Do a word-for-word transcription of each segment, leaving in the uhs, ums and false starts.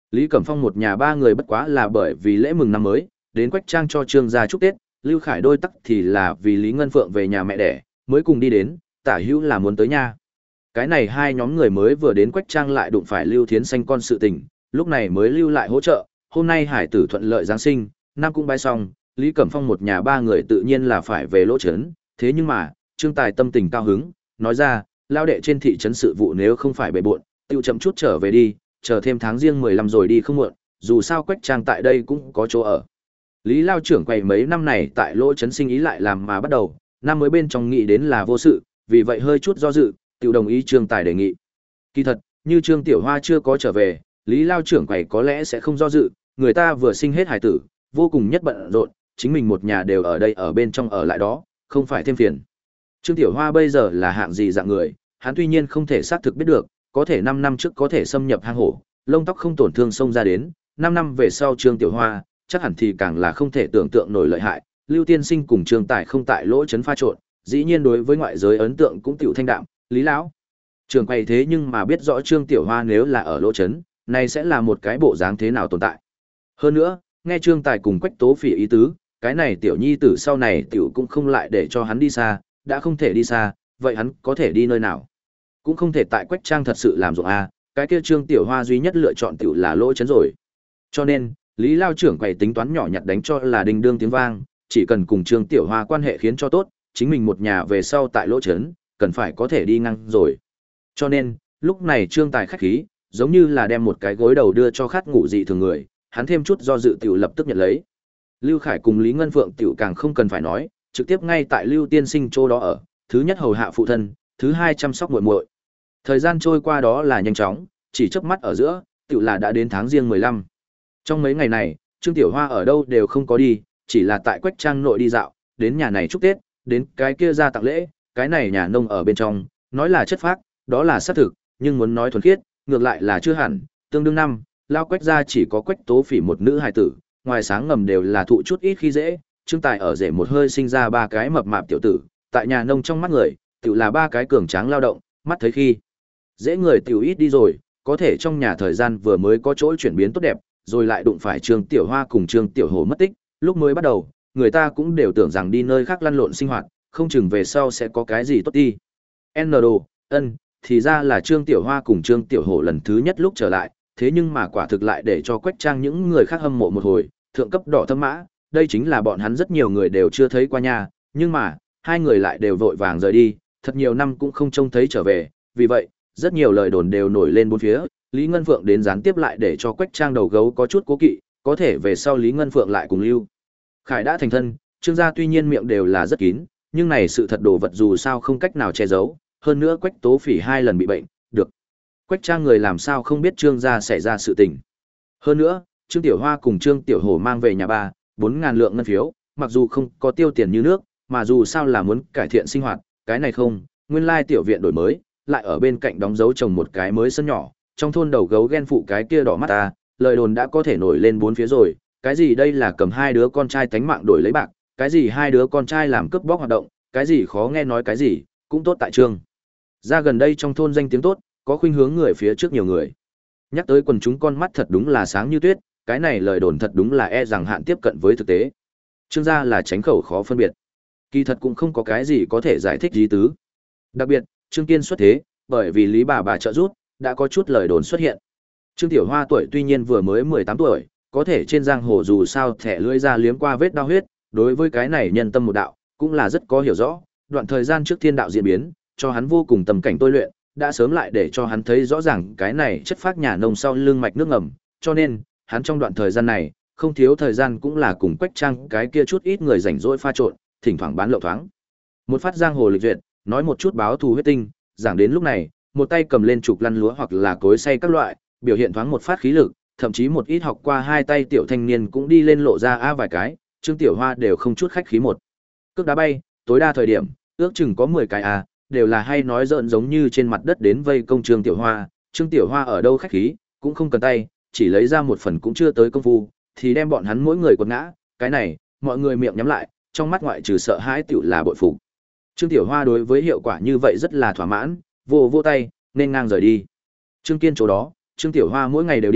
Lý Cẩm Phong một nhà ba người bất quá là bởi vì lễ mừng năm mới, đến Quách Trang cho Trương gia chúc Tết, Lưu Khải đôi tắc thì là vì Lý Ngân Phượng về nhà mẹ đẻ, mới cùng đi đến, tả hữu là muốn tới nhà. Cái này hai nhóm người mới vừa đến Quách Trang lại đụng phải Lưu Thiến Xanh con sự tình, lúc này mới lưu lại hỗ trợ, hôm nay hải tử thuận lợi Giáng sinh, năm cũng bái xong, Lý Cẩm Phong một nhà ba người tự nhiên là phải về lỗ trấn, thế nhưng mà, Trương Tài tâm tình cao hứng, nói ra, lao đệ trên thị trấn sự vụ nếu không phải bề bộn, tiêu chậm chút trở về đi, chờ thêm tháng riêng mười lăm rồi đi không muộn, dù sao Quách Trang tại đây cũng có chỗ ở. Lý Lao trưởng quầy mấy năm này tại lỗ trấn sinh ý lại làm mà bắt đầu, năm mới bên trong nghĩ đến là vô sự, vì vậy hơi chút do dự, tiêu đồng ý Trương Tài đề nghị. Kỳ thật, như Trương Tiểu Hoa chưa có trở về, Lý Lao trưởng quầy có lẽ sẽ không do dự, người ta vừa sinh hết hài tử, vô cùng nhất bận rộn, chính mình một nhà đều ở đây ở bên trong ở lại đó, không phải thêm phiền. Trương Tiểu Hoa bây giờ là hạng gì dạng người, hắn tuy nhiên không thể xác thực biết được, có thể năm năm trước có thể xâm nhập hang hổ, lông tóc không tổn thương xông ra đến, năm năm về sau Trương Tiểu Hoa, chắc hẳn thì càng là không thể tưởng tượng nổi lợi hại. Lưu Tiên Sinh cùng Trương Tài không tại lỗ trấn pha trộn, dĩ nhiên đối với ngoại giới ấn tượng cũng tiểu thanh đạm, Lý lão trường quay thế nhưng mà biết rõ Trương Tiểu Hoa nếu là ở lỗ trấn, này sẽ là một cái bộ dáng thế nào tồn tại. Hơn nữa, nghe Trương Tài cùng Quách Tố Phỉ ý tứ, cái này tiểu nhi tử sau này tiểu cũng không lại để cho hắn đi xa, đã không thể đi xa, vậy hắn có thể đi nơi nào? Cũng không thể tại Quách Trang thật sự làm ruộng a, cái kia Trương Tiểu Hoa duy nhất lựa chọn tiểu là lỗ trấn rồi. Cho nên, Lý Lao trưởng quầy tính toán nhỏ nhặt đánh cho là đình đương tiếng vang, chỉ cần cùng Trương Tiểu Hoa quan hệ khiến cho tốt, chính mình một nhà về sau tại lỗ trấn, cần phải có thể đi ngang rồi. Cho nên, lúc này Trương Tài khách khí, giống như là đem một cái gối đầu đưa cho khát ngủ dị thường người, hắn thêm chút do dự tiểu lập tức nhận lấy. Lưu Khải cùng Lý Ngân Phượng tiểu càng không cần phải nói, trực tiếp ngay tại Lưu Tiên Sinh chỗ đó ở, thứ nhất hầu hạ phụ thân, thứ hai chăm sóc muội muội. Thời gian trôi qua đó là nhanh chóng, chỉ chớp mắt ở giữa, tiểu là đã đến tháng riêng mười lăm. Trong mấy ngày này, Trương Tiểu Hoa ở đâu đều không có đi, chỉ là tại Quách Trang nội đi dạo, đến nhà này chúc Tết, đến cái kia ra tặng lễ, cái này nhà nông ở bên trong, nói là chất phác, đó là xác thực, nhưng muốn nói thuần khiết, ngược lại là chưa hẳn, tương đương năm, lao Quách gia chỉ có Quách Tố Phỉ một nữ hài tử, ngoài sáng ngầm đều là thụ chút ít khi dễ, Trương Tài ở rể một hơi sinh ra ba cái mập mạp tiểu tử, tại nhà nông trong mắt người, tiểu là ba cái cường tráng lao động, mắt thấy khi dễ người tiểu ít đi rồi, có thể trong nhà thời gian vừa mới có chỗ chuyển biến tốt đẹp, rồi lại đụng phải Trương Tiểu Hoa cùng Trương Tiểu Hồ mất tích, lúc mới bắt đầu, người ta cũng đều tưởng rằng đi nơi khác lăn lộn sinh hoạt, không chừng về sau sẽ có cái gì tốt đi. N đồ, ân, thì ra là Trương Tiểu Hoa cùng Trương Tiểu Hổ lần thứ nhất lúc trở lại, thế nhưng mà quả thực lại để cho Quách Trang những người khác hâm mộ một hồi, thượng cấp đỏ thâm mã, đây chính là bọn hắn rất nhiều người đều chưa thấy qua nhà, nhưng mà, hai người lại đều vội vàng rời đi, thật nhiều năm cũng không trông thấy trở về, vì vậy, rất nhiều lời đồn đều nổi lên bốn phía, Lý Ngân Phượng đến gián tiếp lại để cho Quách Trang đầu gấu có chút cố kỵ, có thể về sau Lý Ngân Phượng lại cùng Lưu Khải đã thành thân, Trương gia tuy nhiên miệng đều là rất kín, nhưng này sự thật đồ vật dù sao không cách nào che giấu, hơn nữa Quách Tố Phỉ hai lần bị bệnh, được. Quách Trang người làm sao không biết Trương gia xảy ra sự tình. Hơn nữa, Trương Tiểu Hoa cùng Trương Tiểu Hổ mang về nhà ba, bốn ngàn lượng ngân phiếu, mặc dù không có tiêu tiền như nước, mà dù sao là muốn cải thiện sinh hoạt, cái này không, nguyên lai tiểu viện đổi mới, lại ở bên cạnh đóng dấu trồng một cái mới sân nhỏ, trong thôn đầu gấu ghen phụ cái kia đỏ mắt ta, lời đồn đã có thể nổi lên bốn phía rồi, cái gì đây là cầm hai đứa con trai tánh mạng đổi lấy bạc, cái gì hai đứa con trai làm cướp bóc hoạt động, cái gì khó nghe nói cái gì, cũng tốt tại Trương ra gần đây trong thôn danh tiếng tốt, có khuynh hướng người phía trước nhiều người. Nhắc tới quần chúng con mắt thật đúng là sáng như tuyết, cái này lời đồn thật đúng là e rằng hạn tiếp cận với thực tế. Trương gia là tránh khẩu khó phân biệt. Kỳ thật cũng không có cái gì có thể giải thích lý tứ. Đặc biệt, Trương Kiên xuất thế, bởi vì Lý bà bà trợ giúp, đã có chút lời đồn xuất hiện. Trương Tiểu Hoa tuổi tuy nhiên vừa mới mười tám tuổi, có thể trên giang hồ dù sao thẻ lưỡi ra liếm qua vết đau huyết, đối với cái này nhân tâm một đạo, cũng là rất có hiểu rõ. Đoạn thời gian trước thiên đạo diễn biến, cho hắn vô cùng tầm cảnh tôi luyện, đã sớm lại để cho hắn thấy rõ ràng cái này chất phác nhà nông sau lưng mạch nước ngầm, cho nên, hắn trong đoạn thời gian này, không thiếu thời gian cũng là cùng Quách Trang cái kia chút ít người rảnh rỗi pha trộn, thỉnh thoảng bán lậu thoáng. Một phát giang hồ lịch duyệt, nói một chút báo thù huyết tinh, giảng đến lúc này, một tay cầm lên trục lăn lúa hoặc là cối xay các loại, biểu hiện thoáng một phát khí lực, thậm chí một ít học qua hai tay tiểu thanh niên cũng đi lên lộ ra a vài cái, Trương Tiểu Hoa đều không chút khách khí một. Cước đá bay, tối đa thời điểm, ước chừng có mười cái a, đều là hay nói giỡn giống như trên mặt đất đến vây công Trương Tiểu Hoa, Trương Tiểu Hoa ở đâu khách khí, cũng không cần tay, chỉ lấy ra một phần cũng chưa tới công phu, thì đem bọn hắn mỗi người quật ngã, cái này, mọi người miệng nhắm lại, trong mắt ngoại trừ sợ hãi tiểu là bội phục. Trương Tiểu Hoa đối với hiệu quả như vậy rất là thỏa mãn, vô vô tay, nên ngang rời đi. Trương Kiên chỗ đó, Trương Tiểu Hoa mỗi ngày đều đi,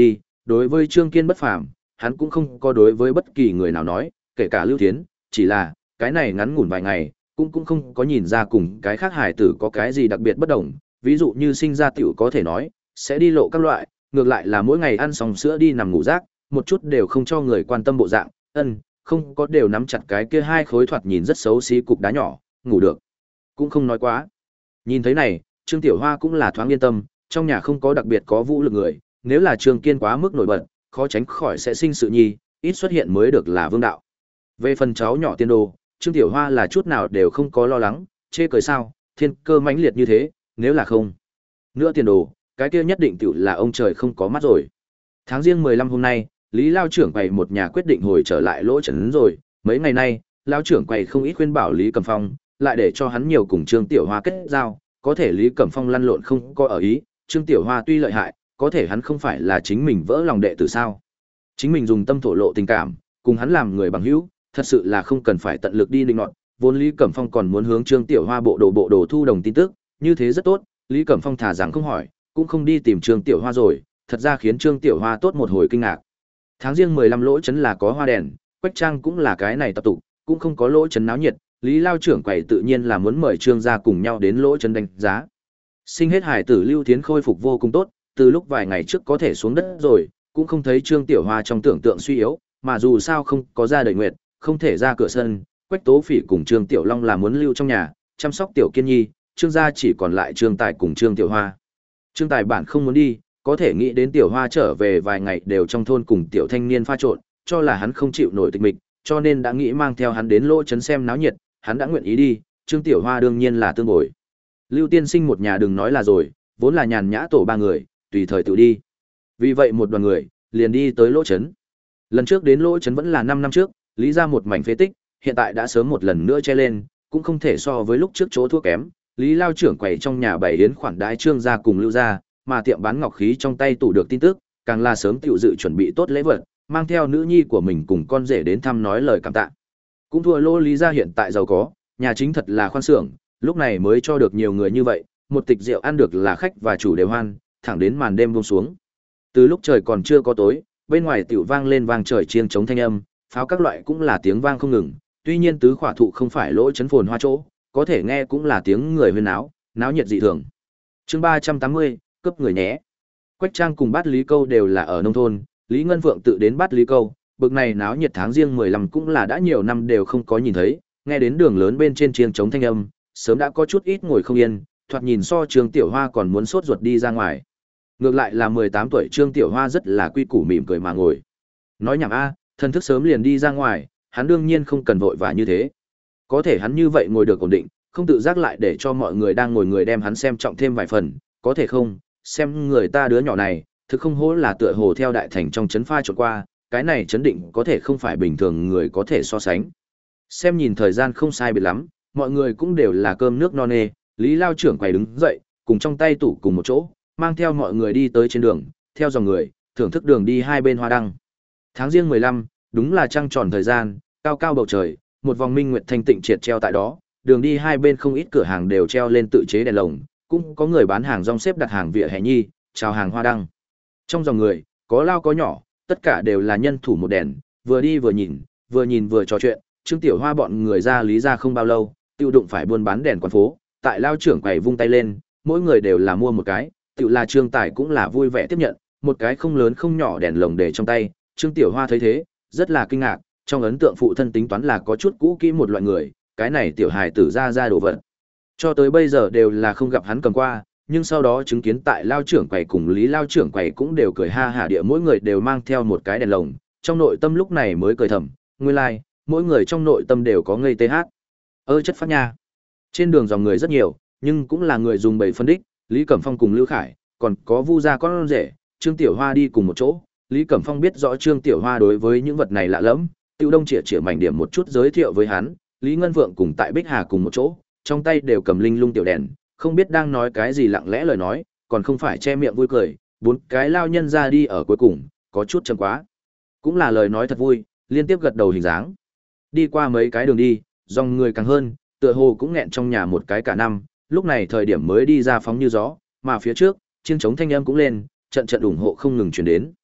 đối với Trương Kiên bất phàm, hắn cũng không có đối với bất kỳ người nào nói, kể cả Lưu Thiến, chỉ là, cái này ngắn ngủn vài ngày, cũng cũng không có nhìn ra cùng cái khác hài tử có cái gì đặc biệt bất đồng, ví dụ như sinh ra tiểu có thể nói, sẽ đi lộ các loại, ngược lại là mỗi ngày ăn xong sữa đi nằm ngủ rác, một chút đều không cho người quan tâm bộ dạng, ân, không có đều nắm chặt cái kia hai khối thoạt nhìn rất xấu xí cục đá nhỏ, ngủ được. Cũng không nói quá. Nhìn thấy này, Trương Tiểu Hoa cũng là thoáng yên tâm, trong nhà không có đặc biệt có vũ lực người, nếu là Trương Kiên quá mức nổi bật, khó tránh khỏi sẽ sinh sự nhi, ít xuất hiện mới được là vương đạo. Về phần cháu nhỏ tiên đồ, Trương Tiểu Hoa là chút nào đều không có lo lắng, chê cười sao, thiên cơ mãnh liệt như thế, nếu là không. Nữa tiền đồ, cái kia nhất định tiểu là ông trời không có mắt rồi. Tháng riêng mười lăm hôm nay, Lý Lao trưởng quầy một nhà quyết định hồi trở lại lỗ trấn rồi, mấy ngày nay, Lao trưởng quầy không ít khuyên bảo Lý Cẩm Phong, lại để cho hắn nhiều cùng Trương Tiểu Hoa kết giao, có thể Lý Cẩm Phong lăn lộn không có ở ý, Trương Tiểu Hoa tuy lợi hại, có thể hắn không phải là chính mình vỡ lòng đệ tử sao. Chính mình dùng tâm thổ lộ tình cảm, cùng hắn làm người bằng hữu, thật sự là không cần phải tận lực đi định nọt, vốn Lý Cẩm Phong còn muốn hướng Trương Tiểu Hoa bộ đồ bộ đồ thu đồng tin tức, như thế rất tốt, Lý Cẩm Phong thả rằng không hỏi, cũng không đi tìm Trương Tiểu Hoa rồi, thật ra khiến Trương Tiểu Hoa tốt một hồi kinh ngạc. Tháng riêng mười lăm lỗ trấn là có hoa đèn, Quách Trang cũng là cái này tập tục, cũng không có lỗ trấn náo nhiệt, Lý Lao trưởng quầy tự nhiên là muốn mời Trương gia cùng nhau đến lỗ trấn đánh giá. Sinh hết hải tử Lưu Thiến khôi phục vô cùng tốt, từ lúc vài ngày trước có thể xuống đất rồi, cũng không thấy Trương Tiểu Hoa trong tưởng tượng suy yếu, mà dù sao không có ra đời nguyệt, không thể ra cửa sân, Quách Tố Phỉ cùng Trương Tiểu Long là muốn lưu trong nhà, chăm sóc Tiểu Kiên Nhi, Trương gia chỉ còn lại Trương Tài cùng Trương Tiểu Hoa. Trương Tài bản không muốn đi, có thể nghĩ đến Tiểu Hoa trở về vài ngày đều trong thôn cùng tiểu thanh niên pha trộn, cho là hắn không chịu nổi tịch mịch, cho nên đã nghĩ mang theo hắn đến lỗ trấn xem náo nhiệt, hắn đã nguyện ý đi, Trương Tiểu Hoa đương nhiên là tương bồi. Lưu Tiên Sinh một nhà đừng nói là rồi, vốn là nhàn nhã tổ ba người, tùy thời tự đi. Vì vậy một đoàn người liền đi tới lỗ trấn. Lần trước đến lỗ trấn vẫn là năm năm trước, lý ra một mảnh phế tích, hiện tại đã sớm một lần nữa che lên, cũng không thể so với lúc trước chỗ thua kém. Lý Lao trưởng quầy trong nhà bày yến khoản đái Trương gia cùng Lưu gia, mà tiệm bán ngọc khí trong tay tủ được tin tức, càng là sớm tiểu dự chuẩn bị tốt lễ vật, mang theo nữ nhi của mình cùng con rể đến thăm nói lời cảm tạ. Cũng thua lỗ Lý gia hiện tại giàu có, nhà chính thật là khoan xưởng, lúc này mới cho được nhiều người như vậy, một tịch rượu ăn được là khách và chủ đều hoan, thẳng đến màn đêm buông xuống. Từ lúc trời còn chưa có tối, bên ngoài tiểu vang lên vang trời chiêng trống thanh âm, pháo các loại cũng là tiếng vang không ngừng, tuy nhiên tứ khỏa thụ không phải lỗ trấn phồn hoa chỗ, có thể nghe cũng là tiếng người huyên náo, náo nhiệt dị thường. Chương ba trăm tám mươi, cướp người nhé. Quách Trang cùng Bát Lý Câu đều là ở nông thôn, Lý Ngân Phượng tự đến Bát Lý Câu, bực này náo nhiệt tháng riêng mười lăm cũng là đã nhiều năm đều không có nhìn thấy, nghe đến đường lớn bên trên chiêng trống thanh âm, sớm đã có chút ít ngồi không yên, thoạt nhìn so Trương Tiểu Hoa còn muốn sốt ruột đi ra ngoài. Ngược lại là mười tám tuổi Trương Tiểu Hoa rất là quy củ mỉm cười mà ngồi. Nói nhảm a, thần thức sớm liền đi ra ngoài, hắn đương nhiên không cần vội vã như thế. Có thể hắn như vậy ngồi được ổn định, không tự giác lại để cho mọi người đang ngồi người đem hắn xem trọng thêm vài phần, có thể không, xem người ta đứa nhỏ này, thực không hổ là tựa hồ theo đại thành trong chấn pha trộn qua, cái này chấn định có thể không phải bình thường người có thể so sánh. Xem nhìn thời gian không sai biệt lắm, mọi người cũng đều là cơm nước no nê, Lý Lao trưởng quầy đứng dậy, cùng trong tay tủ cùng một chỗ, mang theo mọi người đi tới trên đường, theo dòng người, thưởng thức đường đi hai bên hoa đăng. Tháng riêng mười lăm, đúng là trăng tròn thời gian, cao cao bầu trời, một vòng minh nguyệt thanh tịnh triệt treo tại đó, đường đi hai bên không ít cửa hàng đều treo lên tự chế đèn lồng, cũng có người bán hàng rong xếp đặt hàng vỉa hè nhi, chào hàng hoa đăng. Trong dòng người, có lao có nhỏ, tất cả đều là nhân thủ một đèn, vừa đi vừa nhìn, vừa nhìn vừa trò chuyện, Trương Tiểu Hoa bọn người ra Lý ra không bao lâu, tiêu đụng phải buôn bán đèn quán phố, tại Lao trưởng quầy vung tay lên, mỗi người đều là mua một cái, tự là Trương Tài cũng là vui vẻ tiếp nhận, một cái không lớn không nhỏ đèn lồng để trong tay, Trương Tiểu Hoa thấy thế, rất là kinh ngạc, trong ấn tượng phụ thân tính toán là có chút cũ kỹ một loại người, cái này tiểu hài tử ra ra đồ vật. Cho tới bây giờ đều là không gặp hắn cầm qua, nhưng sau đó chứng kiến tại Lao trưởng quầy cùng Lý Lao trưởng quầy cũng đều cười ha hả địa, mỗi người đều mang theo một cái đèn lồng, trong nội tâm lúc này mới cười thầm, nguyên lai, like, mỗi người trong nội tâm đều có ngây tê hát. Ơ chất phát nha. Trên đường dòng người rất nhiều, nhưng cũng là người dùng bầy phân đích, Lý Cẩm Phong cùng Lưu Khải, còn có Vu gia con rể, Trương Tiểu Hoa đi cùng một chỗ. Lý Cẩm Phong biết rõ Trương Tiểu Hoa đối với những vật này lạ lẫm, Tiêu Đông chĩa chĩa mảnh điểm một chút giới thiệu với hắn, Lý Ngân Vượng cùng tại Bích Hà cùng một chỗ, trong tay đều cầm linh lung tiểu đèn, không biết đang nói cái gì lặng lẽ lời nói, còn không phải che miệng vui cười, bốn cái lao nhân ra đi ở cuối cùng, có chút chậm quá. Cũng là lời nói thật vui, liên tiếp gật đầu hình dáng. Đi qua mấy cái đường đi, dòng người càng hơn, tựa hồ cũng nghẹn trong nhà một cái cả năm, lúc này thời điểm mới đi ra phóng như gió, mà phía trước, chiêng trống thanh âm cũng lên, trận trận ủng hộ không ngừng truyền đến.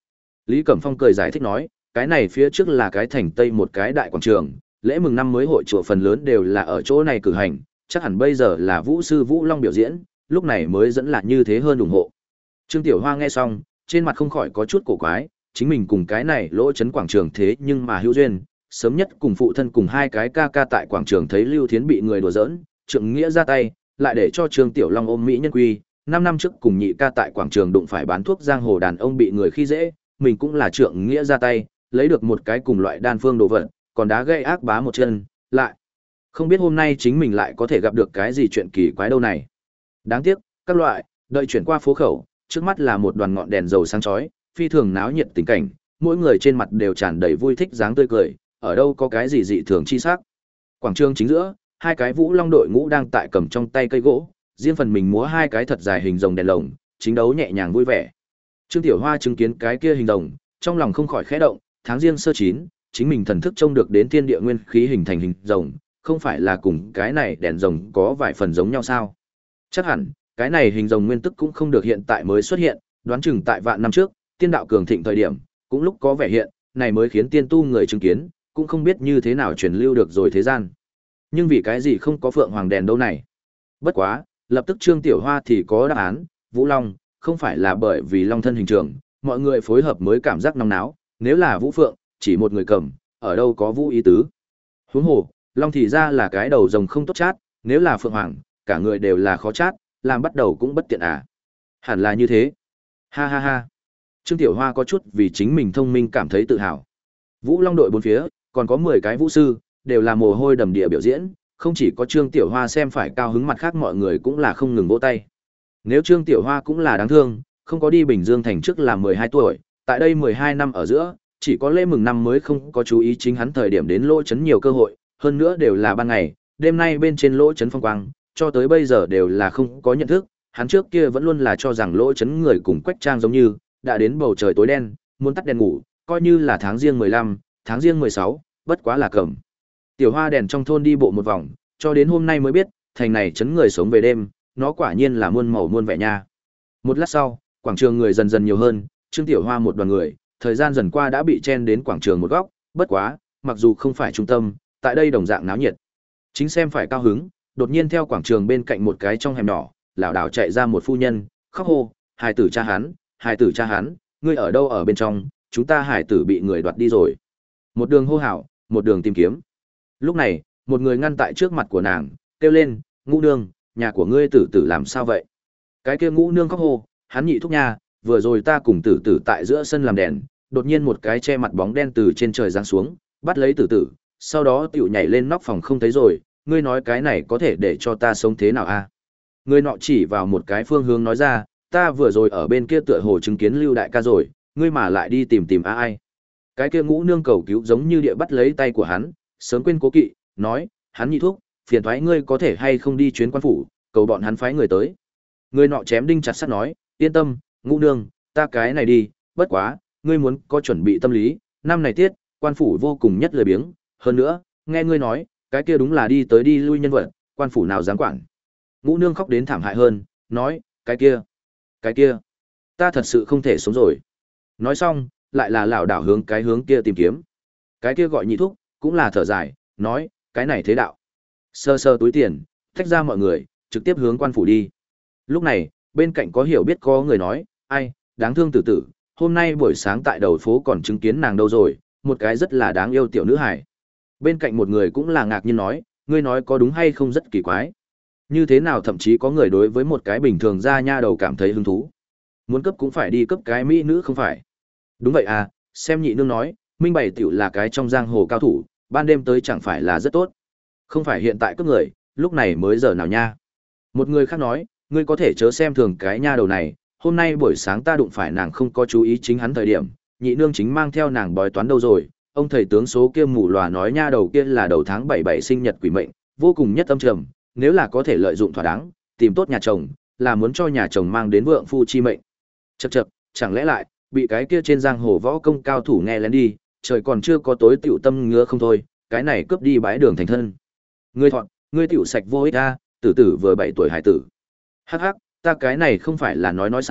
Lý Cẩm Phong cười giải thích nói, cái này phía trước là cái thành Tây một cái đại quảng trường, lễ mừng năm mới hội chùa phần lớn đều là ở chỗ này cử hành, chắc hẳn bây giờ là Vũ sư Vũ Long biểu diễn, lúc này mới dẫn là như thế hơn ủng hộ. Trương Tiểu Hoa nghe xong, trên mặt không khỏi có chút cổ quái, chính mình cùng cái này lỗ chấn quảng trường thế nhưng mà hữu duyên, sớm nhất cùng phụ thân cùng hai cái ca ca tại quảng trường thấy Lưu Thiến bị người đùa giỡn, trượng nghĩa ra tay, lại để cho Trương Tiểu Long ôm mỹ nhân quy, năm năm trước cùng nhị ca tại quảng trường đụng phải bán thuốc giang hồ đàn ông bị người khi dễ, mình cũng là trượng nghĩa ra tay, lấy được một cái cùng loại đan phương đồ vật, còn đá gây ác bá một chân, lại không biết hôm nay chính mình lại có thể gặp được cái gì chuyện kỳ quái đâu này. Đáng tiếc, các loại, đợi chuyển qua phố khẩu, trước mắt là một đoàn ngọn đèn dầu sáng chói, phi thường náo nhiệt tình cảnh, mỗi người trên mặt đều tràn đầy vui thích dáng tươi cười, ở đâu có cái gì dị thường chi sắc. Quảng trường chính giữa, hai cái Vũ Long đội ngũ đang tại cầm trong tay cây gỗ, riêng phần mình múa hai cái thật dài hình rồng đèn lồng, chính đấu nhẹ nhàng vui vẻ. Trương Tiểu Hoa chứng kiến cái kia hình rồng, trong lòng không khỏi khẽ động, tháng riêng sơ chín, chính mình thần thức trông được đến thiên địa nguyên khí hình thành hình rồng, không phải là cùng cái này đèn rồng có vài phần giống nhau sao? Chắc hẳn, cái này hình rồng nguyên tức cũng không được hiện tại mới xuất hiện, đoán chừng tại vạn năm trước, tiên đạo cường thịnh thời điểm, cũng lúc có vẻ hiện, này mới khiến tiên tu người chứng kiến, cũng không biết như thế nào truyền lưu được rồi thế gian. Nhưng vì cái gì không có phượng hoàng đèn đâu này? Bất quá, lập tức Trương Tiểu Hoa thì có đáp án, Vũ Long, không phải là bởi vì long thân hình trường, mọi người phối hợp mới cảm giác nóng náo, nếu là Vũ Phượng, chỉ một người cầm, ở đâu có Vũ ý tứ. Huống hồ, long thì ra là cái đầu rồng không tốt chát, nếu là Phượng Hoàng, cả người đều là khó chát, làm bắt đầu cũng bất tiện à. Hẳn là như thế. Ha ha ha. Trương Tiểu Hoa có chút vì chính mình thông minh cảm thấy tự hào. Vũ Long đội bốn phía, còn có mười cái vũ sư, đều là mồ hôi đầm địa biểu diễn, không chỉ có Trương Tiểu Hoa xem phải cao hứng, mặt khác mọi người cũng là không ngừng vỗ tay. Nếu Trương Tiểu Hoa cũng là đáng thương, không có đi Bình Dương thành trước là mười hai tuổi, tại đây mười hai năm ở giữa, chỉ có lễ mừng năm mới không có chú ý chính hắn thời điểm đến lỗ chấn nhiều cơ hội, hơn nữa đều là ban ngày, đêm nay bên trên lỗ chấn phong quang, cho tới bây giờ đều là không có nhận thức, hắn trước kia vẫn luôn là cho rằng lỗ chấn người cùng Quách Trang giống như, đã đến bầu trời tối đen, muốn tắt đèn ngủ, coi như là tháng riêng mười lăm, tháng riêng mười sáu, bất quá là cầm Tiểu Hoa đèn trong thôn đi bộ một vòng, cho đến hôm nay mới biết, thành này chấn người sống về đêm, nó quả nhiên là muôn màu muôn vẻ nha. Một lát sau, quảng trường người dần dần nhiều hơn, Trương Tiểu Hoa một đoàn người, thời gian dần qua đã bị chen đến quảng trường một góc, bất quá, mặc dù không phải trung tâm, tại đây đồng dạng náo nhiệt. Chính xem phải cao hứng, đột nhiên theo quảng trường bên cạnh một cái trong hẻm nhỏ, lảo đảo chạy ra một phu nhân, khóc hô, "Hải tử cha hắn, hải tử cha hắn, ngươi ở đâu ở bên trong, chúng ta hải tử bị người đoạt đi rồi." Một đường hô hào, một đường tìm kiếm. Lúc này, một người ngăn tại trước mặt của nàng, kêu lên, "Ngũ nương, nhà của ngươi tử tử làm sao vậy?" Cái kia Ngũ nương khóc hô, "Hắn nhị thúc nha, vừa rồi ta cùng tử tử tại giữa sân làm đèn, đột nhiên một cái che mặt bóng đen từ trên trời giáng xuống, bắt lấy tử tử, sau đó tiểu nhảy lên nóc phòng không thấy rồi, ngươi nói cái này có thể để cho ta sống thế nào a?" Người nọ chỉ vào một cái phương hướng nói ra, "Ta vừa rồi ở bên kia tựa hồ chứng kiến Lưu đại ca rồi, ngươi mà lại đi tìm tìm a ai?" Cái kia Ngũ nương cầu cứu giống như địa bắt lấy tay của hắn, sớm quên cố kỵ, nói, "Hắn nhị thúc, phiền thoái ngươi có thể hay không đi chuyến quan phủ, cầu bọn hắn phái người tới." Người nọ chém đinh chặt sắt nói, "Yên tâm, Ngũ nương, ta cái này đi, bất quá, ngươi muốn có chuẩn bị tâm lý, năm này tiết, quan phủ vô cùng nhất lười biếng, hơn nữa, nghe ngươi nói, cái kia đúng là đi tới đi lui nhân vật, quan phủ nào dám quản." Ngũ nương khóc đến thảm hại hơn, nói, "Cái kia, cái kia, ta thật sự không thể sống rồi." Nói xong, lại là lảo đảo hướng cái hướng kia tìm kiếm. Cái kia gọi nhị thúc, cũng là thở dài, nói, "Cái này thế đạo." Sơ sơ túi tiền, tách ra mọi người, trực tiếp hướng quan phủ đi. Lúc này, bên cạnh có hiểu biết có người nói, "Ai, đáng thương tử tử, hôm nay buổi sáng tại đầu phố còn chứng kiến nàng đâu rồi, một cái rất là đáng yêu tiểu nữ hài." Bên cạnh một người cũng là ngạc nhiên nói, "Ngươi nói có đúng hay không rất kỳ quái. Như thế nào thậm chí có người đối với một cái bình thường ra nha đầu cảm thấy hứng thú. Muốn cấp cũng phải đi cấp cái mỹ nữ không phải." "Đúng vậy à, xem nhị nương nói, minh bày tiểu là cái trong giang hồ cao thủ, ban đêm tới chẳng phải là rất tốt. Không phải hiện tại cấp người, lúc này mới giờ nào nha." Một người khác nói, "Ngươi có thể chớ xem thường cái nha đầu này, hôm nay buổi sáng ta đụng phải nàng không có chú ý chính hắn thời điểm, nhị nương chính mang theo nàng bói toán đâu rồi, ông thầy tướng số kia mù lòa nói nha đầu kia là đầu tháng bảy bảy sinh nhật quỷ mệnh, vô cùng nhất âm trầm, nếu là có thể lợi dụng thỏa đáng, tìm tốt nhà chồng, là muốn cho nhà chồng mang đến vượng phu chi mệnh." Chậc chậc, chẳng lẽ lại bị cái kia trên giang hồ võ công cao thủ nghe lén đi, trời còn chưa có tối tiểu tâm ngứa không thôi, cái này cướp đi bãi đường thành thân. Ngươi thọn, ngươi tiểu sạch vô ích a, tử tử vừa bảy tuổi hải tử. Hắc hắc, ta cái này không phải là nói nói sao,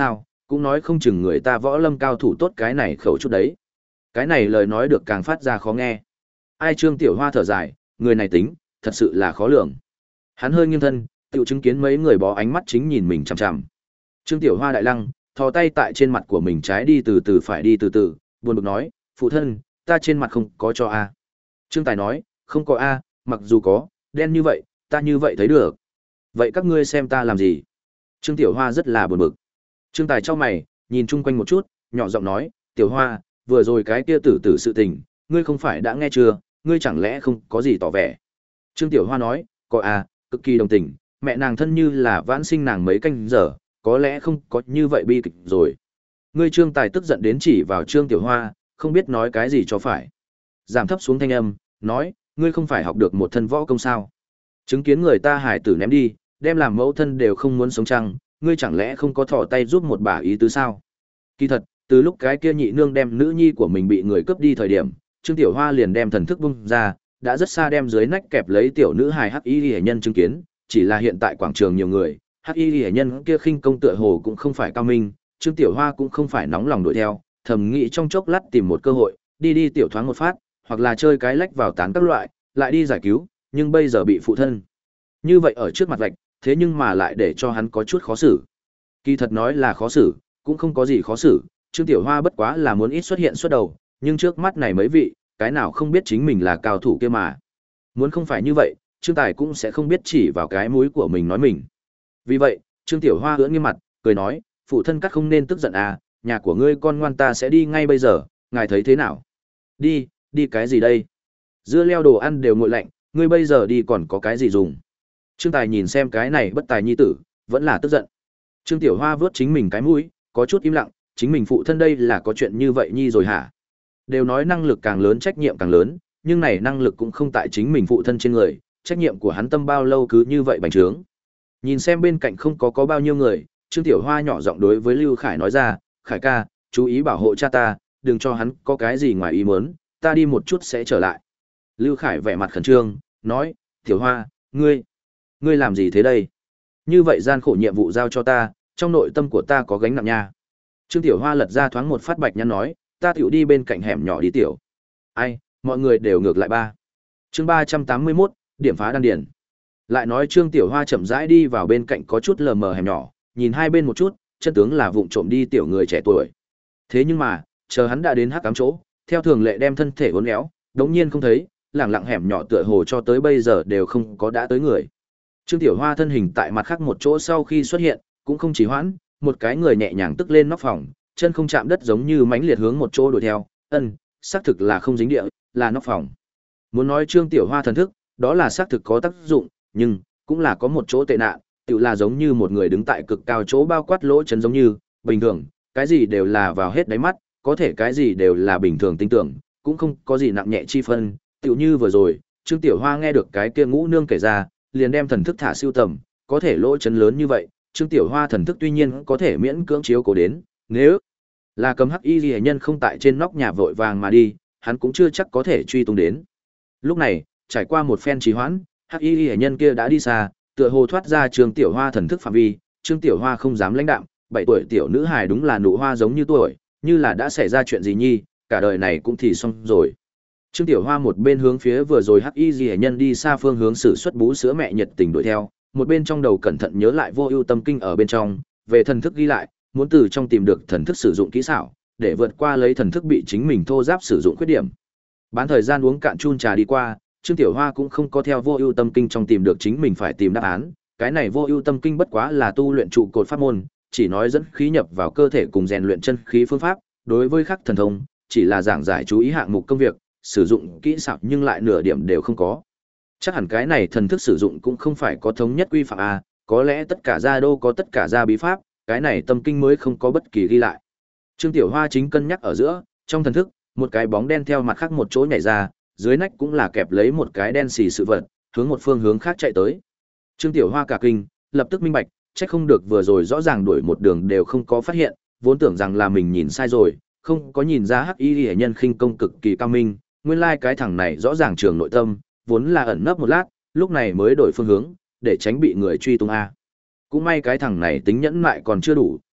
cũng nói không chừng người ta võ lâm cao thủ tốt cái này khẩu chút đấy. Cái này lời nói được càng phát ra khó nghe. Ai Trương Tiểu Hoa thở dài, người này tính, thật sự là khó lường. Hắn hơi nghiêng thân, tự chứng kiến mấy người bó ánh mắt chính nhìn mình chằm chằm. Trương Tiểu Hoa đại lăng, thò tay tại trên mặt của mình trái đi từ từ phải đi từ từ, buồn bực nói, phụ thân, ta trên mặt không có cho a. Trương Tài nói, không có a, mặc dù có, đen như vậy, ta như vậy thấy được. Vậy các ngươi xem ta làm gì? Trương Tiểu Hoa rất là buồn bực. Trương Tài chau mày, nhìn chung quanh một chút, nhỏ giọng nói, Tiểu Hoa, vừa rồi cái kia tử tử sự tình, ngươi không phải đã nghe chưa, ngươi chẳng lẽ không có gì tỏ vẻ. Trương Tiểu Hoa nói, có a, cực kỳ đồng tình, mẹ nàng thân như là vãn sinh nàng mấy canh giờ, có lẽ không có như vậy bi kịch rồi. Ngươi Trương Tài tức giận đến chỉ vào Trương Tiểu Hoa, không biết nói cái gì cho phải. Giảm thấp xuống thanh âm, nói, ngươi không phải học được một thân võ công sao? Chứng kiến người ta hài tử ném đi, đem làm mẫu thân đều không muốn sống chăng, ngươi chẳng lẽ không có thò tay giúp một bà ý tứ sao? Kỳ thật, từ lúc cái kia nhị nương đem nữ nhi của mình bị người cướp đi thời điểm, Trương Tiểu Hoa liền đem thần thức bung ra, đã rất xa đem dưới nách kẹp lấy tiểu nữ hài hắc y liễu nhân chứng kiến, chỉ là hiện tại quảng trường nhiều người, hắc y liễu nhân kia khinh công tựa hồ cũng không phải cao minh, Trương Tiểu Hoa cũng không phải nóng lòng đuổi theo, thầm nghĩ trong chốc lát tìm một cơ hội, đi đi tiểu thoáng một phát, hoặc là chơi cái lách vào tán các loại, lại đi giải cứu, nhưng bây giờ bị phụ thân. Như vậy ở trước mặt vạch, thế nhưng mà lại để cho hắn có chút khó xử. Kỳ thật nói là khó xử, cũng không có gì khó xử, Trương Tiểu Hoa bất quá là muốn ít xuất hiện xuất đầu, nhưng trước mắt này mấy vị, cái nào không biết chính mình là cao thủ kia mà. Muốn không phải như vậy, Trương Tài cũng sẽ không biết chỉ vào cái mũi của mình nói mình. Vì vậy, Trương Tiểu Hoa ưỡn nghiêm mặt, cười nói, phụ thân cắt không nên tức giận à, nhà của ngươi con ngoan ta sẽ đi ngay bây giờ, ngài thấy thế nào? Đi, đi cái gì đây? Dưa leo đồ ăn đều nguội lạnh, ngươi bây giờ đi còn có cái gì dùng? Trương Tài nhìn xem cái này bất tài nhi tử, vẫn là tức giận. Trương Tiểu Hoa vớt chính mình cái mũi, có chút im lặng, chính mình phụ thân đây là có chuyện như vậy nhi rồi hả? Đều nói năng lực càng lớn trách nhiệm càng lớn, nhưng này năng lực cũng không tại chính mình phụ thân trên người, trách nhiệm của hắn tâm bao lâu cứ như vậy bành trướng. Nhìn xem bên cạnh không có có bao nhiêu người, Trương Tiểu Hoa nhỏ giọng đối với Lưu Khải nói ra, Khải ca, chú ý bảo hộ cha ta, đừng cho hắn có cái gì ngoài ý muốn, ta đi một chút sẽ trở lại. Lưu Khải vẻ mặt khẩn trương, nói, Tiểu Hoa, ngươi, ngươi làm gì thế đây? Như vậy gian khổ nhiệm vụ giao cho ta, trong nội tâm của ta có gánh nặng nha. Trương Tiểu Hoa lật ra thoáng một phát bạch nhăn nói, ta tiểu đi bên cạnh hẻm nhỏ đi tiểu. Ai, mọi người đều ngược lại ba. Chương ba trăm tám mươi mốt, điểm phá đan điền. Lại nói Trương Tiểu Hoa chậm rãi đi vào bên cạnh có chút lờ mờ hẻm nhỏ, nhìn hai bên một chút, chân tướng là vụng trộm đi tiểu người trẻ tuổi. Thế nhưng mà, chờ hắn đã đến hắc ám chỗ, theo thường lệ đem thân thể uốn éo, đống nhiên không thấy, lẳng lặng hẻm nhỏ tựa hồ cho tới bây giờ đều không có đã tới người. Trương Tiểu Hoa thân hình tại mặt khác một chỗ sau khi xuất hiện, cũng không chỉ hoãn, một cái người nhẹ nhàng tức lên nóc phòng, chân không chạm đất giống như mãnh liệt hướng một chỗ đuổi theo, ân, xác thực là không dính địa, là nóc phòng. Muốn nói Trương Tiểu Hoa thần thức, đó là xác thực có tác dụng, nhưng cũng là có một chỗ tệ nạn, tự là giống như một người đứng tại cực cao chỗ bao quát lỗ chấn giống như, bình thường, cái gì đều là vào hết đáy mắt, có thể cái gì đều là bình thường tin tưởng, cũng không có gì nặng nhẹ chi phân, tựu như vừa rồi, Trương Tiểu Hoa nghe được cái kia ngũ nương kể ra, liền đem thần thức thả siêu tầm, có thể lỗ chấn lớn như vậy, Trương Tiểu Hoa thần thức tuy nhiên có thể miễn cưỡng chiếu cố đến, nếu là cầm hắc y liễu nhân không tại trên nóc nhà vội vàng mà đi, hắn cũng chưa chắc có thể truy tung đến. Lúc này, trải qua một phen trì hoãn, hắc y liễu nhân kia đã đi xa, tựa hồ thoát ra Trương Tiểu Hoa thần thức phạm vi, Trương Tiểu Hoa không dám lãnh đạm, bảy tuổi tiểu nữ hài đúng là nụ hoa giống như tuổi, như là đã xảy ra chuyện gì nhi, cả đời này cũng thì xong rồi. Trương Tiểu Hoa một bên hướng phía vừa rồi hắc y liễu nhân đi xa phương hướng sử xuất bú sữa mẹ nhiệt tình đuổi theo, một bên trong đầu cẩn thận nhớ lại vô ưu tâm kinh ở bên trong, về thần thức ghi lại, muốn từ trong tìm được thần thức sử dụng kỹ xảo, để vượt qua lấy thần thức bị chính mình thô giáp sử dụng khuyết điểm. Bán thời gian uống cạn chun trà đi qua, Trương Tiểu Hoa cũng không có theo vô ưu tâm kinh trong tìm được chính mình phải tìm đáp án, cái này vô ưu tâm kinh bất quá là tu luyện trụ cột pháp môn, chỉ nói dẫn khí nhập vào cơ thể cùng rèn luyện chân khí phương pháp, đối với khắc thần thông, chỉ là giảng giải chú ý hạng mục công việc, sử dụng kỹ xảo nhưng lại nửa điểm đều không có. Chắc hẳn cái này thần thức sử dụng cũng không phải có thống nhất quy phạm a, có lẽ tất cả gia đô có tất cả gia bí pháp, cái này tâm kinh mới không có bất kỳ ghi lại. Trương Tiểu Hoa chính cân nhắc ở giữa, trong thần thức, một cái bóng đen theo mặt khác một chỗ nhảy ra, dưới nách cũng là kẹp lấy một cái đen xì sự vật, hướng một phương hướng khác chạy tới. Trương Tiểu Hoa cả kinh, lập tức minh bạch, chắc không được vừa rồi rõ ràng đuổi một đường đều không có phát hiện, vốn tưởng rằng là mình nhìn sai rồi, không có nhìn ra hắc y liễu nhân khinh công cực kỳ cao minh, nguyên lai like cái thằng này rõ ràng trường nội tâm, vốn là ẩn nấp một lát, lúc này mới đổi phương hướng, để tránh bị người truy tung a. Cũng may cái thằng này tính nhẫn nại còn chưa đủ,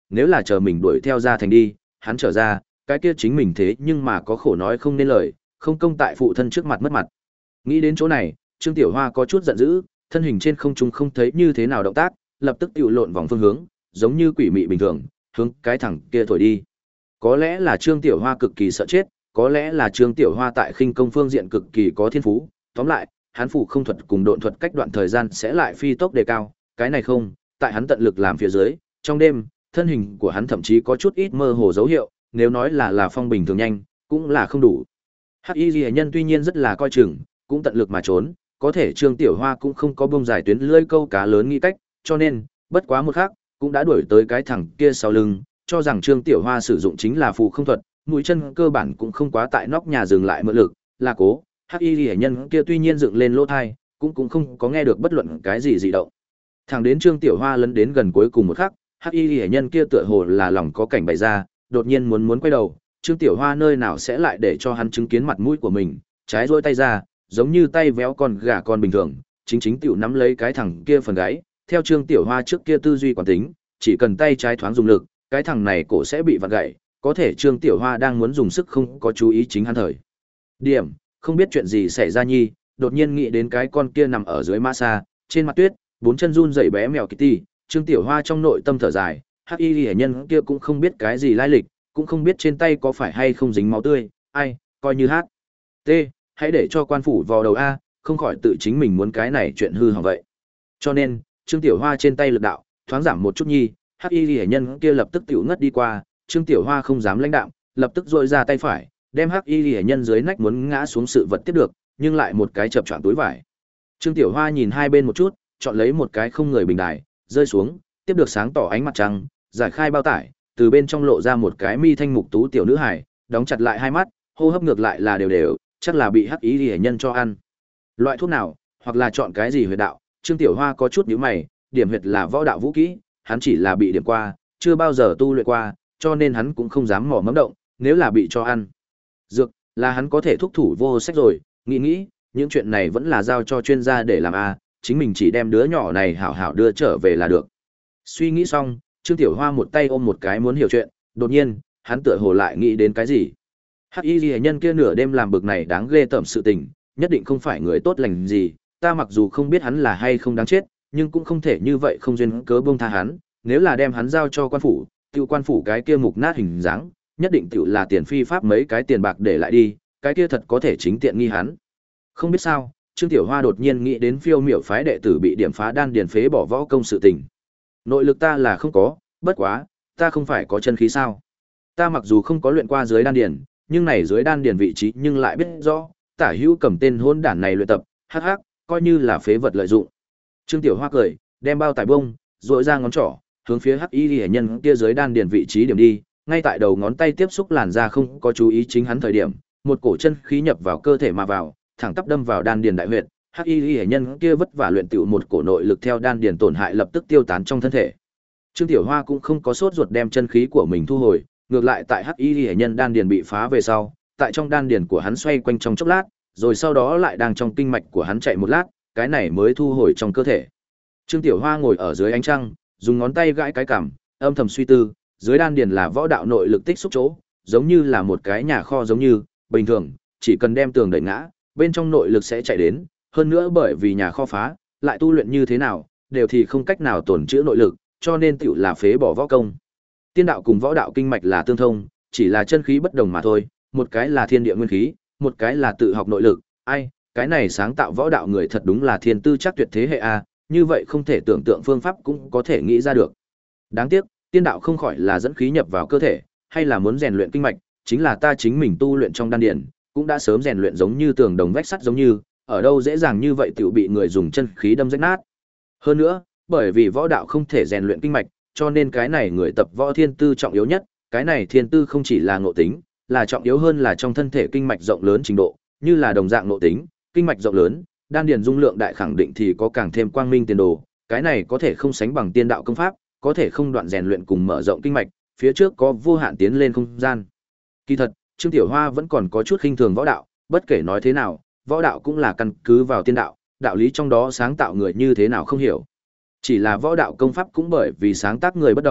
nếu là chờ mình đuổi theo ra thành đi, hắn trở ra, cái kia chính mình thế nhưng mà có khổ nói không nên lời, không công tại phụ thân trước mặt mất mặt. Nghĩ đến chỗ này, Trương Tiểu Hoa có chút giận dữ, thân hình trên không trung không thấy như thế nào động tác, lập tức tiểu lộn vòng phương hướng, giống như quỷ mị bình thường, hướng cái thẳng kia thổi đi. Có lẽ là Trương Tiểu Hoa cực kỳ sợ chết, có lẽ là Trương Tiểu Hoa tại khinh công phương diện cực kỳ có thiên phú, tóm lại, hắn phủ không thuật cùng độn thuật cách đoạn thời gian sẽ lại phi tốc đề cao, cái này không, tại hắn tận lực làm phía dưới, trong đêm, thân hình của hắn thậm chí có chút ít mơ hồ dấu hiệu, nếu nói là là phong bình thường nhanh, cũng là không đủ. Hắc Y Liễu nhân tuy nhiên rất là coi chừng, cũng tận lực mà trốn, có thể Trương Tiểu Hoa cũng không có bông dài tuyến lưỡi câu cá lớn nghĩ cách, cho nên, bất quá một khắc, cũng đã đuổi tới cái thằng kia sau lưng, cho rằng Trương Tiểu Hoa sử dụng chính là phù không thuật, mũi chân cơ bản cũng không quá tại nóc nhà dừng lại mượn lực, là cố. Hắc Y Liễu nhân kia tuy nhiên dựng lên lỗ thai, cũng cũng không có nghe được bất luận cái gì dị động. Thẳng đến Trương Tiểu Hoa lấn đến gần cuối cùng một khắc, Hắc Y Liễu nhân kia tựa hồ là lòng có cảnh bày ra, đột nhiên muốn muốn quay đầu, Trương Tiểu Hoa nơi nào sẽ lại để cho hắn chứng kiến mặt mũi của mình, trái rôi tay ra, giống như tay véo con gà con bình thường, chính chính tiểu nắm lấy cái thằng kia phần gáy, theo Trương Tiểu Hoa trước kia tư duy quán tính, chỉ cần tay trái thoáng dùng lực, cái thằng này cổ sẽ bị vặn gãy, có thể Trương Tiểu Hoa đang muốn dùng sức không có chú ý chính hắn thời. Điểm, không biết chuyện gì xảy ra nhi, đột nhiên nghĩ đến cái con kia nằm ở dưới mã xa, trên mặt tuyết, bốn chân run rẩy bé mèo Kitty, Trương Tiểu Hoa trong nội tâm thở dài, Hắc Y Liễu nhân kia cũng không biết cái gì lai lịch, cũng không biết trên tay có phải hay không dính máu tươi, ai, coi như hát. T, hãy để cho quan phủ vào đầu a, không khỏi tự chính mình muốn cái này chuyện hư hỏng vậy. Cho nên, Trương Tiểu Hoa trên tay lực đạo thoáng giảm một chút nhi, Hắc Y Liễu nhân kia lập tức tiểu ngất đi qua, Trương Tiểu Hoa không dám lãnh đạm, lập tức dội ra tay phải, đem Hắc Y Liễu nhân dưới nách muốn ngã xuống sự vật tiếp được, nhưng lại một cái chập choạng túi vải. Trương Tiểu Hoa nhìn hai bên một chút, chọn lấy một cái không người bình đài, rơi xuống, tiếp được sáng tỏ ánh mặt trăng, giải khai bao tải, từ bên trong lộ ra một cái mi thanh mục tú tiểu nữ hài, đóng chặt lại hai mắt, hô hấp ngược lại là đều đều, chắc là bị Hắc Y Liễu nhân cho ăn. Loại thuốc nào, hoặc là chọn cái gì huyệt đạo, Trương Tiểu Hoa có chút nhíu mày, điểm huyệt là võ đạo vũ kỹ, hắn chỉ là bị điểm qua, chưa bao giờ tu luyện qua, cho nên hắn cũng không dám mò mẫm động, nếu là bị cho ăn. Dược, là hắn có thể thúc thủ vô sách rồi, nghĩ nghĩ, những chuyện này vẫn là giao cho chuyên gia để làm a, chính mình chỉ đem đứa nhỏ này hảo hảo đưa trở về là được. Suy nghĩ xong, Trương Tiểu Hoa một tay ôm một cái muốn hiểu chuyện, đột nhiên, hắn tựa hồ lại nghĩ đến cái gì. Hắc Y Liễu nhân kia nửa đêm làm bực này đáng ghê tởm sự tình, nhất định không phải người tốt lành gì, ta mặc dù không biết hắn là hay không đáng chết, nhưng cũng không thể như vậy không duyên cớ buông tha hắn, nếu là đem hắn giao cho quan phủ, tiêu quan phủ cái kia mục nát hình dáng, nhất định tiểu là tiền phi pháp mấy cái tiền bạc để lại đi, cái kia thật có thể chính tiện nghi hắn. Không biết sao, Trương Tiểu Hoa đột nhiên nghĩ đến phiêu miểu phái đệ tử bị điểm phá đan điền phế bỏ võ công sự tình. Nội lực ta là không có, bất quá, ta không phải có chân khí sao? Ta mặc dù không có luyện qua dưới đan điền, nhưng này dưới đan điền vị trí nhưng lại biết rõ, Tả Hữu cầm tên hôn đản này luyện tập, hắc hắc, coi như là phế vật lợi dụng. Trương Tiểu Hoa cười, đem bao tải bông, rỗi ra ngón trỏ, hướng phía Hắc Y Liễu nhân kia dưới đan điền vị trí điểm đi, ngay tại đầu ngón tay tiếp xúc làn da không có chú ý chính hắn thời điểm, một cổ chân khí nhập vào cơ thể mà vào, thẳng tắp đâm vào đan điền đại huyệt. Hắc Y Liễu nhân kia vất vả luyện tựu một cổ nội lực theo đan điền tổn hại lập tức tiêu tán trong thân thể. Trương Tiểu Hoa cũng không có sốt ruột đem chân khí của mình thu hồi, ngược lại tại Hắc Y Liễu nhân đan điền bị phá về sau, tại trong đan điền của hắn xoay quanh trong chốc lát, rồi sau đó lại đang trong kinh mạch của hắn chạy một lát, cái này mới thu hồi trong cơ thể. Trương Tiểu Hoa ngồi ở dưới ánh trăng, dùng ngón tay gãi cái cằm, âm thầm suy tư, dưới đan điền là võ đạo nội lực tích xúc chỗ, giống như là một cái nhà kho giống như, bình thường, chỉ cần đem tường đẩy ngã, bên trong nội lực sẽ chạy đến, hơn nữa bởi vì nhà kho phá, lại tu luyện như thế nào, đều thì không cách nào tổn trữ nội lực, cho nên tiểu là phế bỏ võ công. Tiên đạo cùng võ đạo kinh mạch là tương thông, chỉ là chân khí bất đồng mà thôi, một cái là thiên địa nguyên khí, một cái là tự học nội lực, ai, cái này sáng tạo võ đạo người thật đúng là thiên tư chắc tuyệt thế hệ a, như vậy không thể tưởng tượng phương pháp cũng có thể nghĩ ra được. Đáng tiếc, tiên đạo không khỏi là dẫn khí nhập vào cơ thể, hay là muốn rèn luyện kinh mạch, chính là ta chính mình tu luyện trong đan điền, cũng đã sớm rèn luyện giống như tường đồng vách sắt giống như, ở đâu dễ dàng như vậy tiểu bị người dùng chân khí đâm rách nát. Hơn nữa, bởi vì võ đạo không thể rèn luyện kinh mạch, cho nên cái này người tập võ thiên tư trọng yếu nhất, cái này thiên tư không chỉ là ngộ tính, là trọng yếu hơn là trong thân thể kinh mạch rộng lớn trình độ, như là đồng dạng ngộ tính, kinh mạch rộng lớn, đan điền dung lượng đại khẳng định thì có càng thêm quang minh tiền đồ, cái này có thể không sánh bằng tiên đạo công pháp, có thể không đoạn rèn luyện cùng mở rộng kinh mạch, phía trước có vô hạn tiến lên không gian. Kỳ thật, Trương Tiểu Hoa vẫn còn có chút khinh thường võ đạo, bất kể nói thế nào, võ đạo cũng là căn cứ vào tiên đạo, đạo lý trong đó sáng tạo người như thế nào không hiểu. Chỉ là võ đạo công pháp cũng bởi vì sáng tác người bất đồng,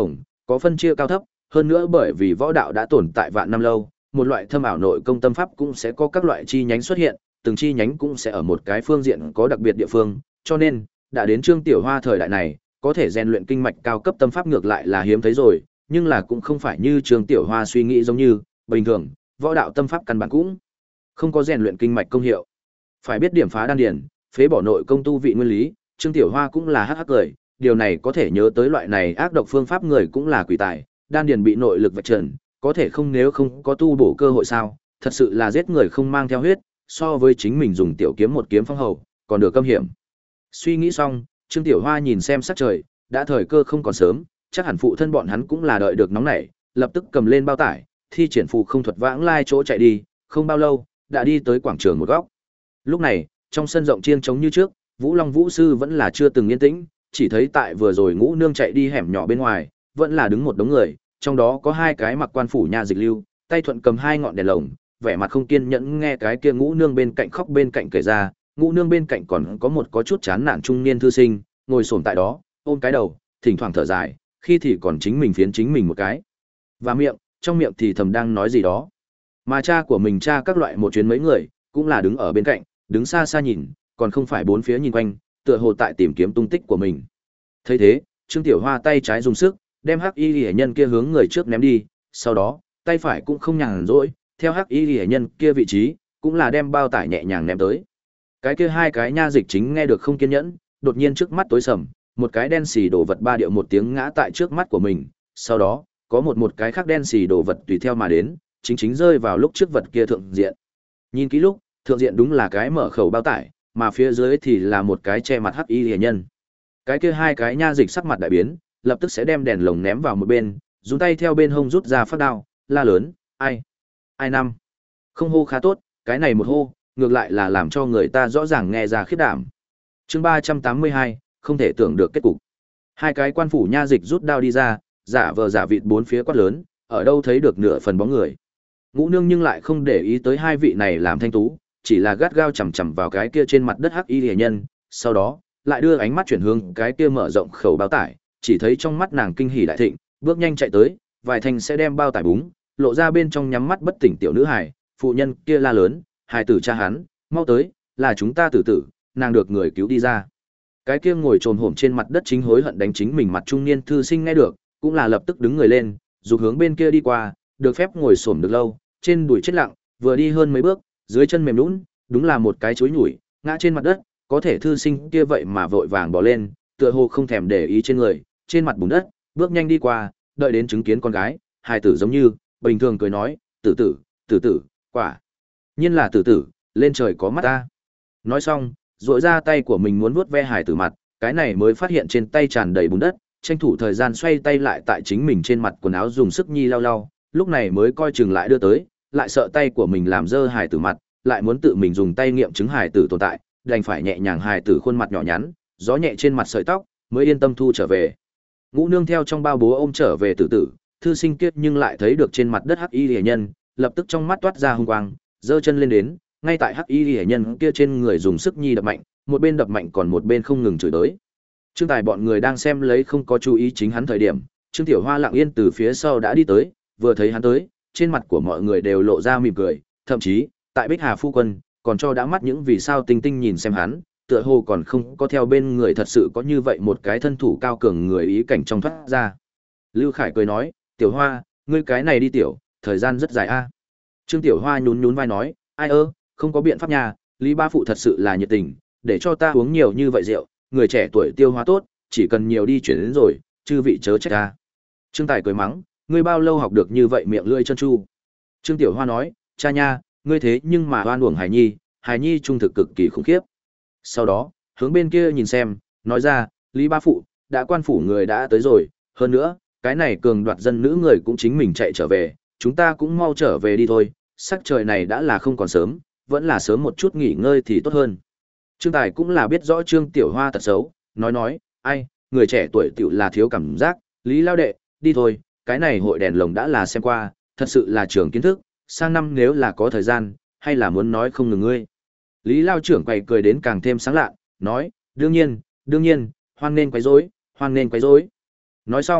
có phân chia cao thấp, hơn nữa bởi vì võ đạo đã tồn tại vạn năm lâu, một loại thâm ảo nội công tâm pháp cũng sẽ có các loại chi nhánh xuất hiện, từng chi nhánh cũng sẽ ở một cái phương diện có đặc biệt địa phương, cho nên, đã đến Trương Tiểu Hoa thời đại này, có thể rèn luyện kinh mạch cao cấp tâm pháp ngược lại là hiếm thấy rồi, nhưng là cũng không phải như Trương Tiểu Hoa suy nghĩ giống như, bình thường, võ đạo tâm pháp căn bản cũng không có rèn luyện kinh mạch công hiệu. Phải biết điểm phá đan điền, phế bỏ nội công tu vị nguyên lý, Trương Tiểu Hoa cũng là hắc hắc cười, điều này có thể nhớ tới loại này ác độc phương pháp người cũng là quỷ tài, đan điền bị nội lực vạch trần, có thể không nếu không có tu bổ cơ hội sao, thật sự là giết người không mang theo huyết, so với chính mình dùng tiểu kiếm một kiếm phong hầu, còn được câm hiểm. Suy nghĩ xong, Trương Tiểu Hoa nhìn xem sắc trời, đã thời cơ không còn sớm, chắc hẳn phụ thân bọn hắn cũng là đợi được nóng nảy, lập tức cầm lên bao tải, thi triển phù không thuật vãng lai chỗ chạy đi, không bao lâu, đã đi tới quảng trường một góc. Lúc này, trong sân rộng chiêng trống như trước, Vũ Long Vũ sư vẫn là chưa từng yên tĩnh, chỉ thấy tại vừa rồi Ngũ Nương chạy đi hẻm nhỏ bên ngoài, vẫn là đứng một đống người, trong đó có hai cái mặc quan phủ nha dịch lưu, tay thuận cầm hai ngọn đèn lồng, vẻ mặt không kiên nhẫn nghe cái kia Ngũ Nương bên cạnh khóc bên cạnh kể ra, Ngũ Nương bên cạnh còn có một có chút chán nản trung niên thư sinh, ngồi xổm tại đó, ôm cái đầu, thỉnh thoảng thở dài, khi thì còn chính mình phiến chính mình một cái. Và miệng, trong miệng thì thầm đang nói gì đó. Mà cha của mình cha các loại một chuyến mấy người, cũng là đứng ở bên cạnh, đứng xa xa nhìn, còn không phải bốn phía nhìn quanh, tựa hồ tại tìm kiếm tung tích của mình. Thấy thế, Trương Tiểu Hoa tay trái dùng sức, đem Hắc Y Liễu nhân kia hướng người trước ném đi, sau đó, tay phải cũng không nhàn rỗi, theo Hắc Y Liễu nhân kia vị trí, cũng là đem bao tải nhẹ nhàng ném tới. Cái kia hai cái nha dịch chính nghe được không kiên nhẫn, đột nhiên trước mắt tối sầm, một cái đen xì đồ vật ba điệu một tiếng ngã tại trước mắt của mình, sau đó, có một một cái khác đen xì đồ vật tùy theo mà đến, chính chính rơi vào lúc trước vật kia thượng diện. Nhìn kỹ lúc, thượng diện đúng là cái mở khẩu bao tải, mà phía dưới thì là một cái che mặt Hắc Y Liễu nhân. Cái kia hai cái nha dịch sắc mặt đại biến, lập tức sẽ đem đèn lồng ném vào một bên, dùng tay theo bên hông rút ra phát đao, la lớn, ai? Ai năm? Không hô khá tốt, cái này một hô, ngược lại là làm cho người ta rõ ràng nghe ra khiếp đảm. Chương ba trăm tám mươi hai, không thể tưởng được kết cục. Hai cái quan phủ nha dịch rút đao đi ra, giả vờ giả vịt bốn phía quát lớn, ở đâu thấy được nửa phần bóng người. Ngũ Nương nhưng lại không để ý tới hai vị này làm thanh tú, chỉ là gắt gao chằm chằm vào cái kia trên mặt đất Hắc Y Liễu nhân, sau đó, lại đưa ánh mắt chuyển hướng cái kia mở rộng khẩu bao tải, chỉ thấy trong mắt nàng kinh hỉ đại thịnh, bước nhanh chạy tới, vài thành sẽ đem bao tải búng, lộ ra bên trong nhắm mắt bất tỉnh tiểu nữ hài, phụ nhân kia la lớn, hài tử cha hắn, mau tới, là chúng ta tử tử, nàng được người cứu đi ra. Cái kia ngồi trồm hổm trên mặt đất chính hối hận đánh chính mình mặt trung niên thư sinh nghe được, cũng là lập tức đứng người lên, dục hướng bên kia đi qua, được phép ngồi xổm được lâu, trên đùi chết lặng, vừa đi hơn mấy bước, dưới chân mềm nhũn, đúng là một cái chối nhủi, ngã trên mặt đất, có thể thư sinh kia vậy mà vội vàng bỏ lên, tựa hồ không thèm để ý trên người, trên mặt bùn đất, bước nhanh đi qua, đợi đến chứng kiến con gái, hài tử giống như, bình thường cười nói, tử tử, tử tử, quả. Nhiên là tử tử, lên trời có mắt ta. Nói xong, rỗi ra tay của mình muốn vuốt ve hài tử mặt, cái này mới phát hiện trên tay tràn đầy bùn đất, tranh thủ thời gian xoay tay lại tại chính mình trên mặt quần áo dùng sức nhi lau lau, lúc này mới coi chừng lại đưa tới, lại sợ tay của mình làm dơ hài tử mặt, lại muốn tự mình dùng tay nghiệm chứng hài tử tồn tại, đành phải nhẹ nhàng hài tử khuôn mặt nhỏ nhắn, gió nhẹ trên mặt sợi tóc, mới yên tâm thu trở về. Ngũ Nương theo trong bao bố ôm trở về tử tử, thư sinh kiết nhưng lại thấy được trên mặt đất Hắc Y Liễu nhân, lập tức trong mắt toát ra hung quang, giơ chân lên đến, ngay tại Hắc Y Liễu nhân kia trên người dùng sức nhi đập mạnh, một bên đập mạnh còn một bên không ngừng chửi tới. Trương Tài bọn người đang xem lấy không có chú ý chính hắn thời điểm, Trương Tiểu Hoa lặng yên từ phía sau đã đi tới, vừa thấy hắn tới, trên mặt của mọi người đều lộ ra mỉm cười, thậm chí, tại Bích Hà phu quân, còn cho đã mắt những vì sao tinh tinh nhìn xem hắn, tựa hồ còn không có theo bên người thật sự có như vậy một cái thân thủ cao cường người ý cảnh trong thoát ra. Lưu Khải cười nói, Tiểu Hoa, ngươi cái này đi tiểu, thời gian rất dài a. Trương Tiểu Hoa nhún nhún vai nói, ai ơ, không có biện pháp nhà, Lý Ba Phụ thật sự là nhiệt tình, để cho ta uống nhiều như vậy rượu, người trẻ tuổi tiêu hóa tốt, chỉ cần nhiều đi chuyển đến rồi, chư vị chớ trách ta. Trương Tài cười mắng, ngươi bao lâu học được như vậy miệng lưỡi chân chu. Trương Tiểu Hoa nói, cha nha, ngươi thế nhưng mà oan uổng Hải Nhi, Hải Nhi trung thực cực kỳ khủng khiếp. Sau đó, hướng bên kia nhìn xem, nói ra, Lý Ba Phụ, đã quan phủ người đã tới rồi, hơn nữa, cái này cường đoạt dân nữ người cũng chính mình chạy trở về, chúng ta cũng mau trở về đi thôi, sắc trời này đã là không còn sớm, vẫn là sớm một chút nghỉ ngơi thì tốt hơn. Trương Tài cũng là biết rõ Trương Tiểu Hoa tật xấu, nói nói, ai, người trẻ tuổi tiểu là thiếu cảm giác, Lý Lao Đệ, đi thôi, cái này hội đèn lồng đã là xem qua, thật sự là trường kiến thức, sang năm nếu là có thời gian, hay là muốn nói không ngừng ngươi. Lý Lao trưởng quay cười đến càng thêm sáng lạ, nói, đương nhiên, đương nhiên, hoan nên quấy rối, hoan nên quấy rối. Nói xong,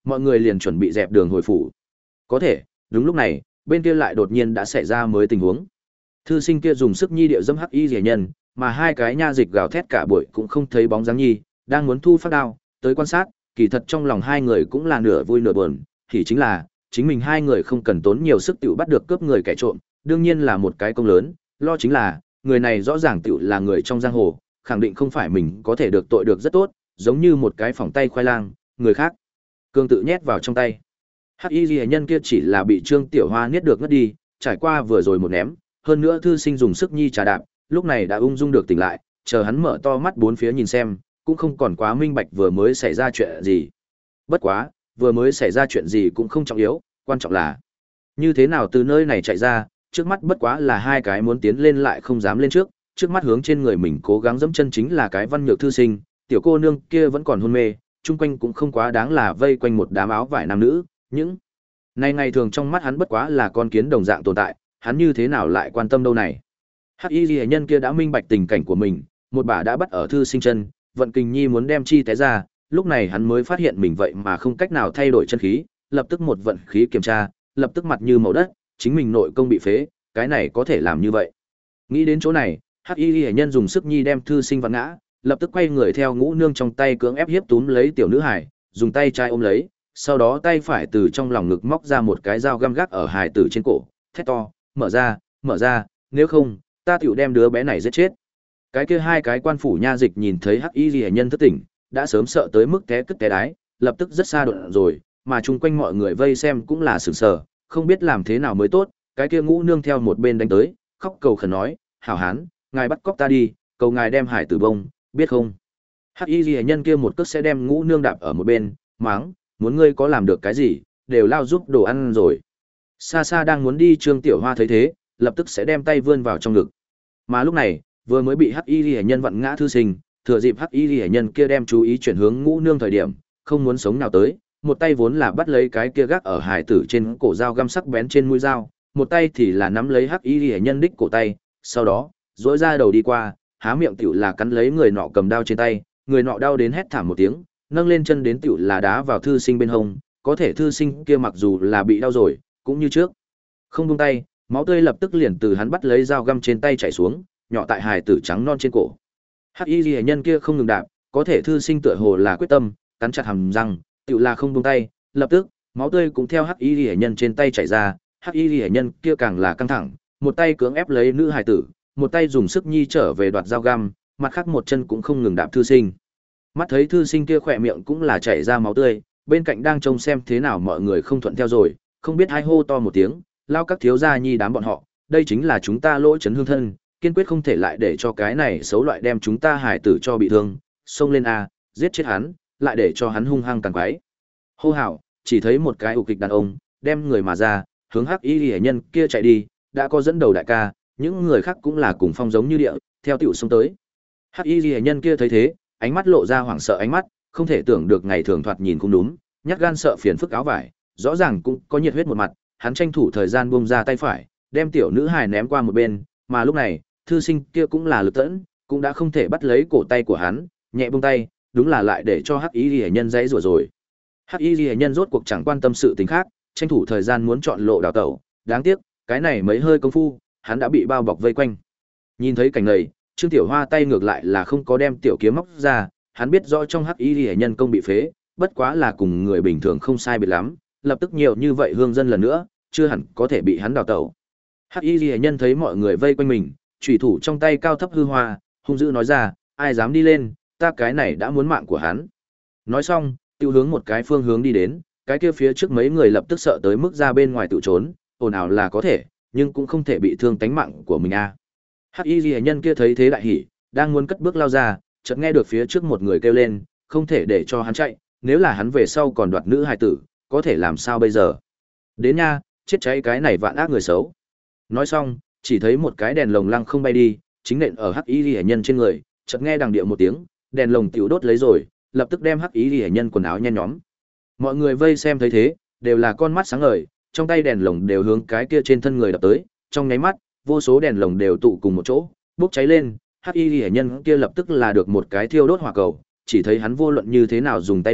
mọi người liền chuẩn bị dẹp đường hồi phủ. Có thể, đúng lúc này, bên kia lại đột nhiên đã xảy ra mới tình huống. Thư sinh kia dùng sức nhi điệu dâm hắc y rẻ nhân, mà hai cái nha dịch gào thét cả buổi cũng không thấy bóng dáng nhi, đang muốn thu phát đao, tới quan sát, kỳ thật trong lòng hai người cũng là nửa vui nửa buồn, thì chính là, chính mình hai người không cần tốn nhiều sức tiểu bắt được cướp người kẻ trộm, đương nhiên là một cái công lớn, lo chính là, người này rõ ràng tiểu là người trong giang hồ, khẳng định không phải mình có thể được tội được rất tốt, giống như một cái phỏng tay khoai lang, người khác cương tự nhét vào trong tay. Hắc y liễu nhân kia chỉ là bị Trương Tiểu Hoa niết được ngất đi, trải qua vừa rồi một ném, hơn nữa thư sinh dùng sức nhi trà đạp, lúc này đã ung dung được tỉnh lại, chờ hắn mở to mắt bốn phía nhìn xem, cũng không còn quá minh bạch vừa mới xảy ra chuyện gì. Bất quá, vừa mới xảy ra chuyện gì cũng không trọng yếu, quan trọng là như thế nào từ nơi này chạy ra, trước mắt bất quá là hai cái muốn tiến lên lại không dám lên trước, trước mắt hướng trên người mình cố gắng dẫm chân chính là cái văn nhược thư sinh, tiểu cô nương kia vẫn còn hôn mê, chung quanh cũng không quá đáng là vây quanh một đám áo vải nam nữ, những này ngày thường trong mắt hắn bất quá là con kiến đồng dạng tồn tại, hắn như thế nào lại quan tâm đâu này. Hắc y liễu nhân kia đã minh bạch tình cảnh của mình, một bà đã bắt ở thư sinh chân, vận kình nhi muốn đem chi té ra, lúc này hắn mới phát hiện mình vậy mà không cách nào thay đổi chân khí, lập tức một vận khí kiểm tra, lập tức mặt như màu đất, chính mình nội công bị phế, cái này có thể làm như vậy. Nghĩ đến chỗ này, Hắc y liễu nhân dùng sức nhi đem thư sinh vặn ngã, lập tức quay người theo ngũ nương trong tay cưỡng ép hiếp túm lấy tiểu nữ hải, dùng tay trái ôm lấy, sau đó tay phải từ trong lòng ngực móc ra một cái dao găm gác ở hải tử trên cổ, thét to, mở ra, mở ra, nếu không, ta tiểu đem đứa bé này giết chết. Cái kia hai cái quan phủ nha dịch nhìn thấy Hắc y liễu nhân thức tỉnh, đã sớm sợ tới mức té cứt té đái, lập tức rất xa độn rồi, mà chung quanh mọi người vây xem cũng là sửng sờ, không biết làm thế nào mới tốt. Cái kia ngũ nương theo một bên đánh tới, khóc cầu khẩn nói, hảo hán, ngài bắt cóc ta đi, cầu ngài đem hải tử bông, biết không? Hắc y liễu nhân kia một cước sẽ đem ngũ nương đạp ở một bên, mắng, muốn ngươi có làm được cái gì, đều lao giúp đồ ăn rồi. Xa xa đang muốn đi Trương Tiểu Hoa thấy thế, lập tức sẽ đem tay vươn vào trong ngực. Mà lúc này, vừa mới bị Hắc y liễu nhân vặn ngã thư sinh, thừa dịp Hắc y liễu nhân kia đem chú ý chuyển hướng ngũ nương thời điểm, không muốn sống nào tới, một tay vốn là bắt lấy cái kia gác ở hải tử trên cổ dao găm sắc bén trên mũi dao, một tay thì là nắm lấy Hắc y liễu nhân đích cổ tay, sau đó, duỗi ra đầu đi qua, há miệng tiểu là cắn lấy người nọ cầm đao trên tay, người nọ đau đến hét thảm một tiếng, nâng lên chân đến tiểu là đá vào thư sinh bên hông, có thể thư sinh kia mặc dù là bị đau rồi, cũng như trước, không buông tay, máu tươi lập tức liền từ hắn bắt lấy dao găm trên tay chảy xuống, nhỏ tại hài tử trắng non trên cổ. Hắc y liễu nhân kia không ngừng đạp, có thể thư sinh tựa hồ là quyết tâm, cắn chặt hàm răng, tiểu là không buông tay, lập tức, máu tươi cũng theo Hắc y liễu nhân trên tay chảy ra, Hắc y liễu nhân kia càng là căng thẳng, một tay cưỡng ép lấy nữ hài tử, một tay dùng sức nhi trở về đoạt dao găm, mặt khác một chân cũng không ngừng đạp thư sinh. Mắt thấy thư sinh kia khỏe miệng cũng là chảy ra máu tươi, bên cạnh đang trông xem thế nào mọi người không thuận theo rồi, không biết ai hô to một tiếng, lao các thiếu gia nhi đám bọn họ, đây chính là chúng ta lỗ chấn hương thân, kiên quyết không thể lại để cho cái này xấu loại đem chúng ta hải tử cho bị thương, xông lên a, giết chết hắn, lại để cho hắn hung hăng càng quái. Hô hào, chỉ thấy một cái ục kịch đàn ông, đem người mà ra, hướng Hắc y liễu nhân kia chạy đi, đã có dẫn đầu đại ca, những người khác cũng là cùng phong giống như địa, theo tiểu xông tới. Hắc y liễu nhân kia thấy thế, ánh mắt lộ ra hoảng sợ ánh mắt, không thể tưởng được ngày thường thoạt nhìn cũng đúng, nhát gan sợ phiền phức áo vải, rõ ràng cũng có nhiệt huyết một mặt, hắn tranh thủ thời gian buông ra tay phải, đem tiểu nữ hài ném qua một bên, mà lúc này, thư sinh kia cũng là lực tẫn, cũng đã không thể bắt lấy cổ tay của hắn, nhẹ buông tay, đúng là lại để cho Hắc y liễu nhân dãy rủa rồi. Hắc y liễu nhân rốt cuộc chẳng quan tâm sự tình khác, tranh thủ thời gian muốn chọn lộ đào tẩu, đáng tiếc, cái này mấy hơi công phu, hắn đã bị bao bọc vây quanh. Nhìn thấy cảnh này, Trương Tiểu Hoa tay ngược lại là không có đem tiểu kiếm móc ra, hắn biết rõ trong Hắc y liễu nhân công bị phế, bất quá là cùng người bình thường không sai biệt lắm, lập tức nhiều như vậy hương dân lần nữa, chưa hẳn có thể bị hắn đào tẩu. Hắc y liễu nhân thấy mọi người vây quanh mình, chủy thủ trong tay cao thấp hư hoa, hung dữ nói ra, ai dám đi lên, ta cái này đã muốn mạng của hắn. Nói xong, tiêu hướng một cái phương hướng đi đến, cái kia phía trước mấy người lập tức sợ tới mức ra bên ngoài tự trốn, ồn ào là có thể, nhưng cũng không thể bị thương tánh mạng của mình a. Hắc y liễu nhân kia thấy thế đại hỉ, đang muốn cất bước lao ra, chợt nghe được phía trước một người kêu lên, không thể để cho hắn chạy, nếu là hắn về sau còn đoạt nữ hài tử, có thể làm sao bây giờ? Đến nha, chết cháy cái này vạn ác người xấu. Nói xong, chỉ thấy một cái đèn lồng lăng không bay đi, chính nện ở Hắc y liễu nhân trên người, chợt nghe đằng điệu một tiếng, đèn lồng tiểu đốt lấy rồi, lập tức đem Hắc y liễu nhân quần áo nhen nhóm. Mọi người vây xem thấy thế, đều là con mắt sáng ngời, trong tay đèn lồng đều hướng cái kia trên thân người đập tới, trong nháy mắt, vô số đèn lồng đều tụ cùng một chỗ, bốc cháy lên, Hắc y liễu nhân kia lập tức là được một cái thiêu đốt hỏa cầu, chỉ thấy hắn vô luận như thế nào dùng tay đập,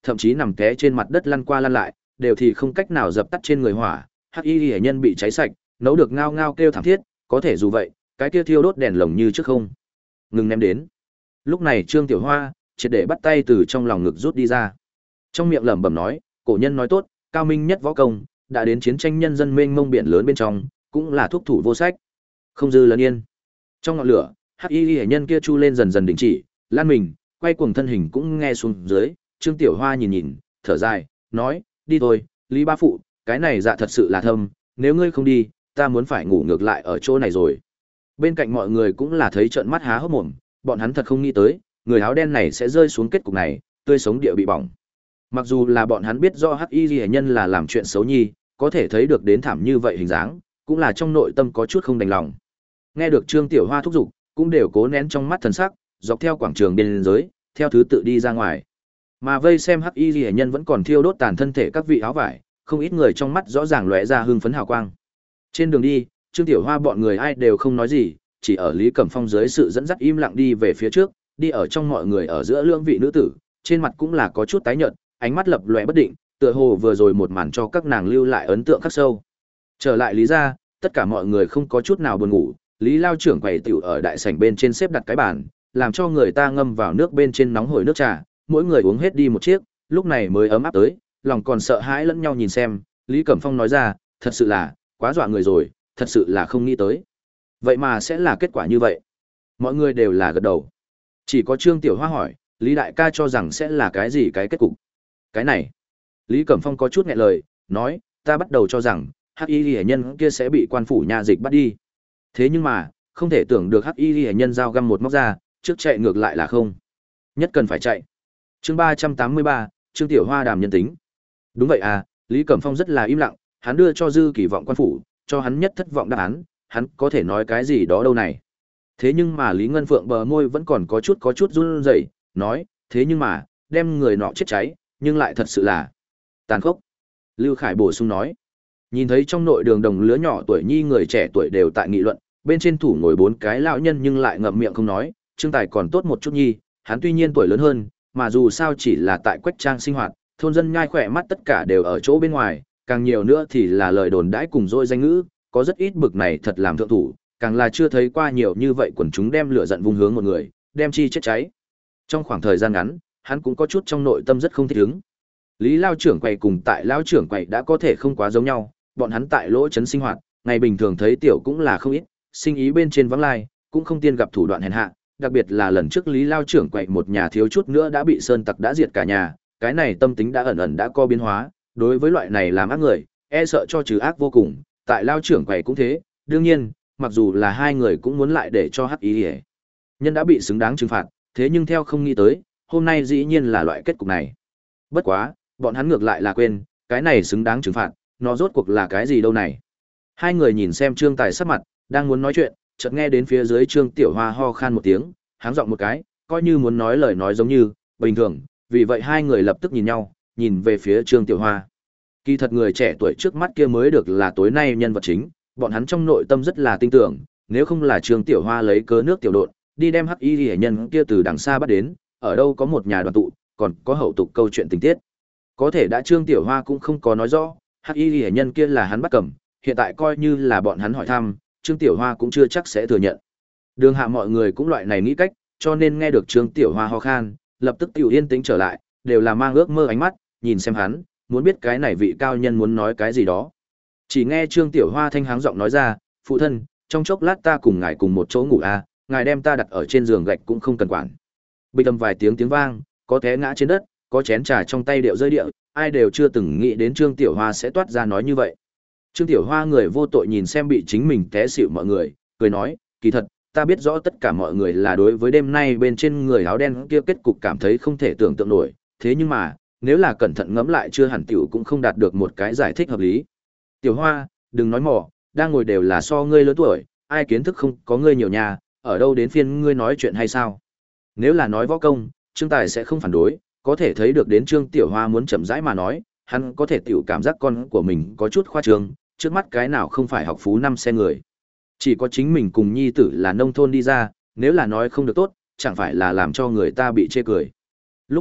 thậm chí nằm té trên mặt đất lăn qua lăn lại, đều thì không cách nào dập tắt trên người hỏa, hắc y hệ nhân bị cháy sạch, nấu được ngao ngao kêu thảm thiết, có thể dù vậy, cái kia thiêu đốt đèn lồng như trước không ngừng ném đến. Lúc này Trương Tiểu Hoa triệt để bắt tay từ trong lòng ngực rút đi ra, trong miệng lẩm bẩm nói, cổ nhân nói tốt, cao minh nhất võ công, đã đến chiến tranh nhân dân mênh mông biển lớn bên trong, cũng là thuốc thủ vô sách, không dư lẫn yên. Trong ngọn lửa, hắc y hệ nhân kia chu lên dần dần đình chỉ, lan mình, quay cuồng thân hình cũng nghe xuống dưới. Trương Tiểu Hoa nhìn nhìn, thở dài, nói, đi thôi, Lý Bá Phụ, cái này dạ thật sự là thâm, nếu ngươi không đi, ta muốn phải ngủ ngược lại ở chỗ này rồi. Bên cạnh mọi người cũng là thấy trợn mắt há hốc mồm, bọn hắn thật không nghĩ tới, người áo đen này sẽ rơi xuống kết cục này, tươi sống địa bị bỏng. Mặc dù là bọn hắn biết rõ hắc y hệ nhân là làm chuyện xấu nhi, có thể thấy được đến thảm như vậy hình dáng, cũng là trong nội tâm có chút không đành lòng. Nghe được Trương Tiểu Hoa thúc giục, cũng đều cố nén trong mắt thần sắc, dọc theo quảng trường biên giới, theo thứ tự đi ra ngoài. Mà vây xem hắc y hệ nhân vẫn còn thiêu đốt tàn thân thể các vị áo vải, không ít người trong mắt rõ ràng lóe ra hưng phấn hào quang. Trên đường đi, Trương Tiểu Hoa bọn người ai đều không nói gì, chỉ ở Lý Cẩm Phong dưới sự dẫn dắt im lặng đi về phía trước, đi ở trong mọi người ở giữa lưỡng vị nữ tử, trên mặt cũng là có chút tái nhợt, ánh mắt lập lòe bất định, tựa hồ vừa rồi một màn cho các nàng lưu lại ấn tượng khắc sâu. Trở lại Lý gia, tất cả mọi người không có chút nào buồn ngủ, Lý Lao trưởng quầy tiểu ở đại sảnh bên trên xếp đặt cái bàn, làm cho người ta ngâm vào nước bên trên nóng hổi nước trà, mỗi người uống hết đi một chiếc, lúc này mới ấm áp tới, lòng còn sợ hãi lẫn nhau nhìn xem, Lý Cẩm Phong nói ra, thật sự là, quá dọa người rồi, thật sự là không nghĩ tới. Vậy mà sẽ là kết quả như vậy. Mọi người đều là gật đầu. Chỉ có Trương Tiểu Hoa hỏi, Lý Đại ca cho rằng sẽ là cái gì cái kết cục. Cái này, Lý Cẩm Phong có chút nghẹn lời, nói, ta bắt đầu cho rằng, hắc y hệ nhân kia sẽ bị quan phủ nha dịch bắt đi. Thế nhưng mà, không thể tưởng được hắc y hệ nhân dao găm một móc ra, trước chạy ngược lại là không. Nhất cần phải chạy. Chương ba trăm tám mươi ba, Trương Tiểu Hoa đàm nhân tính. Đúng vậy à, Lý Cẩm Phong rất là im lặng, hắn đưa cho Dư kỳ vọng quan phủ, cho hắn nhất thất vọng đáp án, hắn có thể nói cái gì đó đâu này. Thế nhưng mà Lý Ngân Phượng bờ môi vẫn còn có chút có chút run rẩy, nói, thế nhưng mà, đem người nọ chết cháy, nhưng lại thật sự là tàn khốc. Lưu Khải bổ sung nói, nhìn thấy trong nội đường đồng lứa nhỏ tuổi nhi người trẻ tuổi đều tại nghị luận, bên trên thủ ngồi bốn cái lão nhân nhưng lại ngậm miệng không nói, Trương Tài còn tốt một chút nhi, hắn tuy nhiên tuổi lớn hơn, mà dù sao chỉ là tại Quách Trang sinh hoạt, thôn dân nhai khỏe mắt tất cả đều ở chỗ bên ngoài, càng nhiều nữa thì là lời đồn đãi cùng dôi danh ngữ, có rất ít bực này thật làm thượng thủ, càng là chưa thấy qua nhiều như vậy quần chúng đem lửa giận vung hướng một người, đem chi chết cháy. Trong khoảng thời gian ngắn, hắn cũng có chút trong nội tâm rất không thích ứng. Lý Lao trưởng quầy cùng tại Lao trưởng quầy đã có thể không quá giống nhau, bọn hắn tại lỗ trấn sinh hoạt, ngày bình thường thấy tiểu cũng là không ít, sinh ý bên trên vắng lai, cũng không tiên gặp thủ đoạn hèn hạ, đặc biệt là lần trước Lý Lao trưởng quầy một nhà thiếu chút nữa đã bị sơn tặc đã diệt cả nhà, cái này tâm tính đã ẩn ẩn đã có biến hóa, đối với loại này làm ác người, e sợ cho trừ ác vô cùng, tại Lao trưởng quầy cũng thế, đương nhiên, mặc dù là hai người cũng muốn lại để cho hắc ý hề. Nhân đã bị xứng đáng trừng phạt, thế nhưng theo không nghĩ tới, hôm nay dĩ nhiên là loại kết cục này. Bất quá, bọn hắn ngược lại là quên, cái này xứng đáng trừng phạt, nó rốt cuộc là cái gì đâu này. Hai người nhìn xem Trương Tài sắc mặt, đang muốn nói chuyện, chợt nghe đến phía dưới Trương Tiểu Hoa ho khan một tiếng, háng giọng một cái, coi như muốn nói lời nói giống như bình thường, vì vậy hai người lập tức nhìn nhau, nhìn về phía Trương Tiểu Hoa. Kỳ thật người trẻ tuổi trước mắt kia mới được là tối nay nhân vật chính, bọn hắn trong nội tâm rất là tin tưởng, nếu không là Trương Tiểu Hoa lấy cớ nước tiểu độn, đi đem hắc y hệ nhân kia từ đằng xa bắt đến, ở đâu có một nhà đoàn tụ, còn có hậu tục câu chuyện tình tiết. Có thể đã Trương Tiểu Hoa cũng không có nói rõ, hắc y hệ nhân kia là hắn bắt cầm, hiện tại coi như là bọn hắn hỏi thăm, Trương Tiểu Hoa cũng chưa chắc sẽ thừa nhận. Đường hạ mọi người cũng loại này nghĩ cách, cho nên nghe được Trương Tiểu Hoa ho khan, lập tức tiểu yên tĩnh trở lại, đều là mang ước mơ ánh mắt, nhìn xem hắn, muốn biết cái này vị cao nhân muốn nói cái gì đó. Chỉ nghe Trương Tiểu Hoa thanh háng giọng nói ra, phụ thân, trong chốc lát ta cùng ngài cùng một chỗ ngủ à, ngài đem ta đặt ở trên giường gạch cũng không cần quản. Bình âm vài tiếng tiếng vang, có té ngã trên đất, có chén trà trong tay điệu rơi địa, ai đều chưa từng nghĩ đến Trương Tiểu Hoa sẽ toát ra nói như vậy. Trương Tiểu Hoa người vô tội nhìn xem bị chính mình té xỉu mọi người, cười nói, kỳ thật, ta biết rõ tất cả mọi người là đối với đêm nay bên trên người áo đen kia kết cục cảm thấy không thể tưởng tượng nổi, thế nhưng mà, nếu là cẩn thận ngẫm lại chưa hẳn tiểu cũng không đạt được một cái giải thích hợp lý. Tiểu Hoa, đừng nói mỏ, đang ngồi đều là so ngươi lớn tuổi, ai kiến thức không có ngươi nhiều nhà, ở đâu đến phiên ngươi nói chuyện hay sao? Nếu là nói võ công, Trương Tài sẽ không phản đối, có thể thấy được đến Trương Tiểu Hoa muốn chậm rãi mà nói, hắn có thể tiểu cảm giác con của mình có chút khoa trương, trước mắt cái nào không phải học phú năm xe người. Chỉ có chính mình cùng nhi tử là nông thôn đi ra, nếu là nói không được tốt, chẳng phải là làm cho người ta bị chê cười. Lúc này,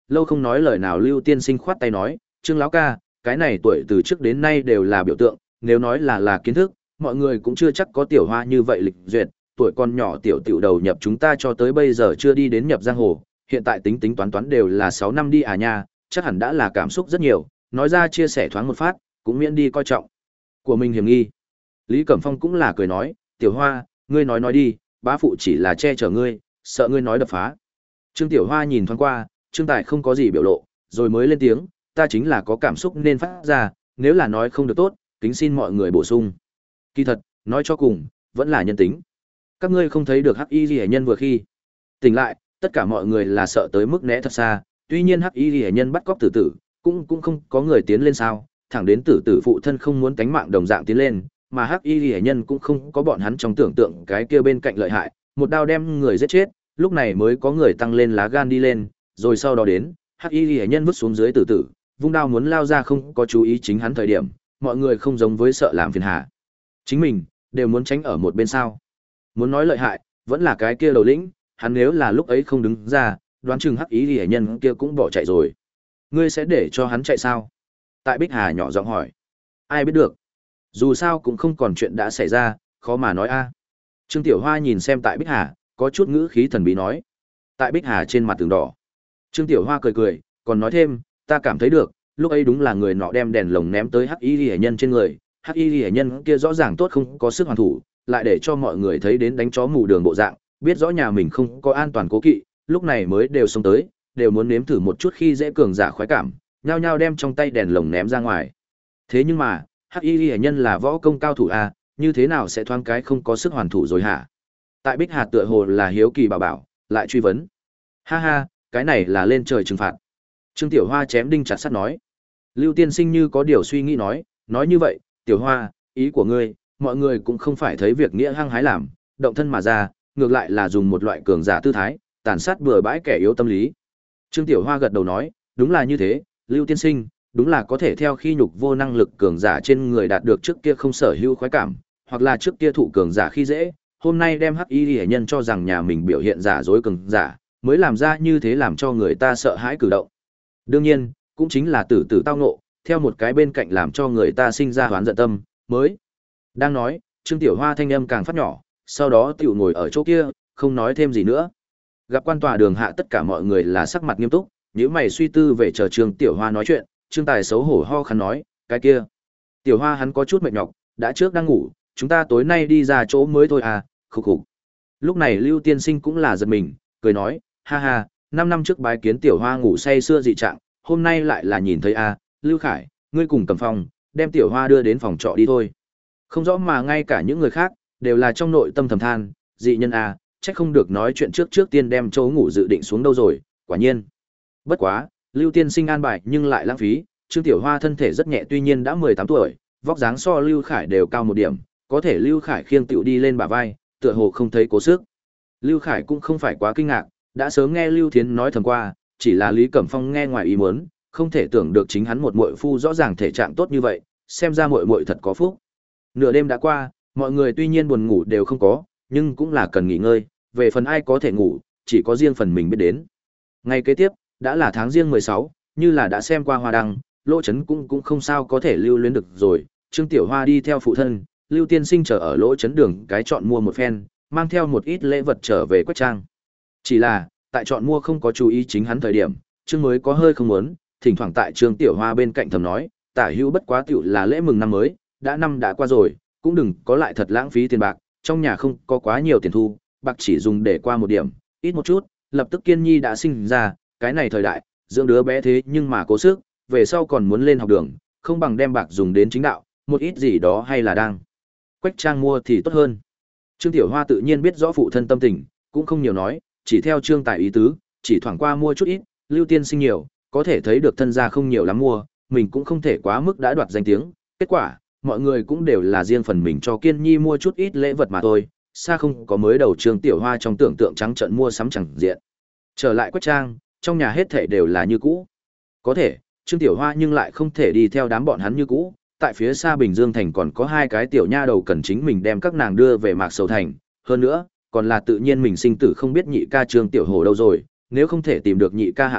lâu không nói lời nào Lưu Tiên Sinh khoát tay nói, Trương lão ca, cái này tuổi từ trước đến nay đều là biểu tượng, nếu nói là là kiến thức, mọi người cũng chưa chắc có Tiểu Hoa như vậy lịch duyệt, tuổi con nhỏ tiểu tiểu đầu nhập chúng ta cho tới bây giờ chưa đi đến nhập giang hồ, hiện tại tính tính toán toán đều là sáu năm đi à nha, chắc hẳn đã là cảm xúc rất nhiều, nói ra chia sẻ thoáng một phát, cũng miễn đi coi trọng của mình hiểm nghi. Lý Cẩm Phong cũng là cười nói, Tiểu Hoa, ngươi nói nói đi, bá phụ chỉ là che chở ngươi, sợ ngươi nói đập phá. Trương Tiểu Hoa nhìn thoáng qua, Trương Tài không có gì biểu lộ, rồi mới lên tiếng, ta chính là có cảm xúc nên phát ra, nếu là nói không được tốt, kính xin mọi người bổ sung. Kỳ thật, nói cho cùng, vẫn là nhân tính. Các ngươi không thấy được Hắc Y Liễu nhân vừa khi tỉnh lại, tất cả mọi người là sợ tới mức né thật xa, tuy nhiên Hắc Y Liễu nhân bắt cóc tử tử, cũng cũng không có người tiến lên sao, thẳng đến tử tử phụ thân không muốn tánh mạng đồng dạng tiến lên, mà Hắc Y Liễu nhân cũng không có bọn hắn trong tưởng tượng cái kia bên cạnh lợi hại, một đao đem người giết chết, lúc này mới có người tăng lên lá gan đi lên, rồi sau đó đến, Hắc Y Liễu nhân vứt xuống dưới tử tử, vung đao muốn lao ra không có chú ý chính hắn thời điểm, mọi người không giống với sợ làm phiền hà. Chính mình đều muốn tránh ở một bên sao? Muốn nói lợi hại, vẫn là cái kia đầu lĩnh, hắn nếu là lúc ấy không đứng ra, đoán chừng Hắc Y Liễu nhân kia cũng bỏ chạy rồi. Ngươi sẽ để cho hắn chạy sao? Tại Bích Hà nhỏ giọng hỏi. Ai biết được? Dù sao cũng không còn chuyện đã xảy ra, khó mà nói a. Trương Tiểu Hoa nhìn xem Tại Bích Hà, có chút ngữ khí thần bí nói. Tại Bích Hà trên mặt tường đỏ. Trương Tiểu Hoa cười cười, còn nói thêm, ta cảm thấy được, lúc ấy đúng là người nọ đem đèn lồng ném tới Hắc Y Liễu nhân trên người, Hắc Y Liễu nhân kia rõ ràng tốt không có sức hoàn thủ, lại để cho mọi người thấy đến đánh chó mù đường bộ dạng, biết rõ nhà mình không có an toàn cố kỵ, lúc này mới đều xông tới, đều muốn nếm thử một chút khi dễ cường giả khoái cảm, nhao nhao đem trong tay đèn lồng ném ra ngoài. Thế nhưng mà, Hắc Y Liễu nhân là võ công cao thủ a, như thế nào sẽ thoáng cái không có sức hoàn thủ rồi hả? Tại Bích Hà tựa hồ là hiếu kỳ bảo bảo, lại truy vấn. Ha ha, cái này là lên trời trừng phạt. Trương Tiểu Hoa chém đinh chặt sắt nói. Lưu Tiên Sinh như có điều suy nghĩ nói, nói như vậy, Tiểu Hoa, ý của ngươi, mọi người cũng không phải thấy việc nghĩa hăng hái làm, động thân mà ra, ngược lại là dùng một loại cường giả tư thái, tàn sát bừa bãi kẻ yếu tâm lý. Trương Tiểu Hoa gật đầu nói, đúng là như thế, Lưu Tiên Sinh, đúng là có thể theo khi nhục vô năng lực cường giả trên người đạt được trước kia không sở hữu khoái cảm, hoặc là trước kia thụ cường giả khi dễ, hôm nay đem Hắc Y Liễu nhân cho rằng nhà mình biểu hiện giả dối cường giả, mới làm ra như thế làm cho người ta sợ hãi cử động. Đương nhiên, cũng chính là tử tử tao ngộ, theo một cái bên cạnh làm cho người ta sinh ra hoán giận tâm, mới. Đang nói, Trương Tiểu Hoa thanh âm càng phát nhỏ, sau đó tiểu ngồi ở chỗ kia, không nói thêm gì nữa. Gặp quan tòa đường hạ tất cả mọi người là sắc mặt nghiêm túc, nếu mày suy tư về chờ Trương Tiểu Hoa nói chuyện, Trương Tài xấu hổ ho khăn nói, cái kia. Tiểu Hoa hắn có chút mệt nhọc, đã trước đang ngủ, chúng ta tối nay đi ra chỗ mới thôi à, khục khục. Lúc này Lưu Tiên Sinh cũng là giật mình, cười nói, ha ha, năm năm trước bái kiến Tiểu Hoa ngủ say xưa dị trạng, hôm nay lại là nhìn thấy à, Lưu Khải, ngươi cùng Cầm Phong, đem Tiểu Hoa đưa đến phòng trọ đi thôi. Không rõ mà ngay cả những người khác, đều là trong nội tâm thầm than, dị nhân à, chắc không được nói chuyện trước trước tiên đem chỗ ngủ dự định xuống đâu rồi, quả nhiên. Bất quá, Lưu Tiên Sinh an bài nhưng lại lãng phí, Trương Tiểu Hoa thân thể rất nhẹ tuy nhiên đã mười tám tuổi, vóc dáng so Lưu Khải đều cao một điểm, có thể Lưu Khải khiêng tiểu đi lên bả vai, tựa hồ không thấy cố sức. Lưu Khải cũng không phải quá kinh ngạc, đã sớm nghe Lưu Thiến nói thầm qua, chỉ là Lý Cẩm Phong nghe ngoài ý muốn, không thể tưởng được chính hắn một muội phu rõ ràng thể trạng tốt như vậy, xem ra muội muội thật có phúc. Nửa đêm đã qua, mọi người tuy nhiên buồn ngủ đều không có, nhưng cũng là cần nghỉ ngơi, về phần ai có thể ngủ, chỉ có riêng phần mình biết đến. Ngày kế tiếp, đã là tháng riêng mười sáu, như là đã xem qua hoa đăng, Lỗ Chấn cũng cũng không sao có thể lưu luyến được rồi, Trương Tiểu Hoa đi theo phụ thân, Lưu Tiên Sinh chờ ở Lỗ Chấn đường cái chọn mua một phen, mang theo một ít lễ vật trở về Quách Trang. Chỉ là, tại chọn mua không có chú ý chính hắn thời điểm, Trương mới có hơi không muốn, thỉnh thoảng tại Trương Tiểu Hoa bên cạnh thầm nói, tả hữu bất quá tiểu là lễ mừng năm mới, đã năm đã qua rồi, cũng đừng có lại thật lãng phí tiền bạc, trong nhà không có quá nhiều tiền thu, bạc chỉ dùng để qua một điểm, ít một chút, lập tức Kiên Nhi đã sinh ra, cái này thời đại, dưỡng đứa bé thế nhưng mà cố sức, về sau còn muốn lên học đường, không bằng đem bạc dùng đến chính đạo, một ít gì đó hay là đang Quách Trang mua thì tốt hơn. Trương Tiểu Hoa tự nhiên biết rõ phụ thân tâm tình, cũng không nhiều nói, chỉ theo Trương Tài ý tứ, chỉ thoảng qua mua chút ít, Lưu Tiên Sinh nhiều, có thể thấy được thân gia không nhiều lắm mua, mình cũng không thể quá mức đã đoạt danh tiếng, kết quả, mọi người cũng đều là riêng phần mình cho Kiên Nhi mua chút ít lễ vật mà thôi, xa không có mới đầu Trương Tiểu Hoa trong tưởng tượng trắng trợn mua sắm chẳng diện. Trở lại Quách Trang, trong nhà hết thảy đều là như cũ. Có thể, Trương Tiểu Hoa nhưng lại không thể đi theo đám bọn hắn như cũ, tại phía xa Bình Dương thành còn có hai cái tiểu nha đầu cần chính mình đem các nàng đưa về Mạc Sầu thành, hơn nữa, còn là tự nhiên mình sinh tử không biết nhị ca Trương Tiểu Hồ đâu rồi, nếu không thể tìm được nhị ca hạ lạc,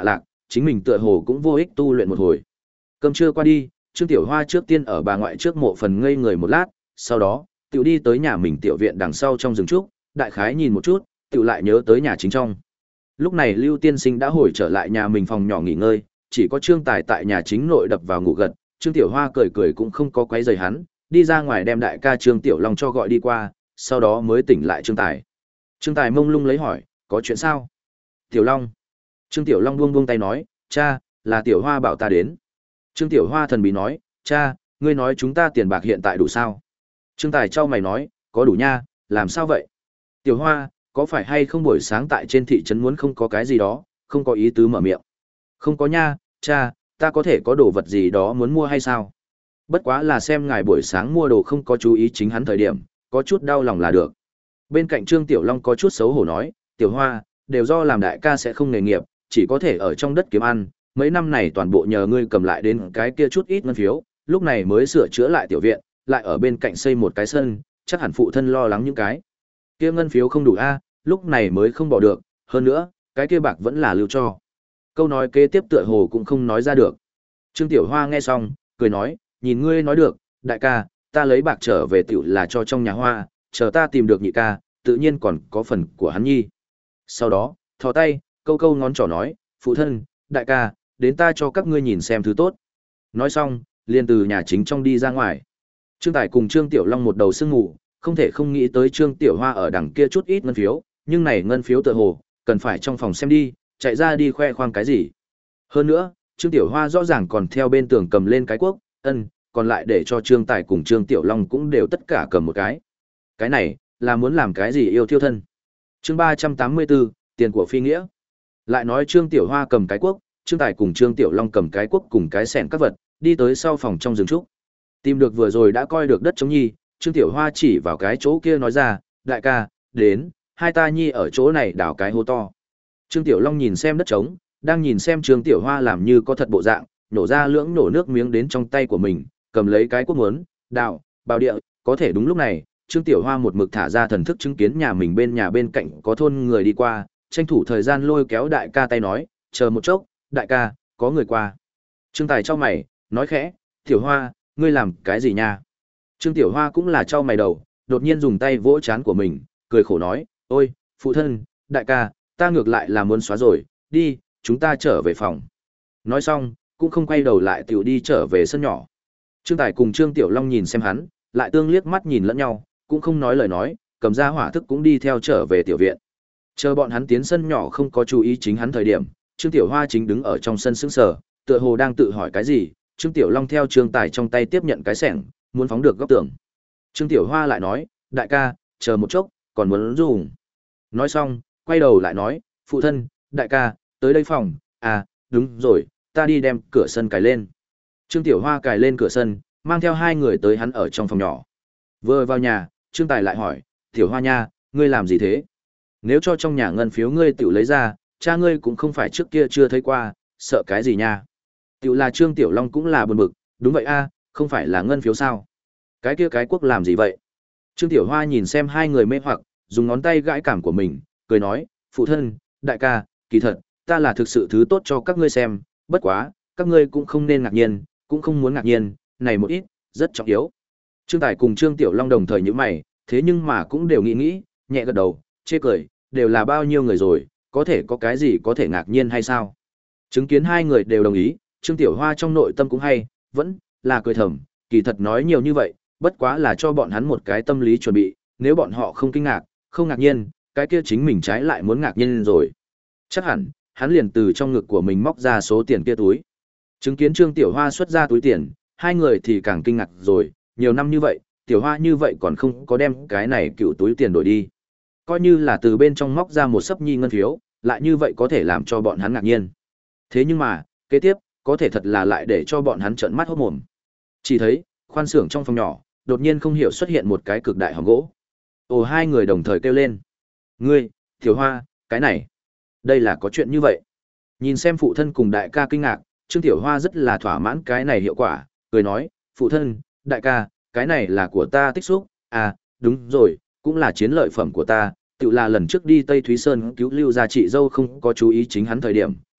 chính mình tựa hồ cũng vô ích tu luyện một hồi. Cơm trưa qua đi, Trương Tiểu Hoa trước tiên ở bà ngoại trước mộ phần ngây người một lát, sau đó, tiểu đi tới nhà mình tiểu viện đằng sau trong rừng trúc, đại khái nhìn một chút, tiểu lại nhớ tới nhà chính trong. Lúc này Lưu Tiên Sinh đã hồi trở lại nhà mình phòng nhỏ nghỉ ngơi, chỉ có Trương Tài tại nhà chính nội đập vào ngủ gật, Trương Tiểu Hoa cười cười cũng không có quấy rầy hắn, đi ra ngoài đem đại ca Trương Tiểu Long cho gọi đi qua, sau đó mới tỉnh lại Trương Tài. Trương Tài mông lung lấy hỏi, có chuyện sao? Tiểu Long. Trương Tiểu Long buông buông tay nói, cha, là Tiểu Hoa bảo ta đến. Trương Tiểu Hoa thần bí nói, cha, ngươi nói chúng ta tiền bạc hiện tại đủ sao? Trương Tài trao mày nói, có đủ nha, làm sao vậy? Tiểu Hoa, có phải hay không buổi sáng tại trên thị trấn muốn không có cái gì đó, không có ý tứ mở miệng. Không có nha, cha, ta có thể có đồ vật gì đó muốn mua hay sao? Bất quá là xem ngài buổi sáng mua đồ không có chú ý chính hắn thời điểm, có chút đau lòng là được. Bên cạnh Trương Tiểu Long có chút xấu hổ nói, Tiểu Hoa, đều do làm đại ca sẽ không nghề nghiệp, chỉ có thể ở trong đất kiếm ăn, mấy năm này toàn bộ nhờ ngươi cầm lại đến cái kia chút ít ngân phiếu, lúc này mới sửa chữa lại tiểu viện, lại ở bên cạnh xây một cái sân, chắc hẳn phụ thân lo lắng những cái. Kia ngân phiếu không đủ a, lúc này mới không bỏ được, hơn nữa, cái kia bạc vẫn là lưu cho. Câu nói kế tiếp tựa hồ cũng không nói ra được. Trương Tiểu Hoa nghe xong, cười nói, nhìn ngươi nói được, đại ca, ta lấy bạc trở về tiểu là cho trong nhà Hoa, chờ ta tìm được nhị ca, tự nhiên còn có phần của hắn nhi. Sau đó, thò tay, câu câu ngón trỏ nói, phụ thân, đại ca, đến ta cho các ngươi nhìn xem thứ tốt. Nói xong, liền từ nhà chính trong đi ra ngoài. Trương Tài cùng Trương Tiểu Long một đầu sương ngủ, không thể không nghĩ tới Trương Tiểu Hoa ở đằng kia chút ít ngân phiếu, nhưng này ngân phiếu tựa hồ, cần phải trong phòng xem đi, chạy ra đi khoe khoang cái gì. Hơn nữa, Trương Tiểu Hoa rõ ràng còn theo bên tường cầm lên cái cuốc, ân, còn lại để cho Trương Tài cùng Trương Tiểu Long cũng đều tất cả cầm một cái. Cái này, là muốn làm cái gì yêu thiêu thân. Chương ba trăm tám mươi bốn, tiền của phi nghĩa. Lại nói Trương Tiểu Hoa cầm cái cuốc, Trương Tài cùng Trương Tiểu Long cầm cái cuốc cùng cái xẻng các vật, đi tới sau phòng trong rừng trúc. Tìm được vừa rồi đã coi được đất trống nhi, Trương Tiểu Hoa chỉ vào cái chỗ kia nói ra, đại ca, đến, hai ta nhi ở chỗ này đào cái hố to. Trương Tiểu Long nhìn xem đất trống, đang nhìn xem Trương Tiểu Hoa làm như có thật bộ dạng, nổ ra lưỡng nổ nước miếng đến trong tay của mình, cầm lấy cái cuốc muốn, đào, bao địa, có thể đúng lúc này, Trương Tiểu Hoa một mực thả ra thần thức chứng kiến nhà mình bên nhà bên cạnh có thôn người đi qua, tranh thủ thời gian lôi kéo đại ca tay nói, chờ một chốc, đại ca, có người qua. Trương Tài trao mày, nói khẽ, Tiểu Hoa, ngươi làm cái gì nha? Trương Tiểu Hoa cũng là trao mày đầu, đột nhiên dùng tay vỗ trán của mình, cười khổ nói, ôi, phụ thân, đại ca, ta ngược lại là muốn xóa rồi, đi, chúng ta trở về phòng. Nói xong, cũng không quay đầu lại tiểu đi trở về sân nhỏ. Trương Tài cùng Trương Tiểu Long nhìn xem hắn, lại tương liếc mắt nhìn lẫn nhau, cũng không nói lời nói, cầm ra hỏa thức cũng đi theo trở về tiểu viện. Chờ bọn hắn tiến sân nhỏ không có chú ý chính hắn thời điểm, Trương Tiểu Hoa chính đứng ở trong sân sững sờ, tựa hồ đang tự hỏi cái gì, Trương Tiểu Long theo Trương Tài trong tay tiếp nhận cái xẻng, muốn phóng được góc tường. Trương Tiểu Hoa lại nói, đại ca, chờ một chốc, còn muốn dùng. Nói xong, quay đầu lại nói, phụ thân, đại ca, tới đây phòng, à, đúng rồi, ta đi đem cửa sân cài lên. Trương Tiểu Hoa cài lên cửa sân, mang theo hai người tới hắn ở trong phòng nhỏ. Vừa vào nhà, Trương Tài lại hỏi, Tiểu Hoa nha, ngươi làm gì thế? Nếu cho trong nhà ngân phiếu ngươi tự lấy ra, cha ngươi cũng không phải trước kia chưa thấy qua, sợ cái gì nha? Tiểu là Trương Tiểu Long cũng là buồn bực, đúng vậy a, không phải là ngân phiếu sao? Cái kia cái quốc làm gì vậy? Trương Tiểu Hoa nhìn xem hai người mê hoặc, dùng ngón tay gãi cảm của mình, cười nói, phụ thân, đại ca, kỳ thật, ta là thực sự thứ tốt cho các ngươi xem, bất quá, các ngươi cũng không nên ngạc nhiên, cũng không muốn ngạc nhiên, này một ít, rất trọng yếu. Trương Tài cùng Trương Tiểu Long đồng thời nhíu mày, thế nhưng mà cũng đều nghĩ nghĩ, nhẹ gật đầu, chê cười, đều là bao nhiêu người rồi, có thể có cái gì có thể ngạc nhiên hay sao? Chứng kiến hai người đều đồng ý, Trương Tiểu Hoa trong nội tâm cũng hay, vẫn là cười thầm, kỳ thật nói nhiều như vậy, bất quá là cho bọn hắn một cái tâm lý chuẩn bị, nếu bọn họ không kinh ngạc, không ngạc nhiên, cái kia chính mình trái lại muốn ngạc nhiên rồi. Chắc hẳn, hắn liền từ trong ngực của mình móc ra số tiền kia túi. Chứng kiến Trương Tiểu Hoa xuất ra túi tiền, hai người thì càng kinh ngạc rồi, nhiều năm như vậy, Tiểu Hoa như vậy còn không có đem cái này cựu túi tiền đổi đi. Coi như là từ bên trong móc ra một sấp nhi ngân phiếu, lại như vậy có thể làm cho bọn hắn ngạc nhiên. Thế nhưng mà, kế tiếp, có thể thật là lại để cho bọn hắn trợn mắt hốt mồm. Chỉ thấy, khoan xưởng trong phòng nhỏ, đột nhiên không hiểu xuất hiện một cái cực đại hòm gỗ. Ồ, hai người đồng thời kêu lên. Ngươi, Tiểu Hoa, cái này, đây là có chuyện như vậy. Nhìn xem phụ thân cùng đại ca kinh ngạc, Trương Tiểu Hoa rất là thỏa mãn cái này hiệu quả, cười nói, phụ thân, đại ca, cái này là của ta tích xúc, à, đúng rồi, cũng là chiến lợi phẩm của ta, tự là lần trước đi Tây Thúy Sơn cứu lưu gia chị dâu không có chú ý chính hắn thời điểm,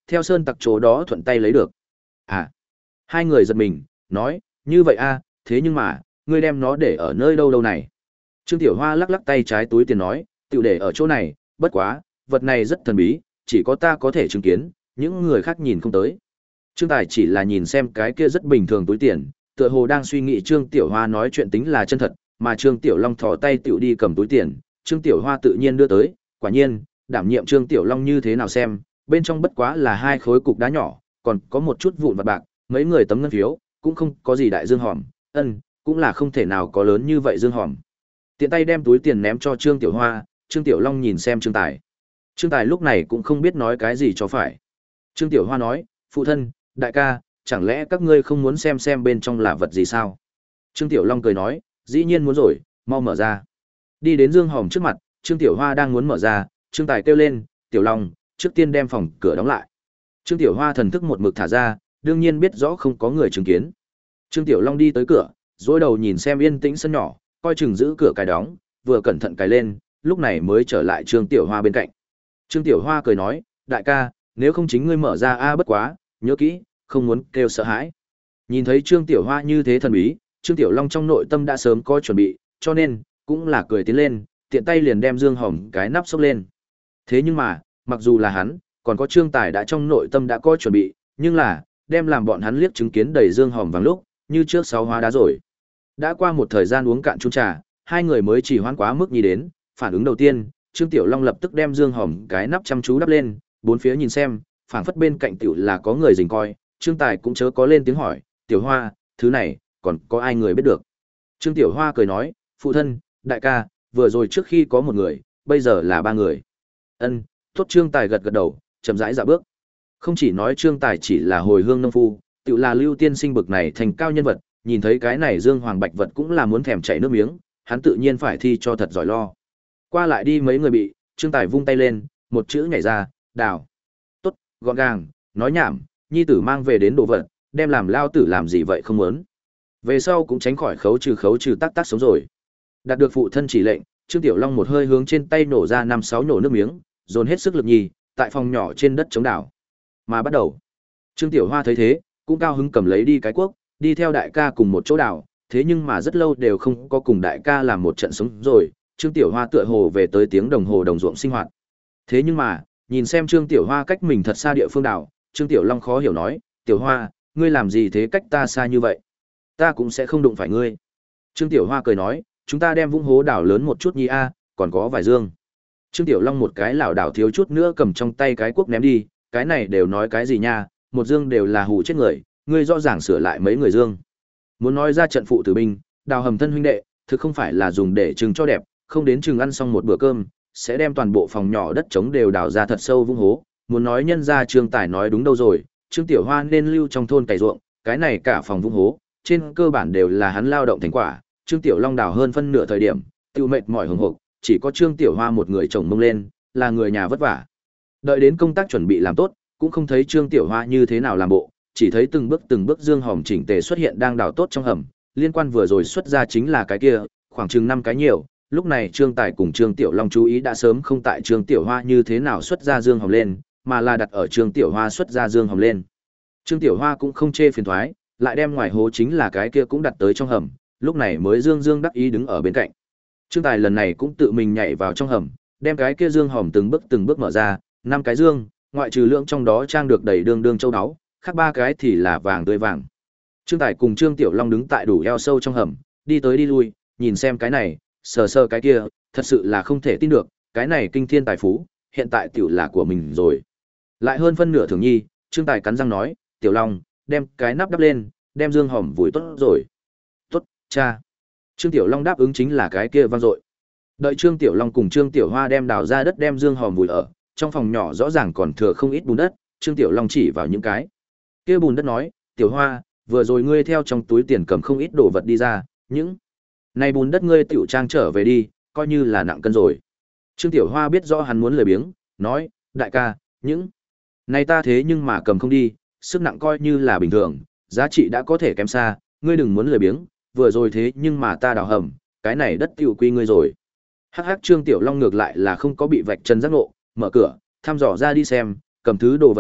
theo sơn tặc chỗ đó thuận tay lấy được. À, hai người giật mình, nói, như vậy a, thế nhưng mà, ngươi đem nó để ở nơi đâu đâu này? Trương Tiểu Hoa lắc lắc tay trái túi tiền nói, tiểu để ở chỗ này, bất quá, vật này rất thần bí, chỉ có ta có thể chứng kiến, những người khác nhìn không tới. Trương Tài chỉ là nhìn xem cái kia rất bình thường túi tiền, tựa hồ đang suy nghĩ Trương Tiểu Hoa nói chuyện tính là chân thật, mà Trương Tiểu Long thò tay tiểu đi cầm túi tiền, Trương Tiểu Hoa tự nhiên đưa tới, quả nhiên, đảm nhiệm Trương Tiểu Long như thế nào xem, bên trong bất quá là hai khối cục đá nhỏ, còn có một chút vụn vặt bạc, mấy người tấm ngân phiếu, cũng không có gì đại dương hòm, ân, cũng là không thể nào có lớn như vậy dương hòm. Tiện tay đem túi tiền ném cho Trương Tiểu Hoa, Trương Tiểu Long nhìn xem Trương Tài. Trương Tài lúc này cũng không biết nói cái gì cho phải. Trương Tiểu Hoa nói, phụ thân, đại ca, chẳng lẽ các ngươi không muốn xem xem bên trong là vật gì sao? Trương Tiểu Long cười nói, dĩ nhiên muốn rồi, mau mở ra. Đi đến dương hòm trước mặt, Trương Tiểu Hoa đang muốn mở ra, Trương Tài kêu lên, Tiểu Long, trước tiên đem phòng cửa đóng lại. Trương Tiểu Hoa thần thức một mực thả ra, đương nhiên biết rõ không có người chứng kiến. Trương Tiểu Long đi tới cửa, dối đầu nhìn xem yên tĩnh sân nhỏ, coi chừng giữ cửa cài đóng, vừa cẩn thận cài lên, lúc này mới trở lại Trương Tiểu Hoa bên cạnh. Trương Tiểu Hoa cười nói, đại ca, nếu không chính ngươi mở ra a bất quá, nhớ kỹ, không muốn kêu sợ hãi. Nhìn thấy Trương Tiểu Hoa như thế thần bí, Trương Tiểu Long trong nội tâm đã sớm có chuẩn bị, cho nên, cũng là cười tiến lên, tiện tay liền đem dương hòm cái nắp xốc lên. Thế nhưng mà, mặc dù là hắn, còn có Trương Tài đã trong nội tâm đã có chuẩn bị, nhưng là, đem làm bọn hắn liếc chứng kiến đầy dương hòm vàng lúc, như trước sáu hóa đá rồi. Đã qua một thời gian uống cạn chung trà, hai người mới chỉ hoãn quá mức nhì đến, phản ứng đầu tiên, Trương Tiểu Long lập tức đem dương hòm cái nắp chăm chú đắp lên, bốn phía nhìn xem, phảng phất bên cạnh tiểu là có người rình coi, Trương Tài cũng chớ có lên tiếng hỏi, Tiểu Hoa, thứ này, còn có ai người biết được. Trương Tiểu Hoa cười nói, phụ thân, đại ca, vừa rồi trước khi có một người, bây giờ là ba người. Ân, tốt. Trương Tài gật gật đầu, chậm rãi dạ bước. Không chỉ nói Trương Tài chỉ là hồi hương nông phu, tự là Lưu Tiên Sinh bực này thành cao nhân vật, nhìn thấy cái này Dương Hoàng Bạch vật cũng là muốn thèm chảy nước miếng, hắn tự nhiên phải thi cho thật giỏi lo. Qua lại đi mấy người bị, Trương Tài vung tay lên, một chữ nhảy ra, đào. Tốt, gọn gàng, nói nhảm, nhi tử mang về đến đồ vật, đem làm lao tử làm gì vậy không muốn. Về sau cũng tránh khỏi khấu trừ khấu trừ tác tác sống rồi. Đạt được phụ thân chỉ lệnh, Trương Tiểu Long một hơi hướng trên tay nổ ra năm sáu nổ nước miếng, dồn hết sức lực nhì, tại phòng nhỏ trên đất chống đảo. Mà bắt đầu, Trương Tiểu Hoa thấy thế, cũng cao hứng cầm lấy đi cái cuốc, đi theo đại ca cùng một chỗ đảo, thế nhưng mà rất lâu đều không có cùng đại ca làm một trận sống rồi, Trương Tiểu Hoa tựa hồ về tới tiếng đồng hồ đồng ruộng sinh hoạt. Thế nhưng mà, nhìn xem Trương Tiểu Hoa cách mình thật xa địa phương đảo, Trương Tiểu Long khó hiểu nói, Tiểu Hoa, ngươi làm gì thế cách ta xa như vậy? Ta cũng sẽ không đụng phải ngươi. Trương Tiểu Hoa cười nói, chúng ta đem vũng hố đảo lớn một chút nhi a, còn có vài dương. Trương Tiểu Long một cái lảo đảo thiếu chút nữa cầm trong tay cái cuốc ném đi, cái này đều nói cái gì nha, một dương đều là hù chết người, ngươi rõ ràng sửa lại mấy người dương. Muốn nói ra trận phụ tử binh, đào hầm thân huynh đệ, thực không phải là dùng để trừng cho đẹp, không đến chừng ăn xong một bữa cơm, sẽ đem toàn bộ phòng nhỏ đất trống đều đào ra thật sâu vũng hố. Muốn nói nhân ra Trương Tài nói đúng đâu rồi, Trương Tiểu Hoa nên lưu trong thôn cày ruộng, cái này cả phòng vũng hố, trên cơ bản đều là hắn lao động thành quả. Trương Tiểu Long đào hơn phân nửa thời điểm, tiêu mệt mỏi hừng hực, chỉ có Trương Tiểu Hoa một người chồng mông lên, là người nhà vất vả. Đợi đến công tác chuẩn bị làm tốt, cũng không thấy Trương Tiểu Hoa như thế nào làm bộ, chỉ thấy từng bước từng bước dương hòm chỉnh tề xuất hiện đang đào tốt trong hầm, liên quan vừa rồi xuất ra chính là cái kia, khoảng chừng năm cái nhiều. Lúc này Trương Tài cùng Trương Tiểu Long chú ý đã sớm không tại Trương Tiểu Hoa như thế nào xuất ra dương hòm lên, mà là đặt ở Trương Tiểu Hoa xuất ra dương hòm lên. Trương Tiểu Hoa cũng không chê phiền toái, lại đem ngoài hố chính là cái kia cũng đặt tới trong hầm, lúc này mới dương dương đắc ý đứng ở bên cạnh. Trương Tài lần này cũng tự mình nhảy vào trong hầm, đem cái kia dương hòm từng bước từng bước mở ra, năm cái dương, ngoại trừ lượng trong đó trang được đầy đương đương châu đáo, khác ba cái thì là vàng tươi vàng. Trương Tài cùng Trương Tiểu Long đứng tại đủ eo sâu trong hầm, đi tới đi lui, nhìn xem cái này, sờ sờ cái kia, thật sự là không thể tin được, cái này kinh thiên tài phú, hiện tại tiểu là của mình rồi. Lại hơn phân nửa thường nhi, Trương Tài cắn răng nói, Tiểu Long, đem cái nắp đắp lên, đem dương hòm vùi tốt rồi. Tốt, cha. Trương Tiểu Long đáp ứng chính là cái kia vang dội. Đợi Trương Tiểu Long cùng Trương Tiểu Hoa đem đào ra đất đem dương hòm vùi ở, trong phòng nhỏ rõ ràng còn thừa không ít bùn đất, Trương Tiểu Long chỉ vào những cái kia bùn đất nói, Tiểu Hoa, vừa rồi ngươi theo trong túi tiền cầm không ít đồ vật đi ra, những này bùn đất ngươi tiểu trang trở về đi, coi như là nặng cân rồi. Trương Tiểu Hoa biết rõ hắn muốn lười biếng, nói, đại ca, những này ta thế nhưng mà cầm không đi, sức nặng coi như là bình thường, giá trị đã có thể kém xa, ngươi đừng muốn lười biếng, vừa rồi thế nhưng mà ta đào hầm, cái này đất tiểu quy ngươi rồi. Hắc hắc. Trương Tiểu Long ngược lại là không có bị vạch chân giác ngộ, mở cửa, thăm dò ra đi xem, cầm thứ đồ vật tới,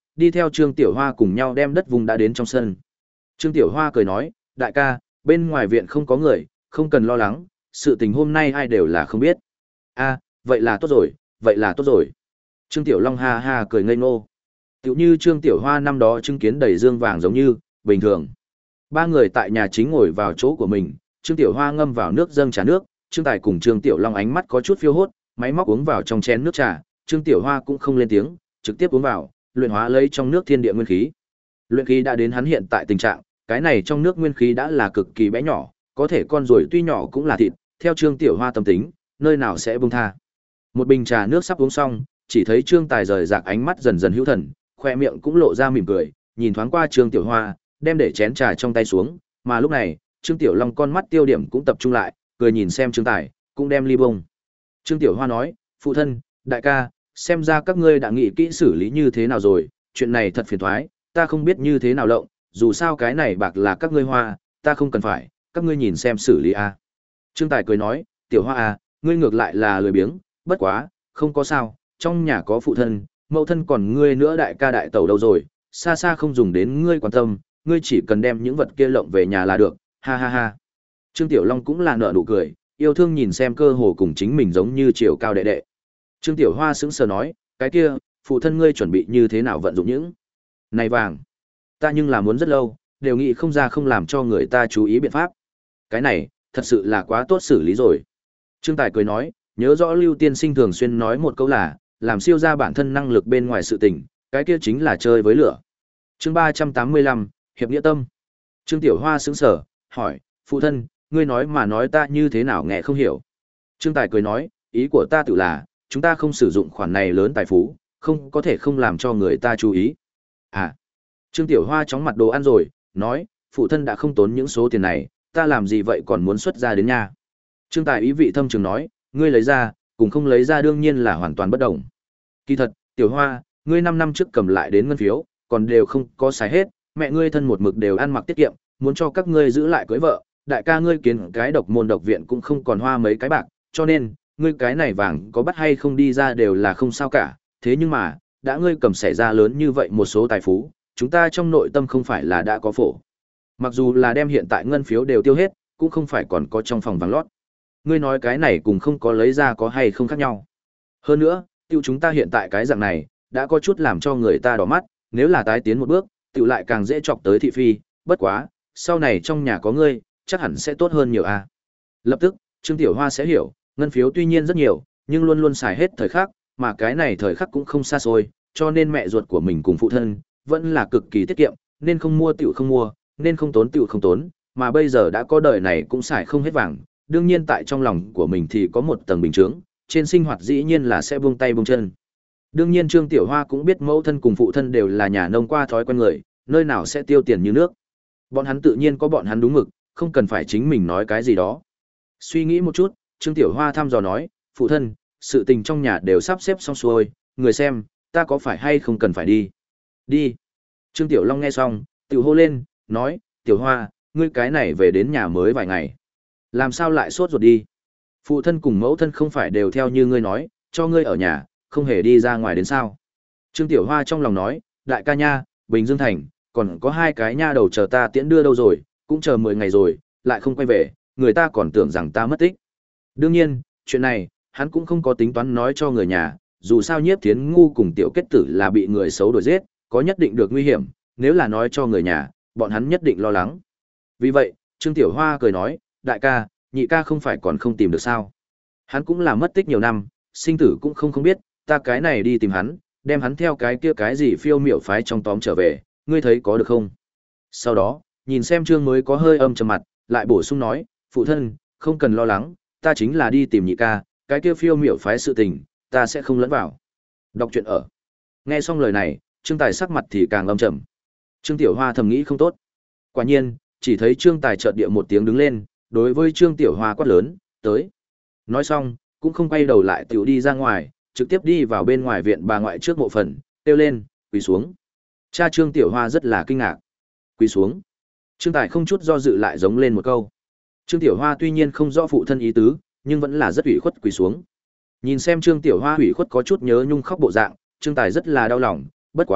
đi theo Trương Tiểu Hoa cùng nhau đem đất vùng đã đến trong sân. Trương Tiểu Hoa cười nói, đại ca, bên ngoài viện không có người, không cần lo lắng, sự tình hôm nay ai đều là không biết. A, vậy là tốt rồi, vậy là tốt rồi. Trương Tiểu Long ha ha cười ngây ngô. Tiểu như Trương Tiểu Hoa năm đó chứng kiến đầy dương vàng giống như, bình thường. Ba người tại nhà chính ngồi vào chỗ của mình, Trương Tiểu Hoa ngâm vào nước dâng trà nước, Trương Tài cùng Trương Tiểu Long ánh mắt có chút phiêu hốt, máy móc uống vào trong chén nước trà, Trương Tiểu Hoa cũng không lên tiếng, trực tiếp uống vào, luyện hóa lấy trong nước thiên địa nguyên khí. Luyện khí đã đến hắn hiện tại tình trạng, cái này trong nước nguyên khí đã là cực kỳ bé nhỏ, có thể con ruồi tuy nhỏ cũng là thịt, theo Trương Tiểu Hoa tâm tính, nơi nào sẽ buông tha. Một bình trà nước sắp uống xong, chỉ thấy Trương Tài rời rạc ánh mắt dần dần hữu thần, khoe miệng cũng lộ ra mỉm cười, nhìn thoáng qua Trương Tiểu Hoa, đem để chén trà trong tay xuống, mà lúc này, Trương Tiểu Long con mắt tiêu điểm cũng tập trung lại, cười nhìn xem Trương Tài, cũng đem ly bông. Trương Tiểu Hoa nói, phụ thân, đại ca, xem ra các ngươi đã nghĩ kỹ xử lý như thế nào rồi, chuyện này thật phiền toái, ta không biết như thế nào lộng, dù sao cái này bạc là các ngươi hoa, ta không cần phải, các ngươi nhìn xem xử lý a. Trương Tài cười nói, Tiểu Hoa à, ngươi ngược lại là lười biếng, bất quá, không có sao, trong nhà có phụ thân, mẫu thân còn ngươi nữa đại ca đại tẩu đâu rồi, xa xa không dùng đến ngươi quan tâm, ngươi chỉ cần đem những vật kia lộng về nhà là được, ha ha ha. Trương Tiểu Long cũng là nở nụ cười, yêu thương nhìn xem cơ hồ cùng chính mình giống như chiều cao đệ đệ. Trương Tiểu Hoa sững sờ nói, cái kia, phụ thân ngươi chuẩn bị như thế nào vận dụng những này vàng? Ta nhưng là muốn rất lâu, đều nghĩ không ra không làm cho người ta chú ý biện pháp. Cái này, thật sự là quá tốt xử lý rồi. Trương Tài cười nói, nhớ rõ Lưu Tiên Sinh thường xuyên nói một câu là, làm siêu ra bản thân năng lực bên ngoài sự tình, cái kia chính là chơi với lửa. Chương ba trăm tám mươi lăm, Hiệp nghĩa tâm. Trương Tiểu Hoa sững sờ, hỏi, phụ thân, ngươi nói mà nói ta như thế nào nghe không hiểu. Trương Tài cười nói, ý của ta tự là, chúng ta không sử dụng khoản này lớn tài phú, không có thể không làm cho người ta chú ý. À, Trương Tiểu Hoa chóng mặt đồ ăn rồi, nói, phụ thân đã không tốn những số tiền này, ta làm gì vậy còn muốn xuất ra đến nhà. Trương Tài ý vị thâm trường nói, ngươi lấy ra, cùng không lấy ra đương nhiên là hoàn toàn bất đồng. Kỳ thật, Tiểu Hoa, ngươi năm năm trước cầm lại đến ngân phiếu, còn đều không có xài hết, mẹ ngươi thân một mực đều ăn mặc tiết kiệm, muốn cho các ngươi giữ lại cưới vợ, đại ca ngươi kiến cái độc môn độc viện cũng không còn hoa mấy cái bạc, cho nên, ngươi cái này vàng có bắt hay không đi ra đều là không sao cả, thế nhưng mà, đã ngươi cầm xảy ra lớn như vậy một số tài phú, chúng ta trong nội tâm không phải là đã có phổ. Mặc dù là đem hiện tại ngân phiếu đều tiêu hết, cũng không phải còn có trong phòng vàng lót. Ngươi nói cái này cùng không có lấy ra có hay không khác nhau. Hơn nữa, tiêu chúng ta hiện tại cái dạng này, đã có chút làm cho người ta đỏ mắt, nếu là tái tiến một bước, tiêu lại càng dễ chọc tới thị phi, bất quá, sau này trong nhà có ngươi, chắc hẳn sẽ tốt hơn nhiều a. Lập tức, Trương Tiểu Hoa sẽ hiểu, ngân phiếu tuy nhiên rất nhiều, nhưng luôn luôn xài hết thời khắc, mà cái này thời khắc cũng không xa xôi, cho nên mẹ ruột của mình cùng phụ thân vẫn là cực kỳ tiết kiệm, nên không mua tiểu không mua, nên không tốn tiểu không tốn, mà bây giờ đã có đời này cũng xài không hết vàng, đương nhiên tại trong lòng của mình thì có một tầng bình chứng, trên sinh hoạt dĩ nhiên là sẽ buông tay buông chân. Đương nhiên Trương Tiểu Hoa cũng biết mẫu thân cùng phụ thân đều là nhà nông qua thói quen người, nơi nào sẽ tiêu tiền như nước. Bọn hắn tự nhiên có bọn hắn đúng mực, không cần phải chính mình nói cái gì đó. Suy nghĩ một chút, Trương Tiểu Hoa thăm dò nói, phụ thân, sự tình trong nhà đều sắp xếp xong xuôi, người xem, ta có phải hay không cần phải đi. Đi. Trương Tiểu Long nghe xong, tiểu hô lên, nói, Tiểu Hoa, ngươi cái này về đến nhà mới vài ngày. Làm sao lại sốt ruột đi? Phụ thân cùng mẫu thân không phải đều theo như ngươi nói, cho ngươi ở nhà, không hề đi ra ngoài đến sao. Trương Tiểu Hoa trong lòng nói, đại ca nha, Bình Dương Thành, còn có hai cái nha đầu chờ ta tiễn đưa đâu rồi, cũng chờ mười ngày rồi, lại không quay về, người ta còn tưởng rằng ta mất tích. Đương nhiên, chuyện này, hắn cũng không có tính toán nói cho người nhà, dù sao Nhiếp Thiến Ngu cùng Tiểu Kết Tử là bị người xấu đuổi giết, có nhất định được nguy hiểm, nếu là nói cho người nhà, bọn hắn nhất định lo lắng. Vì vậy, Trương Tiểu Hoa cười nói, đại ca, nhị ca không phải còn không tìm được sao. Hắn cũng là mất tích nhiều năm, sinh tử cũng không không biết, ta cái này đi tìm hắn, đem hắn theo cái kia cái gì phiêu miểu phái trong tóm trở về, ngươi thấy có được không? Sau đó, nhìn xem Trương mới có hơi âm trầm mặt, lại bổ sung nói, phụ thân, không cần lo lắng, ta chính là đi tìm nhị ca, cái kia phiêu miểu phái sự tình, ta sẽ không lẫn vào. Đọc truyện ở. Nghe xong lời này, Trương Tài sắc mặt thì càng âm trầm. Trương Tiểu Hoa thầm nghĩ không tốt. Quả nhiên, chỉ thấy Trương Tài chợt địa một tiếng đứng lên, đối với Trương Tiểu Hoa quát lớn, tới. Nói xong, cũng không quay đầu lại tiểu đi ra ngoài, trực tiếp đi vào bên ngoài viện bà ngoại trước mộ phần, kêu lên, quỳ xuống. Cha Trương Tiểu Hoa rất là kinh ngạc. Quỳ xuống. Trương Tài không chút do dự lại giống lên một câu. Trương Tiểu Hoa tuy nhiên không rõ phụ thân ý tứ, nhưng vẫn là rất ủy khuất quỳ xuống. Nhìn xem Trương Tiểu Hoa ủy khuất có chút nhớ nhung khóc bộ dạng, Trương Tài rất là đau lòng, bất quá,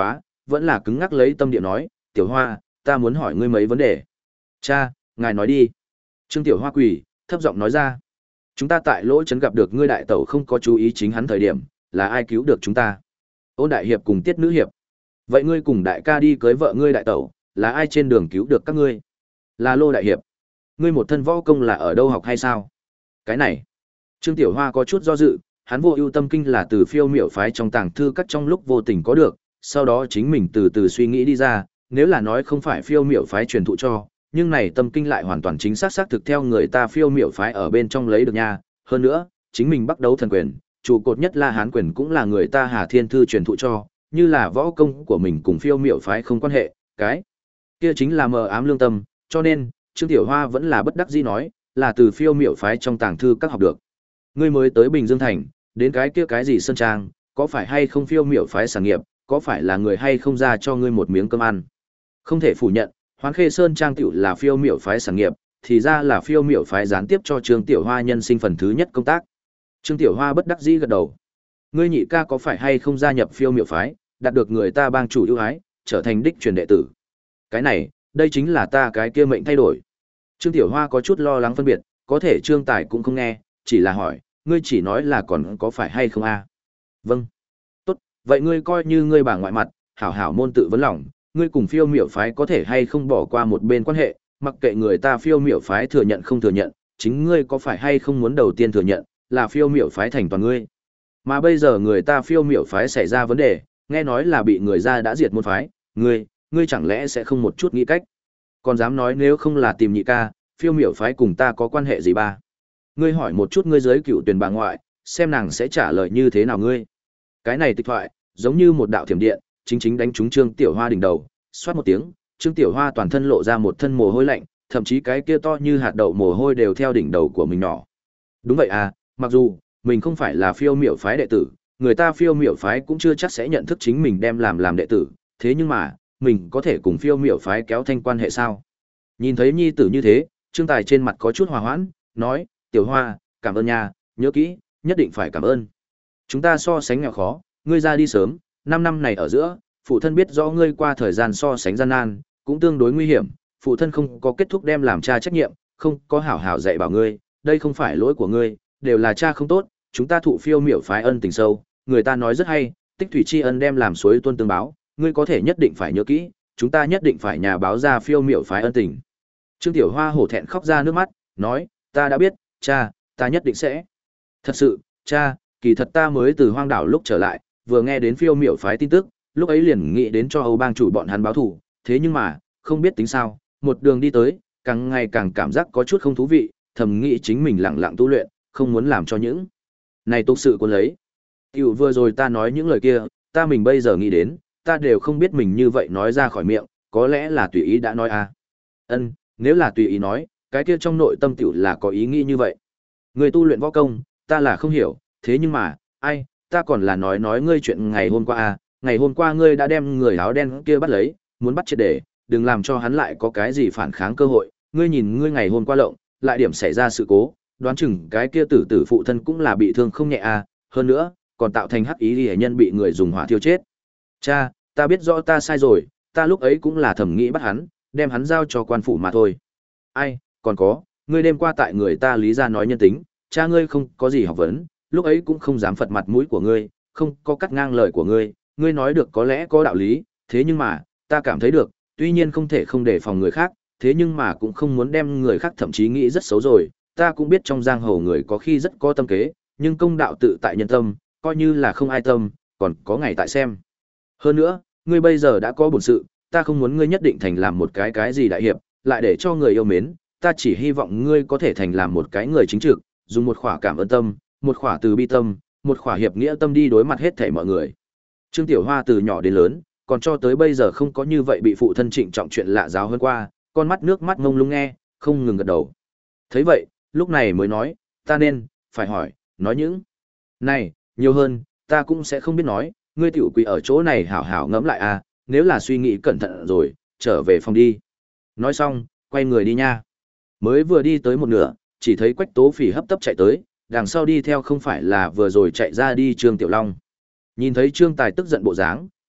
vẫn là cứng ngắc lấy tâm địa nói, Tiểu Hoa, ta muốn hỏi ngươi mấy vấn đề. Cha, ngài nói đi. Trương Tiểu Hoa quỳ, thấp giọng nói ra. Chúng ta tại lỗ trấn gặp được ngươi đại tẩu không có chú ý chính hắn thời điểm, là ai cứu được chúng ta? Ôn đại hiệp cùng Tiết nữ hiệp. Vậy ngươi cùng đại ca đi cưới vợ ngươi đại tẩu, là ai trên đường cứu được các ngươi? Là Lô đại hiệp. Ngươi một thân võ công là ở đâu học hay sao? Cái này. Trương Tiểu Hoa có chút do dự, hắn vô ưu tâm kinh là từ phiêu miểu phái trong tàng thư các trong lúc vô tình có được, sau đó chính mình từ từ suy nghĩ đi ra, nếu là nói không phải phiêu miểu phái truyền thụ cho, nhưng này tâm kinh lại hoàn toàn chính xác xác thực theo người ta phiêu miểu phái ở bên trong lấy được nha. Hơn nữa, chính mình bắt đấu thần quyền, trụ cột nhất là hán quyền cũng là người ta Hà Thiên Thư truyền thụ cho, như là võ công của mình cùng phiêu miểu phái không quan hệ, cái kia chính là mờ ám lương tâm, cho nên, Trương Tiểu Hoa vẫn là bất đắc dĩ nói, là từ phiêu miểu phái trong tàng thư các học được. Ngươi mới tới Bình Dương Thành, đến cái kia cái gì Sơn Trang, có phải hay không phiêu miểu phái sản nghiệp, có phải là người hay không ra cho ngươi một miếng cơm ăn? Không thể phủ nhận, Hoán Khê Sơn Trang tiểu là phiêu miểu phái sản nghiệp, thì ra là phiêu miểu phái gián tiếp cho Trương Tiểu Hoa nhân sinh phần thứ nhất công tác. Trương Tiểu Hoa bất đắc dĩ gật đầu. Ngươi nhị ca có phải hay không gia nhập phiêu miểu phái, đạt được người ta bang chủ ưu ái, trở thành đích truyền đệ tử? Cái này, đây chính là ta cái kia mệnh thay đổi. Trương Tiểu Hoa có chút lo lắng phân biệt, có thể Trương Tài cũng không nghe, chỉ là hỏi, ngươi chỉ nói là còn có phải hay không a? Vâng. Tốt, vậy ngươi coi như ngươi bà ngoại mặt, hảo hảo môn tự vấn lòng, ngươi cùng phiêu miểu phái có thể hay không bỏ qua một bên quan hệ, mặc kệ người ta phiêu miểu phái thừa nhận không thừa nhận, chính ngươi có phải hay không muốn đầu tiên thừa nhận, là phiêu miểu phái thành toàn ngươi. Mà bây giờ người ta phiêu miểu phái xảy ra vấn đề, nghe nói là bị người ra đã diệt môn phái, ngươi, ngươi chẳng lẽ sẽ không một chút nghĩ cách? Còn dám nói nếu không là tìm nhị ca, phiêu miểu phái cùng ta có quan hệ gì ba? Ngươi hỏi một chút ngươi giới cựu tuyển bà ngoại, xem nàng sẽ trả lời như thế nào ngươi. Cái này tịch thoại, giống như một đạo thiểm điện, chính chính đánh trúng Trương Tiểu Hoa đỉnh đầu, xoát một tiếng, Trương Tiểu Hoa toàn thân lộ ra một thân mồ hôi lạnh, thậm chí cái kia to như hạt đậu mồ hôi đều theo đỉnh đầu của mình nhỏ. Đúng vậy à, mặc dù mình không phải là phiêu miểu phái đệ tử, người ta phiêu miểu phái cũng chưa chắc sẽ nhận thức chính mình đem làm làm đệ tử, thế nhưng mà, mình có thể cùng phiêu miểu phái kéo thanh quan hệ sao? Nhìn thấy nhi tử như thế, Trương Tài trên mặt có chút hòa hoãn, nói, Tiểu Hoa, cảm ơn nha, nhớ kỹ, nhất định phải cảm ơn. Chúng ta so sánh nghèo khó, ngươi ra đi sớm, năm năm này ở giữa, phụ thân biết rõ ngươi qua thời gian so sánh gian nan, cũng tương đối nguy hiểm, phụ thân không có kết thúc đem làm cha trách nhiệm, không có hảo hảo dạy bảo ngươi, đây không phải lỗi của ngươi, đều là cha không tốt, chúng ta thụ phiêu miểu phái ân tình sâu, người ta nói rất hay, tích thủy tri ân đem làm suối tuôn tương báo, ngươi có thể nhất định phải nhớ kỹ, chúng ta nhất định phải nhà báo ra phiêu miểu phái ân tình. Trương Tiểu Hoa hổ thẹn khóc ra nước mắt, nói, ta đã biết, cha, ta nhất định sẽ. Thật sự, cha, kỳ thật ta mới từ hoang đảo lúc trở lại, vừa nghe đến phiêu miểu phái tin tức, lúc ấy liền nghĩ đến cho Âu bang chủ bọn hắn báo thù, thế nhưng mà, không biết tính sao, một đường đi tới, càng ngày càng cảm giác có chút không thú vị, thầm nghĩ chính mình lặng lặng tu luyện, không muốn làm cho những này tục sự cuốn lấy. Tiểu vừa rồi ta nói những lời kia, ta mình bây giờ nghĩ đến, ta đều không biết mình như vậy nói ra khỏi miệng, có lẽ là tùy ý đã nói à. Ân, nếu là tùy ý nói, cái kia trong nội tâm tiểu là có ý nghĩ như vậy. Người tu luyện võ công, ta là không hiểu, thế nhưng mà, ai, ta còn là nói nói ngươi chuyện ngày hôm qua à, ngày hôm qua ngươi đã đem người áo đen kia bắt lấy, muốn bắt triệt để, đừng làm cho hắn lại có cái gì phản kháng cơ hội, ngươi nhìn ngươi ngày hôm qua lộng, lại điểm xảy ra sự cố, đoán chừng cái kia tử tử phụ thân cũng là bị thương không nhẹ à, hơn nữa, còn tạo thành hắc ý hệ nhân bị người dùng hỏa thiêu chết. Cha, ta biết rõ ta sai rồi, ta lúc ấy cũng là thầm nghĩ bắt hắn, đem hắn giao cho quan phủ mà thôi. Ai, còn có, ngươi đêm qua tại người ta lý ra nói nhân tính, cha ngươi không có gì học vấn, lúc ấy cũng không dám phật mặt mũi của ngươi, không có cắt ngang lời của ngươi, ngươi nói được có lẽ có đạo lý, thế nhưng mà, ta cảm thấy được, tuy nhiên không thể không đề phòng người khác, thế nhưng mà cũng không muốn đem người khác thậm chí nghĩ rất xấu rồi, ta cũng biết trong giang hồ người có khi rất có tâm kế, nhưng công đạo tự tại nhân tâm, coi như là không ai tâm, còn có ngày tại xem. Hơn nữa, ngươi bây giờ đã có bổn sự, ta không muốn ngươi nhất định thành làm một cái cái gì đại hiệp, lại để cho người yêu mến, ta chỉ hy vọng ngươi có thể thành làm một cái người chính trực, dùng một khỏa cảm ơn tâm, một khỏa từ bi tâm, một khỏa hiệp nghĩa tâm đi đối mặt hết thảy mọi người. Trương Tiểu Hoa từ nhỏ đến lớn, còn cho tới bây giờ không có như vậy bị phụ thân trịnh trọng chuyện lạ giáo hơn qua, con mắt nước mắt ngông lung nghe, không ngừng gật đầu. Thấy vậy, lúc này mới nói, ta nên, phải hỏi, nói những này, nhiều hơn, ta cũng sẽ không biết nói, ngươi tiểu quỳ ở chỗ này hảo hảo ngẫm lại à, nếu là suy nghĩ cẩn thận rồi, trở về phòng đi. Nói xong, quay người đi nha. Mới vừa đi tới một nửa, chỉ thấy Quách Tố Phỉ hấp tấp chạy tới, đằng sau đi theo không phải là vừa rồi chạy ra đi Trương Tiểu Long. Nhìn thấy Trương Tài tức giận bộ dáng,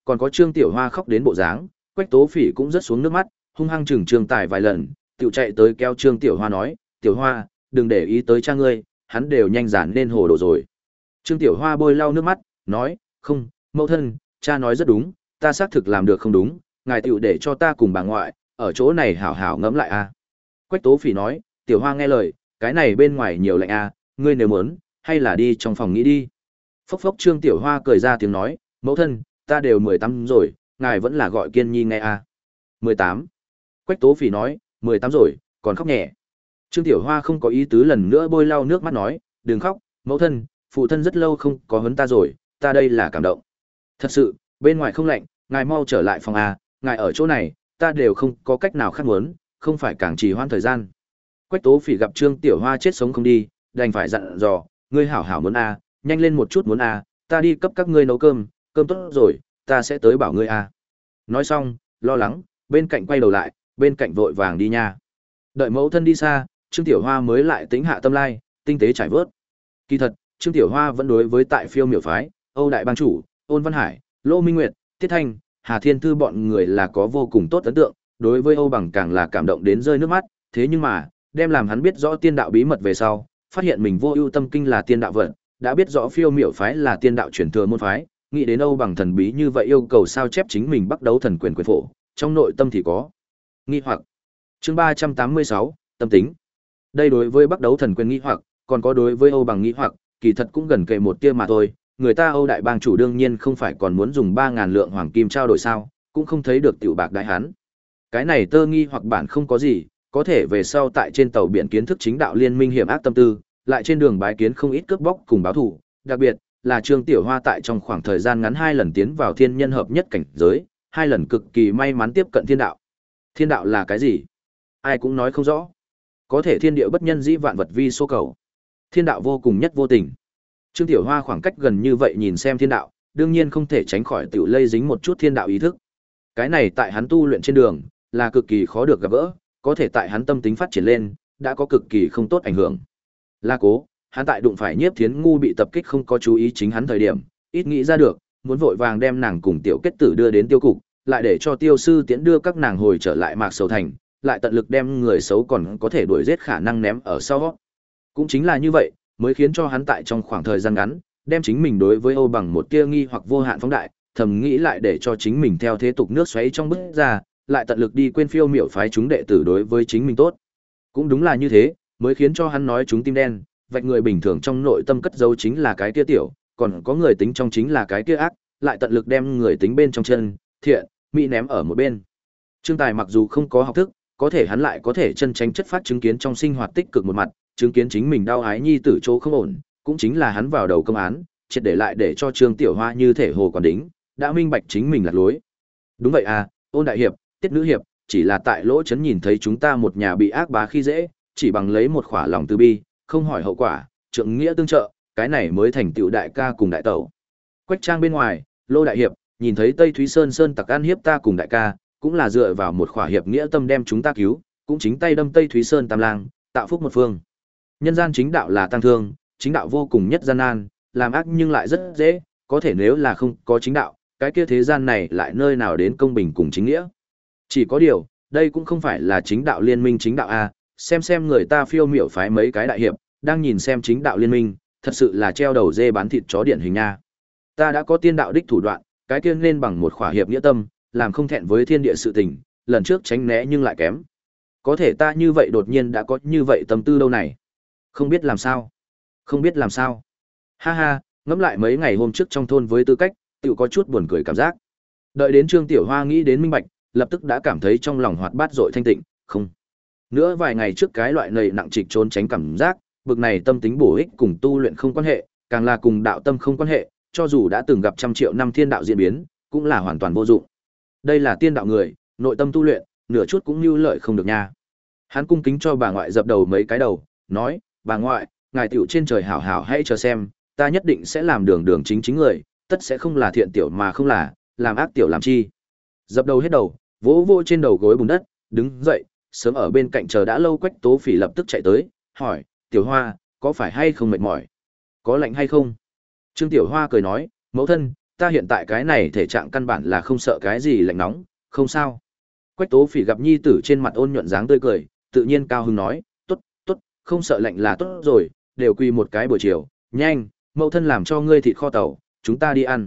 còn có Trương Tiểu Hoa khóc đến bộ dáng, Quách Tố Phỉ cũng rất xuống nước mắt, hung hăng chừng Trương Tài vài lần, tiểu chạy tới kéo Trương Tiểu Hoa nói, "Tiểu Hoa, đừng để ý tới cha ngươi, hắn đều nhanh giản nên hồ đồ rồi." Trương Tiểu Hoa bôi lau nước mắt, nói, "Không, mẫu thân, cha nói rất đúng, ta xác thực làm được không đúng, ngài tiểu để cho ta cùng bà ngoại, ở chỗ này hảo hảo ngẫm lại a." Quách Tố Phỉ nói, "Tiểu Hoa nghe lời, cái này bên ngoài nhiều lạnh a, ngươi nếu muốn, hay là đi trong phòng nghĩ đi." Phốc phốc Trương Tiểu Hoa cười ra tiếng nói, "Mẫu thân, ta đều mười tám rồi, ngài vẫn là gọi Kiên Nhi nghe a." mười tám. Quách Tố Phỉ nói, mười tám rồi, còn khóc nhẹ. Trương Tiểu Hoa không có ý tứ lần nữa bôi lau nước mắt nói, "Đừng khóc, mẫu thân, phụ thân rất lâu không có huấn ta rồi, ta đây là cảm động. Thật sự, bên ngoài không lạnh, ngài mau trở lại phòng a, ngài ở chỗ này, ta đều không có cách nào khác muốn, không phải càng trì hoãn thời gian." Quách Tố Phỉ gặp Trương Tiểu Hoa chết sống không đi, đành phải dặn dò, "Ngươi hảo hảo muốn a, nhanh lên một chút muốn a, ta đi cấp các ngươi nấu cơm, cơm tốt rồi, ta sẽ tới bảo ngươi a." Nói xong, lo lắng, bên cạnh quay đầu lại, bên cạnh vội vàng đi nha. Đợi mẫu thân đi xa, Trương Tiểu Hoa mới lại tính hạ tâm lai, tinh tế trải vớt. Kỳ thật, Trương Tiểu Hoa vẫn đối với tại Phiêu Miểu phái, Âu đại bang chủ, Ôn Văn Hải, Lô Minh Nguyệt, Tiết Thanh, Hà Thiên Thư bọn người là có vô cùng tốt ấn tượng, đối với Âu Bằng càng là cảm động đến rơi nước mắt, thế nhưng mà, đem làm hắn biết rõ tiên đạo bí mật về sau, phát hiện mình vô ưu tâm kinh là tiên đạo vận, đã biết rõ Phiêu Miểu phái là tiên đạo truyền thừa môn phái, nghĩ đến Âu Bằng thần bí như vậy yêu cầu sao chép chính mình bắt đấu thần quyền quyền phổ, trong nội tâm thì có nghi hoặc. Chương ba trăm tám mươi sáu, tâm tính. Đây đối với bắt đấu thần quyền nghi hoặc, còn có đối với Âu Bằng nghi hoặc, kỳ thật cũng gần kề một tia mà thôi, người ta Âu đại bang chủ đương nhiên không phải còn muốn dùng ba ngàn lượng hoàng kim trao đổi sao, cũng không thấy được tiểu bạc đại hắn. Cái này tơ nghi hoặc bản không có gì, có thể về sau tại trên tàu biển kiến thức chính đạo liên minh hiểm ác tâm tư, lại trên đường bái kiến không ít cướp bóc cùng báo thù, đặc biệt là Trương Tiểu Hoa tại trong khoảng thời gian ngắn hai lần tiến vào thiên nhân hợp nhất cảnh giới, hai lần cực kỳ may mắn tiếp cận thiên đạo. Thiên đạo là cái gì? Ai cũng nói không rõ. Có thể thiên địa bất nhân dĩ vạn vật vi số cầu. Thiên đạo vô cùng nhất vô tình. Trương Tiểu Hoa khoảng cách gần như vậy nhìn xem thiên đạo, đương nhiên không thể tránh khỏi tiểu lây dính một chút thiên đạo ý thức. Cái này tại hắn tu luyện trên đường là cực kỳ khó được gặp gỡ, có thể tại hắn tâm tính phát triển lên, đã có cực kỳ không tốt ảnh hưởng. La Cố, hắn tại đụng phải Nhiếp Thiến ngu bị tập kích không có chú ý chính hắn thời điểm, ít nghĩ ra được, muốn vội vàng đem nàng cùng Tiểu Kết Tử đưa đến tiêu cục, lại để cho Tiêu sư Tiễn đưa các nàng hồi trở lại Mạc Sầu Thành, lại tận lực đem người xấu còn có thể đuổi giết khả năng ném ở sau. Cũng chính là như vậy, mới khiến cho hắn tại trong khoảng thời gian ngắn, đem chính mình đối với Âu Bằng một tia nghi hoặc vô hạn phóng đại, thầm nghĩ lại để cho chính mình theo thế tục nước xoáy trong bước ra, lại tận lực đi quên Phiêu Miểu phái chúng đệ tử đối với chính mình tốt. Cũng đúng là như thế, mới khiến cho hắn nói chúng tim đen, vạch người bình thường trong nội tâm cất giấu chính là cái kia tiểu, còn có người tính trong chính là cái kia ác, lại tận lực đem người tính bên trong chân, thiện, mỹ ném ở một bên. Trương Tài mặc dù không có học thức, có thể hắn lại có thể chân tránh chất phát chứng kiến trong sinh hoạt tích cực một mặt, chứng kiến chính mình đau ái nhi tử chỗ không ổn, cũng chính là hắn vào đầu công án, triệt để lại để cho Trương Tiểu Hoa như thể hồ còn đính, đã minh bạch chính mình lạc lối. Đúng vậy à, Ôn đại hiệp, Tiết nữ hiệp, chỉ là tại lỗ chấn nhìn thấy chúng ta một nhà bị ác bá khi dễ, chỉ bằng lấy một khỏa lòng từ bi, không hỏi hậu quả, trượng nghĩa tương trợ, cái này mới thành tựu đại ca cùng đại tẩu. Quách Trang bên ngoài, Lô đại hiệp, nhìn thấy Tây Thúy Sơn Sơn tặc ăn hiếp ta cùng đại ca, cũng là dựa vào một khỏa hiệp nghĩa tâm đem chúng ta cứu, cũng chính tay đâm Tây Thúy Sơn Tam Lang, tạo phúc một phương. Nhân gian chính đạo là tăng thương, chính đạo vô cùng nhất gian nan, làm ác nhưng lại rất dễ, có thể nếu là không có chính đạo, cái kia thế gian này lại nơi nào đến công bình cùng chính nghĩa. Chỉ có điều, đây cũng không phải là chính đạo liên minh chính đạo a, xem xem người ta Phiêu Miểu phái mấy cái đại hiệp, đang nhìn xem chính đạo liên minh, thật sự là treo đầu dê bán thịt chó điển hình nha. Ta đã có tiên đạo đích thủ đoạn, cái kia nên bằng một khỏa hiệp nghĩa tâm, làm không thẹn với thiên địa sự tình, lần trước tránh né nhưng lại kém. Có thể ta như vậy đột nhiên đã có như vậy tâm tư đâu này. Không biết làm sao. Không biết làm sao. Ha ha, ngẫm lại mấy ngày hôm trước trong thôn với tư cách, tự có chút buồn cười cảm giác. Đợi đến Trương Tiểu Hoa nghĩ đến minh bạch, lập tức đã cảm thấy trong lòng hoạt bát dội thanh tịnh, không. Nữa vài ngày trước cái loại nầy nặng trịch trốn tránh cảm giác, bực này tâm tính bổ ích cùng tu luyện không quan hệ, càng là cùng đạo tâm không quan hệ, cho dù đã từng gặp trăm triệu năm thiên đạo diễn biến, cũng là hoàn toàn vô dụng. Đây là tiên đạo người, nội tâm tu luyện, nửa chút cũng như lợi không được nha. Hắn cung kính cho bà ngoại dập đầu mấy cái đầu, nói, bà ngoại, ngài tiểu trên trời hảo hảo hãy chờ xem, ta nhất định sẽ làm đường đường chính chính người, tất sẽ không là thiện tiểu mà không là, làm ác tiểu làm chi. Dập đầu hết đầu, vỗ vỗ trên đầu gối bùn đất, đứng dậy, sớm ở bên cạnh chờ đã lâu Quách Tố Phỉ lập tức chạy tới, hỏi, Tiểu Hoa, có phải hay không mệt mỏi? Có lạnh hay không? Trương Tiểu Hoa cười nói, mẫu thân, ta hiện tại cái này thể trạng căn bản là không sợ cái gì lạnh nóng, không sao. Quách Tố Phỉ gặp nhi tử trên mặt ôn nhuận dáng tươi cười, tự nhiên cao hứng nói, tốt, tốt, không sợ lạnh là tốt rồi, đều quy một cái buổi chiều, nhanh, mẫu thân làm cho ngươi thịt kho tàu, chúng ta đi ăn.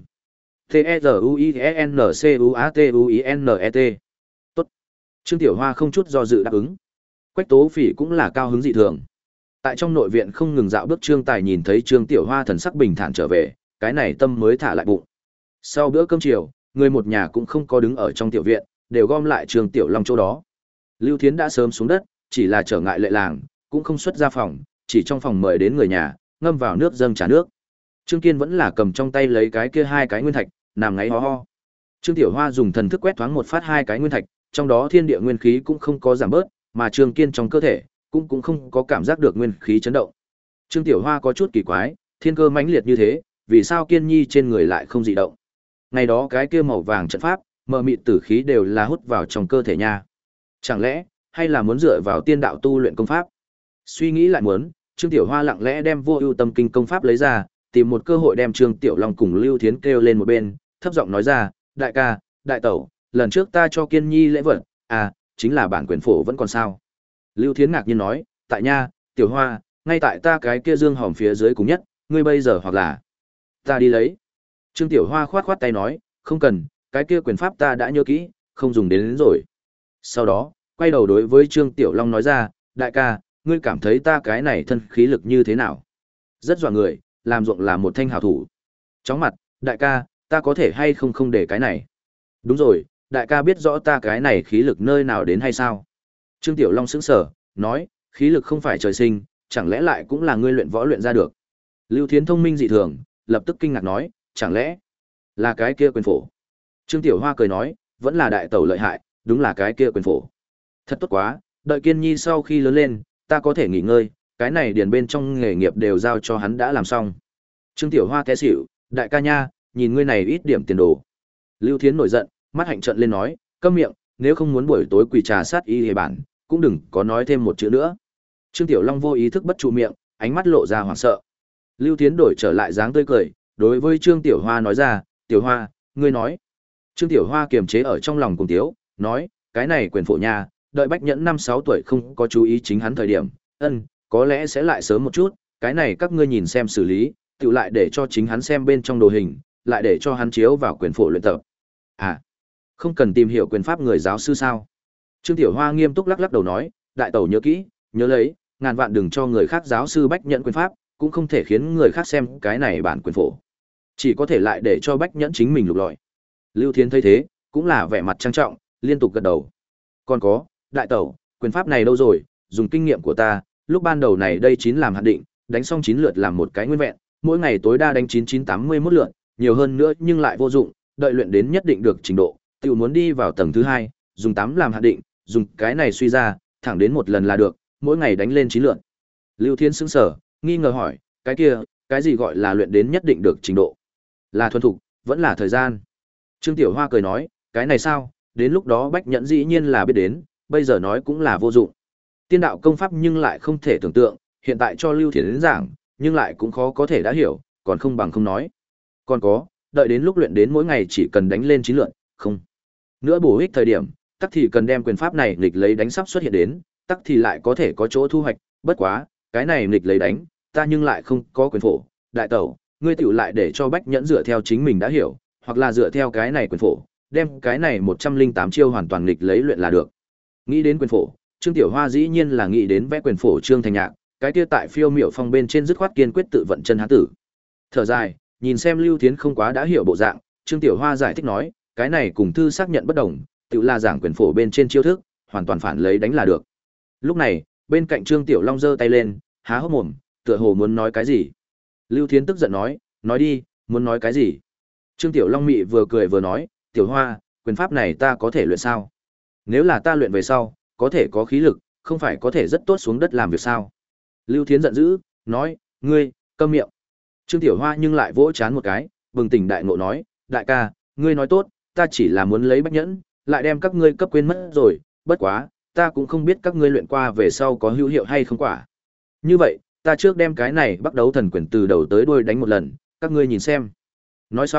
T-E-Z-U-I-E-N-C-U-A-T-U-I-N-E-T. Tốt. Trương Tiểu Hoa không chút do dự đáp ứng. Quách Tố Phỉ cũng là cao hứng dị thường. Tại trong nội viện không ngừng dạo bước Trương Tài nhìn thấy Trương Tiểu Hoa thần sắc bình thản trở về, cái này tâm mới thả lại bụng. Sau bữa cơm chiều, người một nhà cũng không có đứng ở trong tiểu viện, đều gom lại Trương Tiểu Long chỗ đó. Lưu Thiến đã sớm xuống đất, chỉ là trở ngại lệ làng, cũng không xuất ra phòng, chỉ trong phòng mời đến người nhà, ngâm vào nước dâng trà nước. Trương Kiên vẫn là cầm trong tay lấy cái kia hai cái nguyên thạch, nằm ngáy ho ho. Trương Tiểu Hoa dùng thần thức quét thoáng một phát hai cái nguyên thạch, trong đó thiên địa nguyên khí cũng không có giảm bớt, mà Trương Kiên trong cơ thể cũng cũng không có cảm giác được nguyên khí chấn động. Trương Tiểu Hoa có chút kỳ quái, thiên cơ mãnh liệt như thế, vì sao Kiên Nhi trên người lại không dị động? Ngày đó cái kia màu vàng trận pháp, mờ mịt tử khí đều là hút vào trong cơ thể nha. Chẳng lẽ, hay là muốn dựa vào tiên đạo tu luyện công pháp? Suy nghĩ lại muốn, Trương Tiểu Hoa lặng lẽ đem Vô Ưu Tâm Kinh công pháp lấy ra, tìm một cơ hội đem Trương Tiểu Long cùng Lưu Thiến kêu lên một bên, thấp giọng nói ra, "Đại ca, đại tẩu, lần trước ta cho Kiên Nhi lễ vật, à, chính là bản quyền phổ vẫn còn sao?" Lưu Thiến ngạc nhiên nói, "Tại nha, Tiểu Hoa, ngay tại ta cái kia dương hòm phía dưới cùng nhất, ngươi bây giờ hoặc là ta đi lấy." Trương Tiểu Hoa khoát khoát tay nói, "Không cần, cái kia quyền pháp ta đã nhớ kỹ, không dùng đến, đến rồi." Sau đó, quay đầu đối với Trương Tiểu Long nói ra, "Đại ca, ngươi cảm thấy ta cái này thân khí lực như thế nào?" Rất dọa người, làm ruộng là một thanh hảo thủ. Chóng mặt, "Đại ca, ta có thể hay không không để cái này?" "Đúng rồi, đại ca biết rõ ta cái này khí lực nơi nào đến hay sao?" Trương Tiểu Long sững sờ, nói, "Khí lực không phải trời sinh, chẳng lẽ lại cũng là ngươi luyện võ luyện ra được?" Lưu Thiến thông minh dị thường, lập tức kinh ngạc nói, "Chẳng lẽ là cái kia quyền phổ?" Trương Tiểu Hoa cười nói, "Vẫn là đại tẩu lợi hại, đúng là cái kia quyền phổ. Thật tốt quá, đợi Kiên Nhi sau khi lớn lên, ta có thể nghỉ ngơi, cái này điền bên trong nghề nghiệp đều giao cho hắn đã làm xong." Trương Tiểu Hoa té xỉu, "Đại ca nha, nhìn ngươi này ít điểm tiền đồ." Lưu Thiến nổi giận, mắt hạnh trợn lên nói, "Câm miệng, nếu không muốn buổi tối quỳ trà sát y hề bản, cũng đừng có nói thêm một chữ nữa." Trương Tiểu Long vô ý thức bất trụ miệng, ánh mắt lộ ra hoảng sợ. Lưu Thiến đổi trở lại dáng tươi cười, đối với Trương Tiểu Hoa nói ra, "Tiểu Hoa, ngươi nói." Trương Tiểu Hoa kiềm chế ở trong lòng cùng tiếu, nói, "Cái này quyền phổ nha, đợi Bách Nhẫn năm sáu tuổi không có chú ý chính hắn thời điểm, ân, có lẽ sẽ lại sớm một chút, cái này các ngươi nhìn xem xử lý, tự lại để cho chính hắn xem bên trong đồ hình, lại để cho hắn chiếu vào quyền phổ luyện tập." "À, không cần tìm hiểu quyền pháp người giáo sư sao?" Trương Tiểu Hoa nghiêm túc lắc lắc đầu nói, "Đại tẩu nhớ kỹ, nhớ lấy, ngàn vạn đừng cho người khác giáo sư Bách Nhẫn quyền pháp, cũng không thể khiến người khác xem cái này bản quyền phổ. Chỉ có thể lại để cho Bách Nhẫn chính mình lục lọi." Lưu Thiến thấy thế, cũng là vẻ mặt trang trọng, liên tục gật đầu. "Còn có, đại tẩu, quyền pháp này đâu rồi, dùng kinh nghiệm của ta, lúc ban đầu này đây chín làm hạn định, đánh xong chín lượt làm một cái nguyên vẹn, mỗi ngày tối đa đánh chín chín tám mươi mốt lượt, nhiều hơn nữa nhưng lại vô dụng, đợi luyện đến nhất định được trình độ, tiểu muốn đi vào tầng thứ hai, dùng tám làm hạn định, dùng cái này suy ra, thẳng đến một lần là được, mỗi ngày đánh lên chín lượt." Lưu Thiến sững sờ, nghi ngờ hỏi, "Cái kia, cái gì gọi là luyện đến nhất định được trình độ? Là thuần thục, vẫn là thời gian?" Trương Tiểu Hoa cười nói, "Cái này sao, đến lúc đó Bách Nhẫn dĩ nhiên là biết đến, bây giờ nói cũng là vô dụng. Tiên đạo công pháp nhưng lại không thể tưởng tượng, hiện tại cho Lưu Thiến đến giảng, nhưng lại cũng khó có thể đã hiểu, còn không bằng không nói. Còn có, đợi đến lúc luyện đến mỗi ngày chỉ cần đánh lên chín lượt, không. Nữa bổ ích thời điểm, tắc thì cần đem quyền pháp này nghịch lấy đánh sắp xuất hiện đến, tắc thì lại có thể có chỗ thu hoạch, bất quá, cái này nghịch lấy đánh, ta nhưng lại không có quyền phổ, đại tẩu, ngươi tiểu lại để cho Bách Nhẫn dựa theo chính mình đã hiểu, hoặc là dựa theo cái này quyền phổ, đem cái này một trăm linh tám chiêu hoàn toàn nghịch lấy luyện là được." Nghĩ đến quyền phổ, Trương Tiểu Hoa dĩ nhiên là nghĩ đến vẽ quyền phổ Trương Thành Nhạc, cái kia tại Phiêu Miểu Phong bên trên dứt khoát kiên quyết tự vận chân hán tử. Thở dài, nhìn xem Lưu Thiến không quá đã hiểu bộ dạng, Trương Tiểu Hoa giải thích nói, cái này cùng thư xác nhận bất đồng, tự là giảng quyền phổ bên trên chiêu thức, hoàn toàn phản lấy đánh là được. Lúc này, bên cạnh Trương Tiểu Long giơ tay lên, há hốc mồm, tựa hồ muốn nói cái gì. Lưu Thiến tức giận nói, "Nói đi, muốn nói cái gì?" Trương Tiểu Long mị vừa cười vừa nói, "Tiểu Hoa, quyền pháp này ta có thể luyện sao? Nếu là ta luyện về sau, có thể có khí lực, không phải có thể rất tốt xuống đất làm việc sao?" Lưu Thiến giận dữ, nói, "Ngươi, câm miệng." Trương Tiểu Hoa nhưng lại vỗ chán một cái, bừng tỉnh đại ngộ nói, "Đại ca, ngươi nói tốt, ta chỉ là muốn lấy Bách Nhẫn, lại đem các ngươi cấp quên mất rồi, bất quá, ta cũng không biết các ngươi luyện qua về sau có hữu hiệu hay không quả. Như vậy, ta trước đem cái này bắt đấu thần quyền từ đầu tới đuôi đánh một lần, các ngươi nhìn xem." Nói xong,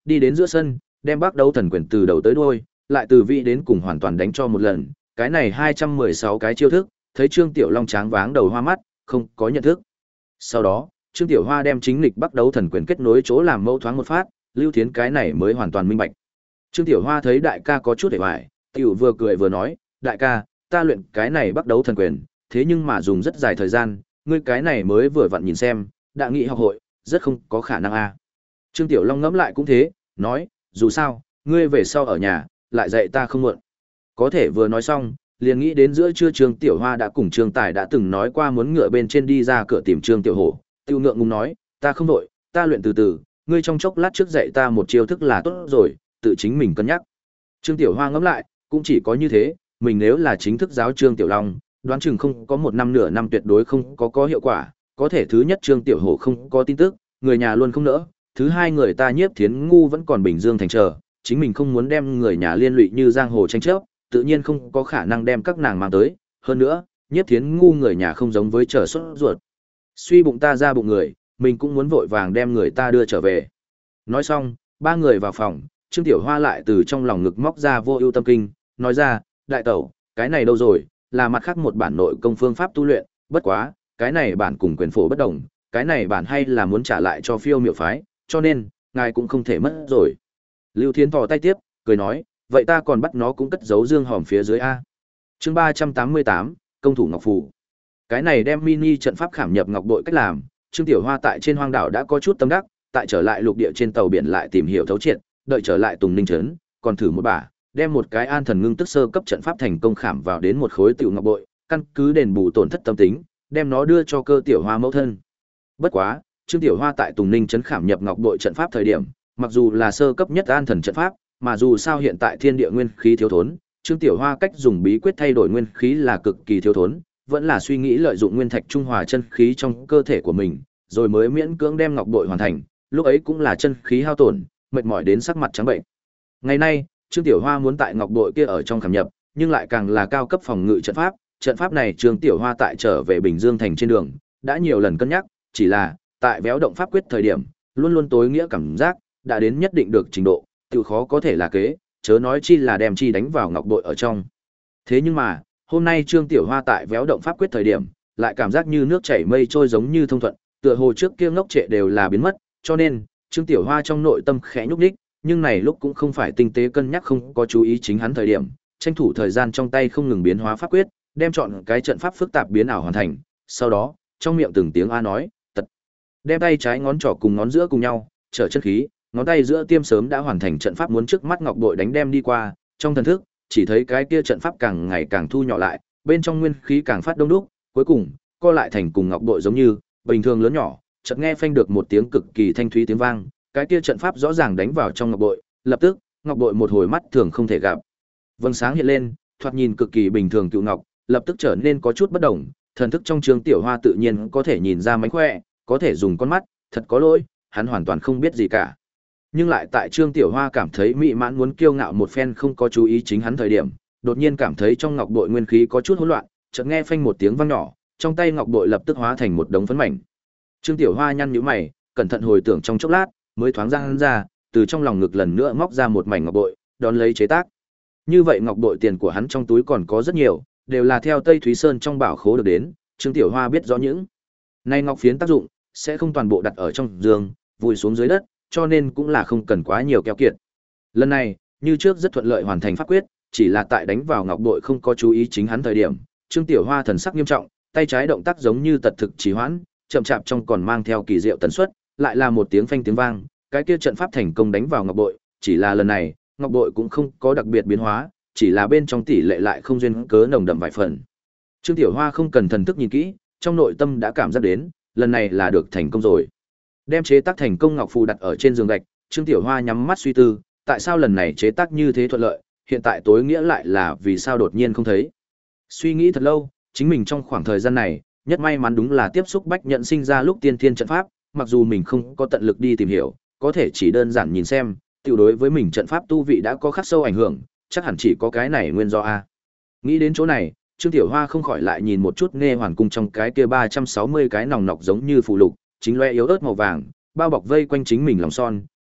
đi đến giữa sân, đem Bắc Đấu Thần Quyền từ đầu tới đuôi, lại từ vị đến cùng hoàn toàn đánh cho một lần, cái này hai trăm mười sáu cái chiêu thức, thấy Trương Tiểu Long tráng váng đầu hoa mắt, không có nhận thức. Sau đó, Trương Tiểu Hoa đem chính lịch Bắc Đấu Thần Quyền kết nối chỗ làm mâu thoáng một phát, Lưu Thiến cái này mới hoàn toàn minh bạch. Trương Tiểu Hoa thấy đại ca có chút hề hoài, tiểu vừa cười vừa nói, đại ca, ta luyện cái này Bắc Đấu Thần Quyền, thế nhưng mà dùng rất dài thời gian, ngươi cái này mới vừa vặn nhìn xem, đã nghị học hội, rất không có khả năng a. Trương Tiểu Long ngẫm lại cũng thế, nói, dù sao, ngươi về sau ở nhà, lại dạy ta không muộn. Có thể vừa nói xong, liền nghĩ đến giữa trưa Trương Tiểu Hoa đã cùng Trương Tài đã từng nói qua muốn ngựa bên trên đi ra cửa tìm Trương Tiểu Hổ, tiêu ngượng ngùng nói, ta không đội, ta luyện từ từ, ngươi trong chốc lát trước dạy ta một chiêu thức là tốt rồi, tự chính mình cân nhắc. Trương Tiểu Hoa ngẫm lại, cũng chỉ có như thế, mình nếu là chính thức giáo Trương Tiểu Long, đoán chừng không có một năm nửa năm tuyệt đối không có có hiệu quả, có thể thứ nhất Trương Tiểu Hổ không có tin tức, người nhà luôn không nỡ, thứ hai người ta Nhiếp Thiến ngu vẫn còn Bình Dương thành chờ, chính mình không muốn đem người nhà liên lụy như giang hồ tranh chấp, tự nhiên không có khả năng đem các nàng mang tới, hơn nữa, Nhiếp Thiến ngu người nhà không giống với trở xuất ruột. Suy bụng ta ra bụng người, mình cũng muốn vội vàng đem người ta đưa trở về. Nói xong, ba người vào phòng, Trương Tiểu Hoa lại từ trong lòng ngực móc ra Vô Ưu Tâm Kinh, nói ra, đại tẩu, cái này đâu rồi, là mặt khác một bản nội công phương pháp tu luyện, bất quá, cái này bản cùng quyền phổ bất đồng, cái này bản hay là muốn trả lại cho Phiêu Miểu phái, cho nên, ngài cũng không thể mất rồi. Lưu Thiến thò tay tiếp, cười nói, vậy ta còn bắt nó cũng cất giấu dương hòm phía dưới a. Chương ba trăm tám mươi tám, công thủ ngọc phù. Cái này đem mini trận pháp khảm nhập ngọc bội cách làm, Trương Tiểu Hoa tại trên hoang đảo đã có chút tâm đắc, tại trở lại lục địa trên tàu biển lại tìm hiểu thấu triệt, đợi trở lại Tùng Ninh trấn, còn thử một bả, đem một cái an thần ngưng tức sơ cấp trận pháp thành công khảm vào đến một khối tiểu ngọc bội, căn cứ đền bù tổn thất tâm tính, đem nó đưa cho Cơ Tiểu Hoa mẫu thân. Bất quá, Trương Tiểu Hoa tại Tùng Ninh trấn khảm nhập ngọc bội trận pháp thời điểm, mặc dù là sơ cấp nhất an thần trận pháp, mà dù sao hiện tại thiên địa nguyên khí thiếu thốn, Trương Tiểu Hoa cách dùng bí quyết thay đổi nguyên khí là cực kỳ thiếu thốn, vẫn là suy nghĩ lợi dụng nguyên thạch trung hòa chân khí trong cơ thể của mình, rồi mới miễn cưỡng đem ngọc bội hoàn thành, lúc ấy cũng là chân khí hao tổn, mệt mỏi đến sắc mặt trắng bệnh. Ngày nay, Trương Tiểu Hoa muốn tại ngọc bội kia ở trong khảm nhập, nhưng lại càng là cao cấp phòng ngự trận pháp, trận pháp này Trương Tiểu Hoa tại trở về Bình Dương thành trên đường, đã nhiều lần cân nhắc, chỉ là tại véo động pháp quyết thời điểm, luôn luôn tối nghĩa cảm giác, đã đến nhất định được trình độ, tự khó có thể là kế, chớ nói chi là đem chi đánh vào ngọc bội ở trong. Thế nhưng mà, hôm nay Trương Tiểu Hoa tại véo động pháp quyết thời điểm, lại cảm giác như nước chảy mây trôi giống như thông thuận, tựa hồ trước kia ngốc trệ đều là biến mất, cho nên, Trương Tiểu Hoa trong nội tâm khẽ nhúc nhích, nhưng này lúc cũng không phải tinh tế cân nhắc không có chú ý chính hắn thời điểm, tranh thủ thời gian trong tay không ngừng biến hóa pháp quyết, đem chọn cái trận pháp phức tạp biến ảo hoàn thành, sau đó, trong miệng từng tiếng a nói, tật. Đem tay trái ngón trỏ cùng ngón giữa cùng nhau, trở chân khí, ngón tay giữa tiêm sớm đã hoàn thành trận pháp muốn trước mắt ngọc bội đánh đem đi qua, trong thần thức, chỉ thấy cái kia trận pháp càng ngày càng thu nhỏ lại, bên trong nguyên khí càng phát đông đúc, cuối cùng, co lại thành cùng ngọc bội giống như, bình thường lớn nhỏ, chợt nghe phanh được một tiếng cực kỳ thanh thúy tiếng vang, cái kia trận pháp rõ ràng đánh vào trong ngọc bội, lập tức, ngọc bội một hồi mắt thường không thể gặp. Vầng sáng hiện lên, thoạt nhìn cực kỳ bình thường cựu ngọc, lập tức trở nên có chút bất động, thần thức trong Trương Tiểu Hoa tự nhiên có thể nhìn ra mánh khỏe, có thể dùng con mắt, thật có lỗi, hắn hoàn toàn không biết gì cả. Nhưng lại tại Trương Tiểu Hoa cảm thấy mỹ mãn muốn kiêu ngạo một phen không có chú ý chính hắn thời điểm, đột nhiên cảm thấy trong ngọc bội nguyên khí có chút hỗn loạn, chợt nghe phanh một tiếng vang nhỏ, trong tay ngọc bội lập tức hóa thành một đống phấn mảnh. Trương Tiểu Hoa nhăn nhíu mày, cẩn thận hồi tưởng trong chốc lát, mới thoáng ra hắn ra, từ trong lòng ngực lần nữa móc ra một mảnh ngọc bội, đón lấy chế tác. Như vậy ngọc bội tiền của hắn trong túi còn có rất nhiều, đều là theo Tây Thúy Sơn trong bảo khố được đến, Trương Tiểu Hoa biết rõ những này ngọc phiến tác dụng, sẽ không toàn bộ đặt ở trong giường, vùi xuống dưới đất, cho nên cũng là không cần quá nhiều keo kiệt. Lần này, như trước rất thuận lợi hoàn thành pháp quyết, chỉ là tại đánh vào ngọc bội không có chú ý chính hắn thời điểm, Trương Tiểu Hoa thần sắc nghiêm trọng, tay trái động tác giống như tật thực trì hoãn, chậm chạp trong còn mang theo kỳ diệu tần suất, lại là một tiếng phanh tiếng vang, cái kia trận pháp thành công đánh vào ngọc bội, chỉ là lần này, ngọc bội cũng không có đặc biệt biến hóa, chỉ là bên trong tỷ lệ lại không duyên cớ nồng đậm vài phần. Trương Tiểu Hoa không cần thần thức nhìn kỹ, trong nội tâm đã cảm giác đến, lần này là được thành công rồi. Đem chế tác thành công ngọc phù đặt ở trên giường gạch, Trương Tiểu Hoa nhắm mắt suy tư, tại sao lần này chế tác như thế thuận lợi, hiện tại tối nghĩa lại là vì sao đột nhiên không thấy. Suy nghĩ thật lâu, chính mình trong khoảng thời gian này, nhất may mắn đúng là tiếp xúc bách nhận sinh ra lúc tiên thiên trận pháp, mặc dù mình không có tận lực đi tìm hiểu, có thể chỉ đơn giản nhìn xem, tiểu đối với mình trận pháp tu vị đã có khắc sâu ảnh hưởng, chắc hẳn chỉ có cái này nguyên do a. Nghĩ đến chỗ này, Trương Tiểu Hoa không khỏi lại nhìn một chút Nghe Hoàn cung trong cái kia ba trăm sáu mươi cái nòng nọc giống như phù lục, chính loe yếu ớt màu vàng, bao bọc vây quanh chính mình lòng son,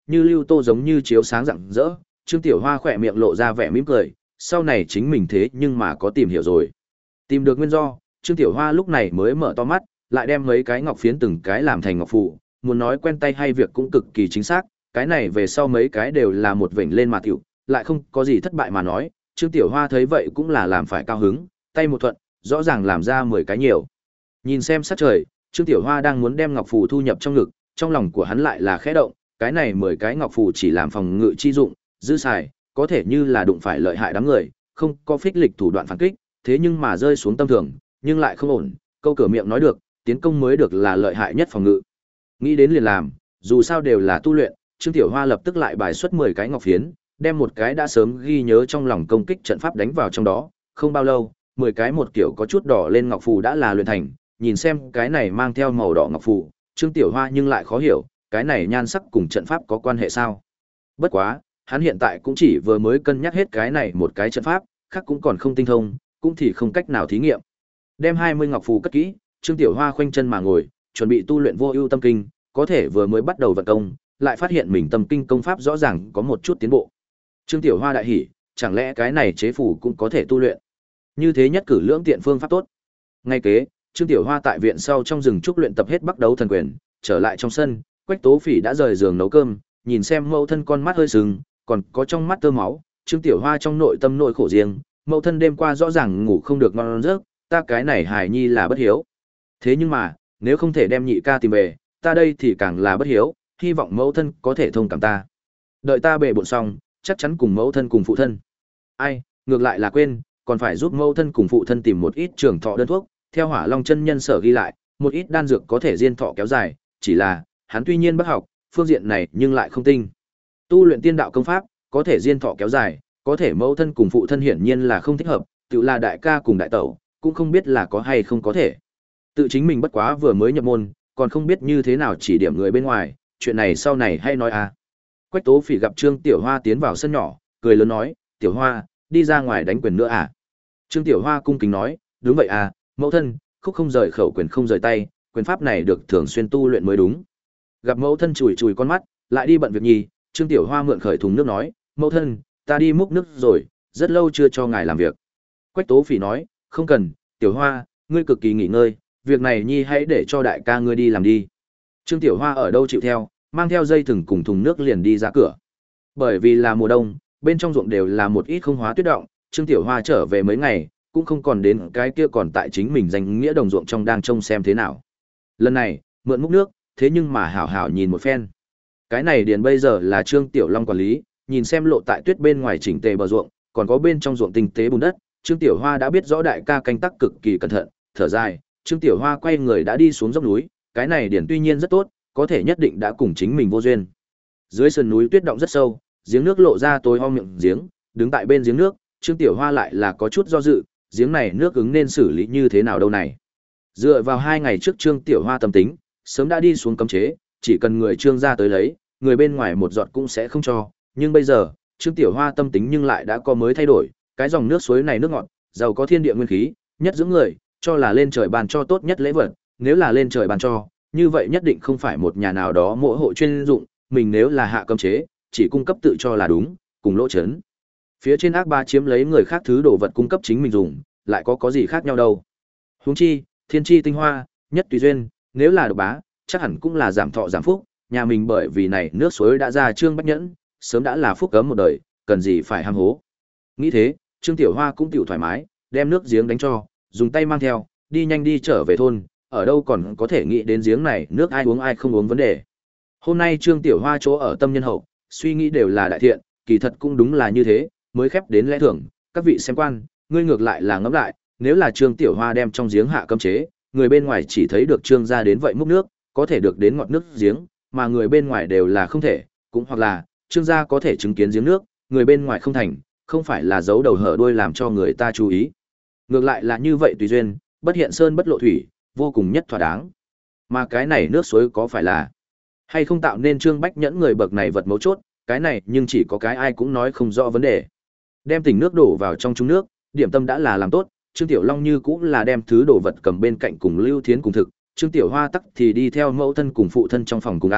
như lưu tô giống như chiếu sáng rạng rỡ. Trương Tiểu Hoa khỏe miệng lộ ra vẻ mỉm cười, sau này chính mình thế nhưng mà có tìm hiểu rồi. Tìm được nguyên do, Trương Tiểu Hoa lúc này mới mở to mắt, lại đem mấy cái ngọc phiến từng cái làm thành ngọc phù, muốn nói quen tay hay việc cũng cực kỳ chính xác, cái này về sau mấy cái đều là một vểnh lên mà tiểu, lại không có gì thất bại mà nói, Trương Tiểu Hoa thấy vậy cũng là làm phải cao hứng, tay một thuận, rõ ràng làm ra mười cái nhiều. Nhìn xem sát trời, Trương Tiểu Hoa đang muốn đem ngọc phù thu nhập trong ngực, trong lòng của hắn lại là khẽ động, cái này mười cái ngọc phù chỉ làm phòng ngự chi dụng, dư xài, có thể như là đụng phải lợi hại đám người, không có phích lịch thủ đoạn phản kích, thế nhưng mà rơi xuống tâm thường, nhưng lại không ổn, câu cửa miệng nói được, tiến công mới được là lợi hại nhất phòng ngự. Nghĩ đến liền làm, dù sao đều là tu luyện, Trương Tiểu Hoa lập tức lại bài xuất mười cái ngọc phiến, đem một cái đã sớm ghi nhớ trong lòng công kích trận pháp đánh vào trong đó, không bao lâu, mười cái một kiểu có chút đỏ lên ngọc phù đã là luyện thành, nhìn xem cái này mang theo màu đỏ ngọc phù, Trương Tiểu Hoa nhưng lại khó hiểu, cái này nhan sắc cùng trận pháp có quan hệ sao? Bất quá, hắn hiện tại cũng chỉ vừa mới cân nhắc hết cái này một cái trận pháp, khác cũng còn không tinh thông, cũng thì không cách nào thí nghiệm. Đem hai mươi ngọc phù cất kỹ, Trương Tiểu Hoa khoanh chân mà ngồi, chuẩn bị tu luyện Vô Ưu Tâm Kinh, có thể vừa mới bắt đầu vận công, lại phát hiện mình tâm kinh công pháp rõ ràng có một chút tiến bộ. Trương Tiểu Hoa đại hỉ, chẳng lẽ cái này chế phù cũng có thể tu luyện? Như thế nhất cử lưỡng tiện phương pháp tốt. Ngay kế, Trương Tiểu Hoa tại viện sau trong rừng trúc luyện tập hết Bắc Đấu Thần Quyền, trở lại trong sân, Quách Tố Phỉ đã rời giường nấu cơm, nhìn xem mẫu thân con mắt hơi sưng, còn có trong mắt tơ máu, Trương Tiểu Hoa trong nội tâm nỗi khổ riêng, mẫu thân đêm qua rõ ràng ngủ không được ngon giấc, ta cái này hài nhi là bất hiếu. Thế nhưng mà, nếu không thể đem nhị ca tìm về, ta đây thì càng là bất hiếu, hy vọng mẫu thân có thể thông cảm ta. Đợi ta bề bộn xong, chắc chắn cùng mẫu thân cùng phụ thân. Ai, ngược lại là quên, còn phải giúp mẫu thân cùng phụ thân tìm một ít trường thọ đơn thuốc, theo Hỏa Long chân nhân sở ghi lại, một ít đan dược có thể diên thọ kéo dài, chỉ là, hắn tuy nhiên bất học, phương diện này nhưng lại không tinh. Tu luyện tiên đạo công pháp, có thể diên thọ kéo dài, có thể mẫu thân cùng phụ thân hiển nhiên là không thích hợp, tự là đại ca cùng đại tẩu, cũng không biết là có hay không có thể. Tự chính mình bất quá vừa mới nhập môn, còn không biết như thế nào chỉ điểm người bên ngoài, chuyện này sau này hay nói à. Quách Tố Phỉ gặp Trương Tiểu Hoa tiến vào sân nhỏ, cười lớn nói, Tiểu Hoa, đi ra ngoài đánh quyền nữa à? Trương Tiểu Hoa cung kính nói, đúng vậy à, mẫu thân, khúc không rời khẩu quyền không rời tay, quyền pháp này được thường xuyên tu luyện mới đúng. Gặp mẫu thân chùi chùi con mắt, lại đi bận việc nhì, Trương Tiểu Hoa mượn khởi thùng nước nói, mẫu thân, ta đi múc nước rồi, rất lâu chưa cho ngài làm việc. Quách Tố Phỉ nói, không cần, Tiểu Hoa, ngươi cực kỳ nghỉ ngơi, việc này nhi hãy để cho đại ca ngươi đi làm đi. Trương Tiểu Hoa ở đâu chịu theo, mang theo dây thừng cùng thùng nước liền đi ra cửa. Bởi vì là mùa đông, bên trong ruộng đều là một ít không hóa tuyết động, Trương Tiểu Hoa trở về mấy ngày, cũng không còn đến cái kia còn tại chính mình danh nghĩa đồng ruộng trong đang trông xem thế nào. Lần này, mượn múc nước, thế nhưng mà hảo hảo nhìn một phen. Cái này điền bây giờ là Trương Tiểu Long quản lý, nhìn xem lộ tại tuyết bên ngoài chỉnh tề bờ ruộng, còn có bên trong ruộng tinh tế bùn đất, Trương Tiểu Hoa đã biết rõ đại ca canh tác cực kỳ cẩn thận, thở dài, Trương Tiểu Hoa quay người đã đi xuống dốc núi, cái này điền tuy nhiên rất tốt, có thể nhất định đã cùng chính mình vô duyên. Dưới sườn núi tuyết động rất sâu, giếng nước lộ ra tối om miệng giếng, đứng tại bên giếng nước, Trương Tiểu Hoa lại là có chút do dự, giếng này nước ứng nên xử lý như thế nào đâu này. Dựa vào hai ngày trước Trương Tiểu Hoa tâm tính, sớm đã đi xuống cấm chế, chỉ cần người Trương gia tới lấy, người bên ngoài một giọt cũng sẽ không cho, nhưng bây giờ, Trương Tiểu Hoa tâm tính nhưng lại đã có mới thay đổi, cái dòng nước suối này nước ngọt, giàu có thiên địa nguyên khí, nhất dưỡng người, cho là lên trời ban cho tốt nhất lễ vật, nếu là lên trời ban cho, như vậy nhất định không phải một nhà nào đó mỗi hộ chuyên dụng, mình nếu là hạ cấm chế, chỉ cung cấp tự cho là đúng, cùng lỗ chấn. Phía trên ác ba chiếm lấy người khác thứ đồ vật cung cấp chính mình dùng, lại có có gì khác nhau đâu. Huống chi, thiên chi tinh hoa, nhất tùy duyên, nếu là độc bá, chắc hẳn cũng là giảm thọ giảm phúc, nhà mình bởi vì này nước suối đã ra Trương Bách Nhẫn, sớm đã là phúc cấm một đời, cần gì phải ham hố. Nghĩ thế, Trương Tiểu Hoa cũng tiểu thoải mái, đem nước giếng đánh cho, dùng tay mang theo, đi nhanh đi trở về thôn, ở đâu còn có thể nghĩ đến giếng này, nước ai uống ai không uống vấn đề. Hôm nay Trương Tiểu Hoa chỗ ở tâm nhân hậu, suy nghĩ đều là đại thiện, kỳ thật cũng đúng là như thế, mới khép đến lẽ thưởng, các vị xem quan, ngươi ngược lại là ngẫm lại, nếu là Trương Tiểu Hoa đem trong giếng hạ cấm chế, người bên ngoài chỉ thấy được Trương gia đến vậy múc nước, có thể được đến ngọt nước giếng, mà người bên ngoài đều là không thể, cũng hoặc là Trương gia có thể chứng kiến giếng nước, người bên ngoài không thành, không phải là giấu đầu hở đuôi làm cho người ta chú ý. Ngược lại là như vậy tùy duyên, bất hiện sơn bất lộ thủy, vô cùng nhất thỏa đáng. Mà cái này nước suối có phải là hay không tạo nên Trương Bách Nhẫn người bậc này vật mấu chốt, cái này nhưng chỉ có cái ai cũng nói không rõ vấn đề. Đem tỉnh nước đổ vào trong chung nước, điểm tâm đã là làm tốt, Trương Tiểu Long như cũng là đem thứ đồ vật cầm bên cạnh cùng Lưu Thiến cùng thực, Trương Tiểu Hoa tắc thì đi theo mẫu thân cùng phụ thân trong phòng cùng ăn,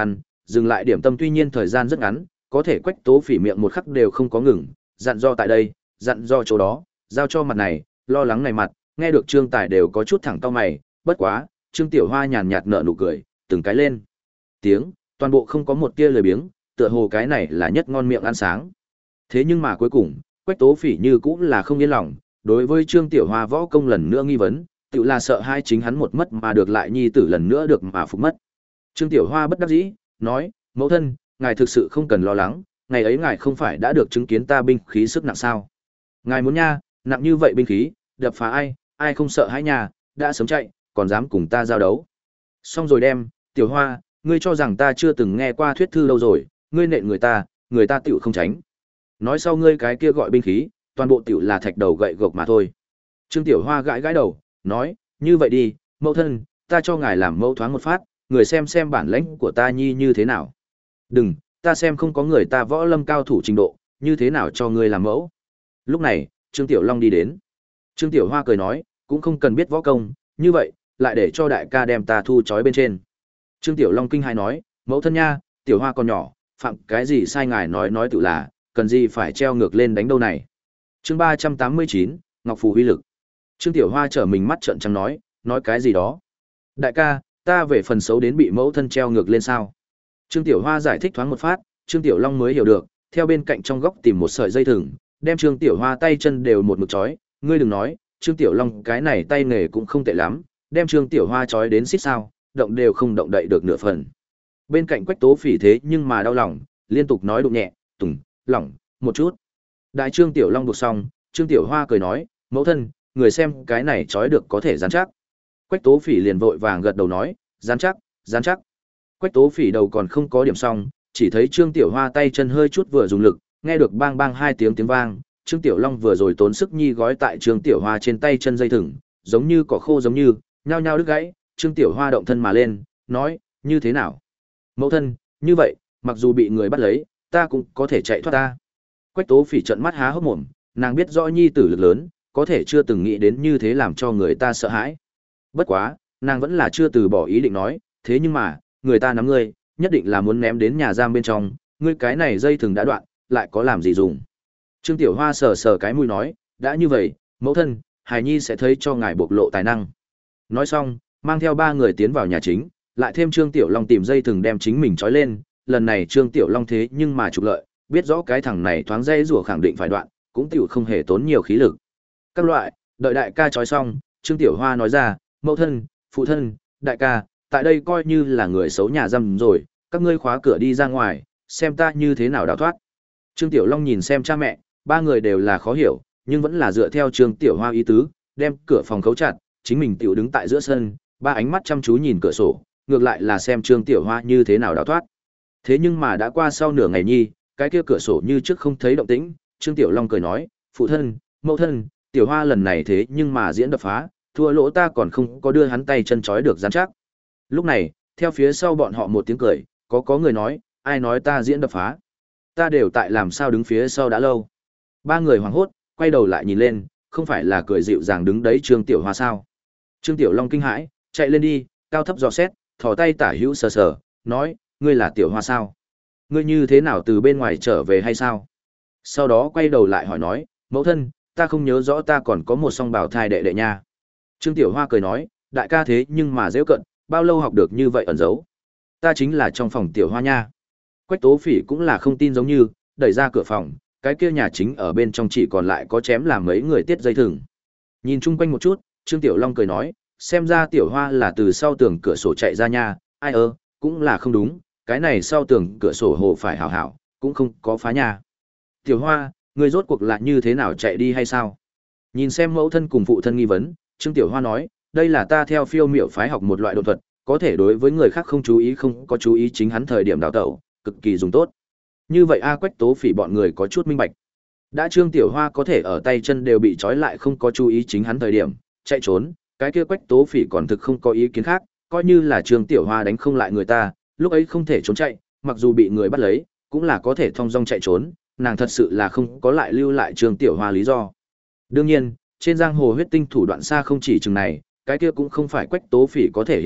dừng lại điểm tâm tuy nhiên thời gian rất ngắn, có thể Quách Tố Phỉ miệng một khắc đều không có ngừng, dặn do tại đây, dặn do chỗ đó, giao cho mặt này, lo lắng này mặt, nghe được Trương Tài đều có chút thẳng cau mày, bất quá, Trương Tiểu Hoa nhàn nhạt nở nụ cười, từng cái lên tiếng, toàn bộ không có một tia lười biếng, tựa hồ cái này là nhất ngon miệng ăn sáng. Thế nhưng mà cuối cùng, Quách Tố Phỉ như cũng là không yên lòng, đối với Trương Tiểu Hoa võ công lần nữa nghi vấn, tự là sợ hai chính hắn một mất mà được lại nhi tử lần nữa được mà phục mất. Trương Tiểu Hoa bất đắc dĩ, nói, mẫu thân, ngài thực sự không cần lo lắng, ngày ấy ngài không phải đã được chứng kiến ta binh khí sức nặng sao? Ngài muốn nha, nặng như vậy binh khí, đập phá ai, ai không sợ hãi nhà, đã sớm chạy, còn dám cùng ta giao đấu. Xong rồi đem, Tiểu Hoa, ngươi cho rằng ta chưa từng nghe qua thuyết thư lâu rồi, ngươi nện người ta, người ta tiểu không tránh. Nói sau ngươi cái kia gọi binh khí, toàn bộ tiểu là thạch đầu gậy gộc mà thôi. Trương Tiểu Hoa gãi gãi đầu, nói, như vậy đi, mẫu thân, ta cho ngài làm mẫu thoáng một phát, người xem xem bản lãnh của ta nhi như thế nào. Đừng, ta xem không có người ta võ lâm cao thủ trình độ, như thế nào cho ngươi làm mẫu. Lúc này, Trương Tiểu Long đi đến. Trương Tiểu Hoa cười nói, cũng không cần biết võ công, như vậy, lại để cho đại ca đem ta thu trói bên trên. Trương Tiểu Long kinh hãi nói, mẫu thân nha, Tiểu Hoa còn nhỏ, phạm cái gì sai ngài nói nói tự là, cần gì phải treo ngược lên đánh đâu này. Chương ba trăm tám mươi chín, Ngọc Phù uy lực. Trương Tiểu Hoa trở mình mắt trợn trắng nói, nói cái gì đó. Đại ca, ta về phần xấu đến bị mẫu thân treo ngược lên sao? Trương Tiểu Hoa giải thích thoáng một phát, Trương Tiểu Long mới hiểu được, theo bên cạnh trong góc tìm một sợi dây thừng, đem Trương Tiểu Hoa tay chân đều một mực trói, ngươi đừng nói, Trương Tiểu Long cái này tay nghề cũng không tệ lắm, đem Trương Tiểu Hoa trói đến xít sao, động đều không động đậy được nửa phần. Bên cạnh Quách Tố Phỉ thế nhưng mà đau lòng, liên tục nói đụng nhẹ, tùng, lỏng, một chút. Đại Trương Tiểu Long buộc xong, Trương Tiểu Hoa cười nói, mẫu thân, người xem cái này trói được có thể dán chắc. Quách Tố Phỉ liền vội vàng gật đầu nói, dán chắc, dán chắc. Quách Tố Phỉ đầu còn không có điểm xong, chỉ thấy Trương Tiểu Hoa tay chân hơi chút vừa dùng lực, nghe được bang bang hai tiếng tiếng vang, Trương Tiểu Long vừa rồi tốn sức nhi gói tại Trương Tiểu Hoa trên tay chân dây thừng, giống như cỏ khô giống như, nhao nhao đứt gãy, Trương Tiểu Hoa động thân mà lên, nói, như thế nào? Mẫu thân, như vậy, mặc dù bị người bắt lấy, ta cũng có thể chạy thoát ta. Quách Tố Phỉ trợn mắt há hốc mồm, nàng biết rõ nhi tử lực lớn, có thể chưa từng nghĩ đến như thế làm cho người ta sợ hãi. Bất quá, nàng vẫn là chưa từ bỏ ý định nói, thế nhưng mà, người ta nắm ngươi, nhất định là muốn ném đến nhà giam bên trong, ngươi cái này dây thừng đã đoạn, lại có làm gì dùng. Trương Tiểu Hoa sờ sờ cái mũi nói, đã như vậy, mẫu thân, Hải Nhi sẽ thấy cho ngài bộc lộ tài năng. Nói xong, mang theo ba người tiến vào nhà chính, lại thêm Trương Tiểu Long tìm dây thừng đem chính mình trói lên, lần này Trương Tiểu Long thế nhưng mà trục lợi, biết rõ cái thằng này thoáng dây rủa khẳng định phải đoạn, cũng tiểu không hề tốn nhiều khí lực. Các loại, đợi đại ca trói xong, Trương Tiểu Hoa nói ra, mẫu thân, phụ thân, đại ca, tại đây coi như là người xấu nhà giam rồi, các ngươi khóa cửa đi ra ngoài, xem ta như thế nào đào thoát. Trương Tiểu Long nhìn xem cha mẹ, ba người đều là khó hiểu, nhưng vẫn là dựa theo Trương Tiểu Hoa ý tứ, đem cửa phòng khấu chặt, chính mình tiểu đứng tại giữa sân, ba ánh mắt chăm chú nhìn cửa sổ, ngược lại là xem Trương Tiểu Hoa như thế nào đào thoát. Thế nhưng mà đã qua sau nửa ngày nhi, cái kia cửa sổ như trước không thấy động tĩnh, Trương Tiểu Long cười nói, phụ thân, mẫu thân, Tiểu Hoa lần này thế nhưng mà diễn đập phá, thua lỗ ta còn không có đưa hắn tay chân trói được rắn chắc. Lúc này, theo phía sau bọn họ một tiếng cười, có có người nói, ai nói ta diễn đập phá. Ta đều tại làm sao đứng phía sau đã lâu. Ba người hoảng hốt, quay đầu lại nhìn lên, không phải là cười dịu dàng đứng đấy Trương Tiểu Hoa sao. Trương Tiểu Long kinh hãi, chạy lên đi, cao thấp dò xét, thò tay tả hữu sờ sờ, nói, ngươi là Tiểu Hoa sao? Ngươi như thế nào từ bên ngoài trở về hay sao? Sau đó quay đầu lại hỏi nói, mẫu thân, ta không nhớ rõ ta còn có một song bào thai đệ đệ nha. Trương Tiểu Hoa cười nói, đại ca thế nhưng mà dễ cận, bao lâu học được như vậy ẩn giấu. Ta chính là trong phòng Tiểu Hoa nha. Quách Tố Phỉ cũng là không tin giống như, đẩy ra cửa phòng, cái kia nhà chính ở bên trong chỉ còn lại có chém làm mấy người tiết dây thừng. Nhìn chung quanh một chút, Trương Tiểu Long cười nói, xem ra Tiểu Hoa là từ sau tường cửa sổ chạy ra nha, ai ơ, cũng là không đúng, cái này sau tường cửa sổ hồ phải hảo hảo, cũng không có phá nhà. Tiểu Hoa, ngươi rốt cuộc là như thế nào chạy đi hay sao? Nhìn xem mẫu thân cùng phụ thân nghi vấn, Trương Tiểu Hoa nói, đây là ta theo phiêu miểu phái học một loại độn thuật, có thể đối với người khác không chú ý không có chú ý chính hắn thời điểm đào tẩu, cực kỳ dùng tốt. Như vậy A Quách Tố Phỉ bọn người có chút minh bạch. Đã Trương Tiểu Hoa có thể ở tay chân đều bị trói lại không có chú ý chính hắn thời điểm, chạy trốn, cái kia Quách Tố Phỉ còn thực không có ý kiến khác, coi như là Trương Tiểu Hoa đánh không lại người ta, lúc ấy không thể trốn chạy, mặc dù bị người bắt lấy, cũng là có thể thong dong chạy trốn, nàng thật sự là không có lại lưu lại Trương Tiểu Hoa lý do. Đương nhiên, trên giang hồ huyết tinh thủ đoạn xa không chỉ chừng này, cái kia cũng không phải Quách Tố Phỉ có thể hiểu được,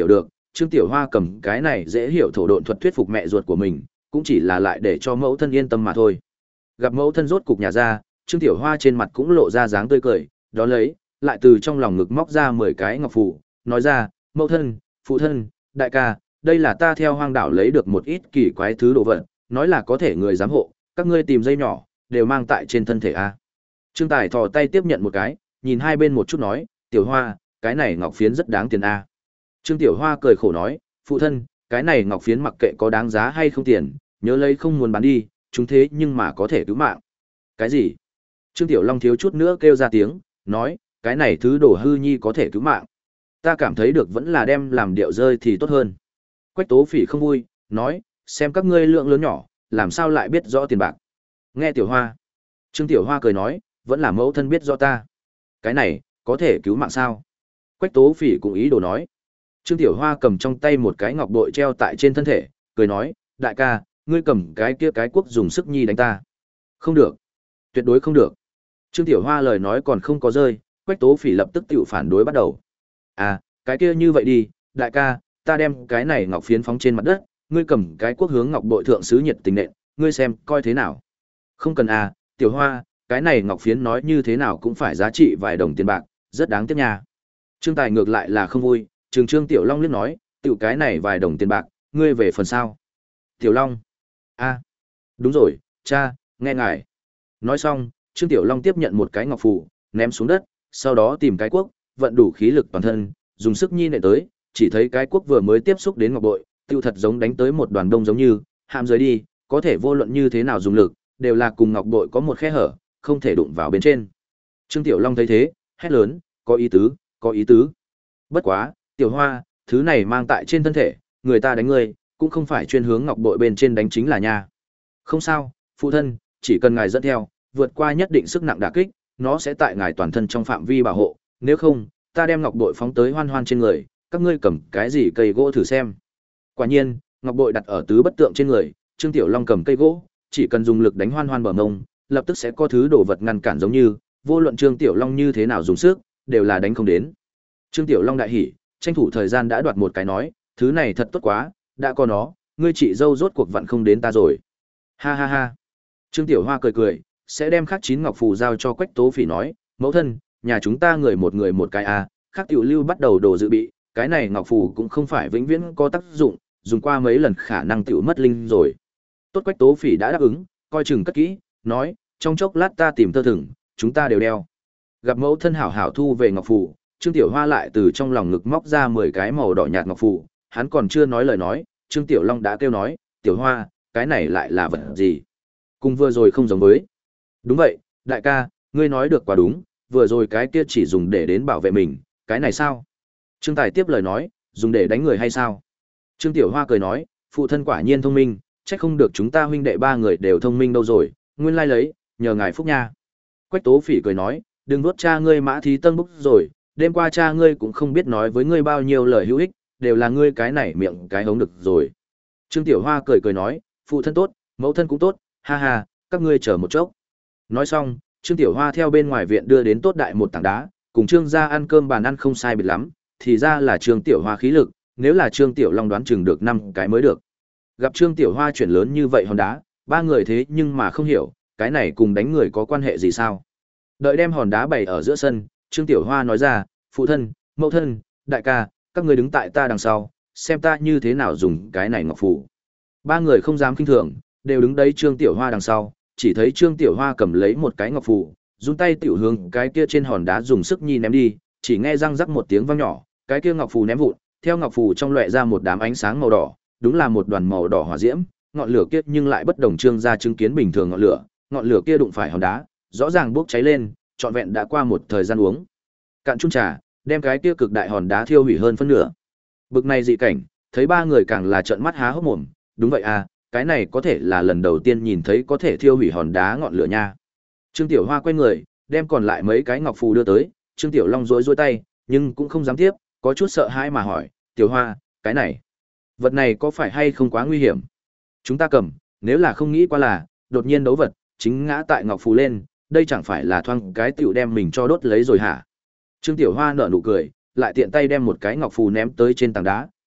Trương Tiểu Hoa cầm cái này dễ hiểu thổ độn thuật thuyết phục mẹ ruột của mình, cũng chỉ là lại để cho mẫu thân yên tâm mà thôi. Gặp mẫu thân rốt cục nhà ra, Trương Tiểu Hoa trên mặt cũng lộ ra dáng tươi cười, đó lấy, lại từ trong lòng ngực móc ra mười cái ngọc phù, nói ra, mẫu thân, phụ thân, đại ca, đây là ta theo hoang đảo lấy được một ít kỳ quái thứ đồ vật, nói là có thể người giám hộ, các ngươi tìm dây nhỏ, đều mang tại trên thân thể a. Trương Tài thò tay tiếp nhận một cái, nhìn hai bên một chút nói, Tiểu Hoa, cái này ngọc phiến rất đáng tiền a. Trương Tiểu Hoa cười khổ nói, phụ thân, cái này ngọc phiến mặc kệ có đáng giá hay không tiền, nhớ lấy không muốn bán đi, chúng thế nhưng mà có thể cứu mạng. Cái gì? Trương Tiểu Long thiếu chút nữa kêu ra tiếng, nói, cái này thứ đồ hư nhi có thể cứu mạng. Ta cảm thấy được vẫn là đem làm điệu rơi thì tốt hơn. Quách Tố Phỉ không vui, nói, xem các ngươi lượng lớn nhỏ, làm sao lại biết rõ tiền bạc. Nghe Tiểu Hoa. Trương Tiểu Hoa cười nói, vẫn là mẫu thân biết rõ ta. Cái này, có thể cứu mạng sao? Quách Tố Phỉ cũng ý đồ nói. Trương Tiểu Hoa cầm trong tay một cái ngọc bội treo tại trên thân thể, cười nói, đại ca, ngươi cầm cái kia cái quốc dùng sức nhi đánh ta. Không được. Tuyệt đối không được. Trương Tiểu Hoa lời nói còn không có rơi, Quách Tố Phỉ lập tức tiểu phản đối bắt đầu. À, cái kia như vậy đi, đại ca, ta đem cái này ngọc phiến phóng trên mặt đất, ngươi cầm cái quốc hướng ngọc bội thượng sứ nhiệt tình nện, ngươi xem, coi thế nào. Không cần à, Tiểu Hoa, cái này ngọc phiến nói như thế nào cũng phải giá trị vài đồng tiền bạc, rất đáng tiếc nha. Trương Tài ngược lại là không vui, Trừng Trương Tiểu Long liếc nói, tiểu cái này vài đồng tiền bạc, ngươi về phần sao? Tiểu Long. A. Đúng rồi, cha, nghe ngài. Nói xong, Trương Tiểu Long tiếp nhận một cái ngọc phù, ném xuống đất, sau đó tìm cái cuốc, vận đủ khí lực toàn thân, dùng sức nhi nện tới, chỉ thấy cái cuốc vừa mới tiếp xúc đến ngọc bội, tiêu thật giống đánh tới một đoàn đông giống như, hạm rơi đi, có thể vô luận như thế nào dùng lực, đều là cùng ngọc bội có một khe hở, không thể đụng vào bên trên. Trương Tiểu Long thấy thế, hét lớn, có ý tứ, có ý tứ. Bất quá, Tiểu Hoa, thứ này mang tại trên thân thể, người ta đánh ngươi, cũng không phải chuyên hướng ngọc bội bên trên đánh chính là nha. Không sao, phụ thân, chỉ cần ngài dẫn theo, vượt qua nhất định sức nặng đả kích, nó sẽ tại ngài toàn thân trong phạm vi bảo hộ, nếu không, ta đem ngọc bội phóng tới Hoan Hoan trên người, các ngươi cầm cái gì cây gỗ thử xem. Quả nhiên, ngọc bội đặt ở tứ bất tượng trên người, Trương Tiểu Long cầm cây gỗ, chỉ cần dùng lực đánh Hoan Hoan bờ mông, lập tức sẽ có thứ đồ vật ngăn cản giống như, vô luận Trương Tiểu Long như thế nào dùng sức, đều là đánh không đến. Trương Tiểu Long đại hỉ, tranh thủ thời gian đã đoạt một cái nói, thứ này thật tốt quá, đã có nó, ngươi chị dâu rốt cuộc vặn không đến ta rồi. Ha ha ha. Trương Tiểu Hoa cười cười, sẽ đem khắc chín ngọc phù giao cho Quách Tố Phỉ nói, mẫu thân, nhà chúng ta người một người một cái a, khắc tiểu lưu bắt đầu đồ dự bị, cái này ngọc phù cũng không phải vĩnh viễn có tác dụng, dùng qua mấy lần khả năng tiểu mất linh rồi. Tốt, Quách Tố Phỉ đã đáp ứng, coi chừng cất kỹ, nói, trong chốc lát ta tìm tơ thừng, chúng ta đều đeo. Gặp mẫu thân hảo hảo thu về ngọc phù, Trương Tiểu Hoa lại từ trong lòng ngực móc ra mười cái màu đỏ nhạt ngọc phù, hắn còn chưa nói lời nói, Trương Tiểu Long đã kêu nói, Tiểu Hoa, cái này lại là vật gì? Cùng vừa rồi không giống với. Đúng vậy, đại ca, ngươi nói được quá đúng, vừa rồi cái kia chỉ dùng để đến bảo vệ mình, cái này sao? Trương Tài tiếp lời nói, dùng để đánh người hay sao? Trương Tiểu Hoa cười nói, phụ thân quả nhiên thông minh, chắc không được chúng ta huynh đệ ba người đều thông minh đâu rồi, nguyên lai lấy, nhờ ngài phúc nha. Quách Tố Phỉ cười nói, đừng nuốt cha ngươi Mã Thí Tân búc rồi, đêm qua cha ngươi cũng không biết nói với ngươi bao nhiêu lời hữu ích, đều là ngươi cái này miệng cái hống được rồi. Trương Tiểu Hoa cười cười nói, phụ thân tốt, mẫu thân cũng tốt, ha ha, các ngươi chờ một chốc. Nói xong, Trương Tiểu Hoa theo bên ngoài viện đưa đến tốt đại một tảng đá, cùng Trương gia ăn cơm bàn ăn không sai biệt lắm, thì ra là Trương Tiểu Hoa khí lực, nếu là Trương Tiểu Long đoán chừng được năm cái mới được. Gặp Trương Tiểu Hoa chuyển lớn như vậy hòn đá, ba người thế nhưng mà không hiểu, cái này cùng đánh người có quan hệ gì sao? Đợi đem hòn đá bày ở giữa sân, Trương Tiểu Hoa nói ra, phụ thân, mẫu thân, đại ca, các người đứng tại ta đằng sau, xem ta như thế nào dùng cái này ngọc phù. Ba người không dám kinh thường, đều đứng đấy Trương Tiểu Hoa đằng sau, chỉ thấy Trương Tiểu Hoa cầm lấy một cái ngọc phù, dùng tay tiểu hướng cái kia trên hòn đá dùng sức nhi ném đi, chỉ nghe răng rắc một tiếng vang nhỏ, cái kia ngọc phù ném vụn, theo ngọc phù trong lóe ra một đám ánh sáng màu đỏ, đúng là một đoàn màu đỏ hỏa diễm, ngọn lửa kia nhưng lại bất đồng Trương gia chứng kiến bình thường ngọn lửa, ngọn lửa kia đụng phải hòn đá, rõ ràng bốc cháy lên, trọn vẹn đã qua một thời gian uống cạn chung trà, đem cái kia cực đại hòn đá thiêu hủy hơn phân nửa. Bực này dị cảnh, thấy ba người càng là trợn mắt há hốc mồm, đúng vậy à, cái này có thể là lần đầu tiên nhìn thấy có thể thiêu hủy hòn đá ngọn lửa nha. Trương Tiểu Hoa quay người, đem còn lại mấy cái ngọc phù đưa tới, Trương Tiểu Long rối rối tay, nhưng cũng không dám tiếp, có chút sợ hãi mà hỏi, Tiểu Hoa, cái này, vật này có phải hay không quá nguy hiểm? Chúng ta cầm, nếu là không nghĩ qua là, đột nhiên đấu vật, chính ngã tại ngọc phù lên, đây chẳng phải là thoang cái tiểu đem mình cho đốt lấy rồi hả? Trương Tiểu Hoa nở nụ cười, lại tiện tay đem một cái ngọc phù ném tới trên tảng đá,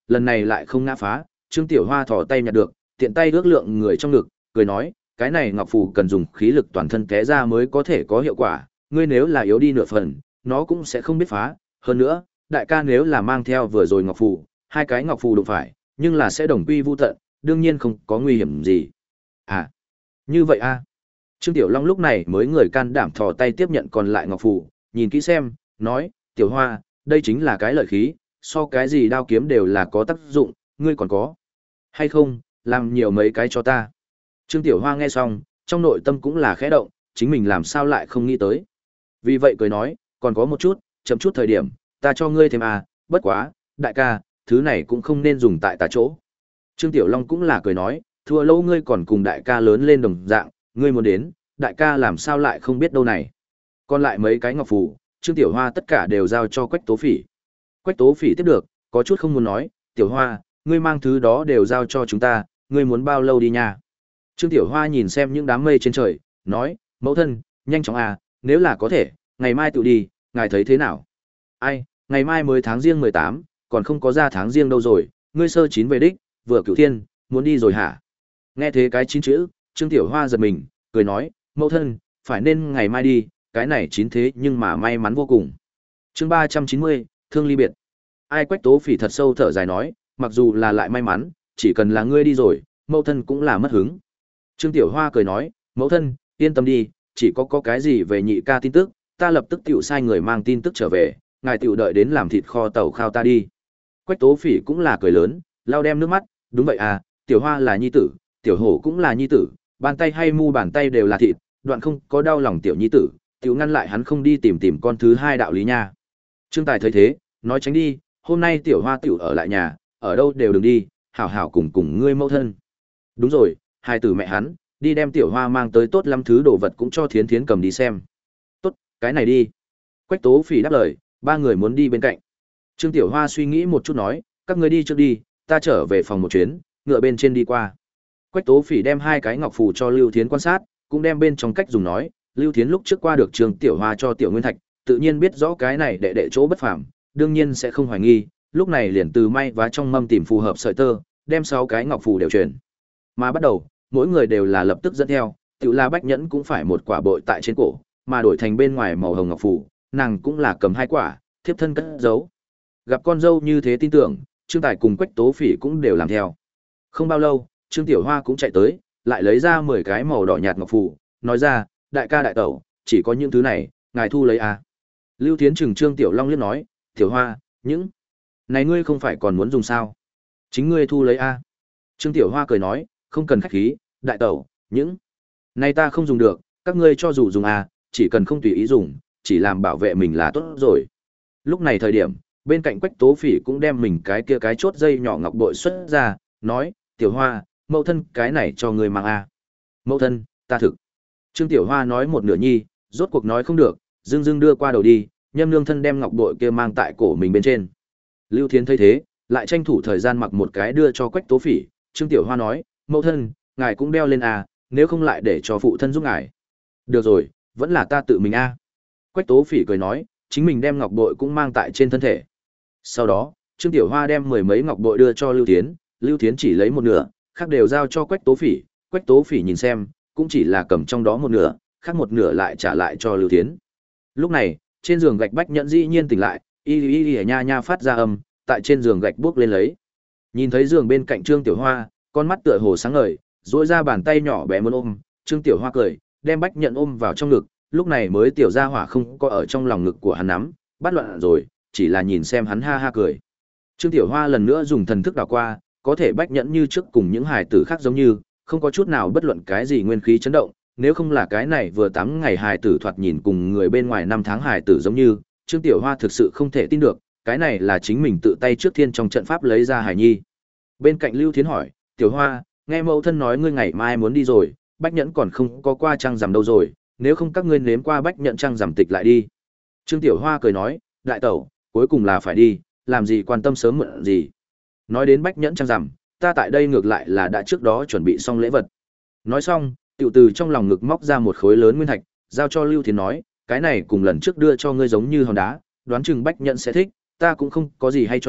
lần này lại không ngã phá, Trương Tiểu Hoa thò tay nhặt được, tiện tay ước lượng người trong ngực, cười nói, cái này ngọc phù cần dùng khí lực toàn thân té ra mới có thể có hiệu quả, ngươi nếu là yếu đi nửa phần, nó cũng sẽ không biết phá, hơn nữa, đại ca nếu là mang theo vừa rồi ngọc phù, hai cái ngọc phù đụng phải, nhưng là sẽ đồng quy vu tận, đương nhiên không có nguy hiểm gì. À, như vậy a. Trương Tiểu Long lúc này mới người can đảm thò tay tiếp nhận còn lại ngọc phù, nhìn kỹ xem, nói, Tiểu Hoa, đây chính là cái lợi khí, so cái gì đao kiếm đều là có tác dụng, ngươi còn có hay không, làm nhiều mấy cái cho ta. Trương Tiểu Hoa nghe xong, trong nội tâm cũng là khẽ động, chính mình làm sao lại không nghĩ tới. Vì vậy cười nói, còn có một chút, chậm chút thời điểm, ta cho ngươi thêm à, bất quá, đại ca, thứ này cũng không nên dùng tại tà chỗ. Trương Tiểu Long cũng là cười nói, thua lâu ngươi còn cùng đại ca lớn lên đồng dạng, ngươi muốn đến, đại ca làm sao lại không biết đâu này. Còn lại mấy cái ngọc phù, Trương Tiểu Hoa tất cả đều giao cho Quách Tố Phỉ. Quách Tố Phỉ tiếp được, có chút không muốn nói, Tiểu Hoa, ngươi mang thứ đó đều giao cho chúng ta, ngươi muốn bao lâu đi nha. Trương Tiểu Hoa nhìn xem những đám mây trên trời, nói, mẫu thân, nhanh chóng à, nếu là có thể, ngày mai tự đi, ngài thấy thế nào? Ai, ngày mai mới tháng riêng mười tám, còn không có ra tháng riêng đâu rồi, ngươi sơ chín về đích, vừa cửu thiên, muốn đi rồi hả? Nghe thế cái chín chữ, Trương Tiểu Hoa giật mình, cười nói, mẫu thân, phải nên ngày mai đi, cái này chín thế nhưng mà may mắn vô cùng. Chương ba trăm chín mươi, thương ly biệt. Ai Quách Tố Phỉ thật sâu thở dài nói, mặc dù là lại may mắn, chỉ cần là ngươi đi rồi, mẫu thân cũng là mất hứng. Trương Tiểu Hoa cười nói, mẫu thân, yên tâm đi, chỉ có có cái gì về nhị ca tin tức, ta lập tức tiểu sai người mang tin tức trở về, ngài tiểu đợi đến làm thịt kho tàu khao ta đi. Quách Tố Phỉ cũng là cười lớn, lau đem nước mắt, đúng vậy à, Tiểu Hoa là nhi tử, Tiểu Hổ cũng là nhi tử, bàn tay hay mu bàn tay đều là thịt, đoạn không có đau lòng tiểu nhi tử, tiểu ngăn lại hắn không đi tìm tìm con thứ hai đạo lý nha. Trương Tài thấy thế, nói tránh đi, hôm nay Tiểu Hoa tiểu ở lại nhà, ở đâu đều đừng đi, hảo hảo cùng cùng ngươi mẫu thân. Đúng rồi, hai tử mẹ hắn, đi đem Tiểu Hoa mang tới tốt lắm thứ đồ vật cũng cho Thiến Thiến cầm đi xem. Tốt, cái này đi. Quách Tố Phỉ đáp lời, ba người muốn đi bên cạnh. Trương Tiểu Hoa suy nghĩ một chút nói, các ngươi đi trước đi, ta trở về phòng một chuyến, ngựa bên trên đi qua. Quách Tố Phỉ đem hai cái ngọc phù cho Lưu Thiến quan sát, cũng đem bên trong cách dùng nói, Lưu Thiến lúc trước qua được Trương Tiểu Hoa cho Tiểu Nguyên Thạch, tự nhiên biết rõ cái này đệ đệ chỗ bất phàm, đương nhiên sẽ không hoài nghi, lúc này liền từ may vá trong mâm tìm phù hợp sợi tơ, đem sáu cái ngọc phù đều truyền. Mà bắt đầu, mỗi người đều là lập tức dẫn theo, Tiểu La Bách Nhẫn cũng phải một quả bội tại trên cổ, mà đổi thành bên ngoài màu hồng ngọc phù, nàng cũng là cầm hai quả, thiếp thân cất giấu. Gặp con dâu như thế tin tưởng, Trương Tài cùng Quách Tố Phỉ cũng đều làm theo. Không bao lâu, Trương Tiểu Hoa cũng chạy tới, lại lấy ra mười cái màu đỏ nhạt ngọc phù, nói ra, đại ca đại tẩu, chỉ có những thứ này, ngài thu lấy à. Lưu Thiến trừng Trương Tiểu Long liếc nói, Tiểu Hoa, những này ngươi không phải còn muốn dùng sao? Chính ngươi thu lấy à. Trương Tiểu Hoa cười nói, không cần khách khí, đại tẩu, những này ta không dùng được, các ngươi cho dù dùng à, chỉ cần không tùy ý dùng, chỉ làm bảo vệ mình là tốt rồi. Lúc này thời điểm, bên cạnh Quách Tố Phỉ cũng đem mình cái kia cái chốt dây nhỏ ngọc bội xuất ra, nói, Tiểu Hoa, mẫu thân cái này cho ngươi mang à. Mẫu thân, ta thực. Trương Tiểu Hoa nói một nửa nhi, rốt cuộc nói không được, dưng dưng đưa qua đầu đi, nhâm nương thân đem ngọc bội kia mang tại cổ mình bên trên. Lưu Thiến thấy thế, lại tranh thủ thời gian mặc một cái đưa cho Quách Tố Phỉ, Trương Tiểu Hoa nói, mẫu thân, ngài cũng đeo lên à, nếu không lại để cho phụ thân giúp ngài. Được rồi, vẫn là ta tự mình a. À. Quách Tố Phỉ cười nói, chính mình đem ngọc bội cũng mang tại trên thân thể. Sau đó, Trương Tiểu Hoa đem mười mấy ngọc bội đưa cho Lưu Thiến, Lưu Thiến chỉ lấy một nửa, khác đều giao cho Quách Tố Phỉ, Quách Tố Phỉ nhìn xem, cũng chỉ là cầm trong đó một nửa, khác một nửa lại trả lại cho Lưu Thiến. Lúc này, trên giường gạch Bách Nhẫn dĩ nhiên tỉnh lại, y y y nha nha phát ra âm, tại trên giường gạch bước lên lấy. Nhìn thấy giường bên cạnh Trương Tiểu Hoa, con mắt tựa hồ sáng ngời, duỗi ra bàn tay nhỏ bé muốn ôm, Trương Tiểu Hoa cười, đem Bách Nhẫn ôm vào trong ngực, lúc này mới tiểu gia hỏa không có ở trong lòng ngực của hắn nắm, bắt loạn rồi, chỉ là nhìn xem hắn ha ha cười. Trương Tiểu Hoa lần nữa dùng thần thức đảo qua, có thể Bách Nhẫn như trước cùng những hài tử khác giống như, không có chút nào bất luận cái gì nguyên khí chấn động, nếu không là cái này vừa tám ngày hài tử thoạt nhìn cùng người bên ngoài năm tháng hài tử giống như, Trương Tiểu Hoa thực sự không thể tin được, cái này là chính mình tự tay trước thiên trong trận pháp lấy ra hài nhi. Bên cạnh Lưu Thiến hỏi, Tiểu Hoa, nghe mẫu thân nói ngươi ngày mai muốn đi rồi, Bách Nhẫn còn không có qua trăng rằm đâu rồi, nếu không các ngươi nếm qua Bách Nhẫn trăng rằm tịch lại đi. Trương Tiểu Hoa cười nói, đại tẩu, cuối cùng là phải đi, làm gì quan tâm sớm muộn gì. Nói đến Bách Nhẫn trăng rằm, ta tại đây ngược lại là đã trước đó chuẩn bị xong lễ vật. Nói xong, tiểu từ trong lòng ngực móc ra một khối lớn nguyên thạch, giao cho Lưu Thiến nói, cái này cùng lần trước đưa cho ngươi giống như hòn đá, đoán chừng Bách Nhẫn sẽ thích, ta cũng không có gì hay cho,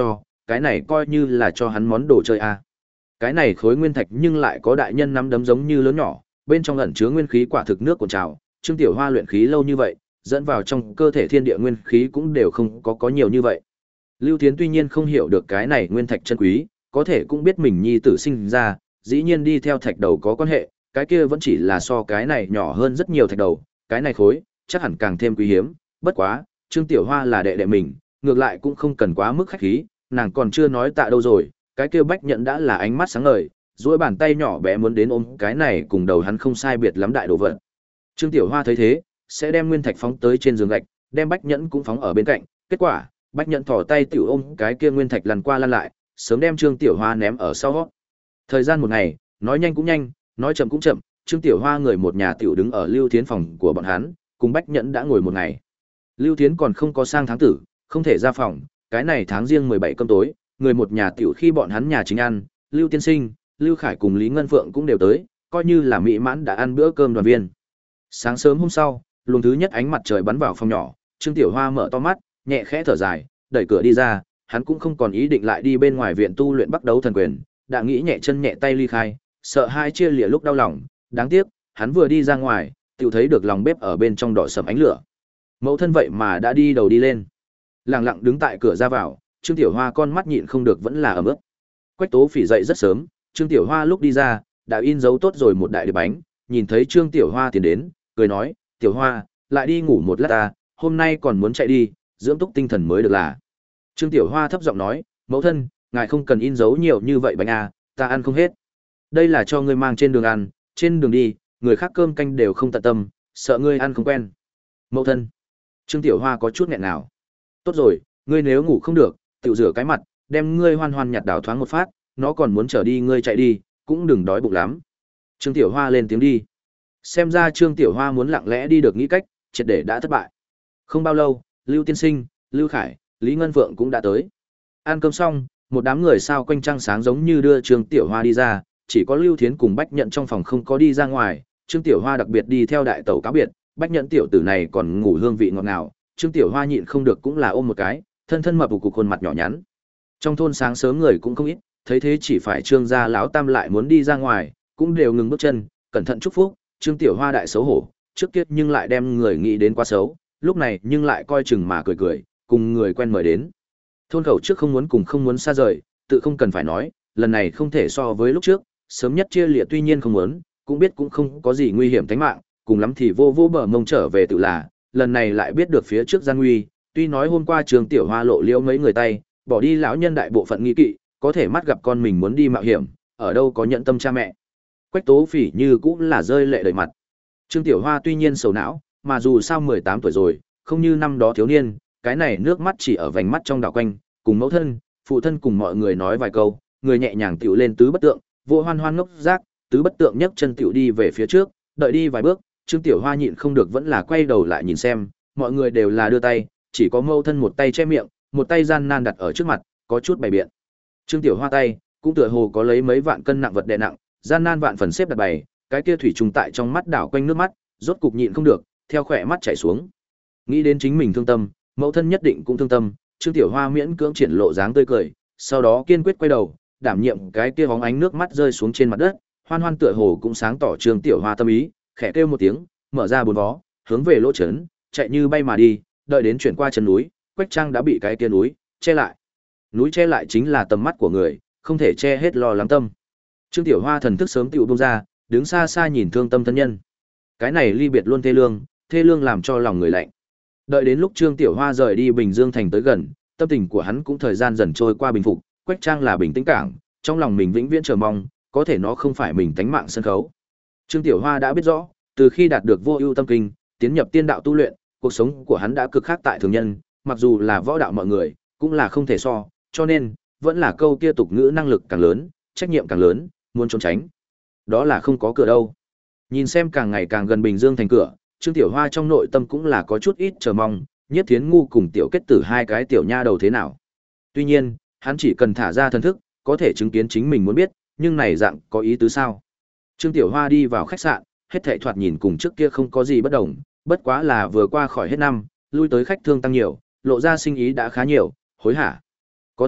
cái này coi như là cho hắn món đồ chơi a. Cái này khối nguyên thạch nhưng lại có đại nhân nắm đấm giống như lớn nhỏ, bên trong ẩn chứa nguyên khí quả thực nước cuộn trào, Trương Tiểu Hoa luyện khí lâu như vậy, dẫn vào trong cơ thể thiên địa nguyên khí cũng đều không có có nhiều như vậy. Lưu Thiến tuy nhiên không hiểu được cái này nguyên thạch chân quý, có thể cũng biết mình nhi tử sinh ra, dĩ nhiên đi theo thạch đầu có quan hệ, cái kia vẫn chỉ là so cái này nhỏ hơn rất nhiều thạch đầu, cái này khối, chắc hẳn càng thêm quý hiếm, bất quá, Trương Tiểu Hoa là đệ đệ mình, ngược lại cũng không cần quá mức khách khí, nàng còn chưa nói tạ đâu rồi, cái kia Bách Nhận đã là ánh mắt sáng ngời, duỗi bàn tay nhỏ bé muốn đến ôm cái này cùng đầu hắn không sai biệt lắm đại đồ vật. Trương Tiểu Hoa thấy thế, sẽ đem nguyên thạch phóng tới trên giường gạch, đem Bách Nhẫn cũng phóng ở bên cạnh, kết quả, Bách Nhẫn thò tay tiểu ôm cái kia nguyên thạch lăn qua lăn lại, sớm đem Trương Tiểu Hoa ném ở sau gót. Thời gian một ngày, nói nhanh cũng nhanh, nói chậm cũng chậm, Trương Tiểu Hoa người một nhà tiểu đứng ở Lưu Thiến phòng của bọn hắn, cùng Bách Nhẫn đã ngồi một ngày. Lưu Thiến còn không có sang tháng tử, không thể ra phòng, cái này tháng riêng mười bảy cơm tối, người một nhà tiểu khi bọn hắn nhà chính ăn, Lưu Tiên Sinh, Lưu Khải cùng Lý Ngân Phượng cũng đều tới, coi như là mỹ mãn đã ăn bữa cơm đoàn viên. Sáng sớm hôm sau, luồng thứ nhất ánh mặt trời bắn vào phòng nhỏ, Trương Tiểu Hoa mở to mắt, nhẹ khẽ thở dài, đẩy cửa đi ra, hắn cũng không còn ý định lại đi bên ngoài viện tu luyện Bắc Đấu Thần Quyền, đã nghĩ nhẹ chân nhẹ tay ly khai, sợ hai chia lìa lúc đau lòng, đáng tiếc, hắn vừa đi ra ngoài, tiểu thấy được lòng bếp ở bên trong đỏ sầm ánh lửa. Mẫu thân vậy mà đã đi đầu đi lên. Lặng lặng đứng tại cửa ra vào, Trương Tiểu Hoa con mắt nhịn không được vẫn là ẩm ướt. Quách Tố Phỉ dậy rất sớm, Trương Tiểu Hoa lúc đi ra, đã in dấu tốt rồi một đại đĩa bánh, nhìn thấy Trương Tiểu Hoa tiến đến, cười nói, "Tiểu Hoa, lại đi ngủ một lát ta, hôm nay còn muốn chạy đi, dưỡng túc tinh thần mới được là." Trương Tiểu Hoa thấp giọng nói, "Mẫu thân, ngài không cần in dấu nhiều như vậy bánh à, ta ăn không hết. Đây là cho ngươi mang trên đường ăn, trên đường đi, người khác cơm canh đều không tận tâm, sợ ngươi ăn không quen." "Mẫu thân." Trương Tiểu Hoa có chút nghẹn nào. "Tốt rồi, ngươi nếu ngủ không được, tự rửa cái mặt, đem ngươi Hoan Hoan nhặt đảo thoáng một phát, nó còn muốn trở đi ngươi chạy đi, cũng đừng đói bụng lắm." Trương Tiểu Hoa lên tiếng đi. Xem ra Trương Tiểu Hoa muốn lặng lẽ đi được nghĩ cách, triệt để đã thất bại. Không bao lâu, Lưu Tiên Sinh, Lưu Khải, Lý Ngân Phượng cũng đã tới. Ăn cơm xong, một đám người sao quanh trăng sáng giống như đưa Trương Tiểu Hoa đi ra, chỉ có Lưu Thiến cùng Bách Nhận trong phòng không có đi ra ngoài, Trương Tiểu Hoa đặc biệt đi theo đại tẩu cáo biệt, Bách Nhận tiểu tử này còn ngủ hương vị ngọt ngào, Trương Tiểu Hoa nhịn không được cũng là ôm một cái, thân thân mập cục khuôn mặt nhỏ nhắn. Trong thôn sáng sớm người cũng không ít, thấy thế chỉ phải Trương gia lão tam lại muốn đi ra ngoài, cũng đều ngừng bước chân, cẩn thận chúc phúc. Trương Tiểu Hoa đại xấu hổ, trước kia nhưng lại đem người nghĩ đến quá xấu, lúc này nhưng lại coi chừng mà cười cười, cùng người quen mời đến. Thôn khẩu trước không muốn cùng không muốn xa rời, tự không cần phải nói, lần này không thể so với lúc trước, sớm nhất chia liệt tuy nhiên không muốn, cũng biết cũng không có gì nguy hiểm tính mạng, cùng lắm thì vô vô bờ mông trở về tự là, lần này lại biết được phía trước gian nguy, tuy nói hôm qua Trương Tiểu Hoa lộ liễu mấy người tay, bỏ đi lão nhân đại bộ phận nghi kỵ, có thể mắt gặp con mình muốn đi mạo hiểm, ở đâu có nhận tâm cha mẹ. Quách Tố Phỉ như cũng là rơi lệ đầy mặt. Trương Tiểu Hoa tuy nhiên sầu não, mà dù sao mười tám tuổi rồi, không như năm đó thiếu niên, cái này nước mắt chỉ ở vành mắt trong đảo quanh, cùng mẫu thân, phụ thân cùng mọi người nói vài câu, người nhẹ nhàng tiểu lên tứ bất tượng, vô Hoan Hoan ngốc giác, tứ bất tượng nhấc chân tiểu đi về phía trước, đợi đi vài bước, Trương Tiểu Hoa nhịn không được vẫn là quay đầu lại nhìn xem, mọi người đều là đưa tay, chỉ có mẫu thân một tay che miệng, một tay gian nan đặt ở trước mặt, có chút bày biện. Trương Tiểu Hoa tay, cũng tựa hồ có lấy mấy vạn cân nặng vật đè nặng, gian nan vạn phần xếp đặt bày, cái kia thủy trùng tại trong mắt đảo quanh nước mắt, rốt cục nhịn không được, theo khỏe mắt chảy xuống. Nghĩ đến chính mình thương tâm, mẫu thân nhất định cũng thương tâm, Trương Tiểu Hoa miễn cưỡng triển lộ dáng tươi cười, sau đó kiên quyết quay đầu, đảm nhiệm cái kia bóng ánh nước mắt rơi xuống trên mặt đất, Hoan Hoan tựa hồ cũng sáng tỏ Trương Tiểu Hoa tâm ý, khẽ kêu một tiếng, mở ra bốn vó, hướng về lỗ trấn, chạy như bay mà đi, đợi đến chuyển qua chân núi, Quách Trang đã bị cái kia núi che lại. Núi che lại chính là tầm mắt của người, không thể che hết lo lắng tâm. Trương Tiểu Hoa thần thức sớm tựu bung ra, đứng xa xa nhìn thương tâm thân nhân. Cái này ly biệt luôn thê lương, thê lương làm cho lòng người lạnh. Đợi đến lúc Trương Tiểu Hoa rời đi Bình Dương thành tới gần, tâm tình của hắn cũng thời gian dần trôi qua bình phục, Quách Trang là bình tĩnh cảng, trong lòng mình vĩnh viễn chờ mong, có thể nó không phải mình tánh mạng sân khấu. Trương Tiểu Hoa đã biết rõ, từ khi đạt được vô ưu tâm kinh, tiến nhập tiên đạo tu luyện, cuộc sống của hắn đã cực khác tại thường nhân, mặc dù là võ đạo mọi người, cũng là không thể so, cho nên, vẫn là câu kia tục ngữ năng lực càng lớn, trách nhiệm càng lớn, muốn trốn tránh. Đó là không có cửa đâu. Nhìn xem càng ngày càng gần Bình Dương thành cửa, Trương Tiểu Hoa trong nội tâm cũng là có chút ít chờ mong, Nhiếp Thiến Ngu cùng Tiểu Kết Tử hai cái tiểu nha đầu thế nào. Tuy nhiên, hắn chỉ cần thả ra thần thức, có thể chứng kiến chính mình muốn biết, nhưng này dạng có ý tứ sao? Trương Tiểu Hoa đi vào khách sạn, hết thảy thoạt nhìn cùng trước kia không có gì bất đồng, bất quá là vừa qua khỏi hết năm, lui tới khách thương tăng nhiều, lộ ra sinh ý đã khá nhiều, hối hả. Có thể,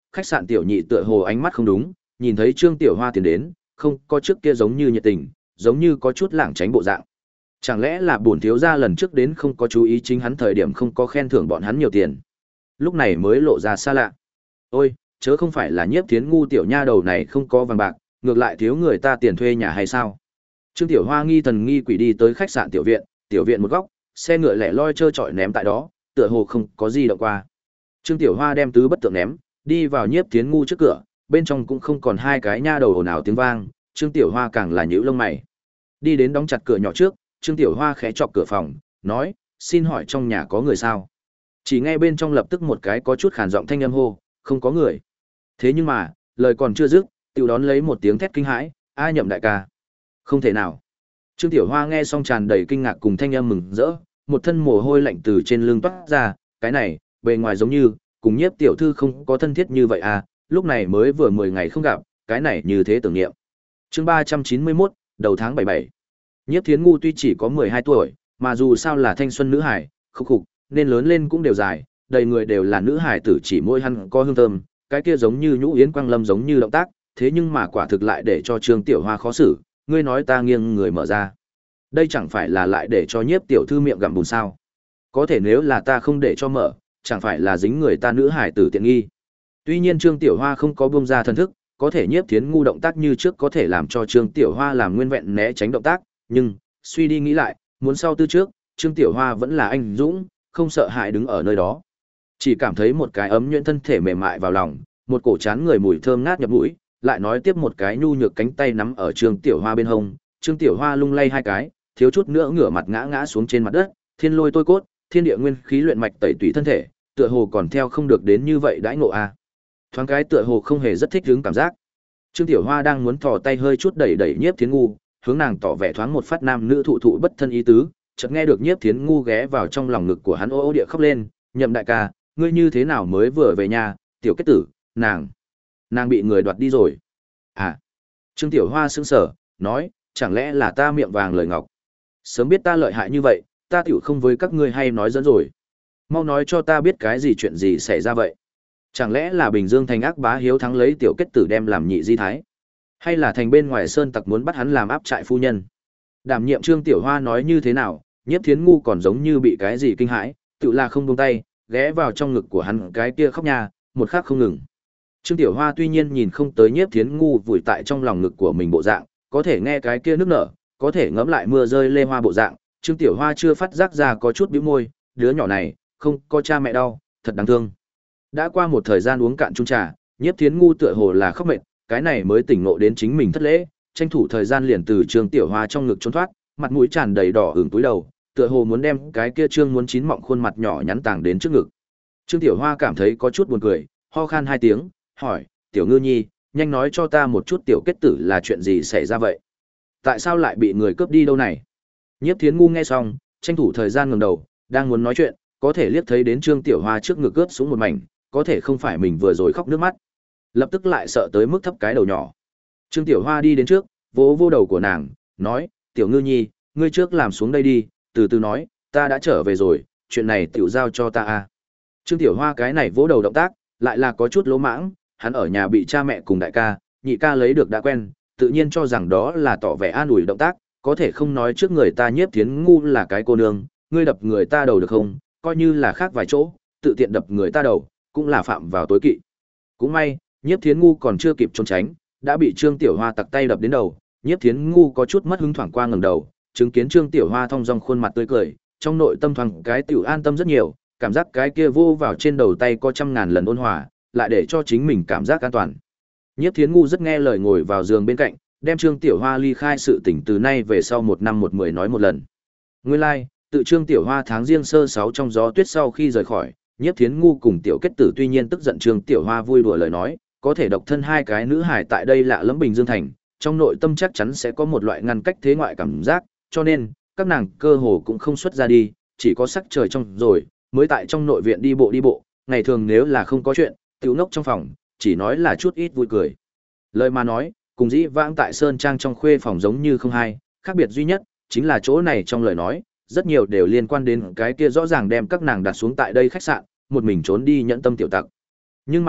khách sạn tiểu nhị tựa hồ ánh mắt không đúng, nhìn thấy Trương Tiểu Hoa tiến đến, không có trước kia giống như nhiệt tình, giống như có chút lảng tránh bộ dạng. Chẳng lẽ là bổn thiếu gia lần trước đến không có chú ý chính hắn thời điểm không có khen thưởng bọn hắn nhiều tiền. Lúc này mới lộ ra xa lạ. Ôi, chớ không phải là Nhiếp Thiến ngu tiểu nha đầu này không có vàng bạc, ngược lại thiếu người ta tiền thuê nhà hay sao? Trương Tiểu Hoa nghi thần nghi quỷ đi tới khách sạn tiểu viện, tiểu viện một góc, xe ngựa lẻ loi trơ trọi ném tại đó, tựa hồ không có gì động qua. Trương Tiểu Hoa đem tứ bất tượng ném, đi vào Nhiếp Thiến ngu trước cửa, bên trong cũng không còn hai cái nha đầu ồn ào tiếng vang, Trương Tiểu Hoa càng là nhíu lông mày. Đi đến đóng chặt cửa nhỏ trước, Trương Tiểu Hoa khẽ chọc cửa phòng, nói, xin hỏi trong nhà có người sao? Chỉ nghe bên trong lập tức một cái có chút khàn giọng thanh âm hô, không có người. Thế nhưng mà, lời còn chưa dứt, Tiểu đón lấy một tiếng thét kinh hãi, a Nhậm đại ca. Không thể nào. Trương Tiểu Hoa nghe xong tràn đầy kinh ngạc cùng thanh âm mừng rỡ, một thân mồ hôi lạnh từ trên lưng toát ra, cái này, bề ngoài giống như, cùng Nhiếp tiểu thư không có thân thiết như vậy à, lúc này mới vừa mười ngày không gặp, cái này như thế tưởng niệm. Chương ba trăm chín mươi mốt, đầu tháng bảy bảy. Nhiếp Thiến ngu tuy chỉ có mười hai tuổi, mà dù sao là thanh xuân nữ hải, khục khục, nên lớn lên cũng đều dài, đầy người đều là nữ hải tử chỉ môi hắn có hương thơm, cái kia giống như nhũ yến quang lâm giống như động tác, thế nhưng mà quả thực lại để cho Trương Tiểu Hoa khó xử, ngươi nói ta nghiêng người mở ra. Đây chẳng phải là lại để cho Nhiếp tiểu thư miệng gặm bùn sao? Có thể nếu là ta không để cho mở, chẳng phải là dính người ta nữ hải tử tiện nghi. Tuy nhiên Trương Tiểu Hoa không có buông ra thần thức, có thể Nhiếp Thiến ngu động tác như trước có thể làm cho Trương Tiểu Hoa làm nguyên vẹn né tránh động tác, nhưng suy đi nghĩ lại, muốn sau tư trước, Trương Tiểu Hoa vẫn là anh dũng, không sợ hãi đứng ở nơi đó. Chỉ cảm thấy một cái ấm nhuyễn thân thể mềm mại vào lòng, một cổ chán người mùi thơm ngát nhập mũi, lại nói tiếp một cái nhu nhược cánh tay nắm ở Trương Tiểu Hoa bên hông, Trương Tiểu Hoa lung lay hai cái, thiếu chút nữa ngửa mặt ngã ngã xuống trên mặt đất, thiên lôi tôi cốt, thiên địa nguyên khí luyện mạch tẩy tủy thân thể, tựa hồ còn theo không được đến như vậy đãi ngộ a. Thoáng cái tựa hồ không hề rất thích hứng cảm giác. Trương Tiểu Hoa đang muốn thò tay hơi chút đẩy đẩy Nhiếp Thiến ngu, hướng nàng tỏ vẻ thoáng một phát nam nữ thụ thụ bất thân ý tứ, chợt nghe được Nhiếp Thiến ngu ghé vào trong lòng ngực của hắn ô ô địa khóc lên, "Nhậm đại ca, ngươi như thế nào mới vừa về nhà, tiểu kết tử, nàng, nàng bị người đoạt đi rồi." À. Trương Tiểu Hoa sững sờ, nói, "Chẳng lẽ là ta miệng vàng lời ngọc? Sớm biết ta lợi hại như vậy, ta tiểu không với các ngươi hay nói dẫn rồi. Mau nói cho ta biết cái gì chuyện gì xảy ra vậy? Chẳng lẽ là Bình Dương thành ác bá hiếu thắng lấy tiểu kết tử đem làm nhị di thái? Hay là thành bên ngoài sơn tặc muốn bắt hắn làm áp trại phu nhân?" Đảm nhiệm Trương Tiểu Hoa nói như thế nào, Nhiếp Thiến ngu còn giống như bị cái gì kinh hãi, tự là không buông tay, ghé vào trong ngực của hắn cái kia khóc nha, một khắc không ngừng. Trương Tiểu Hoa tuy nhiên nhìn không tới Nhiếp Thiến ngu vùi tại trong lòng ngực của mình bộ dạng, có thể nghe cái kia nước nở, có thể ngẫm lại mưa rơi lê hoa bộ dạng, Trương Tiểu Hoa chưa phát giác ra có chút bĩu môi, đứa nhỏ này, không có cha mẹ đau, thật đáng thương. Đã qua một thời gian uống cạn chung trà, Nhiếp Thiến ngu tựa hồ là khóc mệt, cái này mới tỉnh ngộ đến chính mình thất lễ, tranh thủ thời gian liền từ Trương Tiểu Hoa trong ngực trốn thoát, mặt mũi tràn đầy đỏ ửng túi đầu, tựa hồ muốn đem cái kia trương muốn chín mọng khuôn mặt nhỏ nhắn tàng đến trước ngực. Trương Tiểu Hoa cảm thấy có chút buồn cười, ho khan hai tiếng, hỏi, "Tiểu Ngư Nhi, nhanh nói cho ta một chút tiểu kết tử là chuyện gì xảy ra vậy? Tại sao lại bị người cướp đi đâu này?" Nhiếp Thiến ngu nghe xong, tranh thủ thời gian ngẩng đầu, đang muốn nói chuyện, có thể liếc thấy đến Trương Tiểu Hoa trước ngực cướp xuống một mảnh, có thể không phải mình vừa rồi khóc nước mắt. Lập tức lại sợ tới mức thấp cái đầu nhỏ. Trương Tiểu Hoa đi đến trước, vỗ vô đầu của nàng, nói, "Tiểu Ngư Nhi, ngươi trước làm xuống đây đi, từ từ nói, ta đã trở về rồi, chuyện này tiểu giao cho ta a." Trương Tiểu Hoa cái này vỗ đầu động tác, lại là có chút lỗ mãng, hắn ở nhà bị cha mẹ cùng đại ca, nhị ca lấy được đã quen, tự nhiên cho rằng đó là tỏ vẻ an ủi động tác, có thể không nói trước người ta Nhiếp Thiến ngu là cái cô nương, ngươi đập người ta đầu được không, coi như là khác vài chỗ, tự tiện đập người ta đầu, cũng là phạm vào tối kỵ. Cũng may, Nhiếp Thiến ngu còn chưa kịp trốn tránh, đã bị Trương Tiểu Hoa tặc tay đập đến đầu, Nhiếp Thiến ngu có chút mất hứng thoảng qua ngẩng đầu, chứng kiến Trương Tiểu Hoa thong dong khuôn mặt tươi cười, trong nội tâm thoáng cái tiểu an tâm rất nhiều, cảm giác cái kia vô vào trên đầu tay có trăm ngàn lần ôn hòa, lại để cho chính mình cảm giác an toàn. Nhiếp Thiến ngu rất nghe lời ngồi vào giường bên cạnh, đem Trương Tiểu Hoa ly khai sự tỉnh từ nay về sau một năm một mười nói một lần. Nguyên lai, like, tự Trương Tiểu Hoa tháng riêng sơ sáu trong gió tuyết sau khi rời khỏi, Nhiếp Thiến ngu cùng Tiểu Kết Tử tuy nhiên tức giận Trương Tiểu Hoa vui đùa lời nói, có thể độc thân hai cái nữ hài tại đây lạ lẫm Bình Dương thành, trong nội tâm chắc chắn sẽ có một loại ngăn cách thế ngoại cảm giác, cho nên các nàng cơ hồ cũng không xuất ra đi, chỉ có sắc trời trong rồi, mới tại trong nội viện đi bộ đi bộ, ngày thường nếu là không có chuyện, tiểu ngốc trong phòng, chỉ nói là chút ít vui cười. Lời mà nói, cùng dĩ vãng tại Sơn Trang trong khuê phòng giống như không hai, khác biệt duy nhất, chính là chỗ này trong lời nói, rất nhiều đều liên quan đến cái kia rõ ràng đem các nàng đặt xuống tại đây khách sạn, một mình trốn đi nhẫn tâm tiểu tặc. Nhưng mà,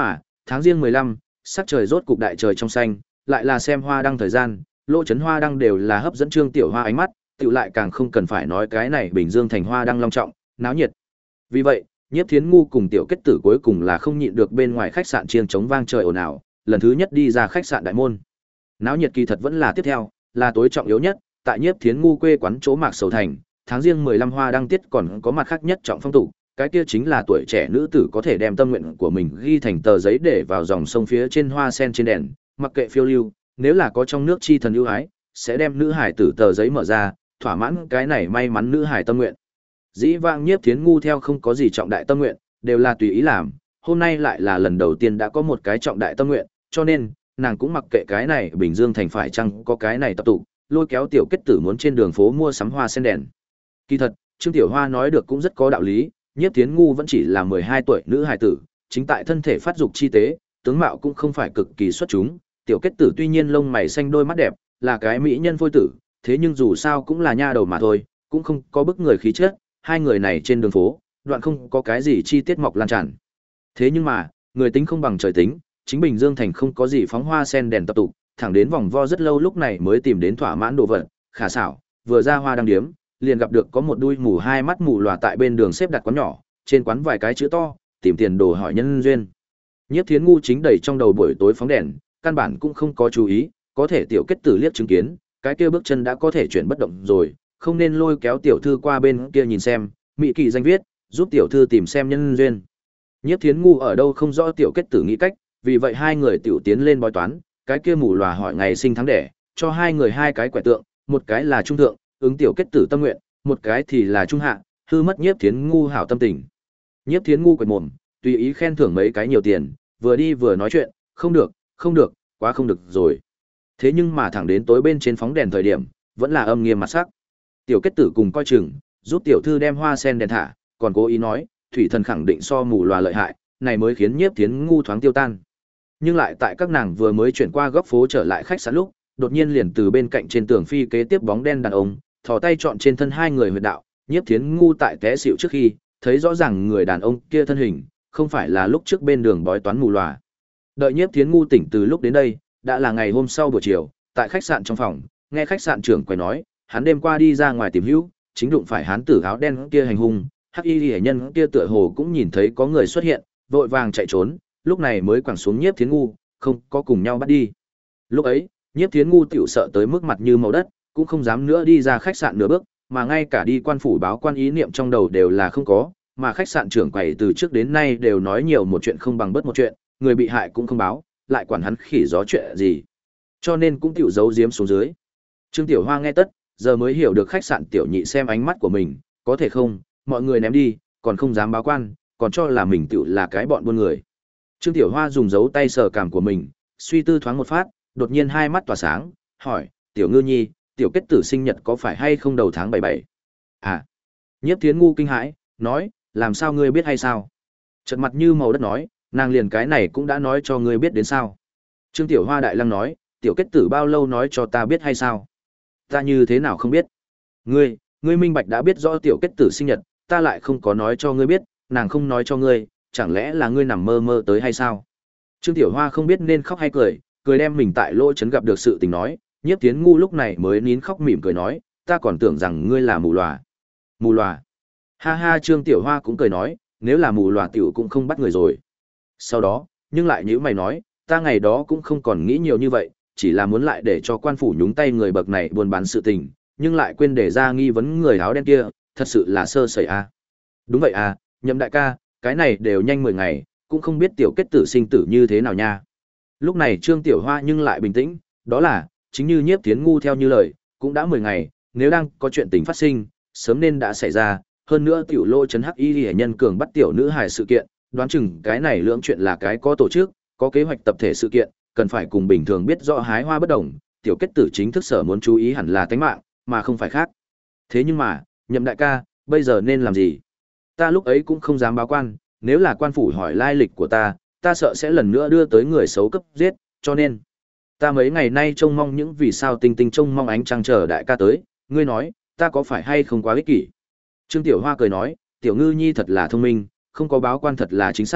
Tháng riêng mười lăm, sắc trời rốt cục đại trời trong xanh, lại là xem hoa đăng thời gian, Lỗ Chấn hoa đăng đều là hấp dẫn Trương Tiểu Hoa ánh mắt, tựu lại càng không cần phải nói cái này Bình Dương thành hoa đăng long trọng, náo nhiệt. Vì vậy, Nhiếp Thiến Ngu cùng Tiểu Kết Tử cuối cùng là không nhịn được bên ngoài khách sạn chiêng trống vang trời ồn ào, lần thứ nhất đi ra khách sạn đại môn. Náo nhiệt kỳ thật vẫn là tiếp theo, là tối trọng yếu nhất, tại Nhiếp Thiến Ngu quê quán chỗ Mạc Sầu Thành, tháng riêng mười lăm hoa đăng tiết còn có mặt khác nhất trọng phong tục, cái kia chính là tuổi trẻ nữ tử có thể đem tâm nguyện của mình ghi thành tờ giấy để vào dòng sông phía trên hoa sen trên đèn, mặc kệ phiêu lưu, nếu là có trong nước chi thần ưu ái, sẽ đem nữ hải tử tờ giấy mở ra, thỏa mãn cái này may mắn nữ hải tâm nguyện. Dĩ vãng Nhiếp Thiến Ngu theo không có gì trọng đại tâm nguyện, đều là tùy ý làm, hôm nay lại là lần đầu tiên đã có một cái trọng đại tâm nguyện, cho nên nàng cũng mặc kệ cái này Bình Dương thành phải chăng có cái này tập tụ, lôi kéo Tiểu Kết Tử muốn trên đường phố mua sắm hoa sen đèn. Kỳ thật, Trương Tiểu Hoa nói được cũng rất có đạo lý, Nhiếp Thiến Ngu vẫn chỉ là mười hai tuổi nữ hài tử, chính tại thân thể phát dục chi tế, tướng mạo cũng không phải cực kỳ xuất chúng, Tiểu Kết Tử tuy nhiên lông mày xanh đôi mắt đẹp, là cái mỹ nhân phôi tử, thế nhưng dù sao cũng là nha đầu mà thôi, cũng không có bức người khí chất, hai người này trên đường phố, đoạn không có cái gì chi tiết mọc lan tràn. Thế nhưng mà, người tính không bằng trời tính, chính Bình Dương thành không có gì phóng hoa sen đèn tập tụ, thẳng đến vòng vo rất lâu lúc này mới tìm đến thỏa mãn đồ vật, khả xảo, vừa ra hoa đăng điếm, liền gặp được có một đôi mù hai mắt mù lòa tại bên đường xếp đặt quán nhỏ, trên quán vài cái chữ to, tìm tiền đồ hỏi nhân duyên. Nhiếp Thiến Ngu chính đầy trong đầu buổi tối phóng đèn, căn bản cũng không có chú ý, có thể Tiểu Kết Tử liếc chứng kiến, cái kia bước chân đã có thể chuyển bất động rồi, không nên lôi kéo tiểu thư qua bên kia nhìn xem, mỹ kỳ danh viết, giúp tiểu thư tìm xem nhân duyên. Nhiếp Thiến Ngu ở đâu không rõ Tiểu Kết Tử nghĩ cách, vì vậy hai người tiểu tiến lên bói toán, cái kia mù lòa hỏi ngày sinh tháng đẻ, cho hai người hai cái quẻ tượng, một cái là trung thượng, ứng Tiểu Kết Tử tâm nguyện, một cái thì là trung hạ, hư mất Nhiếp Thiến Ngu hảo tâm tình. Nhiếp Thiến Ngu quệt mồm, tùy ý khen thưởng mấy cái nhiều tiền, vừa đi vừa nói chuyện, không được, không được, quá không được rồi. Thế nhưng mà thẳng đến tối bên trên phóng đèn thời điểm, vẫn là âm nghiêm mặt sắc. Tiểu Kết Tử cùng coi chừng, giúp tiểu thư đem hoa sen đèn thả, còn cố ý nói, thủy thần khẳng định so mù lòa lợi hại, này mới khiến Nhiếp Thiến Ngu thoáng tiêu tan. Nhưng lại tại các nàng vừa mới chuyển qua góc phố trở lại khách sạn lúc, đột nhiên liền từ bên cạnh trên tường phi kế tiếp bóng đen đàn ông, thò tay chọn trên thân hai người huyệt đạo, Nhiếp Thiến Ngu tại té xỉu trước khi, thấy rõ ràng người đàn ông kia thân hình, không phải là lúc trước bên đường bói toán mù lòa. Đợi Nhiếp Thiến Ngu tỉnh từ lúc đến đây, đã là ngày hôm sau buổi chiều, tại khách sạn trong phòng, nghe khách sạn trưởng quầy nói, hắn đêm qua đi ra ngoài tìm hữu, chính đụng phải hán tử áo đen kia hành hung, hắc y liễu nhân kia tựa hồ cũng nhìn thấy có người xuất hiện, vội vàng chạy trốn, lúc này mới quẳng xuống Nhiếp Thiến Ngu, không có cùng nhau bắt đi. Lúc ấy, Nhiếp Thiến Ngu tiểu sợ tới mức mặt như màu đất, cũng không dám nữa đi ra khách sạn nửa bước, mà ngay cả đi quan phủ báo quan ý niệm trong đầu đều là không có, mà khách sạn trưởng quầy từ trước đến nay đều nói nhiều một chuyện không bằng bất một chuyện, người bị hại cũng không báo, lại quản hắn khỉ gió chuyện gì. Cho nên cũng tiểu giấu giếm xuống dưới. Trương Tiểu Hoa nghe tất, giờ mới hiểu được khách sạn tiểu nhị xem ánh mắt của mình, có thể không, mọi người ném đi, còn không dám báo quan, còn cho là mình tiểu là cái bọn buôn người. Trương Tiểu Hoa dùng dấu tay sờ cảm của mình, suy tư thoáng một phát, đột nhiên hai mắt tỏa sáng, hỏi, Tiểu Ngư Nhi, Tiểu Kết Tử sinh nhật có phải hay không đầu tháng bảy bảy? À, Nhiếp Thiến Ngu kinh hãi, nói, làm sao ngươi biết hay sao? Chợt mặt như màu đất nói, nàng liền cái này cũng đã nói cho ngươi biết đến sao? Trương Tiểu Hoa đại lăng nói, Tiểu Kết Tử bao lâu nói cho ta biết hay sao? Ta như thế nào không biết? Ngươi, ngươi minh bạch đã biết rõ Tiểu Kết Tử sinh nhật, ta lại không có nói cho ngươi biết, nàng không nói cho ngươi, chẳng lẽ là ngươi nằm mơ mơ tới hay sao? Trương Tiểu Hoa không biết nên khóc hay cười, cười đem mình tại Lỗ Chấn gặp được sự tình nói, Nhiếp Thiến Ngu lúc này mới nín khóc mỉm cười nói, ta còn tưởng rằng ngươi là mù lòa. Mù lòa? Ha ha, Trương Tiểu Hoa cũng cười nói, nếu là mù lòa tiểu cũng không bắt người rồi. Sau đó, nhưng lại nhíu mày nói, ta ngày đó cũng không còn nghĩ nhiều như vậy, chỉ là muốn lại để cho quan phủ nhúng tay người bậc này buôn bán sự tình, nhưng lại quên để ra nghi vấn người áo đen kia, thật sự là sơ sẩy a. À. Đúng vậy à, Nhậm đại ca, cái này đều nhanh mười ngày, cũng không biết Tiểu Kết Tử sinh tử như thế nào nha. Lúc này Trương Tiểu Hoa nhưng lại bình tĩnh, đó là, chính như Nhiếp Thiến Ngu theo như lời, cũng đã mười ngày, nếu đang có chuyện tình phát sinh, sớm nên đã xảy ra, hơn nữa tiểu Lỗ Chấn hắc y liễu nhân cường bắt tiểu nữ hài sự kiện, đoán chừng cái này lưỡng chuyện là cái có tổ chức, có kế hoạch tập thể sự kiện, cần phải cùng bình thường biết rõ hái hoa bất đồng, Tiểu Kết Tử chính thức sở muốn chú ý hẳn là tánh mạng, mà không phải khác. Thế nhưng mà, Nhậm đại ca, bây giờ nên làm gì? Ta lúc ấy cũng không dám báo quan, nếu là quan phủ hỏi lai lịch của ta, ta sợ sẽ lần nữa đưa tới người xấu cấp giết, cho nên ta mấy ngày nay trông mong những vì sao tinh tinh trông mong ánh trăng chờ đại ca tới, ngươi nói, ta có phải hay không quá ích kỷ? Trương Tiểu Hoa cười nói, Tiểu Ngư Nhi thật là thông minh, không có báo quan thật là chính xác,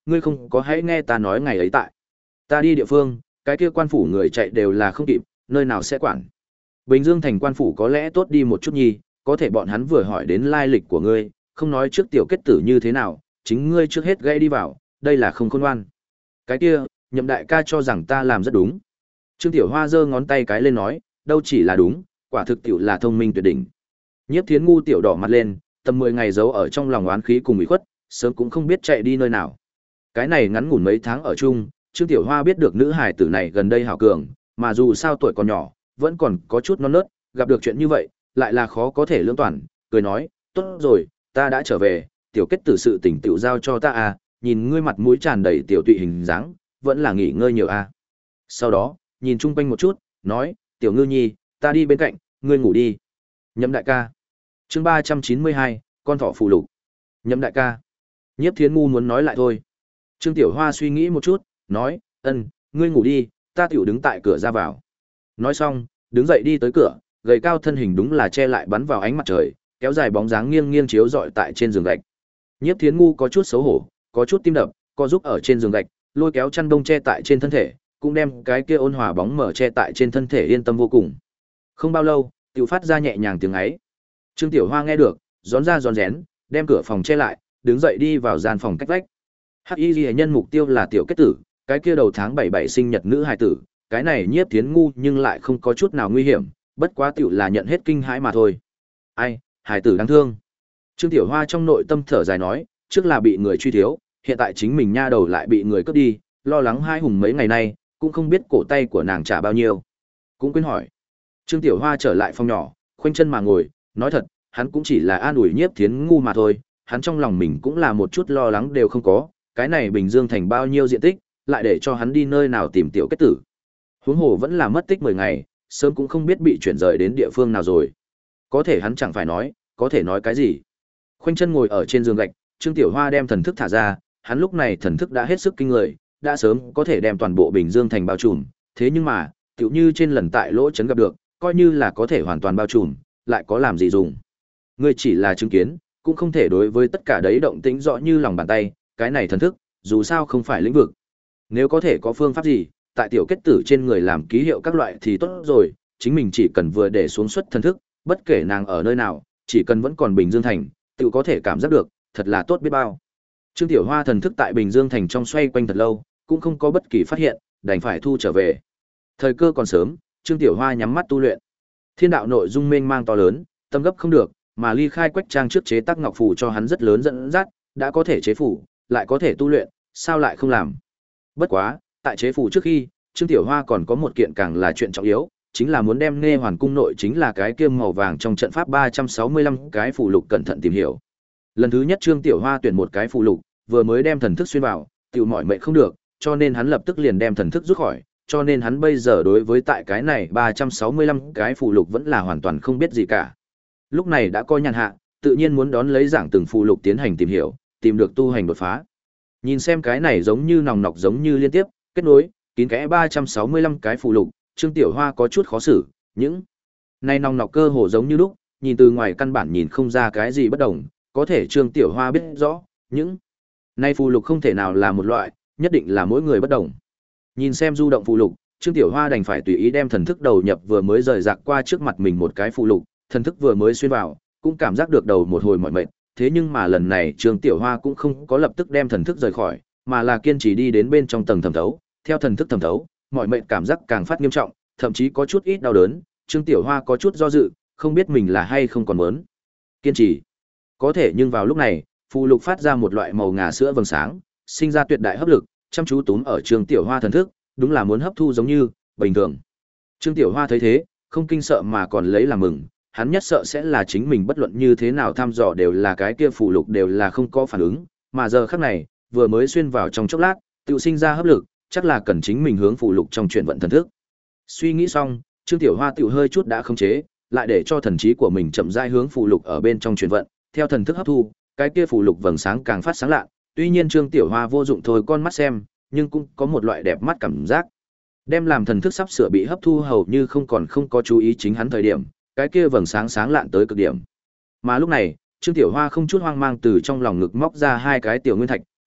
ngươi không có hãy nghe ta nói ngày ấy tại. Ta đi địa phương, cái kia quan phủ người chạy đều là không kịp, nơi nào sẽ quản. Bình Dương thành quan phủ có lẽ tốt đi một chút nhi, có thể bọn hắn vừa hỏi đến lai lịch của ngươi, không nói trước tiểu kết tử như thế nào, chính ngươi trước hết gây đi vào, đây là không khôn ngoan. Cái kia, Nhậm đại ca cho rằng ta làm rất đúng. Trương Tiểu Hoa giơ ngón tay cái lên nói, đâu chỉ là đúng, quả thực tiểu là thông minh tuyệt đỉnh. Nhiếp Thiến ngu tiểu đỏ mặt lên, tầm mười ngày giấu ở trong lòng oán khí cùng ủy khuất, sớm cũng không biết chạy đi nơi nào. Cái này ngắn ngủn mấy tháng ở chung, Trương Tiểu Hoa biết được nữ hài tử này gần đây hảo cường, mà dù sao tuổi còn nhỏ, vẫn còn có chút non nớt, gặp được chuyện như vậy, lại là khó có thể lưỡng toàn, cười nói, tốt rồi, ta đã trở về, tiểu kết tử sự tình tiểu giao cho ta à, nhìn ngươi mặt mũi tràn đầy tiểu tụy hình dáng, vẫn là nghỉ ngơi nhiều à. Sau đó, nhìn chung quanh một chút, nói, tiểu ngư nhi, ta đi bên cạnh, ngươi ngủ đi. Nhậm đại ca. Chương ba trăm chín mươi hai, con thỏ phù lục. Nhậm đại ca. Nhiếp Thiến ngu muốn nói lại thôi. Trương Tiểu Hoa suy nghĩ một chút, nói, ân, ngươi ngủ đi, ta tiểu đứng tại cửa ra vào. Nói xong, đứng dậy đi tới cửa, gầy cao thân hình đúng là che lại bắn vào ánh mặt trời, kéo dài bóng dáng nghiêng nghiêng chiếu rọi tại trên giường gạch. Nhiếp Thiến ngu có chút xấu hổ, có chút tim đập, co giúp ở trên giường gạch, lôi kéo chăn đông che tại trên thân thể, cũng đem cái kia ôn hòa bóng mở che tại trên thân thể yên tâm vô cùng. Không bao lâu, tiểu phát ra nhẹ nhàng tiếng ấy. Trương Tiểu Hoa nghe được, rón ra rón rén, đem cửa phòng che lại, đứng dậy đi vào gian phòng cách vách. Hắc Y Liễu nhân mục tiêu là tiểu kết tử, cái kia đầu tháng bảy bảy sinh nhật nữ hài tử, cái này Nhiếp Thiến ngu nhưng lại không có chút nào nguy hiểm, bất quá tiểu là nhận hết kinh hãi mà thôi. Ai, hài tử đáng thương. Trương Tiểu Hoa trong nội tâm thở dài nói, trước là bị người truy thiếu, hiện tại chính mình nha đầu lại bị người cướp đi, lo lắng hai hùng mấy ngày nay, cũng không biết cổ tay của nàng trả bao nhiêu. Cũng quên hỏi. Trương Tiểu Hoa trở lại phòng nhỏ, khoanh chân mà ngồi, nói thật, hắn cũng chỉ là an ủi Nhiếp Thiến ngu mà thôi, hắn trong lòng mình cũng là một chút lo lắng đều không có, cái này Bình Dương thành bao nhiêu diện tích, lại để cho hắn đi nơi nào tìm tiểu kết tử. Huống hồ vẫn là mất tích mười ngày, sớm cũng không biết bị chuyển rời đến địa phương nào rồi. Có thể hắn chẳng phải nói, có thể nói cái gì. Khoanh chân ngồi ở trên giường gạch, Trương Tiểu Hoa đem thần thức thả ra, hắn lúc này thần thức đã hết sức kinh người, đã sớm có thể đem toàn bộ Bình Dương thành bao trùm, thế nhưng mà, tựu như trên lần tại lỗ trấn gặp được, coi như là có thể hoàn toàn bao trùm, lại có làm gì dùng. Ngươi chỉ là chứng kiến, cũng không thể đối với tất cả đấy động tĩnh rõ như lòng bàn tay, cái này thần thức, dù sao không phải lĩnh vực. Nếu có thể có phương pháp gì, tại tiểu kết tử trên người làm ký hiệu các loại thì tốt rồi, chính mình chỉ cần vừa để xuống xuất thần thức, bất kể nàng ở nơi nào, chỉ cần vẫn còn Bình Dương thành, tự có thể cảm giác được, thật là tốt biết bao. Trương Tiểu Hoa thần thức tại Bình Dương thành trong xoay quanh thật lâu, cũng không có bất kỳ phát hiện, đành phải thu trở về. Thời cơ còn sớm, Trương Tiểu Hoa nhắm mắt tu luyện. Thiên đạo nội dung mênh mang to lớn, tâm gấp không được, mà ly khai quách trang trước chế tác ngọc phù cho hắn rất lớn dẫn dắt, đã có thể chế phù, lại có thể tu luyện, sao lại không làm? Bất quá, tại chế phù trước khi, Trương Tiểu Hoa còn có một kiện càng là chuyện trọng yếu, chính là muốn đem Nghe Hoàn cung nội chính là cái kiêm màu vàng trong trận pháp ba trăm sáu mươi lăm cái phù lục cẩn thận tìm hiểu. Lần thứ nhất Trương Tiểu Hoa tuyển một cái phù lục, vừa mới đem thần thức xuyên vào, tiểu mỏi mệt không được, cho nên hắn lập tức liền đem thần thức rút khỏi, cho nên hắn bây giờ đối với tại cái này ba trăm sáu mươi lăm cái phù lục vẫn là hoàn toàn không biết gì cả. Lúc này đã coi nhàn hạ, tự nhiên muốn đón lấy giảng từng phù lục tiến hành tìm hiểu, tìm được tu hành đột phá. Nhìn xem cái này giống như nòng nọc giống như liên tiếp, kết nối, kín kẽ ba trăm sáu mươi lăm cái phù lục, Trương Tiểu Hoa có chút khó xử, những này nòng nọc cơ hồ giống như lúc, nhìn từ ngoài căn bản nhìn không ra cái gì bất đồng, có thể Trương Tiểu Hoa biết rõ, những này phù lục không thể nào là một loại, nhất định là mỗi người bất đồng. Nhìn xem du động phù lục, Trương Tiểu Hoa đành phải tùy ý đem thần thức đầu nhập vừa mới rời rạc qua trước mặt mình một cái phù lục, thần thức vừa mới xuyên vào, cũng cảm giác được đầu một hồi mỏi mệt, thế nhưng mà lần này Trương Tiểu Hoa cũng không có lập tức đem thần thức rời khỏi, mà là kiên trì đi đến bên trong tầng thẩm thấu, theo thần thức thẩm thấu, mỏi mệt cảm giác càng phát nghiêm trọng, thậm chí có chút ít đau đớn, Trương Tiểu Hoa có chút do dự, không biết mình là hay không còn muốn kiên trì. Có thể nhưng vào lúc này, phù lục phát ra một loại màu ngà sữa vầng sáng, sinh ra tuyệt đại hấp lực, chăm chú túm ở Trương Tiểu Hoa thần thức, đúng là muốn hấp thu giống như bình thường. Trương Tiểu Hoa thấy thế, không kinh sợ mà còn lấy làm mừng, hắn nhất sợ sẽ là chính mình bất luận như thế nào thăm dò đều là cái kia phù lục đều là không có phản ứng, mà giờ khắc này, vừa mới xuyên vào trong chốc lát, tự sinh ra hấp lực, chắc là cần chính mình hướng phù lục trong chuyển vận thần thức. Suy nghĩ xong, Trương Tiểu Hoa tiểu hơi chút đã khống chế, lại để cho thần trí của mình chậm rãi hướng phù lục ở bên trong chuyển vận, theo thần thức hấp thu, cái kia phù lục vầng sáng càng phát sáng lạ, tuy nhiên Trương Tiểu Hoa vô dụng thôi con mắt xem, nhưng cũng có một loại đẹp mắt cảm giác. Đem làm thần thức sắp sửa bị hấp thu hầu như không còn không có chú ý chính hắn thời điểm, cái kia vầng sáng sáng lạn tới cực điểm. Mà lúc này, Trương Tiểu Hoa không chút hoang mang từ trong lòng ngực móc ra hai cái tiểu nguyên thạch,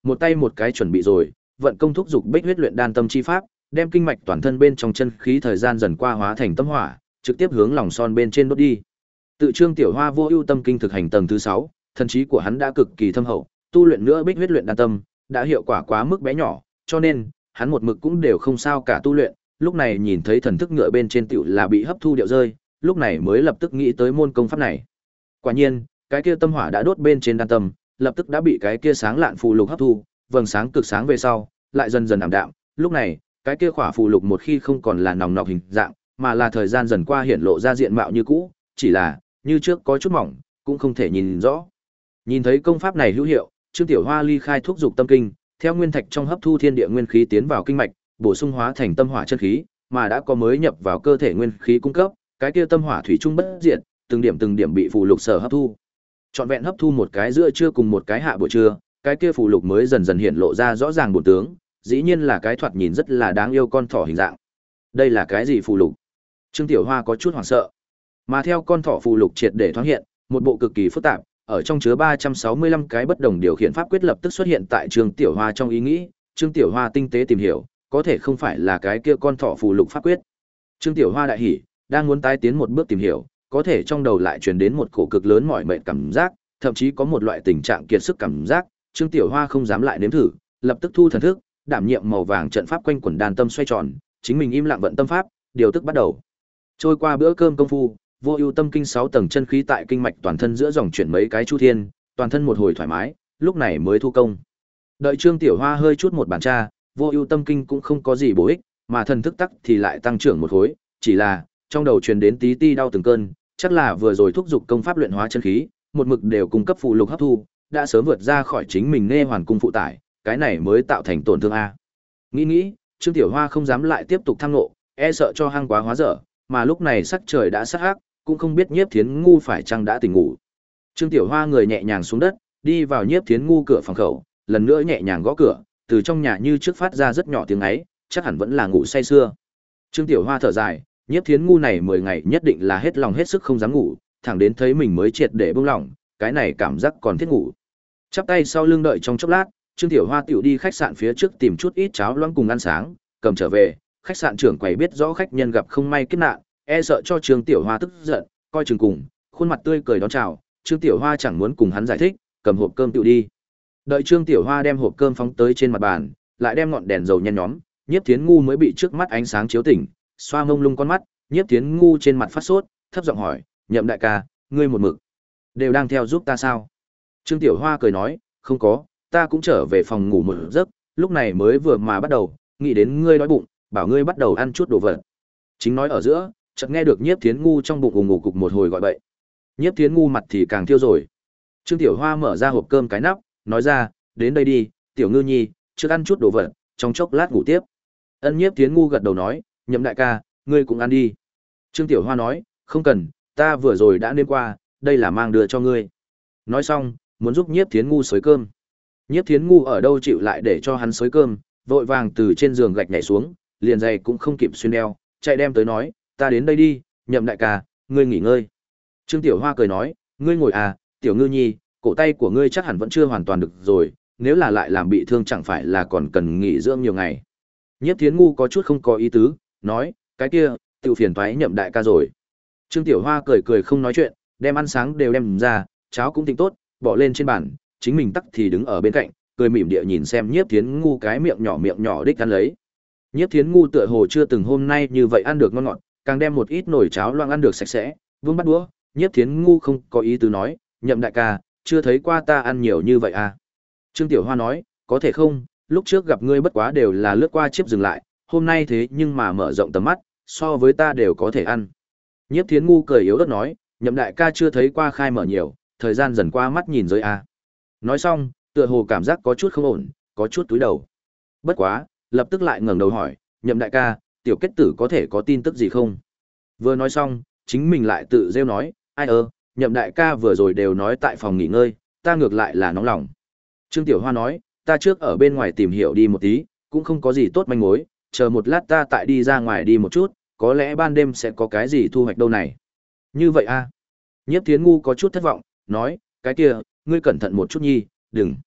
một tay một cái chuẩn bị rồi, vận công thúc dục bích huyết luyện đan tâm chi pháp, đem kinh mạch toàn thân bên trong chân khí thời gian dần qua hóa thành tâm hỏa, trực tiếp hướng lòng son bên trên đốt đi. Tự Trương Tiểu Hoa vô ưu tâm kinh thực hành tầng thứ sáu, thần trí của hắn đã cực kỳ thâm hậu, tu luyện nữa bích huyết luyện đan tâm, đã hiệu quả quá mức bé nhỏ, cho nên hắn một mực cũng đều không sao cả tu luyện, lúc này nhìn thấy thần thức ngựa bên trên tiểu là bị hấp thu điệu rơi, lúc này mới lập tức nghĩ tới môn công pháp này. Quả nhiên, cái kia tâm hỏa đã đốt bên trên đan tâm, lập tức đã bị cái kia sáng lạn phù lục hấp thu, vầng sáng cực sáng về sau, lại dần dần ảm đạm, lúc này, cái kia khỏa phù lục một khi không còn là nòng nọc hình dạng, mà là thời gian dần qua hiển lộ ra diện mạo như cũ, chỉ là như trước có chút mỏng, cũng không thể nhìn rõ. Nhìn thấy công pháp này hữu hiệu, Trương Tiểu Hoa ly khai thúc dục tâm kinh, theo nguyên thạch trong hấp thu thiên địa nguyên khí tiến vào kinh mạch, bổ sung hóa thành tâm hỏa chân khí, mà đã có mới nhập vào cơ thể nguyên khí cung cấp, cái kia tâm hỏa thủy chung bất diệt, từng điểm từng điểm bị phù lục sở hấp thu. Trọn vẹn hấp thu một cái giữa trưa cùng một cái hạ buổi trưa, cái kia phù lục mới dần dần hiện lộ ra rõ ràng bổn tướng, dĩ nhiên là cái thoạt nhìn rất là đáng yêu con thỏ hình dạng. Đây là cái gì phù lục? Trương Tiểu Hoa có chút hoảng sợ. Mà theo con thỏ phù lục triệt để thoáng hiện, một bộ cực kỳ phức tạp, ở trong chứa ba trăm sáu mươi lăm cái bất đồng điều khiển pháp quyết lập tức xuất hiện tại Trương Tiểu Hoa trong ý nghĩ, Trương Tiểu Hoa tinh tế tìm hiểu, có thể không phải là cái kia con thỏ phù lục pháp quyết. Trương Tiểu Hoa đại hỉ, đang muốn tái tiến một bước tìm hiểu, có thể trong đầu lại truyền đến một cổ cực lớn mỏi mệt cảm giác, thậm chí có một loại tình trạng kiệt sức cảm giác, Trương Tiểu Hoa không dám lại nếm thử, lập tức thu thần thức, đảm nhiệm màu vàng trận pháp quanh quần đàn tâm xoay tròn, chính mình im lặng vận tâm pháp, điều tức bắt đầu. Trôi qua bữa cơm công phu, vô ưu tâm kinh sáu tầng chân khí tại kinh mạch toàn thân giữa dòng chuyển mấy cái chu thiên, toàn thân một hồi thoải mái, lúc này mới thu công. Đợi Trương Tiểu Hoa hơi chút một bàn tra, vô ưu tâm kinh cũng không có gì bổ ích, mà thần thức tắc thì lại tăng trưởng một khối, chỉ là trong đầu truyền đến tí ti đau từng cơn, chắc là vừa rồi thúc dục công pháp luyện hóa chân khí, một mực đều cung cấp phụ lục hấp thu, đã sớm vượt ra khỏi chính mình nghe hoàn cung phụ tải, cái này mới tạo thành tổn thương a. Nghĩ nghĩ, Trương Tiểu Hoa không dám lại tiếp tục thăng nộ, e sợ cho hang quá hóa dở, mà lúc này sắc trời đã sắc hắc, cũng không biết Nhiếp Thiến Ngu phải chăng đã tỉnh ngủ. Trương Tiểu Hoa người nhẹ nhàng xuống đất, đi vào Nhiếp Thiến Ngu cửa phòng khẩu, lần nữa nhẹ nhàng gõ cửa, từ trong nhà như trước phát ra rất nhỏ tiếng ấy, chắc hẳn vẫn là ngủ say sưa. Trương Tiểu Hoa thở dài, Nhiếp Thiến Ngu này mười ngày nhất định là hết lòng hết sức không dám ngủ, thẳng đến thấy mình mới triệt để buông lỏng, cái này cảm giác còn thiết ngủ. Chắp tay sau lưng đợi trong chốc lát, Trương Tiểu Hoa tiểu đi khách sạn phía trước tìm chút ít cháo loãng cùng ăn sáng, cầm trở về, khách sạn trưởng quầy biết rõ khách nhân gặp không may kiếp nạn, e sợ cho Trương Tiểu Hoa tức giận, coi chừng cùng, khuôn mặt tươi cười đón chào, Trương Tiểu Hoa chẳng muốn cùng hắn giải thích, cầm hộp cơm tiểu đi. Đợi Trương Tiểu Hoa đem hộp cơm phóng tới trên mặt bàn, lại đem ngọn đèn dầu nhen nhóm, Nhiếp Thiến Ngu mới bị trước mắt ánh sáng chiếu tỉnh, xoa mông lung con mắt, Nhiếp Thiến Ngu trên mặt phát sốt, thấp giọng hỏi, "Nhậm đại ca, ngươi một mực đều đang theo giúp ta sao?" Trương Tiểu Hoa cười nói, "Không có, ta cũng trở về phòng ngủ một giấc, lúc này mới vừa mà bắt đầu, nghĩ đến ngươi đói bụng, bảo ngươi bắt đầu ăn chút đồ vật." Chính nói ở giữa, chợt nghe được Nhiếp Thiến Ngu trong bụng ù ngủ cục một hồi gọi bậy. Nhiếp Thiến Ngu mặt thì càng thiêu rồi. Trương Tiểu Hoa mở ra hộp cơm cái nắp, nói ra, "Đến đây đi, Tiểu Ngư Nhi, trước ăn chút đồ vật, trong chốc lát ngủ tiếp." Ân Nhiếp Thiến Ngu gật đầu nói, "Nhậm đại ca, ngươi cũng ăn đi." Trương Tiểu Hoa nói, "Không cần, ta vừa rồi đã nếm qua, đây là mang đưa cho ngươi." Nói xong, muốn giúp Nhiếp Thiến Ngu xới cơm. Nhiếp Thiến Ngu ở đâu chịu lại để cho hắn xới cơm, vội vàng từ trên giường gạch nhảy xuống, liền giày cũng không kịp xuyên đeo, chạy đem tới nói, "Ta đến đây đi, Nhậm đại ca, ngươi nghỉ ngơi." Trương Tiểu Hoa cười nói, "Ngươi ngồi à, Tiểu Ngư Nhi, cổ tay của ngươi chắc hẳn vẫn chưa hoàn toàn được rồi, nếu là lại làm bị thương chẳng phải là còn cần nghỉ dưỡng nhiều ngày." Nhiếp Thiến Ngu có chút không có ý tứ, nói, "Cái kia, tự phiền toái Nhậm đại ca rồi." Trương Tiểu Hoa cười cười không nói chuyện, đem ăn sáng đều đem ra, cháo cũng tính tốt, bỏ lên trên bàn, chính mình tắc thì đứng ở bên cạnh, cười mỉm địa nhìn xem Nhiếp Thiến Ngu cái miệng nhỏ miệng nhỏ đích ăn lấy. Nhiếp Thiến Ngu tựa hồ chưa từng hôm nay như vậy ăn được ngon ngọt, càng đem một ít nồi cháo loang ăn được sạch sẽ, vương bắt đũa, Nhiếp Thiến Ngu không có ý tứ nói, "Nhậm đại ca, chưa thấy qua ta ăn nhiều như vậy à?" Trương Tiểu Hoa nói, "Có thể không, lúc trước gặp ngươi bất quá đều là lướt qua chiếp dừng lại, hôm nay thế nhưng mà mở rộng tầm mắt, so với ta đều có thể ăn." Nhiếp Thiến Ngu cười yếu ớt nói, "Nhậm đại ca chưa thấy qua khai mở nhiều, thời gian dần qua mắt nhìn giới à." Nói xong, tựa hồ cảm giác có chút không ổn, có chút túi đầu. Bất quá, lập tức lại ngẩng đầu hỏi, "Nhậm đại ca, tiểu kết tử có thể có tin tức gì không?" Vừa nói xong, chính mình lại tự rêu nói, "Ai ơ, Nhậm đại ca vừa rồi đều nói tại phòng nghỉ ngơi, ta ngược lại là nóng lòng." Trương Tiểu Hoa nói, "Ta trước ở bên ngoài tìm hiểu đi một tí, cũng không có gì tốt manh mối, chờ một lát ta tại đi ra ngoài đi một chút, có lẽ ban đêm sẽ có cái gì thu hoạch đâu này." "Như vậy a?" Nhiếp Thiến Ngu có chút thất vọng, nói, "Cái kia, ngươi cẩn thận một chút nhi, đừng."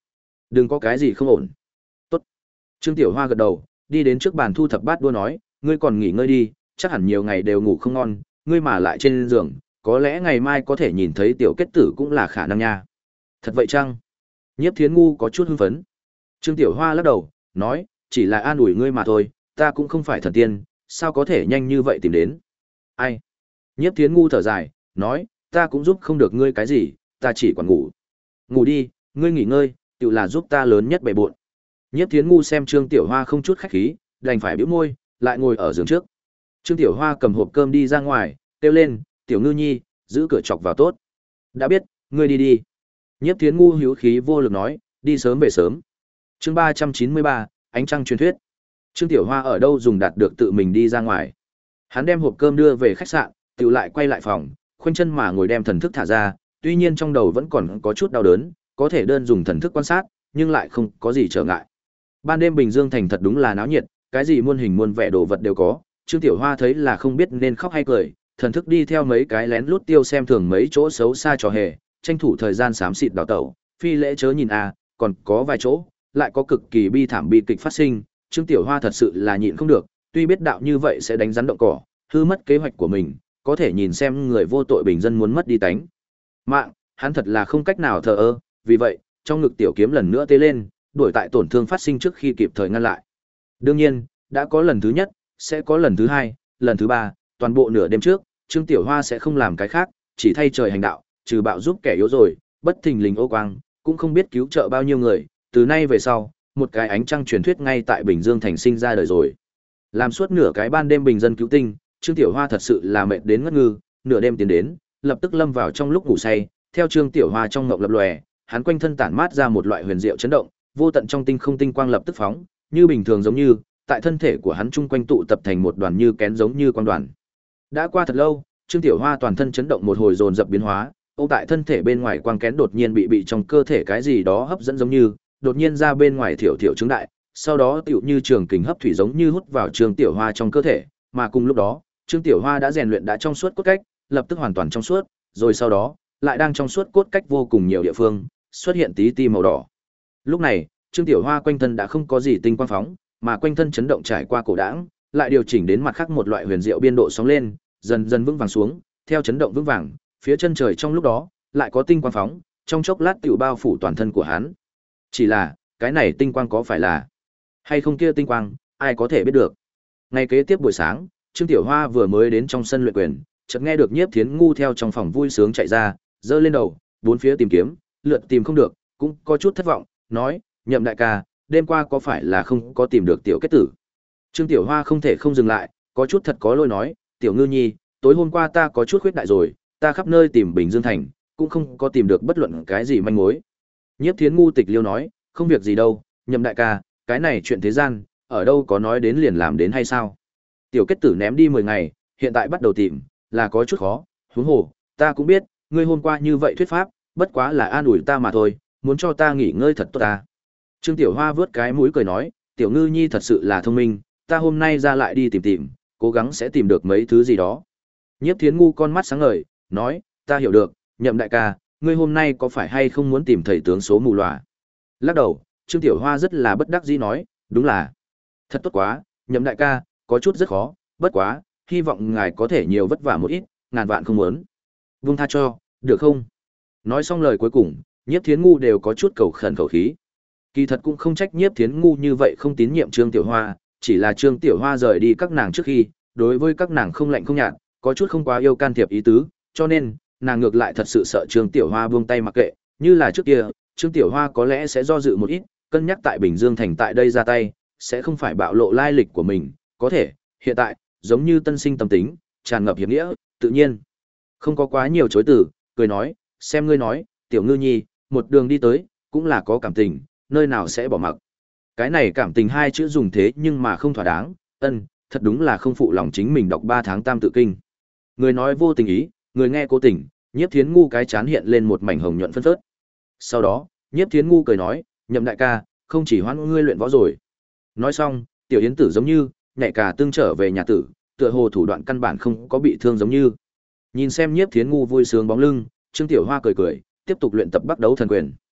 Đừng có cái gì không ổn. Tốt. Trương Tiểu Hoa gật đầu, đi đến trước bàn thu thập bát đũa nói, ngươi còn nghỉ ngơi đi, chắc hẳn nhiều ngày đều ngủ không ngon, ngươi mà lại trên giường, có lẽ ngày mai có thể nhìn thấy tiểu kết tử cũng là khả năng nha. Thật vậy chăng? Nhiếp Thiến Ngu có chút hưng phấn. Trương Tiểu Hoa lắc đầu, nói, chỉ là an ủi ngươi mà thôi, ta cũng không phải thần tiên, sao có thể nhanh như vậy tìm đến. Ai? Nhiếp Thiến Ngu thở dài, nói, ta cũng giúp không được ngươi cái gì, ta chỉ quản ngủ. Ngủ đi, ngươi nghỉ ngơi, tự là giúp ta lớn nhất bề bộn. Nhiếp Thiến Ngu xem Trương Tiểu Hoa không chút khách khí, đành phải bĩu môi, lại ngồi ở giường trước. Trương Tiểu Hoa cầm hộp cơm đi ra ngoài, kêu lên, Tiểu Ngư Nhi, giữ cửa chọc vào tốt. Đã biết, ngươi đi đi. Nhiếp Thiến Ngu hữu khí vô lực nói, đi sớm về sớm. Chương ba trăm chín mươi ba, ánh trăng truyền thuyết. Trương Tiểu Hoa ở đâu dùng đạt được tự mình đi ra ngoài. Hắn đem hộp cơm đưa về khách sạn, tự lại quay lại phòng, khoanh chân mà ngồi đem thần thức thả ra, tuy nhiên trong đầu vẫn còn có chút đau đớn, có thể đơn dùng thần thức quan sát, nhưng lại không có gì trở ngại. Ban đêm Bình Dương thành thật đúng là náo nhiệt, cái gì muôn hình muôn vẻ đồ vật đều có, Trương Tiểu Hoa thấy là không biết nên khóc hay cười, thần thức đi theo mấy cái lén lút tiêu xem thường mấy chỗ xấu xa trò hề, tranh thủ thời gian xám xịt đào tẩu, phi lễ chớ nhìn a, còn có vài chỗ, lại có cực kỳ bi thảm bi kịch phát sinh, Trương Tiểu Hoa thật sự là nhịn không được, tuy biết đạo như vậy sẽ đánh rắn động cỏ, hư mất kế hoạch của mình, có thể nhìn xem người vô tội bình dân muốn mất đi tánh mạng, hắn thật là không cách nào thờ ơ, vì vậy, trong ngực tiểu kiếm lần nữa tê lên, đuổi tại tổn thương phát sinh trước khi kịp thời ngăn lại. Đương nhiên, đã có lần thứ nhất, sẽ có lần thứ hai, lần thứ ba, toàn bộ nửa đêm trước, Trương Tiểu Hoa sẽ không làm cái khác, chỉ thay trời hành đạo, trừ bạo giúp kẻ yếu rồi, bất thình lình ô quang, cũng không biết cứu trợ bao nhiêu người, từ nay về sau, một cái ánh trăng truyền thuyết ngay tại Bình Dương thành sinh ra đời rồi. Làm suốt nửa cái ban đêm bình dân cứu tinh, Trương Tiểu Hoa thật sự là mệt đến ngất ngư, nửa đêm tiến đến, lập tức lâm vào trong lúc ngủ say, theo Trương Tiểu Hoa trong ngộng lập lòe, hắn quanh thân tản mát ra một loại huyền diệu chấn động, vô tận trong tinh không tinh quang lập tức phóng, như bình thường giống như, tại thân thể của hắn chung quanh tụ tập thành một đoàn như kén giống như quang đoàn. Đã qua thật lâu, Trương Tiểu Hoa toàn thân chấn động một hồi dồn dập biến hóa, ô tại thân thể bên ngoài quang kén đột nhiên bị bị trong cơ thể cái gì đó hấp dẫn giống như, đột nhiên ra bên ngoài thiểu thiểu trứng đại, sau đó tựu như trường kình hấp thủy giống như hút vào Trương Tiểu Hoa trong cơ thể, mà cùng lúc đó, Trương Tiểu Hoa đã rèn luyện đã trong suốt cốt cách, lập tức hoàn toàn trong suốt, rồi sau đó, lại đang trong suốt cốt cách vô cùng nhiều địa phương, xuất hiện tí ti màu đỏ. Lúc này, Trương Tiểu Hoa quanh thân đã không có gì tinh quang phóng, mà quanh thân chấn động trải qua cổ đãng, lại điều chỉnh đến mặt khác một loại huyền diệu biên độ sóng lên, dần dần vững vàng xuống, theo chấn động vững vàng, phía chân trời trong lúc đó, lại có tinh quang phóng, trong chốc lát tiểu bao phủ toàn thân của hắn. Chỉ là, cái này tinh quang có phải là hay không kia tinh quang, ai có thể biết được. Ngày kế tiếp buổi sáng, Trương Tiểu Hoa vừa mới đến trong sân luyện quyền, chợt nghe được Nhiếp Thiến Ngu theo trong phòng vui sướng chạy ra, giơ lên đầu, bốn phía tìm kiếm, lượt tìm không được, cũng có chút thất vọng, nói, Nhậm đại ca, đêm qua có phải là không có tìm được tiểu kết tử. Trương Tiểu Hoa không thể không dừng lại, có chút thật có lỗi nói, Tiểu Ngư Nhi, tối hôm qua ta có chút khuyết đại rồi, ta khắp nơi tìm Bình Dương thành, cũng không có tìm được bất luận cái gì manh mối. Nhiếp Thiến Ngu tịch liêu nói, không việc gì đâu, Nhậm đại ca, cái này chuyện thế gian, ở đâu có nói đến liền làm đến hay sao? Tiểu kết tử ném đi mười ngày, hiện tại bắt đầu tìm, là có chút khó, huống hồ, ta cũng biết, ngươi hôm qua như vậy thuyết pháp, bất quá là an ủi ta mà thôi, muốn cho ta nghỉ ngơi thật tốt ta. Trương Tiểu Hoa vớt cái mũi cười nói, Tiểu Ngư Nhi thật sự là thông minh, ta hôm nay ra lại đi tìm tìm, cố gắng sẽ tìm được mấy thứ gì đó. Nhiếp Thiến Ngu con mắt sáng ngời, nói, ta hiểu được, Nhậm đại ca, ngươi hôm nay có phải hay không muốn tìm thầy tướng số mù lòa? Lắc đầu, Trương Tiểu Hoa rất là bất đắc dĩ nói, đúng là, thật tốt quá, Nhậm đại ca, có chút rất khó, bất quá, hy vọng ngài có thể nhiều vất vả một ít, ngàn vạn không muốn. Vung tha cho, được không? Nói xong lời cuối cùng, Nhiếp Thiến Ngu đều có chút cầu khẩn khẩu khí. Kỳ thật cũng không trách Nhiếp Thiến Ngu như vậy không tín nhiệm Trương Tiểu Hoa, chỉ là Trương Tiểu Hoa rời đi các nàng trước khi, đối với các nàng không lạnh không nhạt, có chút không quá yêu can thiệp ý tứ, cho nên, nàng ngược lại thật sự sợ Trương Tiểu Hoa buông tay mặc kệ, như là trước kia, Trương Tiểu Hoa có lẽ sẽ do dự một ít, cân nhắc tại Bình Dương thành tại đây ra tay, sẽ không phải bạo lộ lai lịch của mình, có thể, hiện tại, giống như tân sinh tâm tính, tràn ngập hiệp nghĩa, tự nhiên, không có quá nhiều chối từ, cười nói, xem ngươi nói, Tiểu Ngư Nhi, một đường đi tới, cũng là có cảm tình, nơi nào sẽ bỏ mặc. Cái này cảm tình hai chữ dùng thế nhưng mà không thỏa đáng, ân, thật đúng là không phụ lòng chính mình đọc ba tháng tam tự kinh. Người nói vô tình ý, người nghe cố tình, Nhiếp Thiến Ngu cái chán hiện lên một mảnh hồng nhuận phân phớt. Sau đó, Nhiếp Thiến Ngu cười nói, Nhậm đại ca, không chỉ hoãn ngươi luyện võ rồi. Nói xong, tiểu yến tử giống như, nhảy cả tương trở về nhà tử, tựa hồ thủ đoạn căn bản không có bị thương giống như. Nhìn xem Nhiếp Thiến Ngu vui sướng bóng lưng, Trương Tiểu Hoa cười cười, tiếp tục luyện tập bắt đấu thần quyền.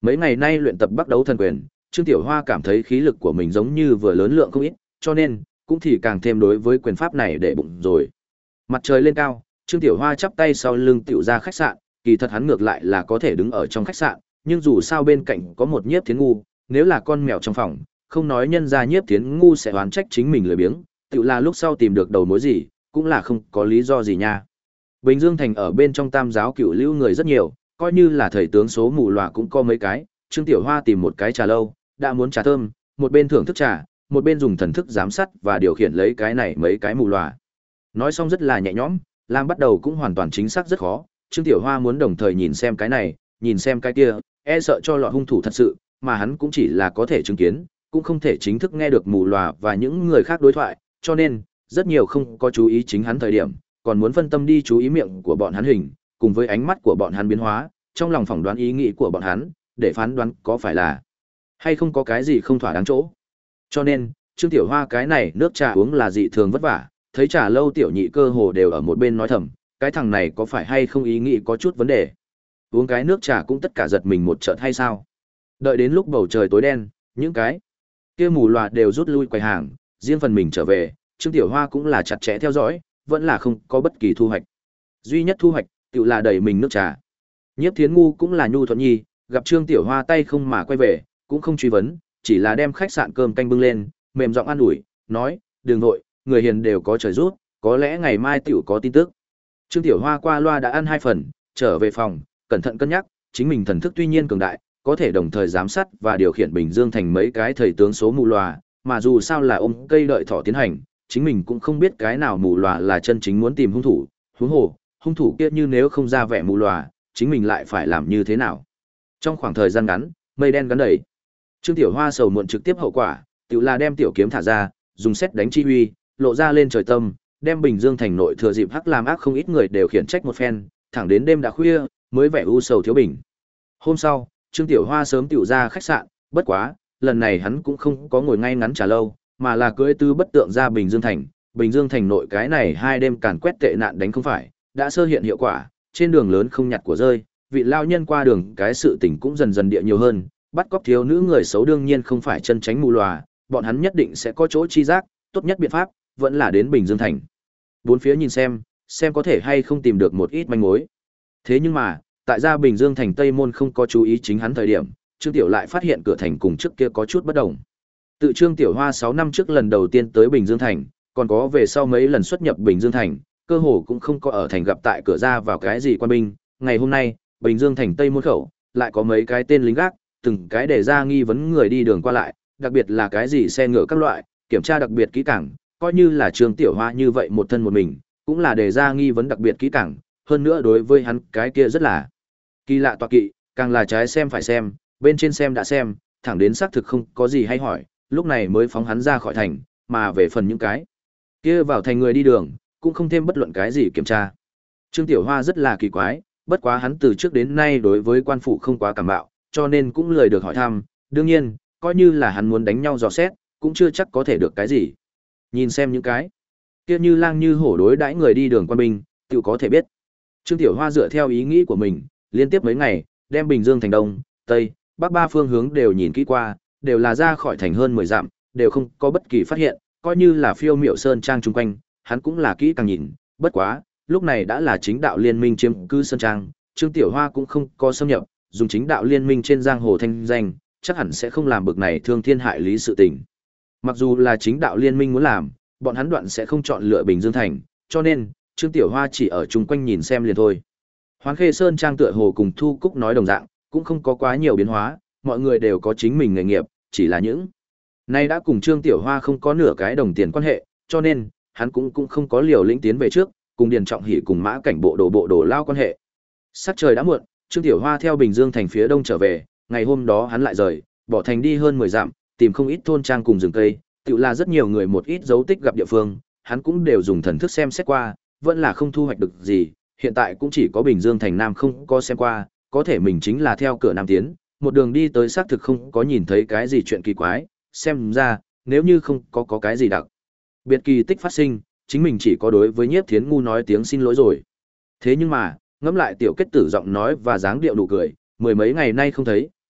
Mấy ngày nay luyện tập Bắc Đấu Thần Quyền, Trương Tiểu Hoa cảm thấy khí lực của mình giống như vừa lớn lượng không ít, cho nên cũng thì càng thêm đối với quyền pháp này để bụng rồi. Mặt trời lên cao, Trương Tiểu Hoa chắp tay sau lưng tiểu ra khách sạn, kỳ thật hắn ngược lại là có thể đứng ở trong khách sạn, nhưng dù sao bên cạnh có một Nhiếp Thiến ngu, nếu là con mèo trong phòng, không nói nhân ra Nhiếp Thiến ngu sẽ oán trách chính mình lười biếng, tiểu là lúc sau tìm được đầu mối gì, cũng là không có lý do gì nha. Bình Dương thành ở bên trong Tam giáo Cửu Lưu người rất nhiều, coi như là thầy tướng số mù lòa cũng có mấy cái, Trương Tiểu Hoa tìm một cái trà lâu, đã muốn trà thơm, một bên thưởng thức trà, một bên dùng thần thức giám sát và điều khiển lấy cái này mấy cái mù lòa. Nói xong rất là nhẹ nhõm, làm bắt đầu cũng hoàn toàn chính xác rất khó, Trương Tiểu Hoa muốn đồng thời nhìn xem cái này, nhìn xem cái kia, e sợ cho lọt hung thủ thật sự, mà hắn cũng chỉ là có thể chứng kiến, cũng không thể chính thức nghe được mù lòa và những người khác đối thoại, cho nên, rất nhiều không có chú ý chính hắn thời điểm, còn muốn phân tâm đi chú ý miệng của bọn hắn hình, cùng với ánh mắt của bọn hắn biến hóa, trong lòng phỏng đoán ý nghĩ của bọn hắn, để phán đoán có phải là hay không có cái gì không thỏa đáng chỗ. Cho nên, Trương Tiểu Hoa cái này nước trà uống là dị thường vất vả, thấy trà lâu tiểu nhị cơ hồ đều ở một bên nói thầm, cái thằng này có phải hay không ý nghĩ có chút vấn đề. Uống cái nước trà cũng tất cả giật mình một chợt hay sao? Đợi đến lúc bầu trời tối đen, những cái kia mù loà đều rút lui quầy hàng, riêng phần mình trở về, Trương Tiểu Hoa cũng là chặt chẽ theo dõi, vẫn là không có bất kỳ thu hoạch. Duy nhất thu hoạch, tự là đẩy mình nước trà. Nhiếp Thiến ngu cũng là nhu thuận nhi, gặp Trương Tiểu Hoa tay không mà quay về, cũng không truy vấn, chỉ là đem khách sạn cơm canh bưng lên, mềm giọng an ủi, nói, đừng nội, người hiền đều có trời rút, có lẽ ngày mai tiểu có tin tức. Trương Tiểu Hoa qua loa đã ăn hai phần, trở về phòng, cẩn thận cân nhắc, chính mình thần thức tuy nhiên cường đại, có thể đồng thời giám sát và điều khiển Bình Dương thành mấy cái thầy tướng số mù lòa, mà dù sao là ôm cây đợi thỏ tiến hành, chính mình cũng không biết cái nào mù lòa là chân chính muốn tìm hung thủ, huống hồ, hung thủ kia như nếu không ra vẻ mù lòa, chính mình lại phải làm như thế nào. Trong khoảng thời gian ngắn, mây đen gắn đầy. Trương Tiểu Hoa sầu muộn trực tiếp hậu quả, tự là đem tiểu kiếm thả ra, dùng xét đánh chi huy, lộ ra lên trời tâm, đem Bình Dương thành nội thừa dịp hắc làm ác không ít người đều khiển trách một phen, thẳng đến đêm đã khuya, mới vẻ u sầu thiếu bình. Hôm sau, Trương Tiểu Hoa sớm tiểu ra khách sạn, bất quá, lần này hắn cũng không có ngồi ngay ngắn trả lâu, mà là cưỡi tư bất tượng ra Bình Dương thành. Bình Dương thành nội cái này hai đêm càn quét tệ nạn đánh không phải, đã sơ hiện hiệu quả, trên đường lớn không nhặt của rơi, vị lao nhân qua đường cái sự tình cũng dần dần địa nhiều hơn, bắt cóc thiếu nữ người xấu đương nhiên không phải chân tránh mù lòa, bọn hắn nhất định sẽ có chỗ chi giác, tốt nhất biện pháp vẫn là đến Bình Dương thành. Bốn phía nhìn xem, xem có thể hay không tìm được một ít manh mối. Thế nhưng mà, tại gia Bình Dương thành Tây môn không có chú ý chính hắn thời điểm, Trương Tiểu lại phát hiện cửa thành cùng trước kia có chút bất đồng. Tự Trương Tiểu Hoa sáu năm trước lần đầu tiên tới Bình Dương thành, còn có về sau mấy lần xuất nhập Bình Dương thành, cơ hồ cũng không có ở thành gặp tại cửa ra vào cái gì quan binh. Ngày hôm nay, Bình Dương thành Tây môn khẩu, lại có mấy cái tên lính gác, từng cái để ra nghi vấn người đi đường qua lại, đặc biệt là cái gì xe ngựa các loại, kiểm tra đặc biệt kỹ càng, coi như là Trương Tiểu Hoa như vậy một thân một mình, cũng là để ra nghi vấn đặc biệt kỹ càng, hơn nữa đối với hắn cái kia rất là kỳ lạ tọa kỵ, càng là trái xem phải xem, bên trên xem đã xem, thẳng đến xác thực không có gì hay hỏi, lúc này mới phóng hắn ra khỏi thành, mà về phần những cái kia vào thành người đi đường, cũng không thêm bất luận cái gì kiểm tra. Trương Tiểu Hoa rất là kỳ quái, bất quá hắn từ trước đến nay đối với quan phủ không quá cảm bạo, cho nên cũng lười được hỏi thăm, đương nhiên, coi như là hắn muốn đánh nhau dò xét, cũng chưa chắc có thể được cái gì. Nhìn xem những cái kia như lang như hổ đối đãi người đi đường quan binh, tự có thể biết. Trương Tiểu Hoa dựa theo ý nghĩ của mình, liên tiếp mấy ngày, đem Bình Dương thành Đông, Tây, Bắc ba phương hướng đều nhìn kỹ qua, đều là ra khỏi thành hơn mười dặm, đều không có bất kỳ phát hiện, coi như là phiêu miệu sơn trang chung quanh, hắn cũng là kỹ càng nhìn, bất quá, lúc này đã là chính đạo liên minh chiếm cứ sơn trang, Trương Tiểu Hoa cũng không có xâm nhập, dùng chính đạo liên minh trên giang hồ thanh danh, chắc hẳn sẽ không làm bực này thương thiên hại lý sự tình. Mặc dù là chính đạo liên minh muốn làm, bọn hắn đoạn sẽ không chọn lựa Bình Dương thành, cho nên, Trương Tiểu Hoa chỉ ở chung quanh nhìn xem liền thôi. Hoán Khê Sơn trang tựa hồ cùng Thu Cúc nói đồng dạng, cũng không có quá nhiều biến hóa, mọi người đều có chính mình nghề nghiệp, chỉ là những nay đã cùng Trương Tiểu Hoa không có nửa cái đồng tiền quan hệ, cho nên, hắn cũng cũng không có liều lĩnh tiến về trước, cùng Điền Trọng Hỷ cùng Mã Cảnh bộ đồ bộ đồ lao quan hệ. Sắc trời đã muộn, Trương Tiểu Hoa theo Bình Dương thành phía đông trở về, ngày hôm đó hắn lại rời, bỏ thành đi hơn mười dặm, tìm không ít thôn trang cùng rừng cây, tự là rất nhiều người một ít dấu tích gặp địa phương, hắn cũng đều dùng thần thức xem xét qua, vẫn là không thu hoạch được gì, hiện tại cũng chỉ có Bình Dương thành Nam không có xem qua, có thể mình chính là theo cửa Nam tiến, một đường đi tới xác thực không có nhìn thấy cái gì chuyện kỳ quái, xem ra, nếu như không có có cái gì đặc biệt kỳ tích phát sinh, chính mình chỉ có đối với Nhiếp Thiến ngu nói tiếng xin lỗi rồi. Thế nhưng mà, ngẫm lại tiểu kết tử giọng nói và dáng điệu nụ cười, mười mấy ngày nay không thấy,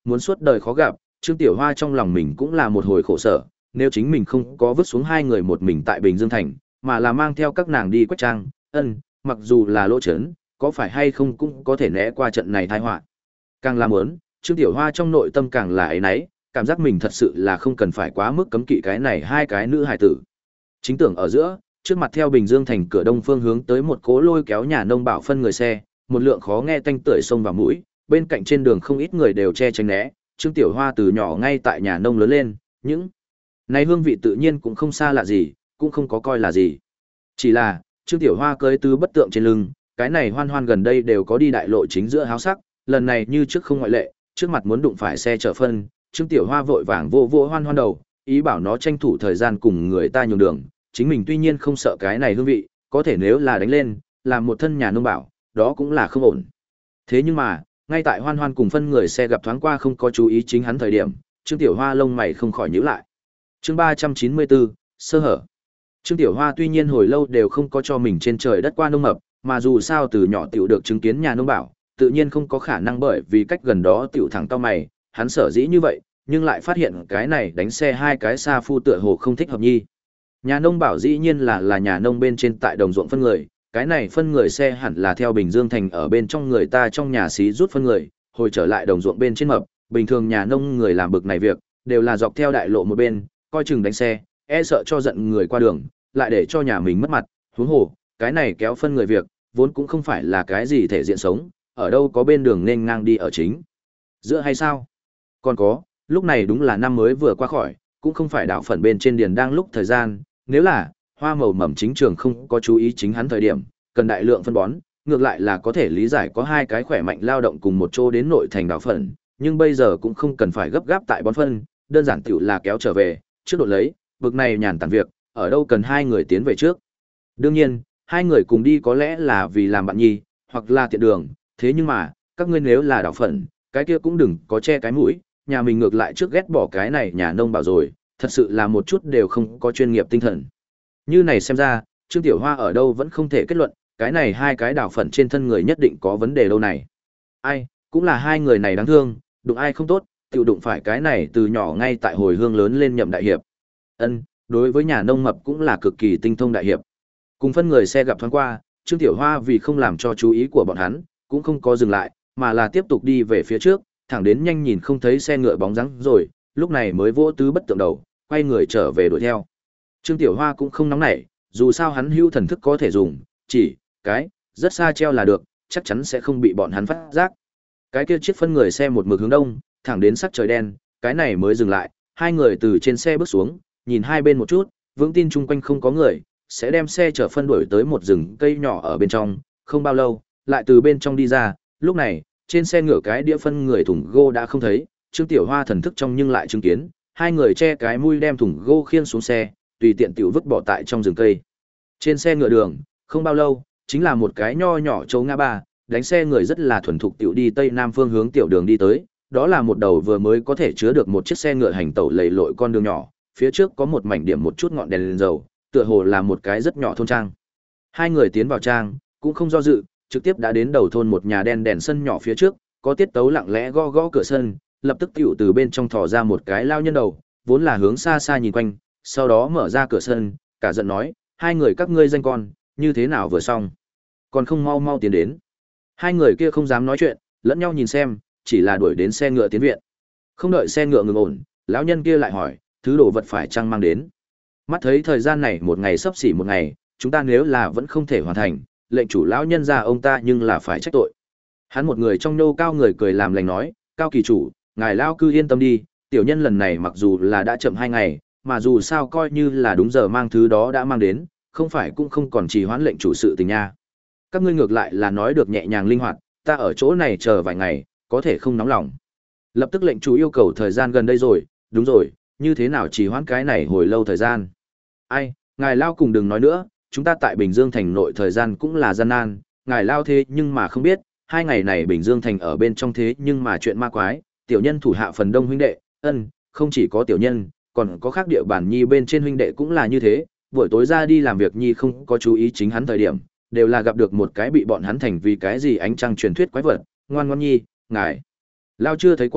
muốn suốt đời khó gặp, Trương Tiểu Hoa trong lòng mình cũng là một hồi khổ sở, nếu chính mình không có vứt xuống hai người một mình tại Bình Dương Thành, mà là mang theo các nàng đi Quách Trang, ân, mặc dù là lỗ chấn, có phải hay không cũng có thể né qua trận này tai họa. Càng làm muốn, Trương Tiểu Hoa trong nội tâm càng là ấy nấy, cảm giác mình thật sự là không cần phải quá mức cấm kỵ cái này hai cái nữ hài tử. Chính tưởng ở giữa, trước mặt theo Bình Dương Thành cửa đông phương hướng tới một cố lôi kéo nhà nông bảo phân người xe, một lượng khó nghe tanh tưởi xông vào mũi, bên cạnh trên đường không ít người đều che tránh né, Trương Tiểu Hoa từ nhỏ ngay tại nhà nông lớn lên, những này hương vị tự nhiên cũng không xa lạ gì, cũng không có coi là gì. Chỉ là, Trương Tiểu Hoa cưới tứ bất tượng trên lưng, cái này Hoan Hoan gần đây đều có đi đại lộ chính giữa háo sắc, lần này như trước không ngoại lệ, trước mặt muốn đụng phải xe chở phân, Trương Tiểu Hoa vội vàng vô vô Hoan Hoan đầu, ý bảo nó tranh thủ thời gian cùng người ta nhường đường, chính mình tuy nhiên không sợ cái này hương vị, có thể nếu là đánh lên, làm một thân nhà nông bảo, đó cũng là không ổn. Thế nhưng mà, ngay tại Hoan Hoan cùng phân người xe gặp thoáng qua không có chú ý chính hắn thời điểm, Trương Tiểu Hoa lông mày không khỏi nhíu lại. Chương ba trăm chín mươi bốn, sơ hở. Trương Tiểu Hoa tuy nhiên hồi lâu đều không có cho mình trên trời đất qua nông mập, mà dù sao từ nhỏ tiểu được chứng kiến nhà nông bảo, tự nhiên không có khả năng bởi vì cách gần đó tiểu thẳng cao mày, hắn sở dĩ như vậy, nhưng lại phát hiện cái này đánh xe hai cái xa phu tựa hồ không thích hợp nhi. Nhà nông bảo dĩ nhiên là là nhà nông bên trên tại đồng ruộng phân người, cái này phân người xe hẳn là theo Bình Dương Thành ở bên trong người ta trong nhà xí rút phân người, hồi trở lại đồng ruộng bên trên mập, bình thường nhà nông người làm bực này việc, đều là dọc theo đại lộ một bên, coi chừng đánh xe, e sợ cho giận người qua đường, lại để cho nhà mình mất mặt, huống hồ, cái này kéo phân người việc, vốn cũng không phải là cái gì thể diện sống, ở đâu có bên đường nên ngang đi ở chính giữa hay sao? Còn có, lúc này đúng là năm mới vừa qua khỏi, cũng không phải đạo phần bên trên điền đang lúc thời gian, nếu là hoa màu mầm chính trường không có chú ý chính hắn thời điểm, cần đại lượng phân bón, ngược lại là có thể lý giải có hai cái khỏe mạnh lao động cùng một chỗ đến nội thành đạo phần, nhưng bây giờ cũng không cần phải gấp gáp tại bón phân, đơn giản tiểu là kéo trở về, trước đột lấy, bực này nhàn tản việc, ở đâu cần hai người tiến về trước. Đương nhiên, hai người cùng đi có lẽ là vì làm bạn nhi, hoặc là tiện đường, thế nhưng mà, các ngươi nếu là đạo phận, cái kia cũng đừng có che cái mũi, nhà mình ngược lại trước ghét bỏ cái này nhà nông bảo rồi, thật sự là một chút đều không có chuyên nghiệp tinh thần. Như này xem ra, Trương Tiểu Hoa ở đâu vẫn không thể kết luận, cái này hai cái đạo phận trên thân người nhất định có vấn đề đâu này. Ai, cũng là hai người này đáng thương, đụng ai không tốt, tiểu đụng phải cái này từ nhỏ ngay tại hồi hương lớn lên nhậm đại hiệp. Ân, đối với nhà nông mập cũng là cực kỳ tinh thông đại hiệp. Cùng phân người xe gặp thoáng qua, Trương Tiểu Hoa vì không làm cho chú ý của bọn hắn, cũng không có dừng lại, mà là tiếp tục đi về phía trước, thẳng đến nhanh nhìn không thấy xe ngựa bóng dáng rồi, lúc này mới vỗ tứ bất tượng đầu, quay người trở về đuổi theo. Trương Tiểu Hoa cũng không nóng nảy, dù sao hắn hữu thần thức có thể dùng, chỉ cái rất xa treo là được, chắc chắn sẽ không bị bọn hắn phát giác. Cái kia chiếc phân người xe một mực hướng đông, thẳng đến sắc trời đen, cái này mới dừng lại, hai người từ trên xe bước xuống, nhìn hai bên một chút, vững tin chung quanh không có người, sẽ đem xe chở phân đuổi tới một rừng cây nhỏ ở bên trong, không bao lâu, lại từ bên trong đi ra, lúc này, trên xe ngựa cái đĩa phân người thùng gô đã không thấy, Trương Tiểu Hoa thần thức trong nhưng lại chứng kiến, hai người che cái mũi đem thùng gô khiêng xuống xe, tùy tiện tiểu vứt bỏ tại trong rừng cây. Trên xe ngựa đường, không bao lâu, chính là một cái nho nhỏ chỗ ngã ba, đánh xe người rất là thuần thục tiểu đi tây nam phương hướng tiểu đường đi tới, đó là một đầu vừa mới có thể chứa được một chiếc xe ngựa hành tẩu lầy lội con đường nhỏ, phía trước có một mảnh điểm một chút ngọn đèn lên dầu, tựa hồ là một cái rất nhỏ thôn trang. Hai người tiến vào trang, cũng không do dự, trực tiếp đã đến đầu thôn một nhà đen đèn sân nhỏ phía trước, có tiết tấu lặng lẽ gõ gõ cửa sân, lập tức tiểu từ bên trong thò ra một cái lao nhân đầu, vốn là hướng xa xa nhìn quanh, sau đó mở ra cửa sân, cả giận nói, hai người các ngươi danh con, như thế nào vừa xong, còn không mau mau tiến đến. Hai người kia không dám nói chuyện, lẫn nhau nhìn xem, chỉ là đuổi đến xe ngựa tiến viện. Không đợi xe ngựa ngừng ổn, lão nhân kia lại hỏi, thứ đồ vật phải chăng mang đến. Mắt thấy thời gian này một ngày sắp xỉ một ngày, chúng ta nếu là vẫn không thể hoàn thành, lệnh chủ lão nhân ra ông ta nhưng là phải trách tội. Hắn một người trong nô cao người cười làm lành nói, cao kỳ chủ, ngài lao cư yên tâm đi, tiểu nhân lần này mặc dù là đã chậm hai ngày, mà dù sao coi như là đúng giờ mang thứ đó đã mang đến, không phải cũng không còn trì hoãn lệnh chủ sự tình nha. Các ngươi ngược lại là nói được nhẹ nhàng linh hoạt, ta ở chỗ này chờ vài ngày, có thể không nóng lòng. Lập tức lệnh chủ yêu cầu thời gian gần đây rồi, đúng rồi, như thế nào trì hoãn cái này hồi lâu thời gian. Ai, ngài lao cùng đừng nói nữa, chúng ta tại Bình Dương thành nội thời gian cũng là gian nan, ngài lao thế nhưng mà không biết, hai ngày này Bình Dương thành ở bên trong thế nhưng mà chuyện ma quái, tiểu nhân thủ hạ phần đông huynh đệ, ân, không chỉ có tiểu nhân, còn có khác địa bản nhi bên trên huynh đệ cũng là như thế, buổi tối ra đi làm việc nhi không có chú ý chính hắn thời điểm, đều là gặp được một cái bị bọn hắn thành vì cái gì ánh trăng truyền thuyết quái vật, ngoan ngoan nhi, ngài lao chưa thấy qua,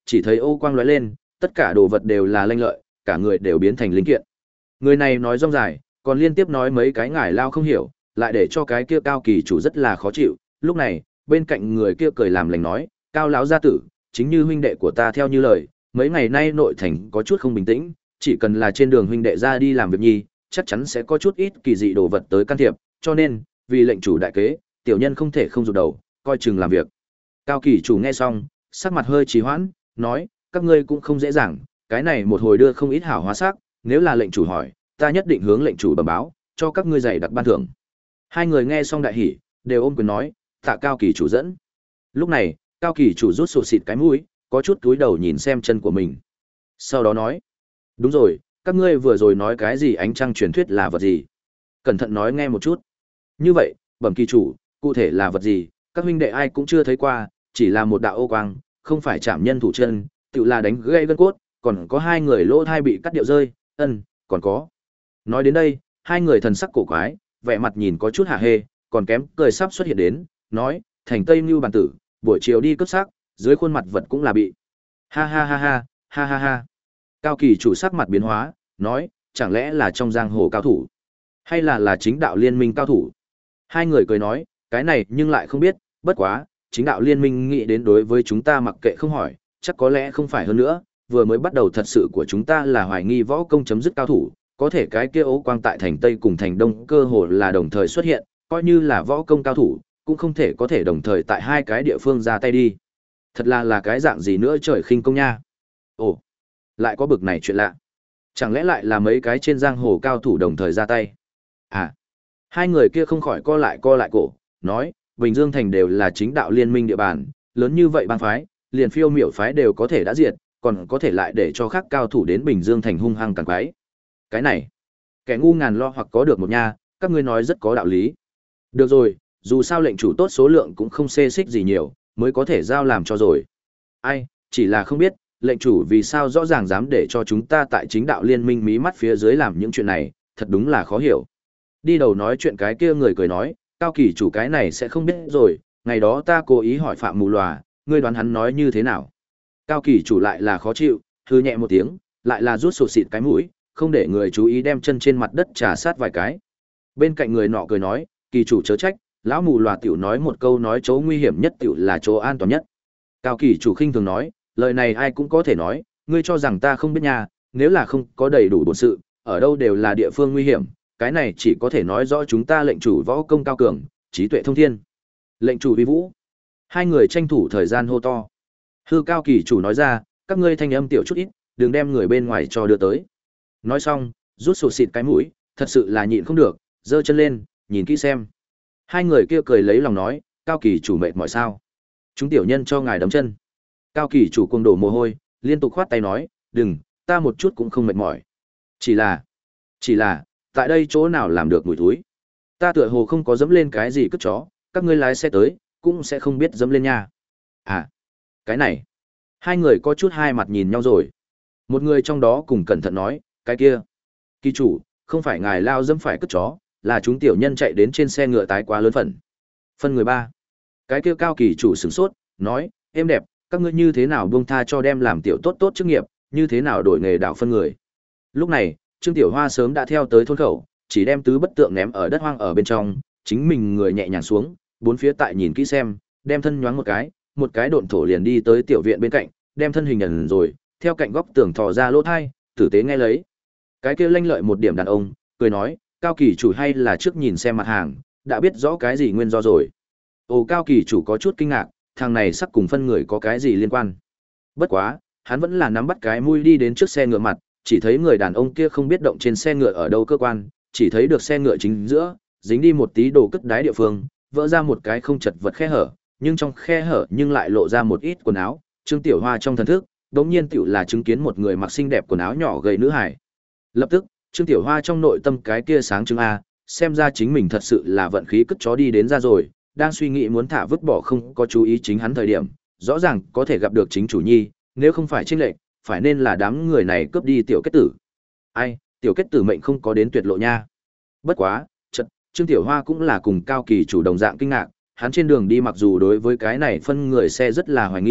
chỉ thấy ô quang lóe lên, tất cả đồ vật đều là lanh lợi, cả người đều biến thành linh kiện. Người này nói rong dài, còn liên tiếp nói mấy cái ngải lao không hiểu, lại để cho cái kia Cao Kỳ chủ rất là khó chịu. Lúc này, bên cạnh người kia cười làm lành nói, Cao lão gia tử, chính như huynh đệ của ta theo như lời, mấy ngày nay nội thành có chút không bình tĩnh, chỉ cần là trên đường huynh đệ ra đi làm việc nhi, chắc chắn sẽ có chút ít kỳ dị đồ vật tới can thiệp, cho nên, vì lệnh chủ đại kế, tiểu nhân không thể không rụt đầu, coi chừng làm việc. Cao Kỳ chủ nghe xong, sắc mặt hơi trì hoãn, nói, các ngươi cũng không dễ dàng, cái này một hồi đưa không ít hảo hóa sắc, nếu là lệnh chủ hỏi, ta nhất định hướng lệnh chủ bẩm báo, cho các ngươi dày đặc ban thưởng. Hai người nghe xong đại hỉ, đều ôm quyền nói, tạ Cao Kỳ chủ dẫn. Lúc này, Cao Kỳ chủ rút sụt xịt cái mũi, có chút cúi đầu nhìn xem chân của mình. Sau đó nói, đúng rồi, các ngươi vừa rồi nói cái gì ánh trăng truyền thuyết là vật gì? Cẩn thận nói nghe một chút. Như vậy, bẩm kỳ chủ, cụ thể là vật gì, các huynh đệ ai cũng chưa thấy qua, chỉ là một đạo ô quang, không phải chạm nhân thủ chân, tự là đánh gãy gân cốt, còn có hai người lỗ thai bị cắt điệu rơi, ân, còn có. Nói đến đây, hai người thần sắc cổ quái, vẻ mặt nhìn có chút hả hê, còn kém cười sắp xuất hiện đến, nói, thành Tây Mưu bản tử, buổi chiều đi cướp sắc, dưới khuôn mặt vật cũng là bị. Ha ha ha ha, ha ha ha. Cao Kỳ chủ sắc mặt biến hóa, nói, chẳng lẽ là trong giang hồ cao thủ, hay là là chính đạo liên minh cao thủ? Hai người cười nói, cái này nhưng lại không biết, bất quá, chính đạo liên minh nghĩ đến đối với chúng ta mặc kệ không hỏi, chắc có lẽ không phải hơn nữa, vừa mới bắt đầu thật sự của chúng ta là hoài nghi võ công chấm dứt cao thủ, có thể cái kia ố quang tại thành Tây cùng thành Đông cơ hồ là đồng thời xuất hiện, coi như là võ công cao thủ, cũng không thể có thể đồng thời tại hai cái địa phương ra tay đi. Thật là là cái dạng gì nữa trời khinh công nha. Ồ, lại có bực này chuyện lạ. Chẳng lẽ lại là mấy cái trên giang hồ cao thủ đồng thời ra tay? À, hai người kia không khỏi co lại co lại cổ, nói, Bình Dương thành đều là chính đạo liên minh địa bàn, lớn như vậy bang phái, liền phiêu miểu phái đều có thể đã diệt, còn có thể lại để cho khác cao thủ đến Bình Dương thành hung hăng càng quái. Cái này, kẻ ngu ngàn lo hoặc có được một nha, các ngươi nói rất có đạo lý. Được rồi, dù sao lệnh chủ tốt số lượng cũng không xê xích gì nhiều, mới có thể giao làm cho rồi. Ai, chỉ là không biết, lệnh chủ vì sao rõ ràng dám để cho chúng ta tại chính đạo liên minh mí mắt phía dưới làm những chuyện này, thật đúng là khó hiểu. Đi đầu nói chuyện cái kia người cười nói, Cao Kỳ chủ cái này sẽ không biết rồi, ngày đó ta cố ý hỏi Phạm Mù Lòa, ngươi đoán hắn nói như thế nào? Cao Kỳ chủ lại là khó chịu, hư nhẹ một tiếng, lại là rút sụt xịt cái mũi, không để người chú ý đem chân trên mặt đất trà sát vài cái. Bên cạnh người nọ cười nói, Kỳ chủ chớ trách, lão Mù Lòa tiểu nói một câu nói chỗ nguy hiểm nhất tiểu là chỗ an toàn nhất. Cao Kỳ chủ khinh thường nói, lời này ai cũng có thể nói, ngươi cho rằng ta không biết nha, nếu là không có đầy đủ bổn sự, ở đâu đều là địa phương nguy hiểm, cái này chỉ có thể nói rõ chúng ta lệnh chủ võ công cao cường, trí tuệ thông thiên. Lệnh chủ vi vũ. Hai người tranh thủ thời gian hô to. Hư Cao Kỳ chủ nói ra, các ngươi thanh âm tiểu chút ít, đừng đem người bên ngoài cho đưa tới. Nói xong, rút sụt xịt cái mũi, thật sự là nhịn không được, giơ chân lên, nhìn kỹ xem. Hai người kia cười lấy lòng nói, Cao Kỳ chủ mệt mỏi sao? Chúng tiểu nhân cho ngài đấm chân. Cao Kỳ chủ cuồng đổ mồ hôi, liên tục khoát tay nói, đừng, ta một chút cũng không mệt mỏi. Chỉ là, chỉ là, tại đây chỗ nào làm được mùi thúi. Ta tựa hồ không có dẫm lên cái gì cất chó, các ngươi lái xe tới, cũng sẽ không biết dẫm lên nha. À, cái này. Hai người có chút hai mặt nhìn nhau rồi. Một người trong đó cùng cẩn thận nói, cái kia. Kỳ chủ, không phải ngài lao dẫm phải cất chó, là chúng tiểu nhân chạy đến trên xe ngựa tái quá lớn phần. Phân người ba. Cái kia Cao Kỳ chủ sửng sốt, nói, êm đẹp, các ngươi như thế nào buông tha cho đem làm tiểu tốt tốt chức nghiệp, như thế nào đổi nghề đảo phân người. Lúc này, Trương Tiểu Hoa sớm đã theo tới thôn khẩu, chỉ đem tứ bất tượng ném ở đất hoang ở bên trong, chính mình người nhẹ nhàng xuống, bốn phía tại nhìn kỹ xem, đem thân nhoáng một cái, một cái độn thổ liền đi tới tiểu viện bên cạnh, đem thân hình ẩn rồi, theo cạnh góc tường thò ra lỗ thai, tử tế nghe lấy. Cái kia lanh lợi một điểm đàn ông, cười nói, Cao Kỳ chủ hay là trước nhìn xem mặt hàng, đã biết rõ cái gì nguyên do rồi. Ồ, Cao Kỳ chủ có chút kinh ngạc, thằng này sắc cùng phân người có cái gì liên quan. Bất quá, hắn vẫn là nắm bắt cái mũi đi đến trước xe ngựa mặt, chỉ thấy người đàn ông kia không biết động trên xe ngựa ở đâu cơ quan, chỉ thấy được xe ngựa chính giữa, dính đi một tí đồ cất đái địa phương, vỡ ra một cái không chật vật khe hở, nhưng trong khe hở nhưng lại lộ ra một ít quần áo. Trương Tiểu Hoa trong thần thức, đột nhiên tiểu là chứng kiến một người mặc xinh đẹp quần áo nhỏ gầy nữ hài. Lập tức, Trương Tiểu Hoa trong nội tâm cái kia sáng trưng a, xem ra chính mình thật sự là vận khí cất chó đi đến ra rồi, đang suy nghĩ muốn thả vứt bỏ không có chú ý chính hắn thời điểm, rõ ràng có thể gặp được chính chủ nhi, nếu không phải chênh lệch, phải nên là đám người này cướp đi tiểu kết tử. Ai, tiểu kết tử mệnh không có đến tuyệt lộ nha. Bất quá, chợt, Trương Tiểu Hoa cũng là cùng Cao Kỳ chủ đồng dạng kinh ngạc, hắn trên đường đi mặc dù đối với cái này phân người xe rất là hoài nghi,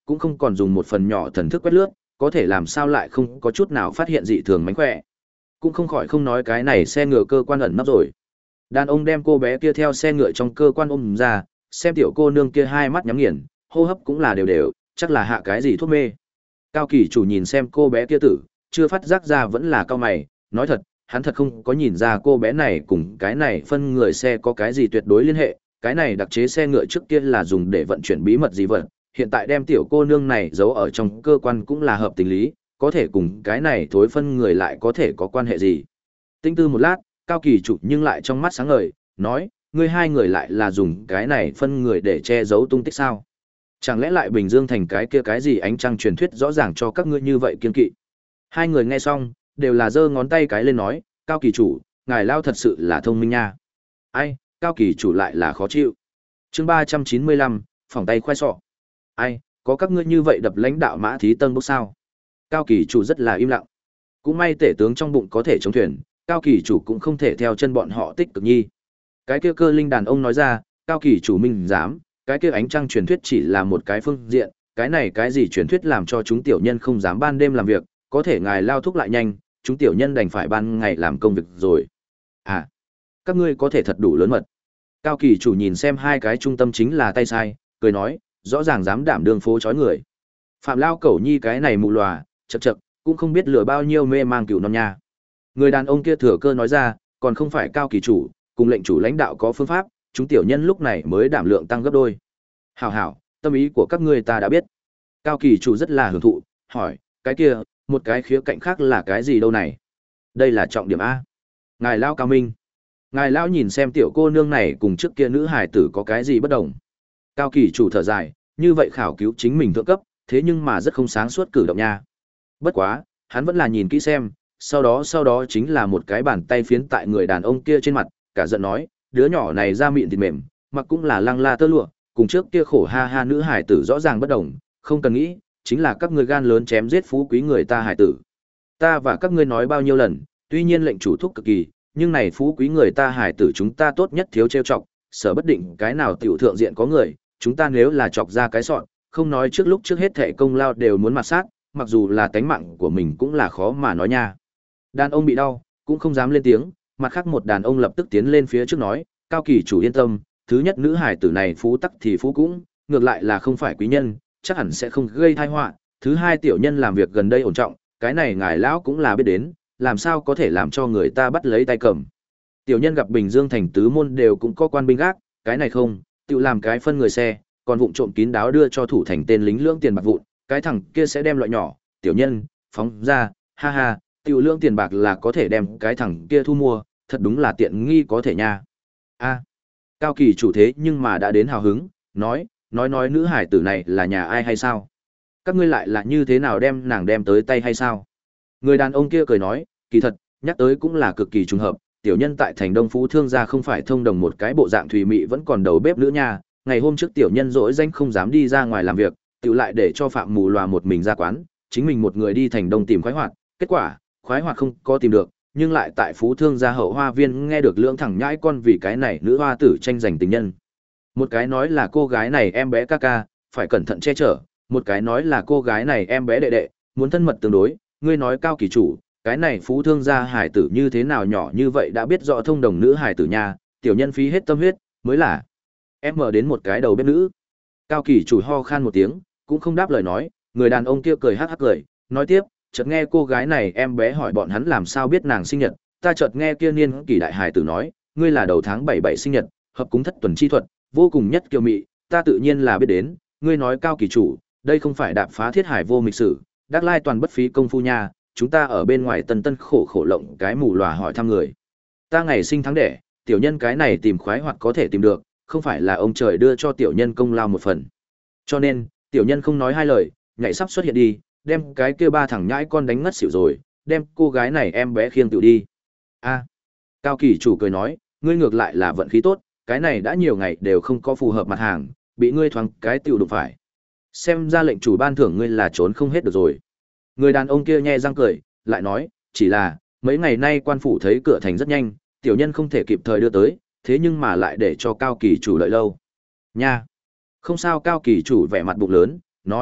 cũng không còn dùng một phần nhỏ thần thức quét lướt, có thể làm sao lại không có chút nào phát hiện dị thường mánh khỏe. Cũng không khỏi không nói cái này xe ngựa cơ quan ẩn nấp rồi. Đàn ông đem cô bé kia theo xe ngựa trong cơ quan ôm ra, xem tiểu cô nương kia hai mắt nhắm nghiền, hô hấp cũng là đều đều, chắc là hạ cái gì thuốc mê. Cao Kỳ chủ nhìn xem cô bé kia tử, chưa phát giác ra vẫn là cao mày, nói thật, hắn thật không có nhìn ra cô bé này cùng cái này phân người xe có cái gì tuyệt đối liên hệ, cái này đặc chế xe ngựa trước kia là dùng để vận chuyển bí mật gì vật, hiện tại đem tiểu cô nương này giấu ở trong cơ quan cũng là hợp tình lý, có thể cùng cái này thối phân người lại có thể có quan hệ gì. Tinh tư một lát, Cao Kỳ chủ nhưng lại trong mắt sáng ngời, nói, ngươi hai người lại là dùng cái này phân người để che giấu tung tích sao? Chẳng lẽ lại Bình Dương thành cái kia cái gì ánh trăng truyền thuyết rõ ràng cho các ngươi như vậy kiên kỵ? Hai người nghe xong, đều là giơ ngón tay cái lên nói, Cao Kỳ chủ, ngài lao thật sự là thông minh nha. Ai, Cao Kỳ chủ lại là khó chịu. Chương ba trăm chín mươi lăm, phỏng tay khoai sọ. Ai, có các ngươi như vậy đập lãnh đạo Mã Thí Tân bốc sao? Cao Kỳ chủ rất là im lặng. Cũng may tể tướng trong bụng có thể chống thuyền, Cao Kỳ chủ cũng không thể theo chân bọn họ tích cực nhi. Cái kia cơ linh đàn ông nói ra, Cao Kỳ chủ minh dám, cái kia ánh trăng truyền thuyết chỉ là một cái phương diện, cái này cái gì truyền thuyết làm cho chúng tiểu nhân không dám ban đêm làm việc, có thể ngài lao thúc lại nhanh, chúng tiểu nhân đành phải ban ngày làm công việc rồi. À, các ngươi có thể thật đủ lớn mật. Cao Kỳ chủ nhìn xem hai cái trung tâm chính là tay sai, cười nói, rõ ràng dám đảm đương phố chói người. Phạm lao cẩu nhi cái này mù lòa, chậc chậc, cũng không biết lừa bao nhiêu mê mang cửu non nha. Người đàn ông kia thừa cơ nói ra, còn không phải Cao Kỳ chủ, cùng lệnh chủ lãnh đạo có phương pháp, chúng tiểu nhân lúc này mới đảm lượng tăng gấp đôi. Hảo hảo, tâm ý của các ngươi ta đã biết. Cao Kỳ chủ rất là hưởng thụ, hỏi, cái kia, một cái khía cạnh khác là cái gì đâu này? Đây là trọng điểm A. Ngài Lao Cao Minh. Ngài Lao nhìn xem tiểu cô nương này cùng trước kia nữ hài tử có cái gì bất đồng. Cao Kỳ chủ thở dài, như vậy khảo cứu chính mình thượng cấp, thế nhưng mà rất không sáng suốt cử động nha. Bất quá, hắn vẫn là nhìn kỹ xem, sau đó sau đó chính là một cái bàn tay phiến tại người đàn ông kia trên mặt, cả giận nói, đứa nhỏ này da mịn thịt mềm, mặc cũng là lăng la tơ lụa, cùng trước kia khổ ha ha nữ hải tử rõ ràng bất đồng, không cần nghĩ, chính là các ngươi gan lớn chém giết phú quý người ta hải tử. Ta và các ngươi nói bao nhiêu lần, tuy nhiên lệnh chủ thúc cực kỳ, nhưng này phú quý người ta hải tử chúng ta tốt nhất thiếu trêu chọc, sở bất định cái nào tiểu thượng diện có người, chúng ta nếu là chọc ra cái sọn, không nói trước lúc trước hết thệ công lao đều muốn mặt sát, mặc dù là tánh mạng của mình cũng là khó mà nói nha. Đàn ông bị đau, cũng không dám lên tiếng, mặt khác một đàn ông lập tức tiến lên phía trước nói, Cao Kỳ chủ yên tâm, thứ nhất nữ hải tử này phú tắc thì phú cũng, ngược lại là không phải quý nhân, chắc hẳn sẽ không gây tai họa. Thứ hai tiểu nhân làm việc gần đây ổn trọng, cái này ngài lão cũng là biết đến, làm sao có thể làm cho người ta bắt lấy tay cầm. Tiểu nhân gặp Bình Dương thành tứ môn đều cũng có quan binh gác, cái này không, tự làm cái phân người xe, còn vụng trộm kín đáo đưa cho thủ thành tên lính lưỡng tiền bạc vụn, cái thằng kia sẽ đem loại nhỏ, tiểu nhân, phóng ra, ha ha, tiểu lương tiền bạc là có thể đem cái thằng kia thu mua, thật đúng là tiện nghi có thể nha. A, Cao Kỳ chủ thế nhưng mà đã đến hào hứng, nói, nói nói nữ hải tử này là nhà ai hay sao? Các ngươi lại là như thế nào đem nàng đem tới tay hay sao? Người đàn ông kia cười nói, kỳ thật, nhắc tới cũng là cực kỳ trùng hợp, tiểu nhân tại thành Đông Phú thương gia không phải thông đồng một cái bộ dạng thùy mị vẫn còn đầu bếp nữa nha, ngày hôm trước tiểu nhân dỗi danh không dám đi ra ngoài làm việc, tiểu lại để cho Phạm Mù Lòa một mình ra quán, chính mình một người đi thành Đông tìm khoái hoạt, kết quả, khoái hoạt không có tìm được, nhưng lại tại Phú thương gia hậu hoa viên nghe được lưỡng thẳng nhãi con vì cái này nữ hoa tử tranh giành tình nhân. Một cái nói là cô gái này em bé ca ca, phải cẩn thận che chở, một cái nói là cô gái này em bé đệ đệ, muốn thân mật tương đối, ngươi nói Cao Kỳ chủ, cái này Phú thương gia hải tử như thế nào nhỏ như vậy đã biết rõ thông đồng nữ hải tử nha, tiểu nhân phí hết tâm huyết, mới là em mở đến một cái đầu bếp nữ. Cao Kỳ chủ ho khan một tiếng, cũng không đáp lời nói, người đàn ông kia cười hắc hắc cười, nói tiếp, chợt nghe cô gái này em bé hỏi bọn hắn làm sao biết nàng sinh nhật, ta chợt nghe kia niên kỷ đại hải tử nói, ngươi là đầu tháng bảy bảy sinh nhật, hợp cúng thất tuần chi thuật, vô cùng nhất kiều mị, ta tự nhiên là biết đến, ngươi nói Cao Kỳ chủ, đây không phải đạp phá thiết hải vô mịch sử, đắc lai toàn bất phí công phu nha, chúng ta ở bên ngoài tân tân khổ khổ lộng cái mù lòa hỏi thăm người. Ta ngày sinh tháng đẻ, tiểu nhân cái này tìm khoái hoặc có thể tìm được, không phải là ông trời đưa cho tiểu nhân công lao một phần. Cho nên, tiểu nhân không nói hai lời, nhảy sắp xuất hiện đi, đem cái kia ba thằng nhãi con đánh ngất xỉu rồi, đem cô gái này em bé khiêng tự đi. A, Cao Kỳ chủ cười nói, ngươi ngược lại là vận khí tốt, cái này đã nhiều ngày đều không có phù hợp mặt hàng, bị ngươi thoáng cái tiểu đụng phải. Xem ra lệnh chủ ban thưởng ngươi là trốn không hết được rồi. Người đàn ông kia nhe răng cười, lại nói, chỉ là, mấy ngày nay quan phủ thấy cửa thành rất nhanh, tiểu nhân không thể kịp thời đưa tới, thế nhưng mà lại để cho Cao Kỳ chủ đợi lâu. Nha! Không sao Cao Kỳ chủ vẻ mặt bụng lớn, nói,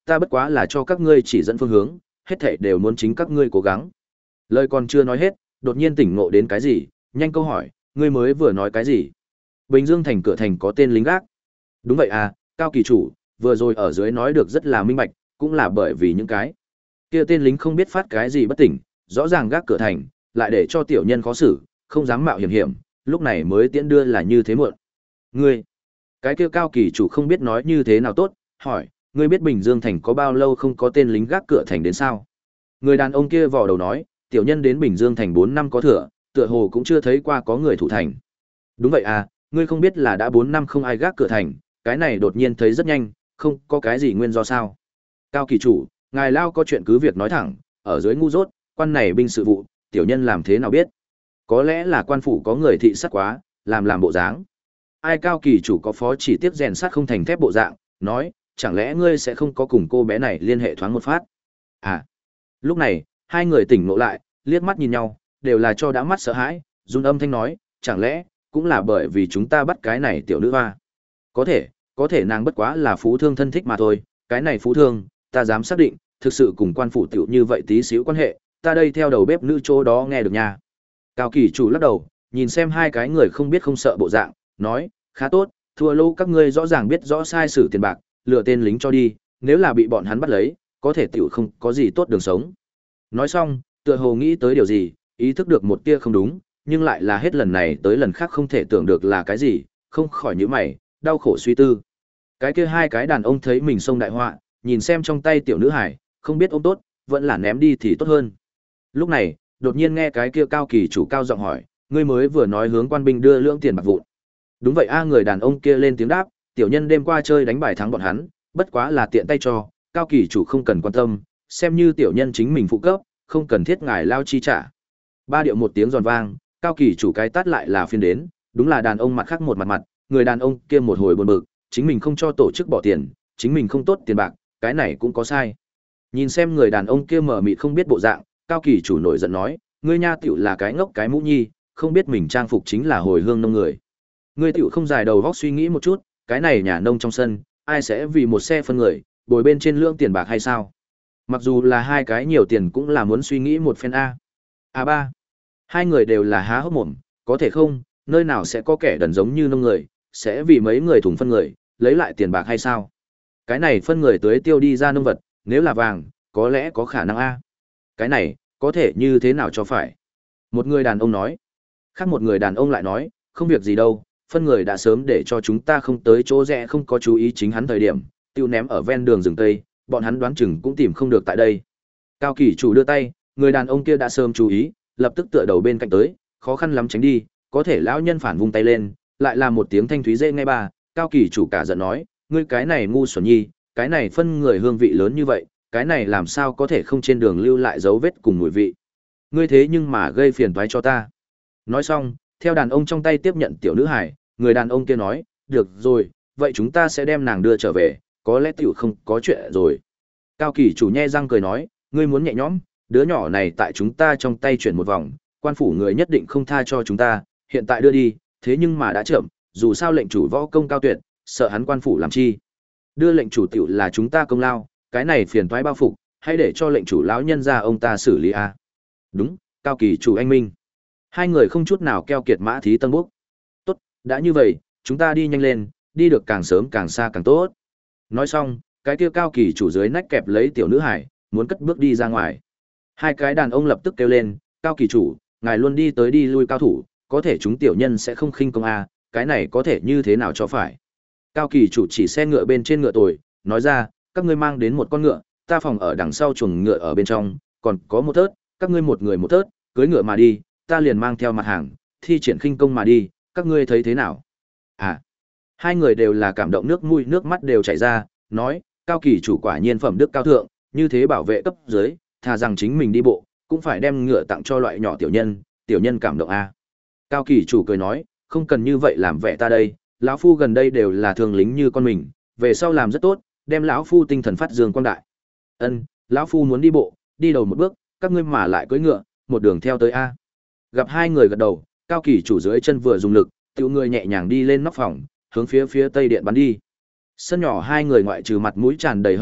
ta bất quá là cho các ngươi chỉ dẫn phương hướng, hết thảy đều muốn chính các ngươi cố gắng. Lời còn chưa nói hết, đột nhiên tỉnh ngộ đến cái gì, nhanh câu hỏi, ngươi mới vừa nói cái gì? Bình Dương thành cửa thành có tên lính gác. Đúng vậy à, Cao kỳ chủ, vừa rồi ở dưới nói được rất là minh bạch, cũng là bởi vì những cái kia tên lính không biết phát cái gì bất tỉnh, rõ ràng gác cửa thành, lại để cho tiểu nhân khó xử, không dám mạo hiểm hiểm, lúc này mới tiễn đưa là như thế muộn. Ngươi, cái kia Cao kỳ chủ không biết nói như thế nào tốt, hỏi, ngươi biết Bình Dương thành có bao lâu không có tên lính gác cửa thành đến sao? Người đàn ông kia vò đầu nói, tiểu nhân đến Bình Dương thành bốn năm có thừa, tựa hồ cũng chưa thấy qua có người thủ thành. Đúng vậy à, ngươi không biết là đã bốn năm không ai gác cửa thành, cái này đột nhiên thấy rất nhanh, không có cái gì nguyên do sao? Cao kỳ chủ, ngài lao có chuyện cứ việc nói thẳng, ở dưới ngu dốt, quan này binh sự vụ, tiểu nhân làm thế nào biết? Có lẽ là quan phủ có người thị sát quá, làm làm bộ dáng. Ai Cao kỳ chủ có phó chỉ tiếp rèn sát không thành thép bộ dạng, nói, chẳng lẽ ngươi sẽ không có cùng cô bé này liên hệ thoáng một phát? À, lúc này, hai người tỉnh ngộ lại, liếc mắt nhìn nhau, đều là cho đã mắt sợ hãi, run âm thanh nói, chẳng lẽ, cũng là bởi vì chúng ta bắt cái này tiểu nữ hoa. Có thể, có thể nàng bất quá là phú thương thân thích mà thôi, cái này phú thương, ta dám xác định, thực sự cùng quan phủ tiểu như vậy tí xíu quan hệ, ta đây theo đầu bếp nữ chỗ đó nghe được nha. Cao kỳ chủ lắc đầu, nhìn xem hai cái người không biết không sợ bộ dạng, nói, khá tốt, thua lô các ngươi rõ ràng biết rõ sai sử tiền bạc, lừa tên lính cho đi, nếu là bị bọn hắn bắt lấy, có thể tiểu không có gì tốt đường sống. Nói xong, tựa hồ nghĩ tới điều gì, ý thức được một tia không đúng, nhưng lại là hết lần này tới lần khác không thể tưởng được là cái gì, không khỏi nhíu mày, đau khổ suy tư. Cái kia hai cái đàn ông thấy mình xông đại họa, nhìn xem trong tay tiểu nữ hải, không biết ôm tốt, vẫn là ném đi thì tốt hơn. Lúc này, đột nhiên nghe cái kia Cao kỳ chủ cao giọng hỏi, ngươi mới vừa nói hướng quan binh đưa lưỡng tiền bạc vụn. Đúng vậy a, người đàn ông kia lên tiếng đáp, tiểu nhân đêm qua chơi đánh bài thắng bọn hắn, bất quá là tiện tay cho, Cao kỳ chủ không cần quan tâm, xem như tiểu nhân chính mình phụ cấp, không cần thiết ngài lao chi trả. Ba điệu một tiếng giòn vang, Cao kỳ chủ cái tát lại là phiên đến, đúng là đàn ông mặt khác một mặt mặt, người đàn ông kia một hồi buồn bực, chính mình không cho tổ chức bỏ tiền, chính mình không tốt tiền bạc, cái này cũng có sai. Nhìn xem người đàn ông kia mở mịt không biết bộ dạng, Cao kỳ chủ nổi giận nói, ngươi nha tiểu là cái ngốc cái mũ nhi, không biết mình trang phục chính là hồi hương nông người. Ngươi tiểu không dài đầu vóc suy nghĩ một chút, cái này nhà nông trong sân, ai sẽ vì một xe phân người, bồi bên trên lương tiền bạc hay sao? Mặc dù là hai cái nhiều tiền cũng là muốn suy nghĩ một phen A. A ba. Hai người đều là há hốc mồm, có thể không, nơi nào sẽ có kẻ đần giống như nông người, sẽ vì mấy người thùng phân người, lấy lại tiền bạc hay sao? Cái này phân người tới tiêu đi ra nông vật, nếu là vàng, có lẽ có khả năng A. Cái này, có thể như thế nào cho phải? Một người đàn ông nói. Khác một người đàn ông lại nói, không việc gì đâu, phân người đã sớm để cho chúng ta không tới chỗ rẽ không có chú ý chính hắn thời điểm, tiêu ném ở ven đường rừng Tây, bọn hắn đoán chừng cũng tìm không được tại đây. Cao kỳ chủ đưa tay, người đàn ông kia đã sớm chú ý, lập tức tựa đầu bên cạnh tới, khó khăn lắm tránh đi, có thể lão nhân phản vung tay lên, lại là một tiếng thanh thúy dễ nghe ba, Cao kỳ chủ cả giận nói, ngươi cái này ngu xuẩn nhi, cái này phân người hương vị lớn như vậy, cái này làm sao có thể không trên đường lưu lại dấu vết cùng mùi vị. Ngươi thế nhưng mà gây phiền toái cho ta. Nói xong, theo đàn ông trong tay tiếp nhận tiểu nữ hải, người đàn ông kia nói, được rồi, vậy chúng ta sẽ đem nàng đưa trở về, có lẽ tiểu không có chuyện rồi. Cao kỳ chủ nhe răng cười nói, ngươi muốn nhẹ nhõm, đứa nhỏ này tại chúng ta trong tay chuyển một vòng, quan phủ người nhất định không tha cho chúng ta, hiện tại đưa đi, thế nhưng mà đã chậm, dù sao lệnh chủ võ công cao tuyệt, sợ hắn quan phủ làm chi. Đưa lệnh chủ tiểu là chúng ta công lao, cái này phiền toái bao phục, hãy để cho lệnh chủ lão nhân ra ông ta xử lý a. Đúng, Cao kỳ chủ anh minh. Hai người không chút nào keo kiệt mã thí tân bốc. Tốt, đã như vậy, chúng ta đi nhanh lên, đi được càng sớm càng xa càng tốt. Nói xong, cái kia Cao kỳ chủ dưới nách kẹp lấy tiểu nữ hải, muốn cất bước đi ra ngoài. Hai cái đàn ông lập tức kêu lên, Cao kỳ chủ, ngài luôn đi tới đi lui cao thủ, có thể chúng tiểu nhân sẽ không khinh công a, cái này có thể như thế nào cho phải. Cao kỳ chủ chỉ xe ngựa bên trên ngựa tồi, nói ra, các ngươi mang đến một con ngựa, ta phòng ở đằng sau chuồng ngựa ở bên trong, còn có một thớt, các ngươi một người một thớt, cưỡi ngựa mà đi, ta liền mang theo mặt hàng, thi triển khinh công mà đi, các ngươi thấy thế nào? À, hai người đều là cảm động nước mũi nước mắt đều chảy ra, nói, Cao kỳ chủ quả nhiên phẩm đức cao thượng, như thế bảo vệ cấp dưới, thà rằng chính mình đi bộ, cũng phải đem ngựa tặng cho loại nhỏ tiểu nhân, tiểu nhân cảm động a. Cao kỳ chủ cười nói, không cần như vậy làm vẻ ta đây, lão phu gần đây đều là thường lính như con mình, về sau làm rất tốt, đem lão phu tinh thần phát dương quang đại. Ân, lão phu muốn đi bộ, đi đầu một bước, các ngươi mà lại cưỡi ngựa, một đường theo tới a. Gặp hai người gật đầu, Cao kỳ chủ dưới chân vừa dùng lực, tiểu người nhẹ nhàng đi lên nóc phòng, hướng phía phía tây điện bắn đi. Sân nhỏ hai người ngoại trừ mặt mũi tràn đầy hâm mộ,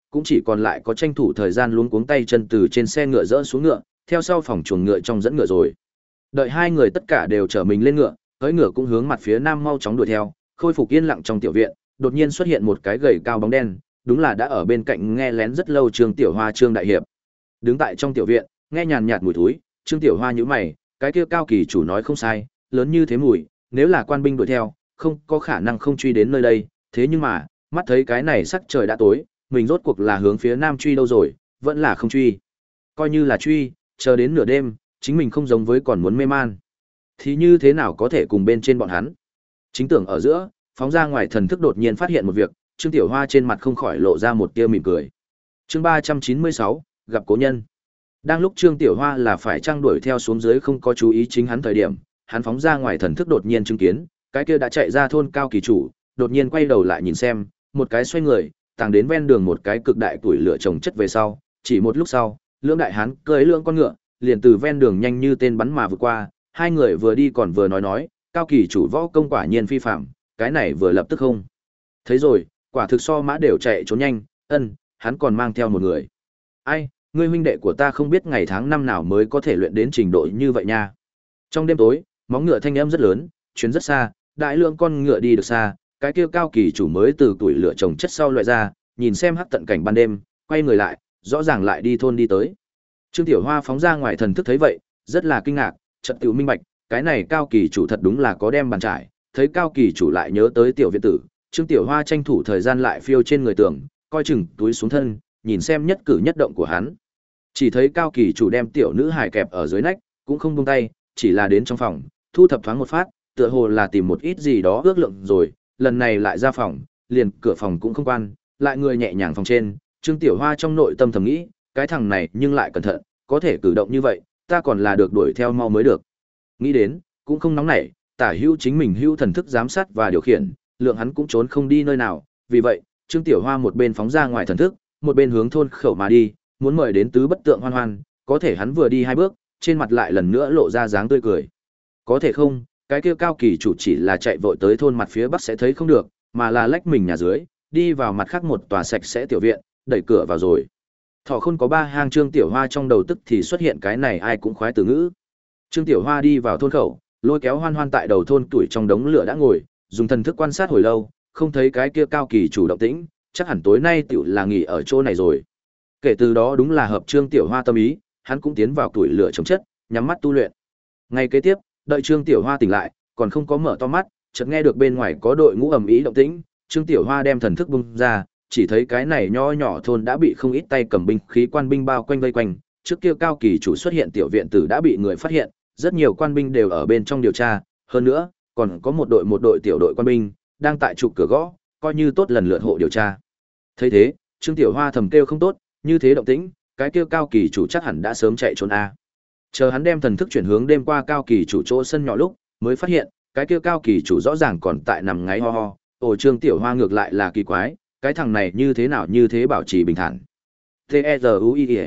cũng chỉ còn lại có tranh thủ thời gian luống cuống tay chân từ trên xe ngựa dỡ xuống ngựa, theo sau phòng chuồng ngựa trong dẫn ngựa rồi. Đợi hai người tất cả đều trở mình lên ngựa, cưỡi ngựa cũng hướng mặt phía nam mau chóng đuổi theo, khôi phục yên lặng trong tiểu viện, đột nhiên xuất hiện một cái gầy cao bóng đen, đúng là đã ở bên cạnh nghe lén rất lâu Trương Tiểu Hoa Trương đại hiệp. Đứng tại trong tiểu viện, nghe nhàn nhạt mùi thối, Trương Tiểu Hoa nhíu mày, cái kia cao kỳ chủ nói không sai, lớn như thế mùi, nếu là quan binh đuổi theo, không có khả năng không truy đến nơi đây, thế nhưng mà, mắt thấy cái này sắc trời đã tối, mình rốt cuộc là hướng phía nam truy đâu rồi, vẫn là không truy. Coi như là truy, chờ đến nửa đêm, chính mình không giống với còn muốn mê man. Thì như thế nào có thể cùng bên trên bọn hắn? Chính tưởng ở giữa, phóng ra ngoài thần thức đột nhiên phát hiện một việc, Trương Tiểu Hoa trên mặt không khỏi lộ ra một tia mỉm cười. Chương ba trăm chín mươi sáu, gặp cố nhân. Đang lúc Trương Tiểu Hoa là phải trang đuổi theo xuống dưới không có chú ý chính hắn thời điểm, hắn phóng ra ngoài thần thức đột nhiên chứng kiến, cái kia đã chạy ra thôn cao kỳ chủ, đột nhiên quay đầu lại nhìn xem, một cái xoay người, tàng đến ven đường một cái cực đại tuổi lửa trồng chất về sau, chỉ một lúc sau, lưỡng đại hán cưỡi lưỡng con ngựa, liền từ ven đường nhanh như tên bắn mà vượt qua, hai người vừa đi còn vừa nói nói, cao kỳ chủ võ công quả nhiên phi phạm, cái này vừa lập tức không. Thấy rồi, quả thực so mã đều chạy trốn nhanh, ân, hắn còn mang theo một người. Ai, ngươi huynh đệ của ta không biết ngày tháng năm nào mới có thể luyện đến trình độ như vậy nha. Trong đêm tối, móng ngựa thanh âm rất lớn, chuyến rất xa, đại lượng con ngựa đi được xa, cái kia cao kỳ chủ mới từ tuổi lửa trồng chất sau loại ra, nhìn xem hắc tận cảnh ban đêm, quay người lại, rõ ràng lại đi thôn đi tới. Trương Tiểu Hoa phóng ra ngoài thần thức thấy vậy, rất là kinh ngạc, chợt tự minh bạch, cái này cao kỳ chủ thật đúng là có đem bàn trải, thấy cao kỳ chủ lại nhớ tới tiểu viện tử, Trương Tiểu Hoa tranh thủ thời gian lại phiêu trên người tường, coi chừng túi xuống thân, nhìn xem nhất cử nhất động của hắn. Chỉ thấy cao kỳ chủ đem tiểu nữ hài kẹp ở dưới nách, cũng không buông tay, chỉ là đến trong phòng, thu thập thoáng một phát, tựa hồ là tìm một ít gì đó ước lượng rồi, lần này lại ra phòng, liền cửa phòng cũng không quan, lại người nhẹ nhàng phòng trên, Trương Tiểu Hoa trong nội tâm thầm nghĩ, cái thằng này nhưng lại cẩn thận, có thể cử động như vậy, ta còn là được đuổi theo mau mới được. Nghĩ đến, cũng không nóng nảy, tả hữu chính mình hữu thần thức giám sát và điều khiển, lượng hắn cũng trốn không đi nơi nào, vì vậy, Trương Tiểu Hoa một bên phóng ra ngoài thần thức, một bên hướng thôn khẩu mà đi, muốn mời đến tứ bất tượng hoan hoan, có thể hắn vừa đi hai bước, trên mặt lại lần nữa lộ ra dáng tươi cười. Có thể không, cái kia cao kỳ chủ chỉ là chạy vội tới thôn mặt phía bắc sẽ thấy không được, mà là lách mình nhà dưới, đi vào mặt khác một tòa sạch sẽ tiểu viện, đẩy cửa vào rồi. Thọ Khôn có ba hang Trương Tiểu Hoa trong đầu tức thì xuất hiện cái này ai cũng khoái từ ngữ. Trương Tiểu Hoa đi vào thôn khẩu, lôi kéo hoan hoan tại đầu thôn tuổi trong đống lửa đã ngồi, dùng thần thức quan sát hồi lâu, không thấy cái kia cao kỳ chủ động tĩnh, chắc hẳn tối nay tiểu là nghỉ ở chỗ này rồi. Kể từ đó đúng là hợp Trương Tiểu Hoa tâm ý, hắn cũng tiến vào tuổi lửa chống chất, nhắm mắt tu luyện. Ngay kế tiếp, đợi Trương Tiểu Hoa tỉnh lại, còn không có mở to mắt, chợt nghe được bên ngoài có đội ngũ ầm ĩ động tĩnh, Trương Tiểu Hoa đem thần thức bung ra, chỉ thấy cái này nho nhỏ thôn đã bị không ít tay cầm binh khí quan binh bao quanh vây quanh, trước kia cao kỳ chủ xuất hiện tiểu viện tử đã bị người phát hiện, rất nhiều quan binh đều ở bên trong điều tra, hơn nữa, còn có một đội một đội tiểu đội quan binh đang tại trụ cửa gõ, coi như tốt lần lượt hộ điều tra. Thấy thế, Trương Tiểu Hoa thầm kêu không tốt, như thế động tĩnh, cái kia cao kỳ chủ chắc hẳn đã sớm chạy trốn a. Chờ hắn đem thần thức chuyển hướng đêm qua cao kỳ chủ chỗ sân nhỏ lúc, mới phát hiện, cái kia cao kỳ chủ rõ ràng còn tại nằm ngáy ho ho, ồ Trương Tiểu Hoa ngược lại là kỳ quái, cái thằng này như thế nào như thế bảo trì bình thản. T E R U I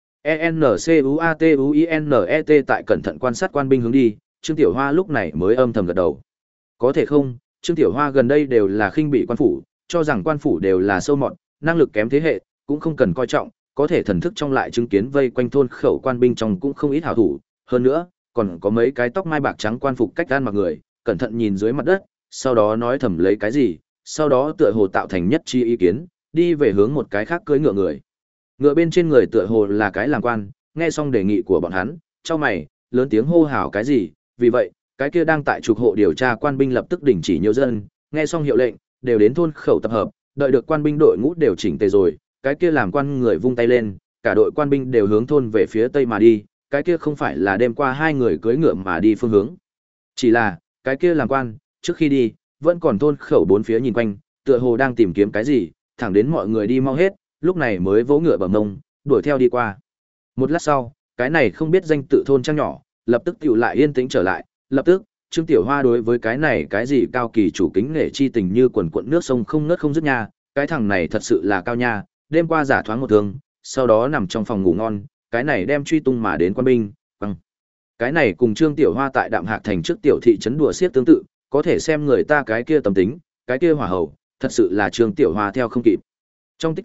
E N C U A T U I N E T tại cẩn thận quan sát quan binh hướng đi, Trương Tiểu Hoa lúc này mới âm thầm gật đầu. Có thể không, Trương Tiểu Hoa gần đây đều là khinh bị quan phủ, cho rằng quan phủ đều là sâu mọt, năng lực kém thế hệ, cũng không cần coi trọng, có thể thần thức trong lại chứng kiến vây quanh thôn khẩu quan binh trong cũng không ít hảo thủ, hơn nữa, còn có mấy cái tóc mai bạc trắng quan phục cách gan mặc người, cẩn thận nhìn dưới mặt đất, sau đó nói thầm lấy cái gì, sau đó tựa hồ tạo thành nhất chi ý kiến, đi về hướng một cái khác cưỡi ngựa người. Ngựa bên trên người tựa hồ là cái làm quan, nghe xong đề nghị của bọn hắn, chau mày, lớn tiếng hô hào cái gì, vì vậy, cái kia đang tại trục hộ điều tra quan binh lập tức đình chỉ nhiều dân, nghe xong hiệu lệnh, đều đến thôn khẩu tập hợp, đợi được quan binh đội ngũ đều chỉnh tề rồi, cái kia làm quan người vung tay lên, cả đội quan binh đều hướng thôn về phía tây mà đi, cái kia không phải là đêm qua hai người cưỡi ngựa mà đi phương hướng. Chỉ là, cái kia làm quan, trước khi đi, vẫn còn thôn khẩu bốn phía nhìn quanh, tựa hồ đang tìm kiếm cái gì, thẳng đến mọi người đi mau hết, lúc này mới vỗ ngựa bầm mông, đuổi theo đi qua. Một lát sau, cái này không biết danh tự thôn trang nhỏ, lập tức tiểu lại yên tĩnh trở lại, lập tức, Trương Tiểu Hoa đối với cái này cái gì cao kỳ chủ kính nể chi tình như quần cuộn nước sông không ngớt không dứt nha, cái thằng này thật sự là cao nha, đêm qua giả thoáng một thương, sau đó nằm trong phòng ngủ ngon, cái này đem truy tung mà đến quan binh, băng. Cái này cùng Trương Tiểu Hoa tại Đạm Hạc thành trước tiểu thị trấn đùa xiết tương tự, có thể xem người ta cái kia tâm tính, cái kia hỏa hậu, thật sự là Trương Tiểu Hoa theo không kịp. Trong tích tắc,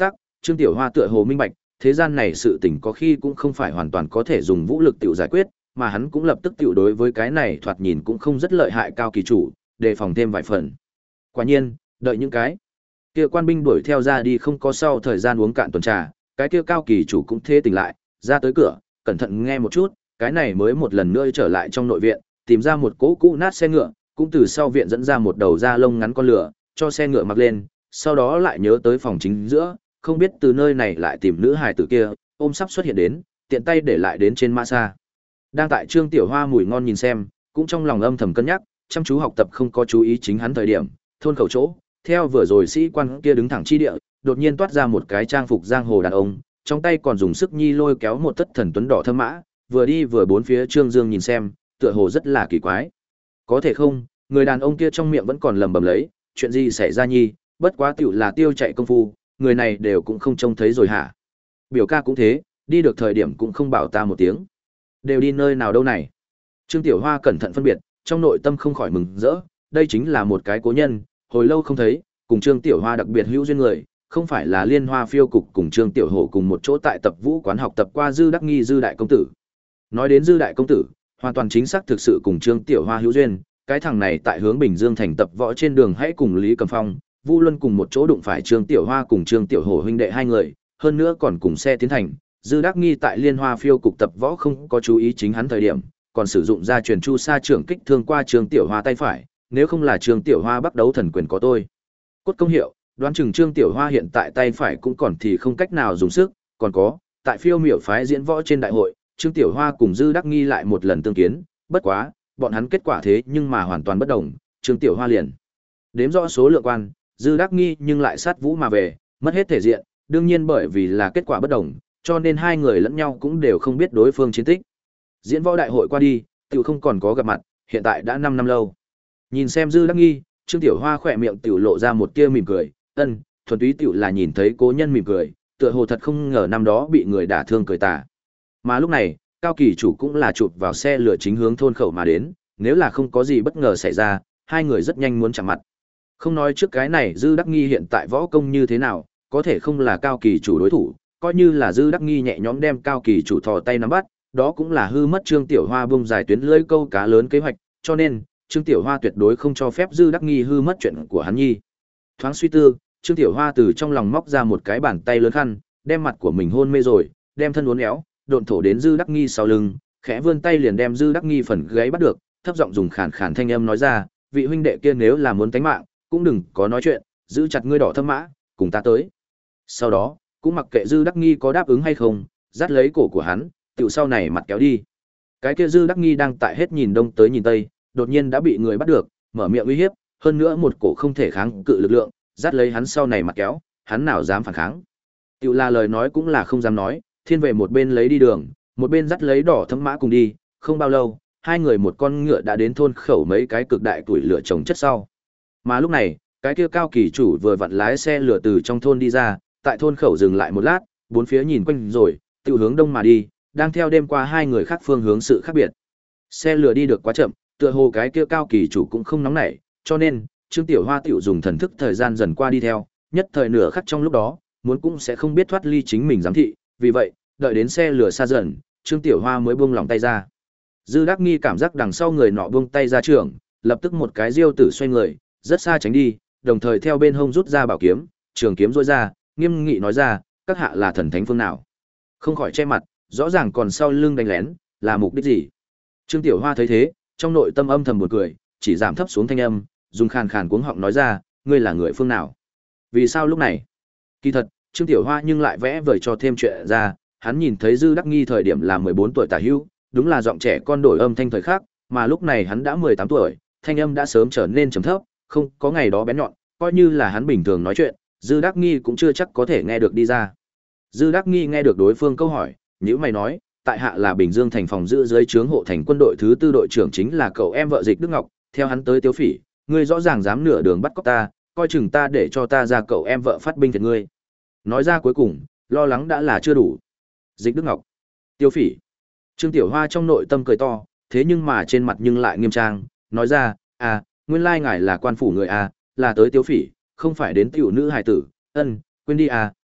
Trương Tiểu Hoa tựa hồ minh bạch, thế gian này sự tình có khi cũng không phải hoàn toàn có thể dùng vũ lực tiểu giải quyết, mà hắn cũng lập tức tiểu đối với cái này thoạt nhìn cũng không rất lợi hại cao kỳ chủ, đề phòng thêm vài phần. Quả nhiên, đợi những cái kia quan binh đuổi theo ra đi không có sau thời gian uống cạn tuần trà, cái kia cao kỳ chủ cũng thê tỉnh lại, ra tới cửa, cẩn thận nghe một chút, cái này mới một lần nữa trở lại trong nội viện, tìm ra một cỗ cũ nát xe ngựa, cũng từ sau viện dẫn ra một đầu da lông ngắn con lửa, cho xe ngựa mặc lên, sau đó lại nhớ tới phòng chính giữa, không biết từ nơi này lại tìm nữ hài tử kia, ôm sắp xuất hiện đến, tiện tay để lại đến trên mã xa. Đang tại Trương Tiểu Hoa mùi ngon nhìn xem, cũng trong lòng âm thầm cân nhắc, chăm chú học tập không có chú ý chính hắn thời điểm, thôn khẩu chỗ, theo vừa rồi sĩ quan kia đứng thẳng chi địa, đột nhiên toát ra một cái trang phục giang hồ đàn ông, trong tay còn dùng sức nhi lôi kéo một tất thần tuấn đỏ thâm mã, vừa đi vừa bốn phía Trương Dương nhìn xem, tựa hồ rất là kỳ quái. Có thể không, người đàn ông kia trong miệng vẫn còn lẩm bẩm lấy, chuyện gì xảy ra nhi, bất quá tiểu là tiêu chạy công phu, người này đều cũng không trông thấy rồi hả? Biểu ca cũng thế, đi được thời điểm cũng không bảo ta một tiếng. Đều đi nơi nào đâu này? Trương Tiểu Hoa cẩn thận phân biệt, trong nội tâm không khỏi mừng rỡ, đây chính là một cái cố nhân, hồi lâu không thấy, cùng Trương Tiểu Hoa đặc biệt hữu duyên người, không phải là Liên Hoa phiêu cục cùng Trương Tiểu Hổ cùng một chỗ tại tập vũ quán học tập qua Dư Đắc Nghi Dư đại công tử. Nói đến Dư đại công tử, hoàn toàn chính xác thực sự cùng Trương Tiểu Hoa hữu duyên, cái thằng này tại hướng Bình Dương thành tập võ trên đường hãy cùng Lý Cầm Phong, Vu Luân cùng một chỗ đụng phải Trương Tiểu Hoa cùng Trương Tiểu Hổ huynh đệ hai người, hơn nữa còn cùng xe tiến thành. Dư Đắc Nghi tại Liên Hoa phiêu cục tập võ không có chú ý chính hắn thời điểm, còn sử dụng ra truyền chu sa trưởng kích thương qua Trương Tiểu Hoa tay phải, nếu không là Trương Tiểu Hoa bắt đấu thần quyền có tôi. Cốt công hiệu, đoán chừng Trương Tiểu Hoa hiện tại tay phải cũng còn thì không cách nào dùng sức, còn có, tại phiêu miểu phái diễn võ trên đại hội, Trương Tiểu Hoa cùng Dư Đắc Nghi lại một lần tương kiến, bất quá, bọn hắn kết quả thế nhưng mà hoàn toàn bất đồng, Trương Tiểu Hoa liền đếm rõ số lượng quan, Dư Đắc Nghi nhưng lại sát vũ mà về, mất hết thể diện, đương nhiên bởi vì là kết quả bất đồng, cho nên hai người lẫn nhau cũng đều không biết đối phương chiến tích. Diễn võ đại hội qua đi, tiểu không còn có gặp mặt, hiện tại đã năm năm lâu. Nhìn xem Dư Đắc Nghi, Trương Tiểu Hoa khỏe miệng tiểu lộ ra một tia mỉm cười, ân, thuần túy tiểu là nhìn thấy cố nhân mỉm cười, tựa hồ thật không ngờ năm đó bị người đả thương cười tà. Mà lúc này, Cao Kỳ chủ cũng là chụp vào xe lửa chính hướng thôn khẩu mà đến, nếu là không có gì bất ngờ xảy ra, hai người rất nhanh muốn chạm mặt. Không nói trước cái này Dư Đắc Nghi hiện tại võ công như thế nào, có thể không là Cao Kỳ chủ đối thủ, coi như là Dư Đắc Nghi nhẹ nhõm đem Cao Kỳ chủ thò tay nắm bắt, đó cũng là hư mất Trương Tiểu Hoa bung dài tuyến lưỡi câu cá lớn kế hoạch, cho nên Trương Tiểu Hoa tuyệt đối không cho phép Dư Đắc Nghi hư mất chuyện của hắn nhi. Thoáng suy tư, Trương Tiểu Hoa từ trong lòng móc ra một cái bàn tay lớn khăn, đem mặt của mình hôn mê rồi, đem thân uốn éo, độn thổ đến Dư Đắc Nghi sau lưng, khẽ vươn tay liền đem Dư Đắc Nghi phần gáy bắt được, thấp giọng dùng khàn khàn thanh âm nói ra, vị huynh đệ kia nếu là muốn tánh mạng, cũng đừng có nói chuyện, giữ chặt ngươi đỏ thâm mã, cùng ta tới. Sau đó, cũng mặc kệ Dư Đắc Nghi có đáp ứng hay không, dắt lấy cổ của hắn, tiểu sau này mặt kéo đi. Cái kia Dư Đắc Nghi đang tại hết nhìn đông tới nhìn tây, đột nhiên đã bị người bắt được, mở miệng uy hiếp, hơn nữa một cổ không thể kháng cự lực lượng, dắt lấy hắn sau này mặt kéo, hắn nào dám phản kháng. Tiểu là lời nói cũng là không dám nói, thiên về một bên lấy đi đường, một bên dắt lấy đỏ thâm mã cùng đi, không bao lâu, hai người một con ngựa đã đến thôn khẩu mấy cái cực đại tuổi lửa trồng chất sau. Mà lúc này, cái kia Cao Kỳ chủ vừa vặn lái xe lửa từ trong thôn đi ra, tại thôn khẩu dừng lại một lát, bốn phía nhìn quanh rồi, tự hướng đông mà đi, đang theo đêm qua hai người khác phương hướng sự khác biệt. Xe lửa đi được quá chậm, tựa hồ cái kia Cao Kỳ chủ cũng không nóng nảy, cho nên Trương Tiểu Hoa tiểu dùng thần thức thời gian dần qua đi theo, nhất thời nửa khắc trong lúc đó, muốn cũng sẽ không biết thoát ly chính mình giám thị, vì vậy, đợi đến xe lửa xa dần, Trương Tiểu Hoa mới buông lòng tay ra. Dư Đắc Nghi cảm giác đằng sau người nọ buông tay ra trường, lập tức một cái diêu tử xoay người, rất xa tránh đi, đồng thời theo bên hông rút ra bảo kiếm, trường kiếm rũa ra, nghiêm nghị nói ra, các hạ là thần thánh phương nào? Không khỏi che mặt, rõ ràng còn sau lưng đánh lén, là mục đích gì? Trương Tiểu Hoa thấy thế, trong nội tâm âm thầm buồn cười, chỉ giảm thấp xuống thanh âm, dùng khàn khàn cuống họng nói ra, ngươi là người phương nào? Vì sao lúc này? Kỳ thật, Trương Tiểu Hoa nhưng lại vẽ vời cho thêm chuyện ra, hắn nhìn thấy Dư Đắc Nghi thời điểm là mười bốn tuổi tả hữu, đúng là giọng trẻ con đổi âm thanh thời khác, mà lúc này hắn đã mười tám tuổi, thanh âm đã sớm trở nên trầm thấp, không có ngày đó bén nhọn, coi như là hắn bình thường nói chuyện, Dư Đắc Nghi cũng chưa chắc có thể nghe được đi ra. Dư Đắc Nghi nghe được đối phương câu hỏi, nhíu mày nói, tại hạ là Bình Dương thành phòng giữ dưới trướng hộ thành quân đội thứ tư đội trưởng chính là cậu em vợ Dịch Đức Ngọc, theo hắn tới Tiếu Phỉ, ngươi rõ ràng dám nửa đường bắt cóc ta, coi chừng ta để cho ta ra cậu em vợ phát binh thiệt ngươi. Nói ra cuối cùng, lo lắng đã là chưa đủ. Dịch Đức Ngọc, Tiếu Phỉ. Trương Tiểu Hoa trong nội tâm cười to, thế nhưng mà trên mặt nhưng lại nghiêm trang, nói ra, à, nguyên lai ngài là quan phủ người à, là tới Tiếu Phỉ, không phải đến tiểu nữ hài tử, ân, quên đi à,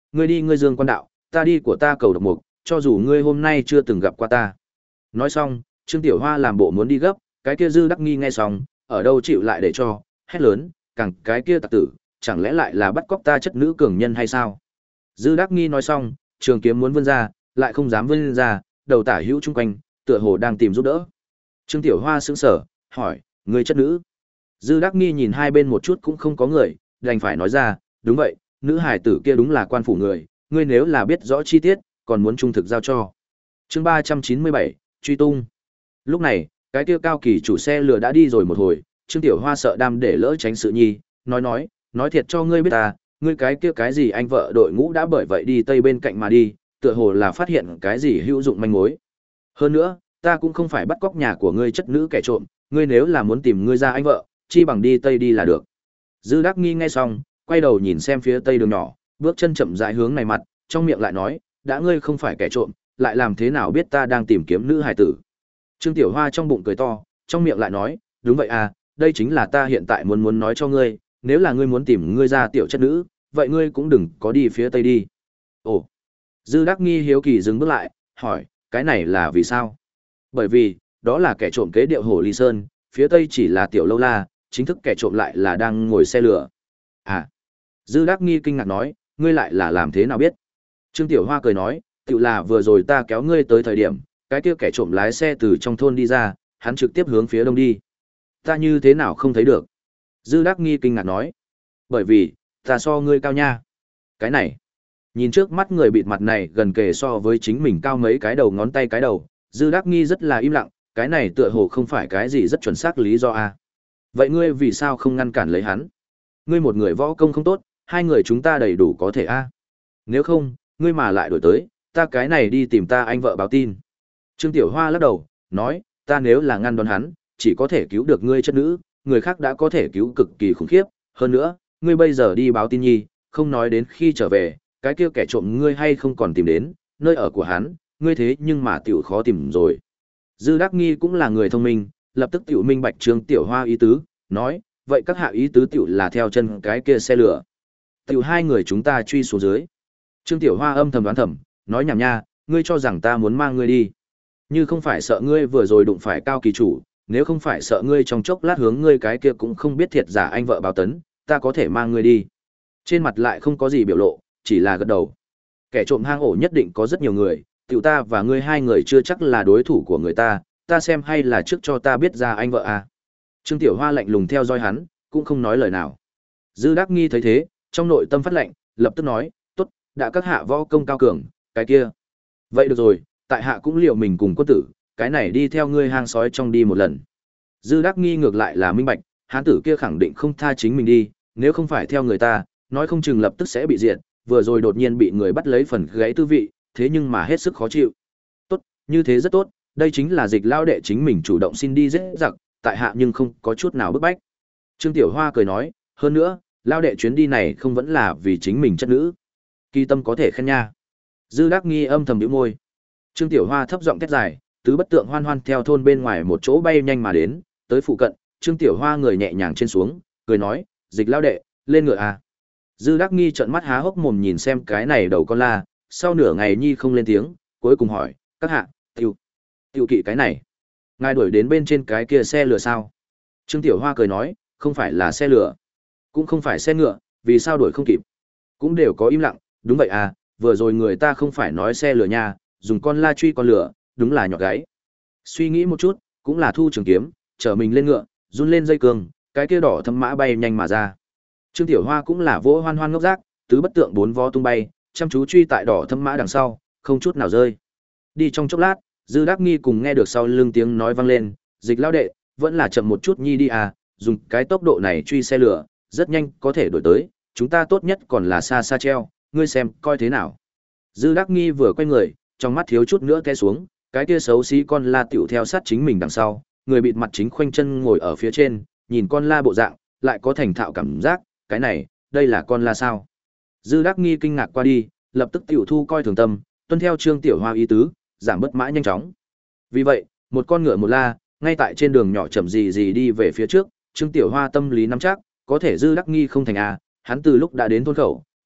ngươi đi ngươi dương quan đạo, ta đi của ta cầu độc mục, cho dù ngươi hôm nay chưa từng gặp qua ta. Nói xong, Trương Tiểu Hoa làm bộ muốn đi gấp, cái kia Dư Đắc Nghi nghe xong, ở đâu chịu lại để cho, hét lớn, càng cái kia tặc tử, chẳng lẽ lại là bắt cóc ta chất nữ cường nhân hay sao? Dư Đắc Nghi nói xong, trường kiếm muốn vươn ra, lại không dám vươn ra, đầu tả hữu chung quanh, tựa hồ đang tìm giúp đỡ. Trương Tiểu Hoa sững sờ, hỏi, người chất nữ? Dư Đắc Nghi nhìn hai bên một chút cũng không có người, đành phải nói ra, đúng vậy, nữ hải tử kia đúng là quan phủ người, ngươi nếu là biết rõ chi tiết, còn muốn trung thực giao cho. Chương ba trăm chín mươi bảy, truy tung. Lúc này, cái kia cao kỳ chủ xe lừa đã đi rồi một hồi, Trương Tiểu Hoa sợ đam để lỡ tránh sự nhi, nói nói, nói thiệt cho ngươi biết ta, ngươi cái kia cái gì anh vợ đội ngũ đã bởi vậy đi tây bên cạnh mà đi, tựa hồ là phát hiện cái gì hữu dụng manh mối. Hơn nữa, ta cũng không phải bắt cóc nhà của ngươi chất nữ kẻ trộm, ngươi nếu là muốn tìm ngươi ra anh vợ, chi bằng đi tây đi là được. Dư Đắc Nghi nghe xong, quay đầu nhìn xem phía tây đường nhỏ, bước chân chậm rãi hướng này mặt, trong miệng lại nói, đã ngươi không phải kẻ trộm, lại làm thế nào biết ta đang tìm kiếm nữ hải tử. Trương Tiểu Hoa trong bụng cười to, trong miệng lại nói, đúng vậy à, đây chính là ta hiện tại muốn muốn nói cho ngươi, nếu là ngươi muốn tìm ngươi ra tiểu chất nữ, vậy ngươi cũng đừng có đi phía tây đi. Ồ. Dư Đắc Nghi hiếu kỳ dừng bước lại, hỏi, cái này là vì sao? Bởi vì, đó là kẻ trộm kế điệu Hồ Ly Sơn, phía tây chỉ là tiểu lâu la, chính thức kẻ trộm lại là đang ngồi xe lửa. À. Dư Đắc Nghi kinh ngạc nói, ngươi lại là làm thế nào biết? Trương Tiểu Hoa cười nói, tự là vừa rồi ta kéo ngươi tới thời điểm, cái kia kẻ trộm lái xe từ trong thôn đi ra, hắn trực tiếp hướng phía đông đi. Ta như thế nào không thấy được? Dư Đắc Nghi kinh ngạc nói, bởi vì, ta so ngươi cao nha. Cái này, nhìn trước mắt người bịt mặt này gần kề so với chính mình cao mấy cái đầu ngón tay cái đầu, Dư Đắc Nghi rất là im lặng, cái này tựa hồ không phải cái gì rất chuẩn xác lý do a. Vậy ngươi vì sao không ngăn cản lấy hắn? Ngươi một người võ công không tốt, hai người chúng ta đầy đủ có thể a. Nếu không, ngươi mà lại đổi tới, ta cái này đi tìm ta anh vợ báo tin. Trương Tiểu Hoa lắc đầu, nói, ta nếu là ngăn đón hắn, chỉ có thể cứu được ngươi chất nữ, người khác đã có thể cứu cực kỳ khủng khiếp, hơn nữa, ngươi bây giờ đi báo tin nhi, không nói đến khi trở về, cái kia kẻ trộm ngươi hay không còn tìm đến, nơi ở của hắn, ngươi thế nhưng mà tiểu khó tìm rồi. Dư Đắc Nghi cũng là người thông minh, lập tức tiểu minh bạch Trương Tiểu Hoa ý tứ, nói, vậy các hạ ý tứ tiểu là theo chân cái kia xe lửa. Tiểu hai người chúng ta truy xuống dưới. Trương Tiểu Hoa âm thầm đoán thầm, nói nhảm nha, ngươi cho rằng ta muốn mang ngươi đi. Như không phải sợ ngươi vừa rồi đụng phải cao kỳ chủ, nếu không phải sợ ngươi trong chốc lát hướng ngươi cái kia cũng không biết thiệt giả anh vợ báo tấn, ta có thể mang ngươi đi. Trên mặt lại không có gì biểu lộ, chỉ là gật đầu. Kẻ trộm hang ổ nhất định có rất nhiều người, tiểu ta và ngươi hai người chưa chắc là đối thủ của người ta, ta xem hay là trước cho ta biết ra anh vợ à. Trương Tiểu Hoa lạnh lùng theo dõi hắn, cũng không nói lời nào. Dư Đắc Nghi thấy thế, trong nội tâm phát lạnh, lập tức nói, tốt, đã các hạ võ công cao cường, cái kia. Vậy được rồi, tại hạ cũng liệu mình cùng quân tử, cái này đi theo ngươi hang sói trong đi một lần. Dư Đắc Nghi ngược lại là minh bạch, hán tử kia khẳng định không tha chính mình đi, nếu không phải theo người ta, nói không chừng lập tức sẽ bị diệt, vừa rồi đột nhiên bị người bắt lấy phần gãy tư vị, thế nhưng mà hết sức khó chịu. Tốt, như thế rất tốt, đây chính là Dịch lao đệ chính mình chủ động xin đi giết giặc, tại hạ nhưng không có chút nào bức bách. Trương Tiểu Hoa cười nói, hơn nữa, lao đệ chuyến đi này không vẫn là vì chính mình chất nữ. Kỳ tâm có thể khen nha. Dư Đắc Nghi âm thầm nhíu môi. Trương Tiểu Hoa thấp giọng thét dài, tứ bất tượng hoan hoan theo thôn bên ngoài một chỗ bay nhanh mà đến, tới phụ cận, Trương Tiểu Hoa người nhẹ nhàng trên xuống, cười nói, Dịch lao đệ, lên ngựa à. Dư Đắc Nghi trợn mắt há hốc mồm nhìn xem cái này đầu con la, sau nửa ngày nhi không lên tiếng, cuối cùng hỏi, các hạ, tiêu, tiêu kỵ cái này. Ngài đuổi đến bên trên cái kia xe lửa sao? Trương Tiểu Hoa cười nói, không phải là xe lửa, cũng không phải xe ngựa, vì sao đuổi không kịp? Cũng đều có im lặng, đúng vậy à, vừa rồi người ta không phải nói xe lửa nha, dùng con la truy con lửa, đúng là nhọt gáy. Suy nghĩ một chút, cũng là thu trường kiếm, chở mình lên ngựa, run lên dây cương, cái kia đỏ thâm mã bay nhanh mà ra. Trương Tiểu Hoa cũng là vỗ hoan hoan ngốc giác, tứ bất tượng bốn vó tung bay, chăm chú truy tại đỏ thâm mã đằng sau, không chút nào rơi. Đi trong chốc lát, Dư Đắc Nghi cùng nghe được sau lưng tiếng nói vang lên, Dịch lao đệ, vẫn là chậm một chút nhi đi à, dùng cái tốc độ này truy xe lửa, rất nhanh có thể đuổi tới, chúng ta tốt nhất còn là xa xa treo, ngươi xem, coi thế nào. Dư Đắc Nghi vừa quay người, trong mắt thiếu chút nữa té xuống, cái kia xấu xí con la tiểu theo sát chính mình đằng sau, người bịt mặt chính khoanh chân ngồi ở phía trên, nhìn con la bộ dạng, lại có thành thạo cảm giác, cái này, đây là con la sao? Dư Đắc Nghi kinh ngạc qua đi, lập tức tiểu thu coi thường tâm, tuân theo Trương Tiểu Hoa ý tứ, giảm bớt mã nhanh chóng. Vì vậy, một con ngựa một la, ngay tại trên đường nhỏ chậm gì gì đi về phía trước, Trương Tiểu Hoa tâm lý nắm chắc, có thể Dư Đắc Nghi không thành a, hắn từ lúc đã đến thôn khẩu,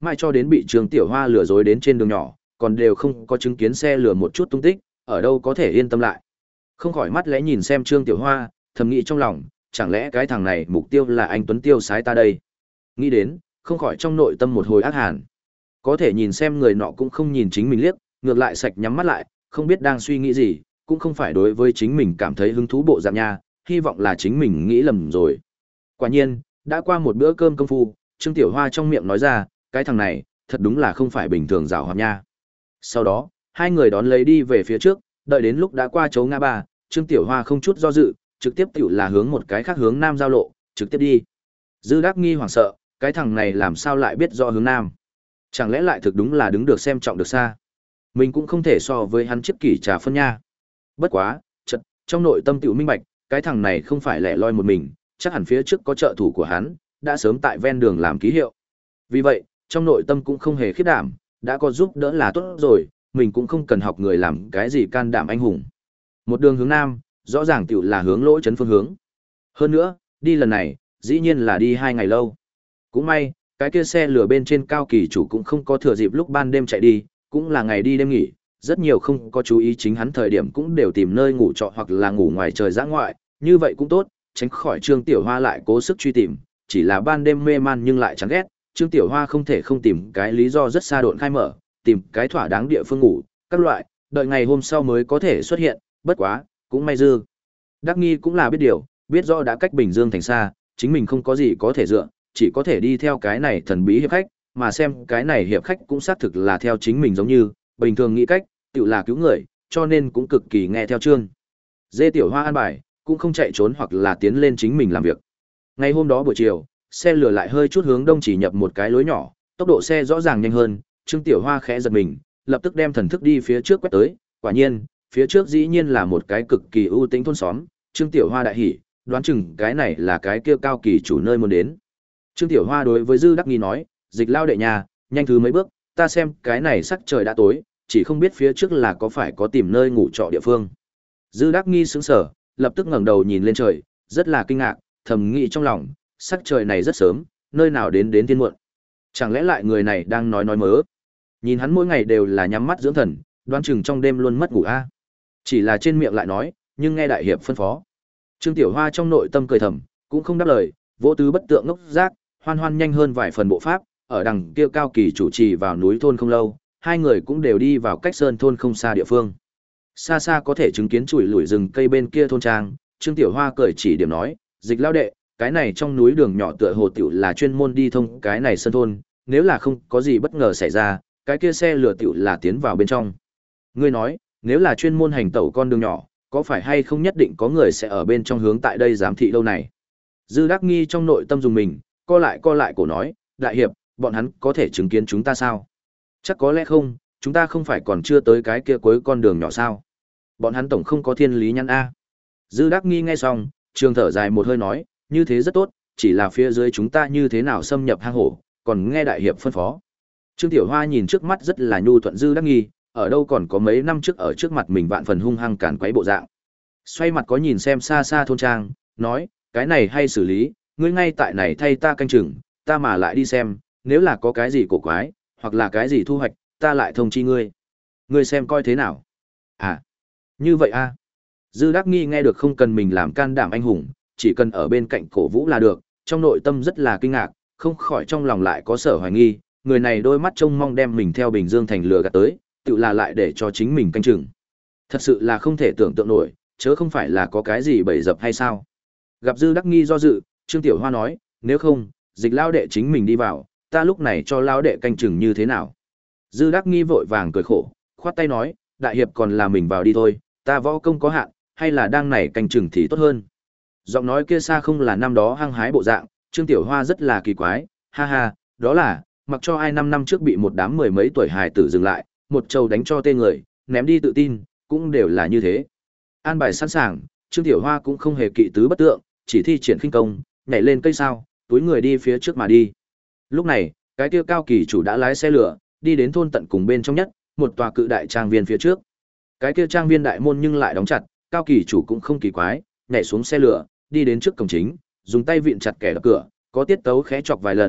mãi cho đến bị Trương Tiểu Hoa lừa dối đến trên đường nhỏ, còn đều không có chứng kiến xe lừa một chút tung tích, ở đâu có thể yên tâm lại. Không khỏi mắt lẽ nhìn xem Trương Tiểu Hoa, thầm nghĩ trong lòng, chẳng lẽ cái thằng này mục tiêu là anh Tuấn tiêu sái ta đây. Nghĩ đến, không khỏi trong nội tâm một hồi ác hàn. Có thể nhìn xem người nọ cũng không nhìn chính mình liếc, ngược lại sạch nhắm mắt lại, không biết đang suy nghĩ gì, cũng không phải đối với chính mình cảm thấy hứng thú bộ dạng nha, hy vọng là chính mình nghĩ lầm rồi. Quả nhiên, đã qua một bữa cơm công phu, Trương Tiểu Hoa trong miệng nói ra, cái thằng này, thật đúng là không phải bình thường giàu hoạt nha. Sau đó, hai người đón lấy đi về phía trước, đợi đến lúc đã qua chấu ngã ba, Trương Tiểu Hoa không chút do dự, trực tiếp tiểu là hướng một cái khác hướng nam giao lộ, trực tiếp đi. Dư Đắc Nghi hoảng sợ, cái thằng này làm sao lại biết rõ hướng nam? Chẳng lẽ lại thực đúng là đứng được xem trọng được xa? Mình cũng không thể so với hắn chiếc kỷ trà phân nha. Bất quá, chợt, trong nội tâm tiểu minh bạch, cái thằng này không phải lẻ loi một mình, chắc hẳn phía trước có trợ thủ của hắn, đã sớm tại ven đường làm ký hiệu. Vì vậy, trong nội tâm cũng không hề khiếp đảm, đã có giúp đỡ là tốt rồi, mình cũng không cần học người làm cái gì can đảm anh hùng. Một đường hướng nam, rõ ràng tiểu là hướng lỗ chấn phương hướng. Hơn nữa, đi lần này, dĩ nhiên là đi hai ngày lâu. Cũng may, cái kia xe lửa bên trên cao kỳ chủ cũng không có thừa dịp lúc ban đêm chạy đi, cũng là ngày đi đêm nghỉ, rất nhiều không có chú ý chính hắn thời điểm cũng đều tìm nơi ngủ trọ hoặc là ngủ ngoài trời giã ngoại, như vậy cũng tốt, tránh khỏi Trương Tiểu Hoa lại cố sức truy tìm, chỉ là ban đêm mê man nhưng lại chán ghét, Trương Tiểu Hoa không thể không tìm cái lý do rất xa độn khai mở, tìm cái thỏa đáng địa phương ngủ, các loại, đợi ngày hôm sau mới có thể xuất hiện, bất quá, cũng may dư. Đắc Nghi cũng là biết điều, biết rõ đã cách Bình Dương thành xa, chính mình không có gì có thể dựa, chỉ có thể đi theo cái này thần bí hiệp khách, mà xem cái này hiệp khách cũng xác thực là theo chính mình giống như, bình thường nghĩ cách, tự là cứu người, cho nên cũng cực kỳ nghe theo Trương. Dê Tiểu Hoa an bài, cũng không chạy trốn hoặc là tiến lên chính mình làm việc. Ngày hôm đó buổi chiều, xe lửa lại hơi chút hướng đông chỉ nhập một cái lối nhỏ, tốc độ xe rõ ràng nhanh hơn, Trương Tiểu Hoa khẽ giật mình, lập tức đem thần thức đi phía trước quét tới, quả nhiên, phía trước dĩ nhiên là một cái cực kỳ ưu tĩnh thôn xóm, Trương Tiểu Hoa đại hỉ, đoán chừng cái này là cái kia cao kỳ chủ nơi muốn đến. Trương Tiểu Hoa đối với Dư Đắc Nghi nói, dịch lao đệ nhà, nhanh thứ mấy bước, ta xem cái này sắc trời đã tối, chỉ không biết phía trước là có phải có tìm nơi ngủ trọ địa phương. Dư Đắc Nghi sững sờ, lập tức ngẩng đầu nhìn lên trời, rất là kinh ngạc, thầm nghĩ trong lòng, sắc trời này rất sớm, nơi nào đến đến thiên muộn. Chẳng lẽ lại người này đang nói nói mớ? Nhìn hắn mỗi ngày đều là nhắm mắt dưỡng thần, đoán chừng trong đêm luôn mất ngủ a. Chỉ là trên miệng lại nói, nhưng nghe đại hiệp phân phó. Trương Tiểu Hoa trong nội tâm cười thầm, cũng không đáp lời, vỗ tứ bất tượng ngốc giác, hoan hoan nhanh hơn vài phần bộ pháp, ở đằng kia cao kỳ chủ trì vào núi thôn không lâu, hai người cũng đều đi vào cách sơn thôn không xa địa phương. Xa xa có thể chứng kiến chùi lủi rừng cây bên kia thôn trang, Trương Tiểu Hoa cười chỉ điểm nói, dịch lao đệ, cái này trong núi đường nhỏ tựa hồ tiểu là chuyên môn đi thông cái này sơn thôn, nếu là không có gì bất ngờ xảy ra, cái kia xe lửa tiểu là tiến vào bên trong. Ngươi nói, nếu là chuyên môn hành tẩu con đường nhỏ, có phải hay không nhất định có người sẽ ở bên trong hướng tại đây giám thị đâu này? Dư Đắc Nghi trong nội tâm dùng mình, co lại co lại cổ nói, đại hiệp, bọn hắn có thể chứng kiến chúng ta sao? Chắc có lẽ không, chúng ta không phải còn chưa tới cái kia cuối con đường nhỏ sao? Bọn hắn tổng không có thiên lý nhăn a. Dư Đắc Nghi nghe xong, trường thở dài một hơi nói, như thế rất tốt, chỉ là phía dưới chúng ta như thế nào xâm nhập hang hổ, còn nghe đại hiệp phân phó. Trương Tiểu Hoa nhìn trước mắt rất là nhu thuận Dư Đắc Nghi, ở đâu còn có mấy năm trước ở trước mặt mình vạn phần hung hăng cản quấy bộ dạng. Xoay mặt có nhìn xem xa xa thôn trang, nói, cái này hay xử lý, ngươi ngay tại này thay ta canh chừng, ta mà lại đi xem, nếu là có cái gì cổ quái, hoặc là cái gì thu hoạch, ta lại thông chi ngươi. Ngươi xem coi thế nào. À, như vậy a. À. Dư Đắc Nghi nghe được không cần mình làm can đảm anh hùng, chỉ cần ở bên cạnh cổ vũ là được, trong nội tâm rất là kinh ngạc, không khỏi trong lòng lại có sở hoài nghi, người này đôi mắt trông mong đem mình theo Bình Dương thành lừa gạt tới, tự là lại để cho chính mình canh chừng. Thật sự là không thể tưởng tượng nổi, chớ không phải là có cái gì bẫy dập hay sao. Gặp Dư Đắc Nghi do dự, Trương Tiểu Hoa nói, nếu không, dịch lao đệ chính mình đi vào, ta lúc này cho lao đệ canh chừng như thế nào. Dư Đắc Nghi vội vàng cười khổ, khoát tay nói, đại hiệp còn là mình vào đi thôi, ta võ công có hạn, hay là đang này canh chừng thì tốt hơn. Giọng nói kia xa không là năm đó hăng hái bộ dạng, Trương Tiểu Hoa rất là kỳ quái, ha ha, đó là, mặc cho ai năm năm trước bị một đám mười mấy tuổi hài tử dừng lại, một trầu đánh cho tê người, ném đi tự tin, cũng đều là như thế. An bài sẵn sàng, Trương Tiểu Hoa cũng không hề kỵ tứ bất tượng, chỉ thi triển khinh công, nhảy lên cây sao, túi người đi phía trước mà đi. Lúc này, cái kia cao kỳ chủ đã lái xe lửa, đi đến thôn tận cùng bên trong nhất, một tòa cự đại trang viên phía trước. Cái kia trang viên đại môn nhưng lại đóng chặt, cao kỳ chủ cũng không kỳ quái, nhảy xuống xe lửa, đi đến trước cổng chính, dùng tay vịn chặt kẻ đập cửa, có tiết tấu khẽ chọc vài lần,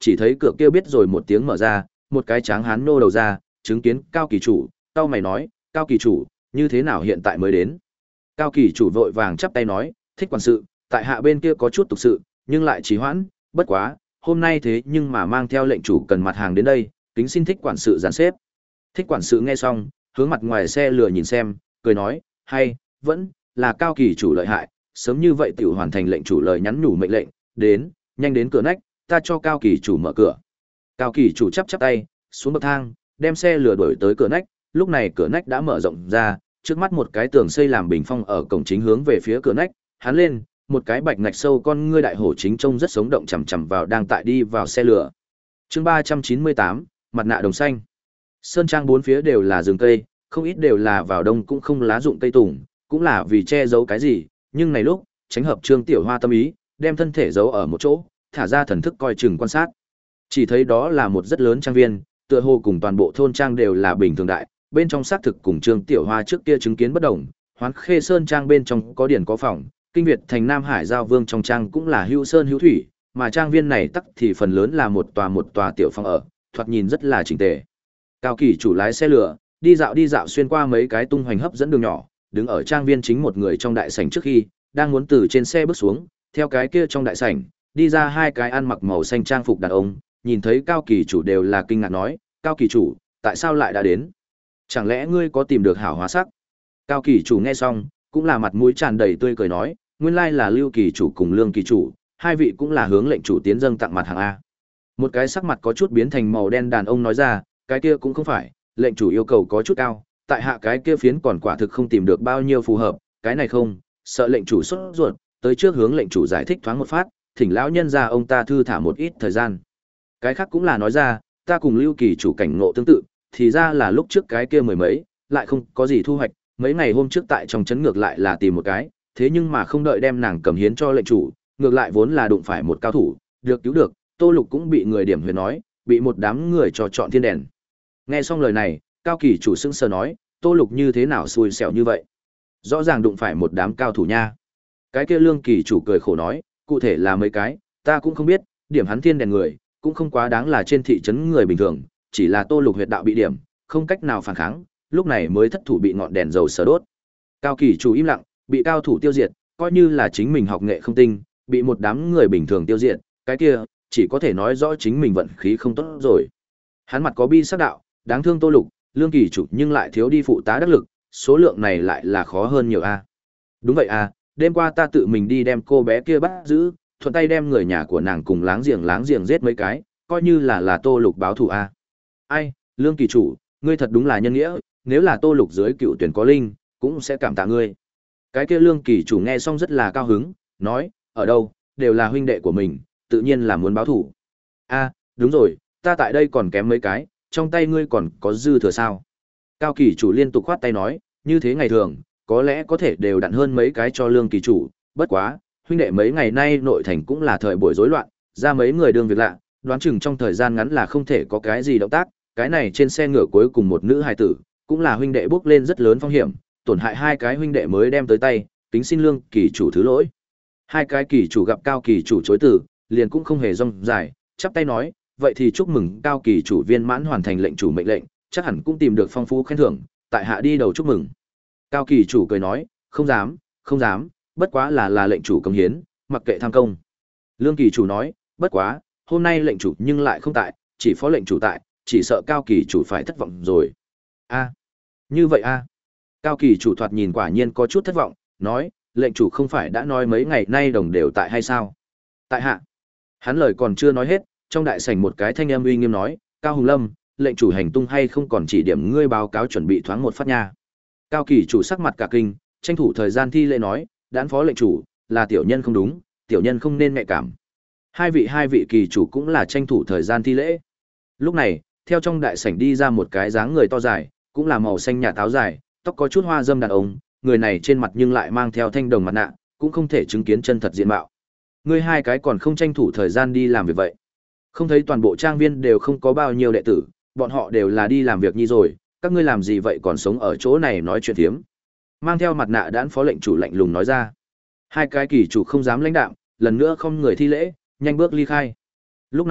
chỉ thấy cửa kia biết rồi một tiếng mở ra, một cái tráng hán nô đầu ra, chứng kiến Cao kỳ chủ, tao mày nói, Cao kỳ chủ, như thế nào hiện tại mới đến? Cao kỳ chủ vội vàng chắp tay nói, thích quản sự, tại hạ bên kia có chút tục sự, nhưng lại trì hoãn, bất quá, hôm nay thế nhưng mà mang theo lệnh chủ cần mặt hàng đến đây, kính xin thích quản sự giàn xếp. Thích quản sự nghe xong, hướng mặt ngoài xe lừa nhìn xem, cười nói, hay, vẫn là Cao kỳ chủ lợi hại, sớm như vậy tiểu hoàn thành lệnh chủ lời nhắn nhủ mệnh lệnh, đến, nhanh đến cửa nách, ta cho Cao kỳ chủ mở cửa. Cao kỳ chủ chắp chắp tay, xuống bậc thang, đem xe lừa đuổi tới cửa nách, lúc này cửa nách đã mở rộng ra, trước mắt một cái tường xây làm bình phong ở cổng chính hướng về phía cửa nách, hắn lên, một cái bạch ngạch sâu con ngươi đại hổ chính trông rất sống động chằm chằm vào đang tại đi vào xe lửa. Chương ba trăm chín mươi tám, mặt nạ đồng xanh. Sơn trang bốn phía đều là rừng cây, không ít đều là vào đông cũng không lá dụng cây tùng, cũng là vì che giấu cái gì, nhưng này lúc, tránh hợp Trương Tiểu Hoa tâm ý, đem thân thể giấu ở một chỗ, thả ra thần thức coi chừng quan sát. Chỉ thấy đó là một rất lớn trang viên, tựa hồ cùng toàn bộ thôn trang đều là bình thường đại, bên trong xác thực cùng Trương Tiểu Hoa trước kia chứng kiến bất đồng, Hoán Khê Sơn trang bên trong có điển có phòng, Kinh Việt thành Nam Hải giao vương trong trang cũng là hữu sơn hữu thủy, mà trang viên này tắc thì phần lớn là một tòa một tòa tiểu phòng ở, thoạt nhìn rất là chỉnh tề. Cao Kỳ chủ lái xe lửa, đi dạo đi dạo xuyên qua mấy cái tung hoành hấp dẫn đường nhỏ, đứng ở trang viên chính một người trong đại sảnh trước khi, đang muốn từ trên xe bước xuống, theo cái kia trong đại sảnh, đi ra hai cái ăn mặc màu xanh trang phục đàn ông, nhìn thấy Cao Kỳ chủ đều là kinh ngạc nói, Cao Kỳ chủ, tại sao lại đã đến? Chẳng lẽ ngươi có tìm được hảo hóa sắc? Cao Kỳ chủ nghe xong, cũng là mặt mũi tràn đầy tươi cười nói, nguyên lai là Lưu Kỳ chủ cùng Lương Kỳ chủ, hai vị cũng là hướng lệnh chủ tiến dâng tặng mặt hàng a. Một cái sắc mặt có chút biến thành màu đen đàn ông nói ra, cái kia cũng không phải, lệnh chủ yêu cầu có chút cao, tại hạ cái kia phiến còn quả thực không tìm được bao nhiêu phù hợp, cái này không, sợ lệnh chủ sốt ruột, tới trước hướng lệnh chủ giải thích thoáng một phát, thỉnh lão nhân ra ông ta thư thả một ít thời gian. Cái khác cũng là nói ra, ta cùng Lưu Kỳ chủ cảnh ngộ tương tự, thì ra là lúc trước cái kia mười mấy, lại không có gì thu hoạch, mấy ngày hôm trước tại trong trấn ngược lại là tìm một cái, thế nhưng mà không đợi đem nàng cầm hiến cho lệnh chủ, ngược lại vốn là đụng phải một cao thủ, được cứu được, Tô Lục cũng bị người điểm huyền nói, bị một đám người cho chọn thiên đèn. Nghe xong lời này, Cao Kỳ chủ sững sờ nói, Tô Lục như thế nào xui xẻo như vậy? Rõ ràng đụng phải một đám cao thủ nha. Cái kia Lương Kỳ chủ cười khổ nói, cụ thể là mấy cái, ta cũng không biết, điểm hắn thiên đèn người, cũng không quá đáng là trên thị trấn người bình thường, chỉ là Tô Lục huyệt đạo bị điểm, không cách nào phản kháng, lúc này mới thất thủ bị ngọn đèn dầu sở đốt. Cao Kỳ chủ im lặng, bị cao thủ tiêu diệt, coi như là chính mình học nghệ không tinh, bị một đám người bình thường tiêu diệt, cái kia chỉ có thể nói rõ chính mình vận khí không tốt rồi. Hắn mặt có bi sắc đạo, đáng thương Tô Lục, Lương Kỳ chủ nhưng lại thiếu đi phụ tá đắc lực, số lượng này lại là khó hơn nhiều a. Đúng vậy a, đêm qua ta tự mình đi đem cô bé kia bắt giữ, thuận tay đem người nhà của nàng cùng láng giềng láng giềng giết mấy cái, coi như là là Tô Lục báo thù a. Ai, Lương Kỳ chủ, ngươi thật đúng là nhân nghĩa, nếu là Tô Lục dưới cựu tuyển có linh, cũng sẽ cảm tạ ngươi. Cái kia Lương Kỳ chủ nghe xong rất là cao hứng, nói, ở đâu, đều là huynh đệ của mình, tự nhiên là muốn báo thù. A, đúng rồi, ta tại đây còn kém mấy cái, trong tay ngươi còn có dư thừa sao? Cao Kỳ chủ liên tục khoát tay nói, như thế ngày thường, có lẽ có thể đều đặn hơn mấy cái cho Lương Kỳ chủ, bất quá, huynh đệ mấy ngày nay nội thành cũng là thời buổi rối loạn, ra mấy người đương việc lạ, đoán chừng trong thời gian ngắn là không thể có cái gì động tác, cái này trên xe ngựa cuối cùng một nữ hài tử, cũng là huynh đệ bước lên rất lớn phong hiểm, tổn hại hai cái huynh đệ mới đem tới tay, kính xin Lương Kỳ chủ thứ lỗi. Hai cái kỳ chủ gặp Cao Kỳ chủ chối từ, liền cũng không hề rong dài, chắp tay nói, vậy thì chúc mừng Cao Kỳ chủ viên mãn hoàn thành lệnh chủ mệnh lệnh, chắc hẳn cũng tìm được phong phú khen thưởng, tại hạ đi đầu chúc mừng. Cao Kỳ chủ cười nói, không dám, không dám, bất quá là là lệnh chủ công hiến, mặc kệ tham công. Lương Kỳ chủ nói, bất quá, hôm nay lệnh chủ nhưng lại không tại, chỉ phó lệnh chủ tại, chỉ sợ Cao Kỳ chủ phải thất vọng rồi. A, như vậy a. Cao Kỳ chủ thoạt nhìn quả nhiên có chút thất vọng, nói, lệnh chủ không phải đã nói mấy ngày nay đồng đều tại hay sao? Tại hạ. Hắn lời còn chưa nói hết, trong đại sảnh một cái thanh âm uy nghiêm nói, Cao Hùng Lâm, lệnh chủ hành tung hay không còn chỉ điểm ngươi báo cáo chuẩn bị thoáng một phát nha. Cao Kỳ chủ sắc mặt cả kinh, tranh thủ thời gian thi lễ nói, đán phó lệnh chủ, là tiểu nhân không đúng, tiểu nhân không nên nhạy cảm. Hai vị hai vị kỳ chủ cũng là tranh thủ thời gian thi lễ. Lúc này, theo trong đại sảnh đi ra một cái dáng người to dài, cũng là màu xanh nhà táo dài, tóc có chút hoa dâm đàn ông, người này trên mặt nhưng lại mang theo thanh đồng mặt nạ, cũng không thể chứng kiến chân thật diện mạo. Ngươi hai cái còn không tranh thủ thời gian đi làm việc vậy. Không thấy toàn bộ trang viên đều không có bao nhiêu đệ tử, bọn họ đều là đi làm việc nhi rồi, các ngươi làm gì vậy còn sống ở chỗ này nói chuyện thiếm. Mang theo mặt nạ đãn phó lệnh chủ lạnh lùng nói ra. Hai cái kỳ chủ không dám lãnh đạm, lần nữa không người thi lễ, nhanh bước ly khai. Lúc này,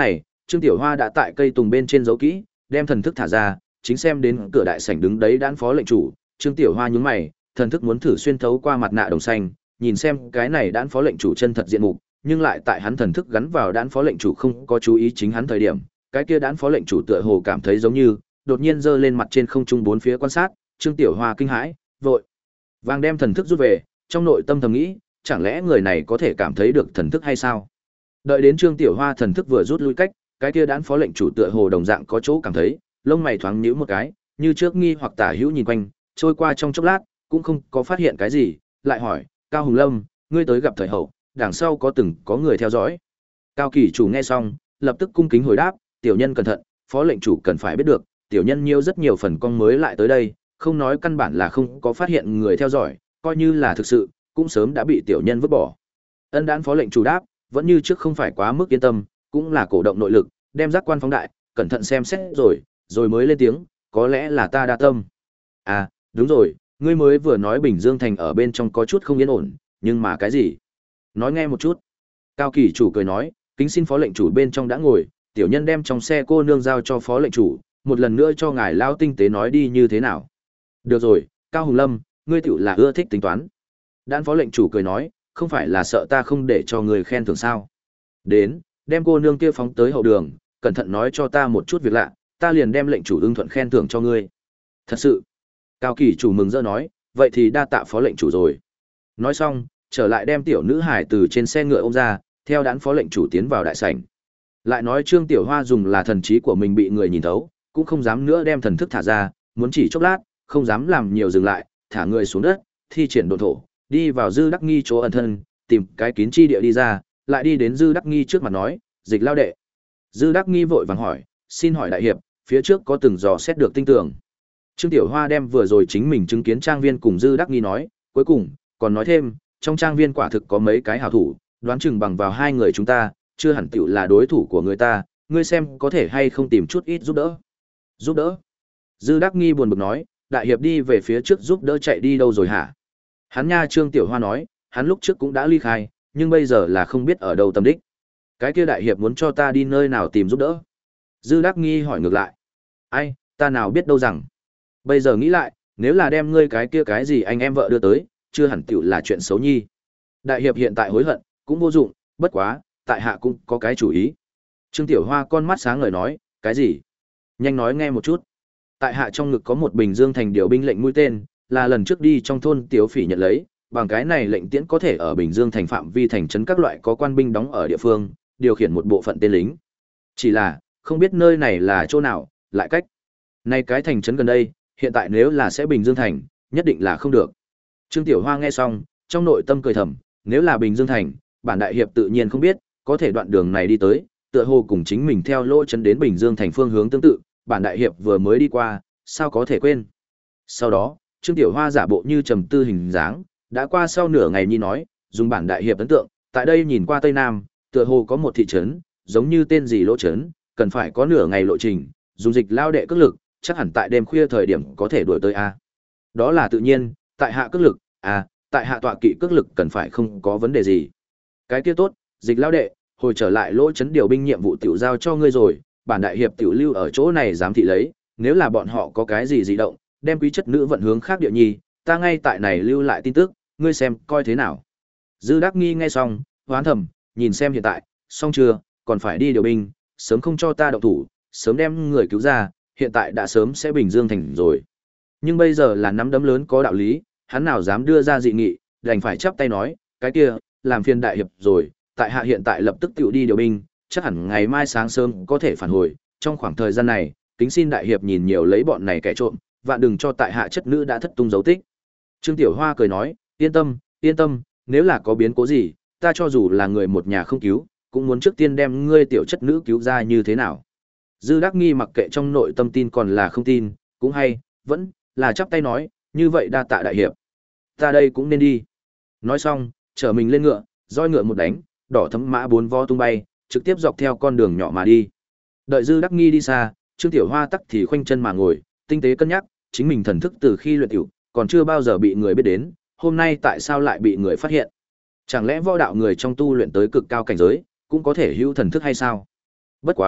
Trương Tiểu Hoa đã tại cây tùng bên trên giấu kỹ, đem thần thức thả ra, chính xem đến cửa đại sảnh đứng đấy đan phó lệnh chủ, Trương Tiểu Hoa nhướng mày, thần thức muốn thử xuyên thấu qua mặt nạ đồng xanh, nhìn xem cái này đan phó lệnh chủ chân thật diện mục, nhưng lại tại hắn thần thức gắn vào đan phó lệnh chủ không có chú ý chính hắn thời điểm, cái kia đan phó lệnh chủ tựa hồ cảm thấy giống như, đột nhiên giơ lên mặt trên không trung bốn phía quan sát, Trương Tiểu Hoa kinh hãi, vội vàng đem thần thức rút về, trong nội tâm thầm nghĩ, chẳng lẽ người này có thể cảm thấy được thần thức hay sao? Đợi đến Trương Tiểu Hoa thần thức vừa rút lui cách, cái kia đan phó lệnh chủ tựa hồ đồng dạng có chỗ cảm thấy, lông mày thoáng nhíu một cái, như trước nghi hoặc tả hữu nhìn quanh, trôi qua trong chốc lát, cũng không có phát hiện cái gì, lại hỏi, Cao Hùng Lâm, ngươi tới gặp thời hậu, đằng sau có từng có người theo dõi. Cao Kỳ chủ nghe xong, lập tức cung kính hồi đáp, tiểu nhân cẩn thận, phó lệnh chủ cần phải biết được, tiểu nhân nhiều rất nhiều phần cong mới lại tới đây, không nói căn bản là không có phát hiện người theo dõi, coi như là thực sự, cũng sớm đã bị tiểu nhân vứt bỏ. Ân đán phó lệnh chủ đáp, vẫn như trước không phải quá mức yên tâm, cũng là cổ động nội lực, đem giác quan phóng đại, cẩn thận xem xét rồi, rồi mới lên tiếng, có lẽ là ta đa tâm. À, đúng rồi, ngươi mới vừa nói Bình Dương Thành ở bên trong có chút không yên ổn, nhưng mà cái gì? Nói nghe một chút. Cao Kỳ chủ cười nói, kính xin phó lệnh chủ bên trong đã ngồi, tiểu nhân đem trong xe cô nương giao cho phó lệnh chủ, một lần nữa cho ngài lao tinh tế nói đi như thế nào. Được rồi, Cao Hùng Lâm, ngươi tiểu là ưa thích tính toán. Đan phó lệnh chủ cười nói, không phải là sợ ta không để cho người khen thưởng sao? Đến, đem cô nương kia phóng tới hậu đường, cẩn thận nói cho ta một chút việc lạ, ta liền đem lệnh chủ ưng thuận khen thưởng cho ngươi. Thật sự. Cao Kỳ chủ mừng rỡ nói, vậy thì đa tạ phó lệnh chủ rồi. Nói xong, trở lại đem tiểu nữ hải từ trên xe ngựa ôm ra, theo đán phó lệnh chủ tiến vào đại sảnh. Lại nói Trương Tiểu Hoa dùng là thần trí của mình bị người nhìn thấu, cũng không dám nữa đem thần thức thả ra, muốn chỉ chốc lát, không dám làm nhiều dừng lại, thả người xuống đất, thi triển độn thổ, đi vào Dư Đắc Nghi chỗ ẩn thân, tìm cái kín chi địa đi ra, lại đi đến Dư Đắc Nghi trước mặt nói, Dịch lao đệ. Dư Đắc Nghi vội vàng hỏi, xin hỏi đại hiệp, phía trước có từng dò xét được tinh tường. Trương Tiểu Hoa đem vừa rồi chính mình chứng kiến trang viên cùng Dư Đắc Nghi nói, cuối cùng, còn nói thêm, trong trang viên quả thực có mấy cái hảo thủ, đoán chừng bằng vào hai người chúng ta, chưa hẳn tiểu là đối thủ của người ta, ngươi xem có thể hay không tìm chút ít giúp đỡ. Giúp đỡ? Dư Đắc Nghi buồn bực nói, đại hiệp đi về phía trước giúp đỡ chạy đi đâu rồi hả? Hắn nha Trương Tiểu Hoa nói, hắn lúc trước cũng đã ly khai, nhưng bây giờ là không biết ở đâu tâm đích. Cái kia đại hiệp muốn cho ta đi nơi nào tìm giúp đỡ? Dư Đắc Nghi hỏi ngược lại. Ai, ta nào biết đâu rằng. Bây giờ nghĩ lại, nếu là đem ngươi cái kia cái gì anh em vợ đưa tới, chưa hẳn tiểu là chuyện xấu nhi. Đại hiệp hiện tại hối hận, cũng vô dụng, bất quá, tại hạ cũng có cái chủ ý. Trương Tiểu Hoa con mắt sáng ngời nói, cái gì? Nhanh nói nghe một chút. Tại hạ trong ngực có một Bình Dương Thành điều binh lệnh mũi tên, là lần trước đi trong thôn Tiếu Phỉ nhận lấy, bằng cái này lệnh tiễn có thể ở Bình Dương Thành phạm vi thành trấn các loại có quan binh đóng ở địa phương, điều khiển một bộ phận tên lính. Chỉ là, không biết nơi này là chỗ nào, lại cách. Này cái thành trấn gần đây, hiện tại nếu là sẽ Bình Dương Thành, nhất định là không được. Trương Tiểu Hoa nghe xong, trong nội tâm cười thầm, nếu là Bình Dương Thành, bản đại hiệp tự nhiên không biết, có thể đoạn đường này đi tới, tựa hồ cùng chính mình theo lỗ trấn đến Bình Dương Thành phương hướng tương tự, bản đại hiệp vừa mới đi qua, sao có thể quên. Sau đó, Trương Tiểu Hoa giả bộ như trầm tư hình dáng, đã qua sau nửa ngày nhi nói, dùng bản đại hiệp ấn tượng, tại đây nhìn qua Tây Nam, tựa hồ có một thị trấn, giống như tên gì lỗ trấn, cần phải có nửa ngày lộ trình, dùng dịch lao đệ cước lực, chắc hẳn tại đêm khuya thời điểm có thể đuổi tới a. Đó là tự nhiên, tại hạ cước lực, à, tại hạ tọa kỵ cước lực cần phải không có vấn đề gì. Cái kia tốt, dịch lao đệ, hồi trở lại lỗ trấn điều binh nhiệm vụ tiểu giao cho ngươi rồi, bản đại hiệp tiểu lưu ở chỗ này giám thị lấy, nếu là bọn họ có cái gì dị động, đem quý chất nữ vận hướng khác địa nhi, ta ngay tại này lưu lại tin tức, ngươi xem coi thế nào. Dư Đắc Nghi nghe xong, hoán thầm, nhìn xem hiện tại, xong chưa, còn phải đi điều binh, sớm không cho ta động thủ, sớm đem người cứu ra, hiện tại đã sớm sẽ Bình Dương Thành rồi. Nhưng bây giờ là nắm đấm lớn có đạo lý, hắn nào dám đưa ra dị nghị, đành phải chắp tay nói, cái kia, làm phiền đại hiệp rồi, tại hạ hiện tại lập tức tiểu đi điều binh, chắc hẳn ngày mai sáng sớm có thể phản hồi, trong khoảng thời gian này, kính xin đại hiệp nhìn nhiều lấy bọn này kẻ trộm, vạn đừng cho tại hạ chất nữ đã thất tung dấu tích. Trương Tiểu Hoa cười nói, yên tâm, yên tâm, nếu là có biến cố gì, ta cho dù là người một nhà không cứu, cũng muốn trước tiên đem ngươi tiểu chất nữ cứu ra như thế nào. Dư Đắc Nghi mặc kệ trong nội tâm tin còn là không tin, cũng hay, vẫn là chắp tay nói, như vậy đa tạ đại hiệp. Ta đây cũng nên đi. Nói xong, trở mình lên ngựa, roi ngựa một đánh, đỏ thấm mã bốn vo tung bay, trực tiếp dọc theo con đường nhỏ mà đi. Đợi Dư Đắc Nghi đi xa, Trương Tiểu Hoa tắc thì khoanh chân mà ngồi, tinh tế cân nhắc, chính mình thần thức từ khi luyện tiểu, còn chưa bao giờ bị người biết đến, hôm nay tại sao lại bị người phát hiện? Chẳng lẽ võ đạo người trong tu luyện tới cực cao cảnh giới, cũng có thể hữu thần thức hay sao? Bất quá,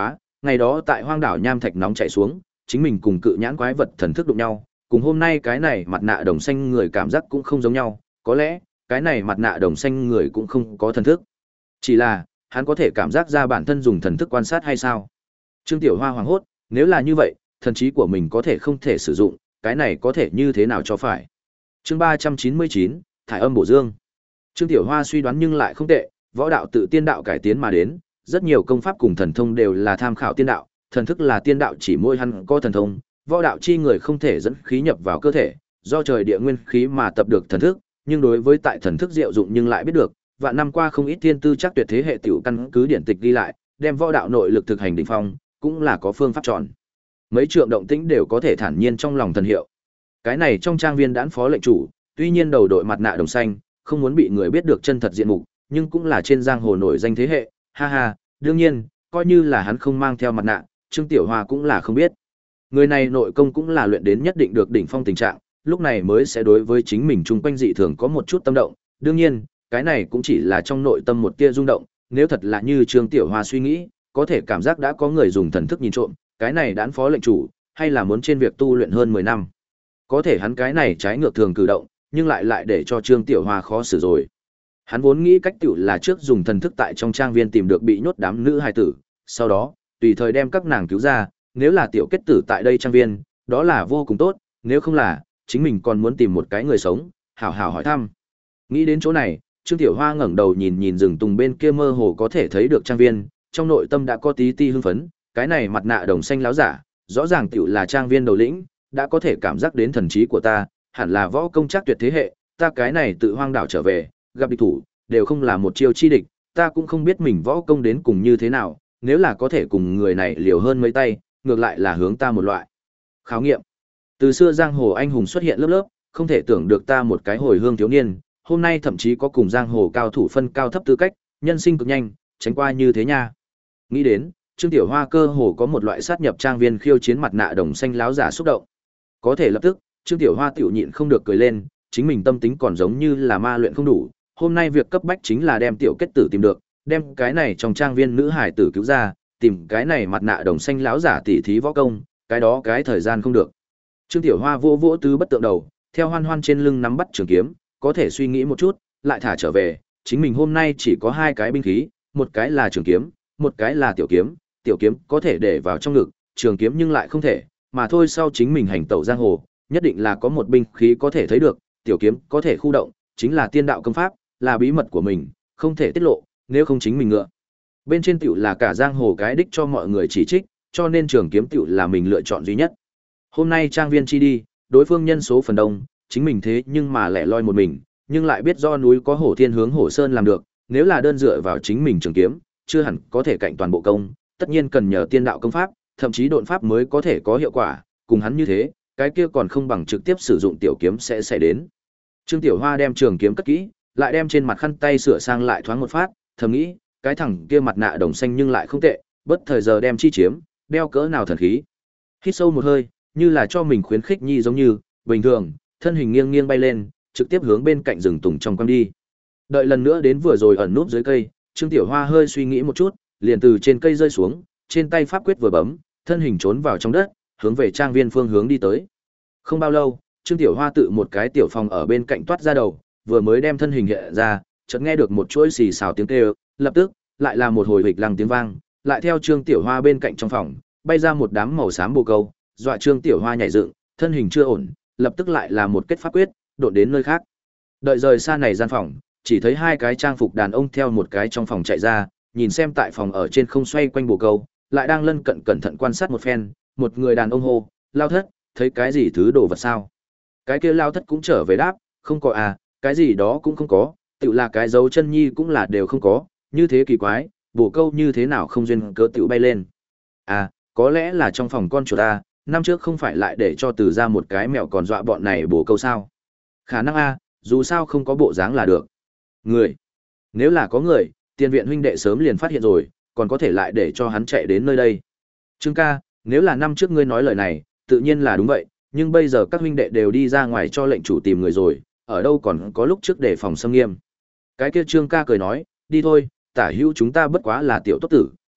Ngày đó tại hoang đảo nham thạch nóng chảy xuống, chính mình cùng cự nhãn quái vật thần thức đụng nhau, cùng hôm nay cái này mặt nạ đồng xanh người cảm giác cũng không giống nhau, có lẽ cái này mặt nạ đồng xanh người cũng không có thần thức. Chỉ là, hắn có thể cảm giác ra bản thân dùng thần thức quan sát hay sao? Trương Tiểu Hoa hoảng hốt, nếu là như vậy, thần trí của mình có thể không thể sử dụng, cái này có thể như thế nào cho phải? Chương ba trăm chín mươi chín, thải âm bổ dương. Trương Tiểu Hoa suy đoán nhưng lại không tệ, võ đạo tự tiên đạo cải tiến mà đến, rất nhiều công pháp cùng thần thông đều là tham khảo tiên đạo, thần thức là tiên đạo chỉ mỗi hắn có thần thông, võ đạo chi người không thể dẫn khí nhập vào cơ thể, do trời địa nguyên khí mà tập được thần thức, nhưng đối với tại thần thức diệu dụng nhưng lại biết được, vạn năm qua không ít thiên tư chắc tuyệt thế hệ tiểu căn cứ điển tịch ghi lại, đem võ đạo nội lực thực hành đỉnh phong, cũng là có phương pháp chọn. Mấy trượng động tĩnh đều có thể thản nhiên trong lòng thần hiệu. Cái này trong trang viên đãn phó lệnh chủ, tuy nhiên đầu đội mặt nạ đồng xanh, không muốn bị người biết được chân thật diện mục, nhưng cũng là trên giang hồ nổi danh thế hệ, ha ha, đương nhiên, coi như là hắn không mang theo mặt nạ, Trương Tiểu Hoa cũng là không biết. Người này nội công cũng là luyện đến nhất định được đỉnh phong tình trạng, lúc này mới sẽ đối với chính mình chung quanh dị thường có một chút tâm động, đương nhiên, cái này cũng chỉ là trong nội tâm một tia rung động, nếu thật là như Trương Tiểu Hoa suy nghĩ, có thể cảm giác đã có người dùng thần thức nhìn trộm, cái này đãn phó lệnh chủ, hay là muốn trên việc tu luyện hơn mười năm. Có thể hắn cái này trái ngược thường cử động, nhưng lại lại để cho Trương Tiểu Hoa khó xử rồi. Hắn vốn nghĩ cách tiểu là trước dùng thần thức tại trong trang viên tìm được bị nhốt đám nữ hài tử, sau đó, tùy thời đem các nàng cứu ra, nếu là tiểu kết tử tại đây trang viên, đó là vô cùng tốt, nếu không là, chính mình còn muốn tìm một cái người sống, hảo hảo hỏi thăm. Nghĩ đến chỗ này, Trương Tiểu Hoa ngẩng đầu nhìn nhìn rừng tùng bên kia mơ hồ có thể thấy được trang viên, trong nội tâm đã có tí ti hưng phấn, cái này mặt nạ đồng xanh láo giả, rõ ràng tiểu là trang viên đầu lĩnh, đã có thể cảm giác đến thần trí của ta, hẳn là võ công chắc tuyệt thế hệ, ta cái này tự hoang đảo trở về, gặp địch thủ, đều không là một chiêu chi địch, ta cũng không biết mình võ công đến cùng như thế nào, nếu là có thể cùng người này liều hơn mấy tay, ngược lại là hướng ta một loại khảo nghiệm. Từ xưa giang hồ anh hùng xuất hiện lớp lớp, không thể tưởng được ta một cái hồi hương thiếu niên, hôm nay thậm chí có cùng giang hồ cao thủ phân cao thấp tư cách, nhân sinh cực nhanh, tránh qua như thế nha. Nghĩ đến, Trương Tiểu Hoa cơ hồ có một loại sát nhập trang viên khiêu chiến mặt nạ đồng xanh láo giả xúc động. Có thể lập tức, Trương Tiểu Hoa tiểu nhịn không được cười lên, chính mình tâm tính còn giống như là ma luyện không đủ, hôm nay việc cấp bách chính là đem tiểu kết tử tìm được, đem cái này trong trang viên nữ hải tử cứu ra, tìm cái này mặt nạ đồng xanh láo giả tỉ thí võ công, cái đó cái thời gian không được. Trương Tiểu Hoa vỗ vỗ tứ bất tượng đầu, theo Hoan Hoan trên lưng nắm bắt trường kiếm, có thể suy nghĩ một chút, lại thả trở về, chính mình hôm nay chỉ có hai cái binh khí, một cái là trường kiếm, một cái là tiểu kiếm, tiểu kiếm có thể để vào trong ngực, trường kiếm nhưng lại không thể, mà thôi sau chính mình hành tẩu giang hồ, nhất định là có một binh khí có thể thấy được, tiểu kiếm có thể khu động, chính là tiên đạo công pháp, là bí mật của mình, không thể tiết lộ, nếu không chính mình ngựa. Bên trên tiểu là cả giang hồ cái đích cho mọi người chỉ trích, cho nên trường kiếm tiểu là mình lựa chọn duy nhất. Hôm nay trang viên chi đi, đối phương nhân số phần đông, chính mình thế nhưng mà lẻ loi một mình, nhưng lại biết do núi có hổ thiên hướng hổ sơn làm được, nếu là đơn dựa vào chính mình trường kiếm, chưa hẳn có thể cạnh toàn bộ công, tất nhiên cần nhờ tiên đạo công pháp, thậm chí độn pháp mới có thể có hiệu quả, cùng hắn như thế, cái kia còn không bằng trực tiếp sử dụng tiểu kiếm sẽ xảy đến. Trương Tiểu Hoa đem trường kiếm cất kỹ, lại đem trên mặt khăn tay sửa sang lại thoáng một phát, thầm nghĩ, cái thằng kia mặt nạ đồng xanh nhưng lại không tệ, bất thời giờ đem chi chiếm, đeo cỡ nào thần khí. Hít sâu một hơi, như là cho mình khuyến khích nhi giống như, bình thường, thân hình nghiêng nghiêng bay lên, trực tiếp hướng bên cạnh rừng tùng trong quăng đi. Đợi lần nữa đến vừa rồi ẩn núp dưới cây, Trương Tiểu Hoa hơi suy nghĩ một chút, liền từ trên cây rơi xuống, trên tay pháp quyết vừa bấm, thân hình trốn vào trong đất, hướng về trang viên phương hướng đi tới. Không bao lâu, Trương Tiểu Hoa tự một cái tiểu phòng ở bên cạnh toát ra đầu, vừa mới đem thân hình hiện ra, chợt nghe được một chuỗi xì xào tiếng kêu, lập tức lại là một hồi hịch lăng tiếng vang, lại theo Trương Tiểu Hoa bên cạnh trong phòng, bay ra một đám màu xám bồ câu, dọa Trương Tiểu Hoa nhảy dựng, thân hình chưa ổn, lập tức lại là một kết pháp quyết, đột đến nơi khác. Đợi rời xa này gian phòng, chỉ thấy hai cái trang phục đàn ông theo một cái trong phòng chạy ra, nhìn xem tại phòng ở trên không xoay quanh bồ câu, lại đang lân cận cẩn thận quan sát một phen, một người đàn ông hô, Lao Thất, thấy cái gì thứ đồ vật sao? Cái kia Lao Thất cũng trở về đáp, không có à, cái gì đó cũng không có, tự là cái dấu chân nhi cũng là đều không có, như thế kỳ quái, bồ câu như thế nào không duyên cớ tiểu bay lên. À, có lẽ là trong phòng con chuột ta, năm trước không phải lại để cho từ ra một cái mèo còn dọa bọn này bồ câu sao? Khả năng a, dù sao không có bộ dáng là được. Người, nếu là có người, tiền viện huynh đệ sớm liền phát hiện rồi, còn có thể lại để cho hắn chạy đến nơi đây. Trương ca, nếu là năm trước ngươi nói lời này, tự nhiên là đúng vậy, nhưng bây giờ các huynh đệ đều đi ra ngoài cho lệnh chủ tìm người rồi, ở đâu còn có lúc trước để phòng xâm nghiêm. Cái kia Trương ca cười nói, đi thôi, tả hữu chúng ta bất quá là tiểu tốt tử,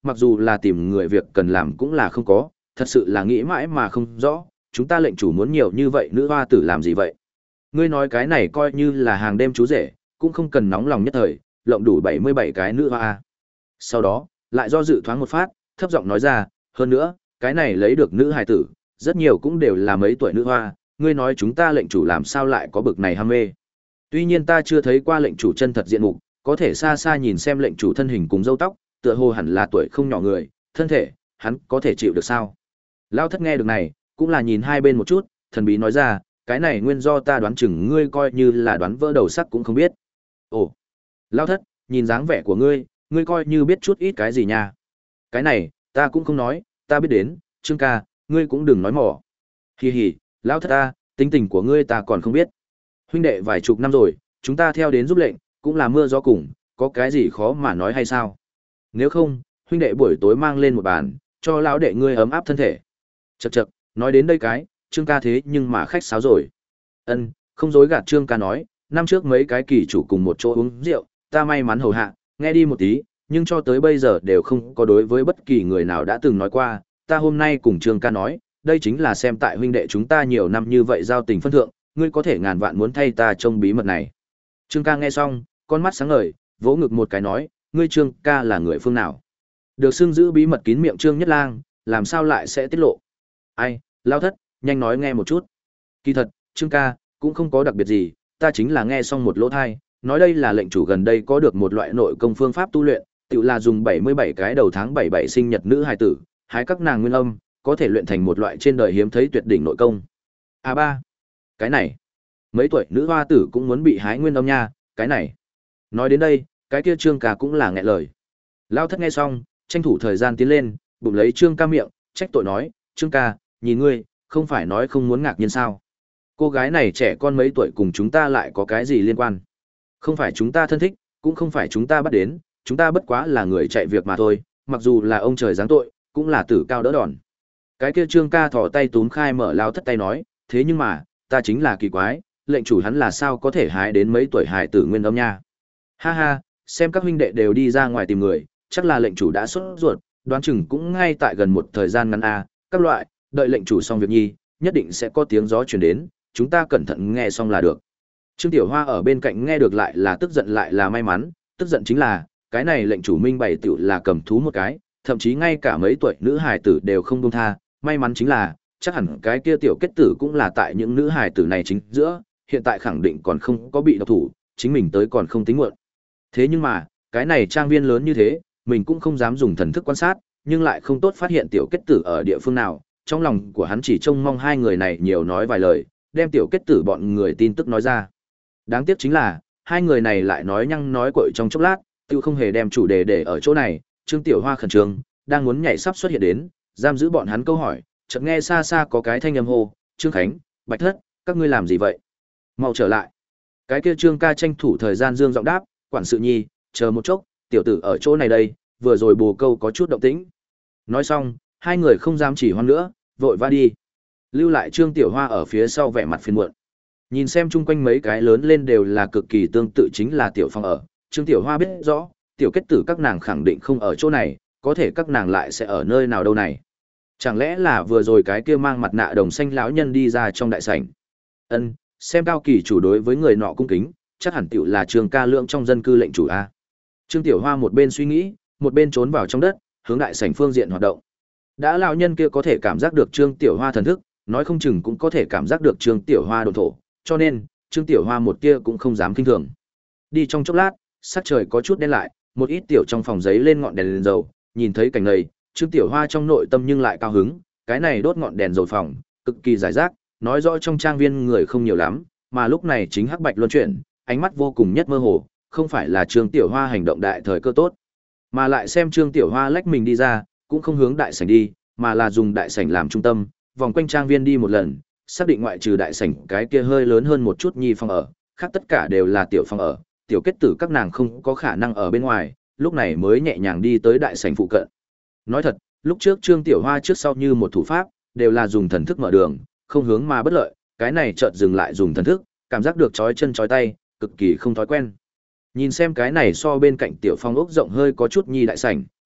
mặc dù là tìm người việc cần làm cũng là không có, thật sự là nghĩ mãi mà không rõ, chúng ta lệnh chủ muốn nhiều như vậy nữ hoa tử làm gì vậy? Ngươi nói cái này coi như là hàng đêm chú rể, cũng không cần nóng lòng nhất thời, lộng đủ bảy mươi bảy cái nữ hoa. Sau đó, lại do dự thoáng một phát, thấp giọng nói ra, hơn nữa, cái này lấy được nữ hài tử, rất nhiều cũng đều là mấy tuổi nữ hoa, ngươi nói chúng ta lệnh chủ làm sao lại có bực này ham mê. Tuy nhiên ta chưa thấy qua lệnh chủ chân thật diện mục, có thể xa xa nhìn xem lệnh chủ thân hình cùng râu tóc, tựa hồ hẳn là tuổi không nhỏ người, thân thể, hắn có thể chịu được sao? Lao thất nghe được này, cũng là nhìn hai bên một chút, thần bí nói ra, cái này nguyên do ta đoán chừng ngươi coi như là đoán vỡ đầu sắc cũng không biết. Ồ, Lao thất, nhìn dáng vẻ của ngươi, ngươi coi như biết chút ít cái gì nha. Cái này, ta cũng không nói, ta biết đến, Trương ca, ngươi cũng đừng nói mỏ. Hì hì, Lao thất ta, tính tình của ngươi ta còn không biết. Huynh đệ vài chục năm rồi, chúng ta theo đến giúp lệnh, cũng là mưa gió cùng, có cái gì khó mà nói hay sao? Nếu không, huynh đệ buổi tối mang lên một bàn, cho lão đệ ngươi ấm áp thân thể. Chậc chậc, nói đến đây cái, Trương ca thế nhưng mà khách sáo rồi. Ân, không dối gạt Trương ca nói, năm trước mấy cái kỳ chủ cùng một chỗ uống rượu, ta may mắn hầu hạ, nghe đi một tí, nhưng cho tới bây giờ đều không có đối với bất kỳ người nào đã từng nói qua, ta hôm nay cùng Trương ca nói, đây chính là xem tại huynh đệ chúng ta nhiều năm như vậy giao tình phân thượng, ngươi có thể ngàn vạn muốn thay ta trông bí mật này. Trương ca nghe xong, con mắt sáng ngời, vỗ ngực một cái nói, ngươi Trương ca là người phương nào? Được xưng giữ bí mật kín miệng Trương Nhất Lang, làm sao lại sẽ tiết lộ? Ai, Lao thất, nhanh nói nghe một chút. Kỳ thật, Trương ca, cũng không có đặc biệt gì, ta chính là nghe xong một lỗ thai, nói đây là lệnh chủ gần đây có được một loại nội công phương pháp tu luyện, tự là dùng bảy mươi bảy cái đầu tháng bảy bảy sinh nhật nữ hài tử, hái các nàng nguyên âm, có thể luyện thành một loại trên đời hiếm thấy tuyệt đỉnh nội công. A ba, cái này, mấy tuổi nữ hoa tử cũng muốn bị hái nguyên âm nha, cái này. Nói đến đây, cái kia Trương ca cũng là nghẹn lời. Lao thất nghe xong, tranh thủ thời gian tiến lên, bụng lấy Trương ca miệng, trách tội nói, Trương ca, nhìn ngươi, không phải nói không muốn ngạc nhiên sao? Cô gái này trẻ con mấy tuổi cùng chúng ta lại có cái gì liên quan? Không phải chúng ta thân thích, cũng không phải chúng ta bắt đến, chúng ta bất quá là người chạy việc mà thôi, mặc dù là ông trời giáng tội, cũng là tử cao đỡ đòn. Cái kia Trương ca thò tay túm khai mở Lao thất tay nói, thế nhưng mà, ta chính là kỳ quái, lệnh chủ hắn là sao có thể hái đến mấy tuổi hài tử nguyên âm nha. Ha ha, xem các huynh đệ đều đi ra ngoài tìm người, chắc là lệnh chủ đã sốt ruột, đoán chừng cũng ngay tại gần một thời gian ngắn a, các loại, đợi lệnh chủ xong việc nhi, nhất định sẽ có tiếng gió truyền đến, chúng ta cẩn thận nghe xong là được. Trương Tiểu Hoa ở bên cạnh nghe được lại là tức giận lại là may mắn, tức giận chính là, cái này lệnh chủ minh bày tiểu là cầm thú một cái, thậm chí ngay cả mấy tuổi nữ hài tử đều không buông tha, may mắn chính là, chắc hẳn cái kia tiểu kết tử cũng là tại những nữ hài tử này chính giữa, hiện tại khẳng định còn không có bị độc thủ, chính mình tới còn không tính muộn. Thế nhưng mà, cái này trang viên lớn như thế, mình cũng không dám dùng thần thức quan sát, nhưng lại không tốt phát hiện tiểu kết tử ở địa phương nào, trong lòng của hắn chỉ trông mong hai người này nhiều nói vài lời, đem tiểu kết tử bọn người tin tức nói ra. Đáng tiếc chính là, hai người này lại nói nhăng nói quậy trong chốc lát, tiêu không hề đem chủ đề để ở chỗ này, Trương Tiểu Hoa khẩn trương, đang muốn nhảy sắp xuất hiện đến, giam giữ bọn hắn câu hỏi, chợt nghe xa xa có cái thanh âm hô, Trương Khánh, Bạch Thất, các ngươi làm gì vậy? Mau trở lại. Cái kia Trương ca tranh thủ thời gian dương giọng đáp, quản sự nhi, chờ một chốc, tiểu tử ở chỗ này đây, vừa rồi bồ câu có chút động tĩnh. Nói xong, hai người không dám chỉ hoan nữa, vội va đi. Lưu lại Trương Tiểu Hoa ở phía sau vẻ mặt phiền muộn. Nhìn xem chung quanh mấy cái lớn lên đều là cực kỳ tương tự chính là tiểu phong ở, Trương Tiểu Hoa biết rõ, tiểu kết tử các nàng khẳng định không ở chỗ này, có thể các nàng lại sẽ ở nơi nào đâu này. Chẳng lẽ là vừa rồi cái kia mang mặt nạ đồng xanh lão nhân đi ra trong đại sảnh. Ân, xem cao kỳ chủ đối với người nọ cung kính, chắc hẳn tiểu là Trương ca lượng trong dân cư lệnh chủ a. Trương Tiểu Hoa một bên suy nghĩ, một bên trốn vào trong đất, hướng đại sảnh phương diện hoạt động. Đã lão nhân kia có thể cảm giác được Trương Tiểu Hoa thần thức, nói không chừng cũng có thể cảm giác được Trương Tiểu Hoa độn thổ, cho nên, Trương Tiểu Hoa một kia cũng không dám kinh thường. Đi trong chốc lát, sắc trời có chút đen lại, một ít tiểu trong phòng giấy lên ngọn đèn lên dầu, nhìn thấy cảnh này, Trương Tiểu Hoa trong nội tâm nhưng lại cao hứng, cái này đốt ngọn đèn dầu phòng, cực kỳ giải rác, nói rõ trong trang viên người không nhiều lắm, mà lúc này chính hắc bạch luân chuyển, ánh mắt vô cùng nhất mơ hồ, không phải là Trương Tiểu Hoa hành động đại thời cơ tốt, mà lại xem Trương Tiểu Hoa lách mình đi ra, cũng không hướng đại sảnh đi, mà là dùng đại sảnh làm trung tâm, vòng quanh trang viên đi một lần, xác định ngoại trừ đại sảnh cái kia hơi lớn hơn một chút nhi phòng ở, khác tất cả đều là tiểu phòng ở, tiểu kết tử các nàng không có khả năng ở bên ngoài, lúc này mới nhẹ nhàng đi tới đại sảnh phụ cận. Nói thật, lúc trước Trương Tiểu Hoa trước sau như một thủ pháp, đều là dùng thần thức mở đường, không hướng mà bất lợi, cái này chợt dừng lại dùng thần thức, cảm giác được chói chân chói tay, cực kỳ không thói quen. Nhìn xem cái này so bên cạnh tiểu phong ốc rộng hơi có chút nhi đại sảnh,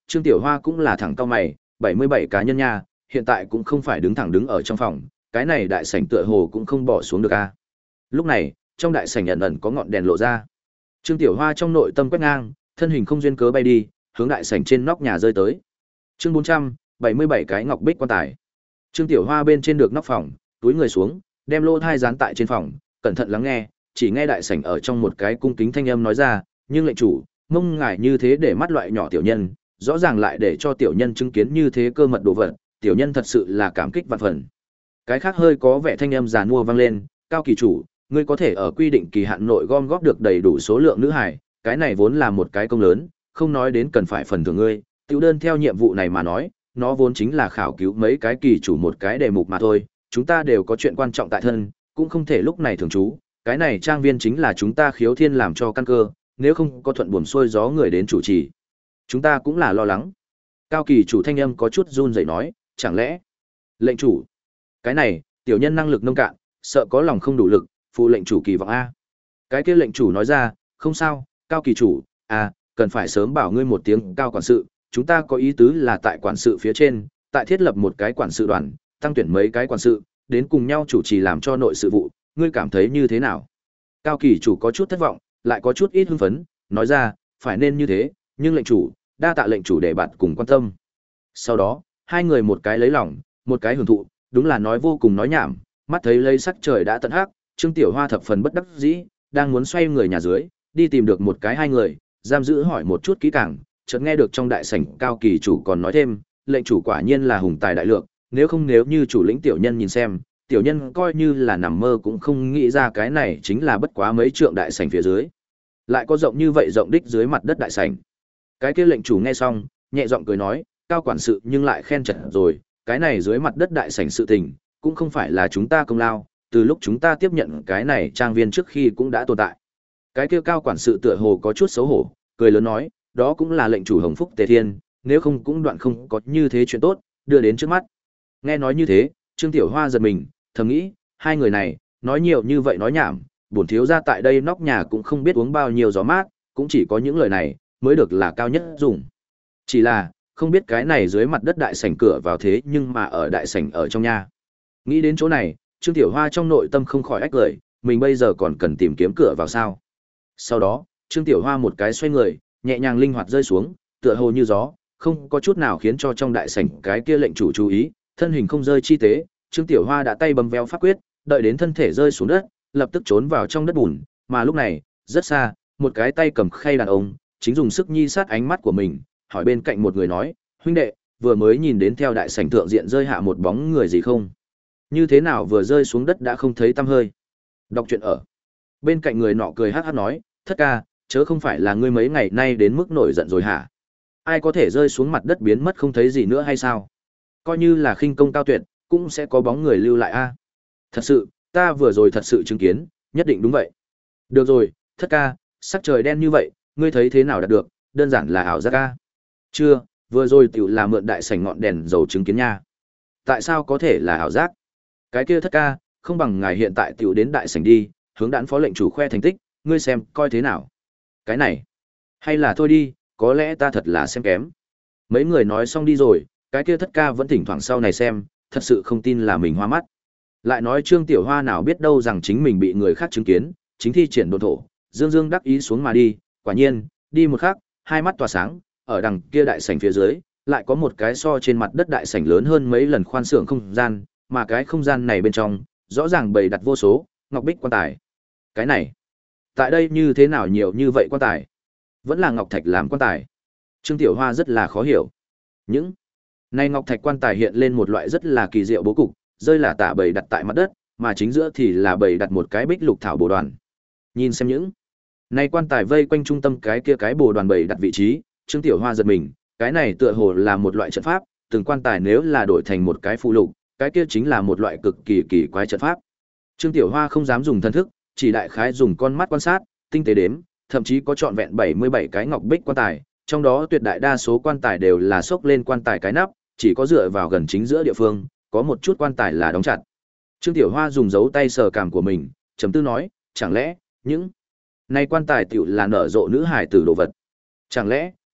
Trương Tiểu Hoa cũng là thẳng cau mày, bảy mươi bảy cá nhân nha, hiện tại cũng không phải đứng thẳng đứng ở trong phòng, cái này đại sảnh tựa hồ cũng không bỏ xuống được a. Lúc này, trong đại sảnh ẩn ẩn có ngọn đèn lộ ra. Trương Tiểu Hoa trong nội tâm quét ngang, thân hình không duyên cớ bay đi, hướng đại sảnh trên nóc nhà rơi tới. Chương bốn trăm bảy mươi bảy cái ngọc bích quan tài. Trương Tiểu Hoa bên trên được nóc phòng, túi người xuống, đem lô thai dán tại trên phòng, cẩn thận lắng nghe, chỉ nghe đại sảnh ở trong một cái cung kính thanh âm nói ra, "Nhưng lệnh chủ, mong ngài như thế để mắt loại nhỏ tiểu nhân, rõ ràng lại để cho tiểu nhân chứng kiến như thế cơ mật đồ vật, tiểu nhân thật sự là cảm kích vạn phần." Cái khác hơi có vẻ thanh âm giàn mua vang lên, "Cao kỳ chủ, ngươi có thể ở quy định kỳ hạn nội gom góp được đầy đủ số lượng nữ hải, cái này vốn là một cái công lớn, không nói đến cần phải phần thưởng ngươi, tiểu đơn theo nhiệm vụ này mà nói, nó vốn chính là khảo cứu mấy cái kỳ chủ một cái đề mục mà thôi, chúng ta đều có chuyện quan trọng tại thân, cũng không thể lúc này thường trú, cái này trang viên chính là chúng ta Khiếu Thiên làm cho căn cơ, nếu không có thuận buồm xuôi gió người đến chủ trì, chúng ta cũng là lo lắng." Cao kỳ chủ thanh âm có chút run rẩy nói, "Chẳng lẽ?" "Lệnh chủ, cái này, tiểu nhân năng lực nông cạn, sợ có lòng không đủ lực, phụ lệnh chủ kỳ vọng a." Cái kia lệnh chủ nói ra, "Không sao, Cao kỳ chủ, à, cần phải sớm bảo ngươi một tiếng Cao quản sự, chúng ta có ý tứ là tại quản sự phía trên, tại thiết lập một cái quản sự đoàn, tăng tuyển mấy cái quản sự, đến cùng nhau chủ trì làm cho nội sự vụ, ngươi cảm thấy như thế nào?" Cao kỳ chủ có chút thất vọng, lại có chút ít hưng phấn, nói ra, "Phải nên như thế, nhưng lệnh chủ, đa tạ lệnh chủ để bạn cùng quan tâm." Sau đó, hai người một cái lấy lòng, một cái hưởng thụ, đúng là nói vô cùng nói nhảm, mắt thấy lấy sắc trời đã tận hắc, Trương Tiểu Hoa thập phần bất đắc dĩ, đang muốn xoay người nhà dưới, đi tìm được một cái hai người, giam giữ hỏi một chút kỹ càng, chợt nghe được trong đại sảnh Cao kỳ chủ còn nói thêm, "Lệnh chủ quả nhiên là hùng tài đại lượng, nếu không nếu như chủ lĩnh tiểu nhân nhìn xem, tiểu nhân coi như là nằm mơ cũng không nghĩ ra cái này chính là bất quá mấy trượng đại sảnh phía dưới, lại có rộng như vậy rộng đích dưới mặt đất đại sảnh." Cái kia lệnh chủ nghe xong, nhẹ giọng cười nói, "Cao quản sự nhưng lại khen chật rồi, cái này dưới mặt đất đại sảnh sự tình, cũng không phải là chúng ta công lao, từ lúc chúng ta tiếp nhận cái này trang viên trước khi cũng đã tồn tại." Cái kia Cao quản sự tựa hồ có chút xấu hổ, cười lớn nói, "Đó cũng là lệnh chủ hồng phúc tề thiên, nếu không cũng đoạn không có như thế chuyện tốt đưa đến trước mắt." Nghe nói như thế, Trương Tiểu Hoa giật mình, thầm nghĩ, hai người này, nói nhiều như vậy nói nhảm, bổn thiếu gia tại đây nóc nhà cũng không biết uống bao nhiêu gió mát, cũng chỉ có những lời này mới được là cao nhất dùng. Chỉ là, không biết cái này dưới mặt đất đại sảnh cửa vào thế nhưng mà ở đại sảnh ở trong nhà. Nghĩ đến chỗ này, Trương Tiểu Hoa trong nội tâm không khỏi ách cười, mình bây giờ còn cần tìm kiếm cửa vào sao. Sau đó, Trương Tiểu Hoa một cái xoay người, nhẹ nhàng linh hoạt rơi xuống, tựa hồ như gió, không có chút nào khiến cho trong đại sảnh cái kia lệnh chủ chú ý, thân hình không rơi chi tế, Trương Tiểu Hoa đã tay bấm véo pháp quyết, đợi đến thân thể rơi xuống đất, lập tức trốn vào trong đất bùn, mà lúc này, rất xa, một cái tay cầm khay đàn ông, chính dùng sức nhi sát ánh mắt của mình, hỏi bên cạnh một người nói, "Huynh đệ, vừa mới nhìn đến theo đại sảnh thượng diện rơi hạ một bóng người gì không? Như thế nào vừa rơi xuống đất đã không thấy tăm hơi?" Đọc truyện ở. Bên cạnh người nọ cười hắc hắc nói, "Thất ca, chớ không phải là ngươi mấy ngày nay đến mức nổi giận rồi hả? Ai có thể rơi xuống mặt đất biến mất không thấy gì nữa hay sao? Coi như là khinh công cao tuyệt, cũng sẽ có bóng người lưu lại a." "Thật sự, ta vừa rồi thật sự chứng kiến, nhất định đúng vậy." "Được rồi, Thất ca, sắc trời đen như vậy, ngươi thấy thế nào đạt được, đơn giản là ảo giác a." "Chưa, vừa rồi tiểu là mượn đại sảnh ngọn đèn dầu chứng kiến nha." "Tại sao có thể là ảo giác?" "Cái kia Thất ca, không bằng ngài hiện tại tiểu đến đại sảnh đi, hướng đãn phó lệnh chủ khoe thành tích, ngươi xem coi thế nào." "Cái này, hay là thôi đi, có lẽ ta thật là xem kém." Mấy người nói xong đi rồi, cái kia Thất ca vẫn thỉnh thoảng sau này xem, thật sự không tin là mình hoa mắt. Lại nói Trương Tiểu Hoa nào biết đâu rằng chính mình bị người khác chứng kiến, chính thi triển độn thổ, dương dương đắc ý xuống mà đi, quả nhiên, đi một khắc, hai mắt tỏa sáng, ở đằng kia đại sảnh phía dưới, lại có một cái so trên mặt đất đại sảnh lớn hơn mấy lần khoan xưởng không gian, mà cái không gian này bên trong, rõ ràng bày đặt vô số ngọc bích quan tài. Cái này, tại đây như thế nào nhiều như vậy quan tài? Vẫn là ngọc thạch làm quan tài. Trương Tiểu Hoa rất là khó hiểu. Những này ngọc thạch quan tài hiện lên một loại rất là kỳ diệu bố cục, rơi là tả bày đặt tại mặt đất, mà chính giữa thì là bày đặt một cái bích lục thảo bồ đoàn. Nhìn xem những này quan tài vây quanh trung tâm cái kia cái bồ đoàn bày đặt vị trí, Trương Tiểu Hoa giật mình, cái này tựa hồ là một loại trận pháp, từng quan tài nếu là đổi thành một cái phụ lục, cái kia chính là một loại cực kỳ kỳ quái trận pháp. Trương Tiểu Hoa không dám dùng thân thức, chỉ đại khái dùng con mắt quan sát, tinh tế đếm, thậm chí có trọn vẹn bảy mươi bảy cái ngọc bích quan tài, trong đó tuyệt đại đa số quan tài đều là xốc lên quan tài cái nắp, chỉ có dựa vào gần chính giữa địa phương, có một chút quan tài là đóng chặt. Trương Tiểu Hoa dùng dấu tay sờ cảm của mình, trầm tư nói, chẳng lẽ những này quan tài tiểu là nở rộ nữ hài tử đồ vật? Chẳng lẽ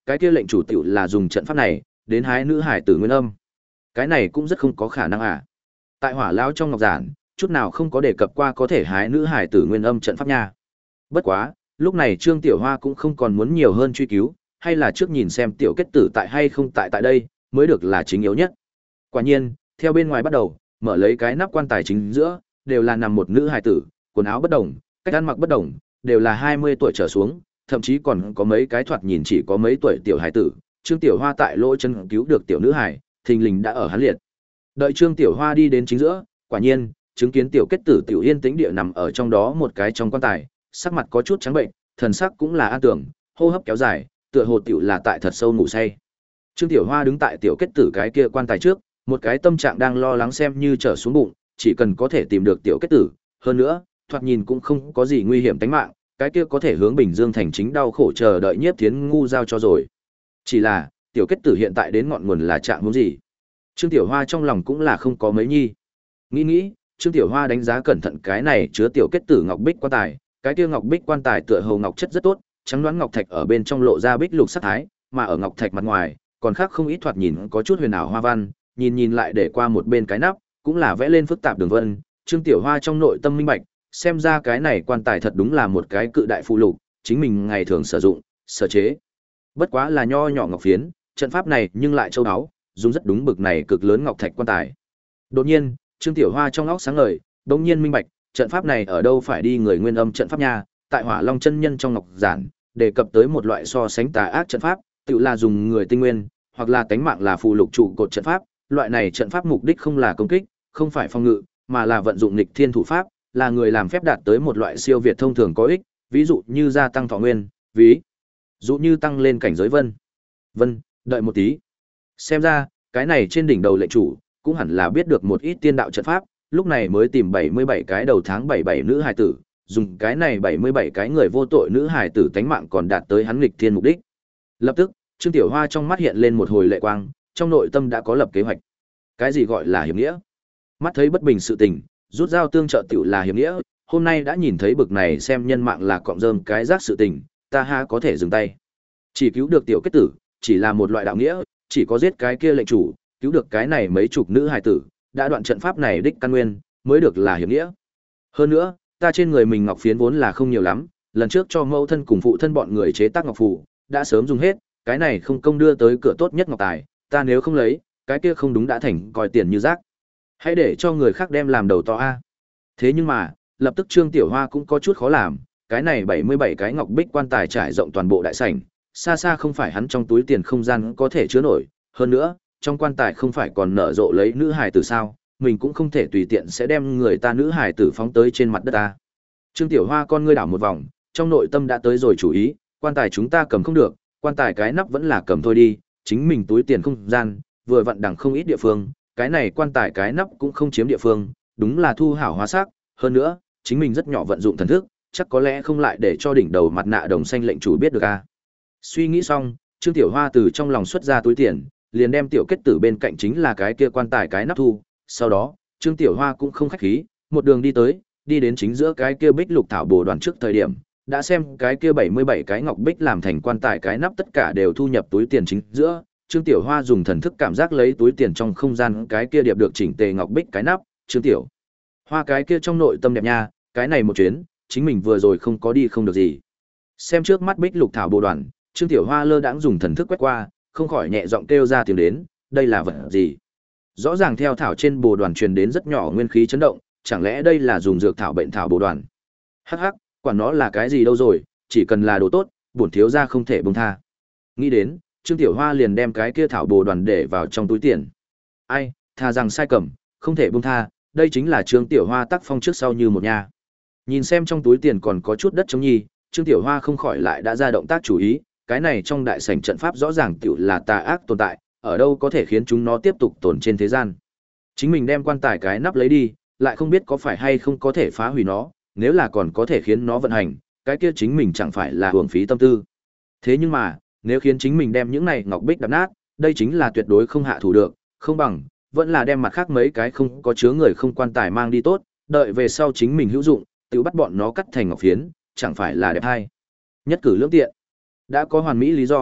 cái kia lệnh chủ tiểu là dùng trận pháp này đến hái nữ hải tử nguyên âm. Cái này cũng rất không có khả năng à. Tại Hỏa lão trong ngọc giản, chút nào không có đề cập qua có thể hái nữ hải tử nguyên âm trận pháp nha. Bất quá, lúc này Trương Tiểu Hoa cũng không còn muốn nhiều hơn truy cứu, hay là trước nhìn xem tiểu kết tử tại hay không tại tại đây, mới được là chính yếu nhất. Quả nhiên, theo bên ngoài bắt đầu, mở lấy cái nắp quan tài chính giữa, đều là nằm một nữ hài tử, quần áo bất đồng, cách ăn mặc bất đồng, đều là hai mươi tuổi trở xuống, thậm chí còn có mấy cái thoạt nhìn chỉ có mấy tuổi tiểu hài tử. Trương Tiểu Hoa tại lỗ chân cứu được tiểu nữ hài, thình lình đã ở hắn liệt. Đợi Trương Tiểu Hoa đi đến chính giữa, quả nhiên, chứng kiến tiểu kết tử tiểu yên tĩnh địa nằm ở trong đó một cái trong quan tài, sắc mặt có chút trắng bệnh, thần sắc cũng là an tưởng, hô hấp kéo dài, tựa hồ tiểu là tại thật sâu ngủ say. Trương Tiểu Hoa đứng tại tiểu kết tử cái kia quan tài trước, một cái tâm trạng đang lo lắng xem như trở xuống bụng, chỉ cần có thể tìm được tiểu kết tử, hơn nữa, thoạt nhìn cũng không có gì nguy hiểm tính mạng, cái kia có thể hướng Bình Dương thành chính đau khổ chờ đợi Nhiếp Thiến ngu giao cho rồi. Chỉ là, tiểu kết tử hiện tại đến ngọn nguồn là trạng huống gì? Trương Tiểu Hoa trong lòng cũng là không có mấy nhi. Nghĩ nghĩ, Trương Tiểu Hoa đánh giá cẩn thận cái này chứa tiểu kết tử ngọc bích quan tài, cái kia ngọc bích quan tài tựa hồ ngọc chất rất tốt, trắng đoán ngọc thạch ở bên trong lộ ra bích lục sắc thái, mà ở ngọc thạch mặt ngoài, còn khác không ít thoạt nhìn có chút huyền ảo hoa văn, nhìn nhìn lại để qua một bên cái nắp, cũng là vẽ lên phức tạp đường vân. Trương Tiểu Hoa trong nội tâm minh bạch, xem ra cái này quan tài thật đúng là một cái cự đại phụ lục, chính mình ngày thường sử dụng, sở chế. Bất quá là nho nhỏ ngọc phiến, trận pháp này nhưng lại châu đáo, dùng rất đúng bực này cực lớn ngọc thạch quan tài. Đột nhiên, Trương Tiểu Hoa trong óc sáng ngời, đột nhiên minh bạch, trận pháp này ở đâu phải đi người nguyên âm trận pháp nha, tại Hỏa Long chân nhân trong ngọc giản, đề cập tới một loại so sánh tà ác trận pháp, tự là dùng người tinh nguyên, hoặc là tánh mạng là phù lục trụ cột trận pháp, loại này trận pháp mục đích không là công kích, không phải phòng ngự, mà là vận dụng nghịch thiên thủ pháp, là người làm phép đạt tới một loại siêu việt thông thường có ích, ví dụ như gia tăng thọ nguyên, ví dụ như tăng lên cảnh giới vân. Vân, đợi một tí. Xem ra, cái này trên đỉnh đầu lệnh chủ, cũng hẳn là biết được một ít tiên đạo trận pháp, lúc này mới tìm bảy mươi bảy cái đầu tháng bảy bảy nữ hài tử, dùng cái này bảy mươi bảy cái người vô tội nữ hài tử tánh mạng còn đạt tới hắn nghịch thiên mục đích. Lập tức, Trương Tiểu Hoa trong mắt hiện lên một hồi lệ quang, trong nội tâm đã có lập kế hoạch. Cái gì gọi là hiệp nghĩa? Mắt thấy bất bình sự tình, rút dao tương trợ tiểu là hiệp nghĩa, hôm nay đã nhìn thấy bực này xem nhân mạng là cọng rơm cái rác sự tình, ta ha có thể dừng tay. Chỉ cứu được tiểu kết tử, chỉ là một loại đạo nghĩa, chỉ có giết cái kia lệnh chủ, cứu được cái này mấy chục nữ hài tử, đã đoạn trận pháp này đích căn nguyên, mới được là hiệp nghĩa. Hơn nữa, ta trên người mình ngọc phiến vốn là không nhiều lắm, lần trước cho mẫu thân cùng phụ thân bọn người chế tác ngọc phù, đã sớm dùng hết, cái này không công đưa tới cửa tốt nhất ngọc tài, ta nếu không lấy, cái kia không đúng đã thành coi tiền như rác. Hãy để cho người khác đem làm đầu to a. Thế nhưng mà, lập tức Trương Tiểu Hoa cũng có chút khó làm, cái này bảy mươi bảy cái ngọc bích quan tài trải rộng toàn bộ đại sảnh, xa xa không phải hắn trong túi tiền không gian có thể chứa nổi, hơn nữa, trong quan tài không phải còn nở rộ lấy nữ hài tử sao, mình cũng không thể tùy tiện sẽ đem người ta nữ hài tử phóng tới trên mặt đất ta. Trương Tiểu Hoa con ngươi đảo một vòng, trong nội tâm đã tới rồi chủ ý, quan tài chúng ta cầm không được, quan tài cái nắp vẫn là cầm thôi đi, chính mình túi tiền không gian, vừa vặn đằng không ít địa phương, cái này quan tài cái nắp cũng không chiếm địa phương, đúng là thu hảo hóa sắc, hơn nữa, chính mình rất nhỏ vận dụng thần thức, chắc có lẽ không lại để cho đỉnh đầu mặt nạ đồng xanh lệnh chủ biết được a. Suy nghĩ xong, Trương Tiểu Hoa từ trong lòng xuất ra túi tiền, liền đem tiểu kết tử bên cạnh chính là cái kia quan tài cái nắp thu, sau đó, Trương Tiểu Hoa cũng không khách khí, một đường đi tới, đi đến chính giữa cái kia bích lục thảo bồ đoàn trước thời điểm, đã xem cái kia bảy mươi bảy cái ngọc bích làm thành quan tài cái nắp tất cả đều thu nhập túi tiền chính giữa, Trương Tiểu Hoa dùng thần thức cảm giác lấy túi tiền trong không gian cái kia điệp được chỉnh tề ngọc bích cái nắp, Trương Tiểu Hoa cái kia trong nội tâm đẹp nha, cái này một chuyến, chính mình vừa rồi không có đi không được gì. Xem trước mắt bích lục thảo bồ đoàn, Trương Tiểu Hoa lơ đãng dùng thần thức quét qua, không khỏi nhẹ giọng kêu ra tiếng đến, đây là vật gì? Rõ ràng theo thảo trên bồ đoàn truyền đến rất nhỏ nguyên khí chấn động, chẳng lẽ đây là dùng dược thảo bệnh thảo bồ đoàn? Hắc hắc, quản nó là cái gì đâu rồi, chỉ cần là đồ tốt, bổn thiếu gia không thể buông tha. Nghĩ đến, Trương Tiểu Hoa liền đem cái kia thảo bồ đoàn để vào trong túi tiền. Ai, tha rằng sai cầm, không thể buông tha, đây chính là Trương Tiểu Hoa tác phong trước sau như một nhà. Nhìn xem trong túi tiền còn có chút đất trống nhi, Trương Tiểu Hoa không khỏi lại đã ra động tác chủ ý, cái này trong đại sảnh trận pháp rõ ràng tiểu là tà ác tồn tại, ở đâu có thể khiến chúng nó tiếp tục tồn trên thế gian. Chính mình đem quan tài cái nắp lấy đi, lại không biết có phải hay không có thể phá hủy nó, nếu là còn có thể khiến nó vận hành, cái kia chính mình chẳng phải là hưởng phí tâm tư. Thế nhưng mà, nếu khiến chính mình đem những này ngọc bích đập nát, đây chính là tuyệt đối không hạ thủ được, không bằng, vẫn là đem mặt khác mấy cái không có chứa người không quan tài mang đi tốt, đợi về sau chính mình hữu dụng, tự bắt bọn nó cắt thành ngọc phiến, chẳng phải là đẹp hay. Nhất cử lưỡng tiện. Đã có hoàn mỹ lý do,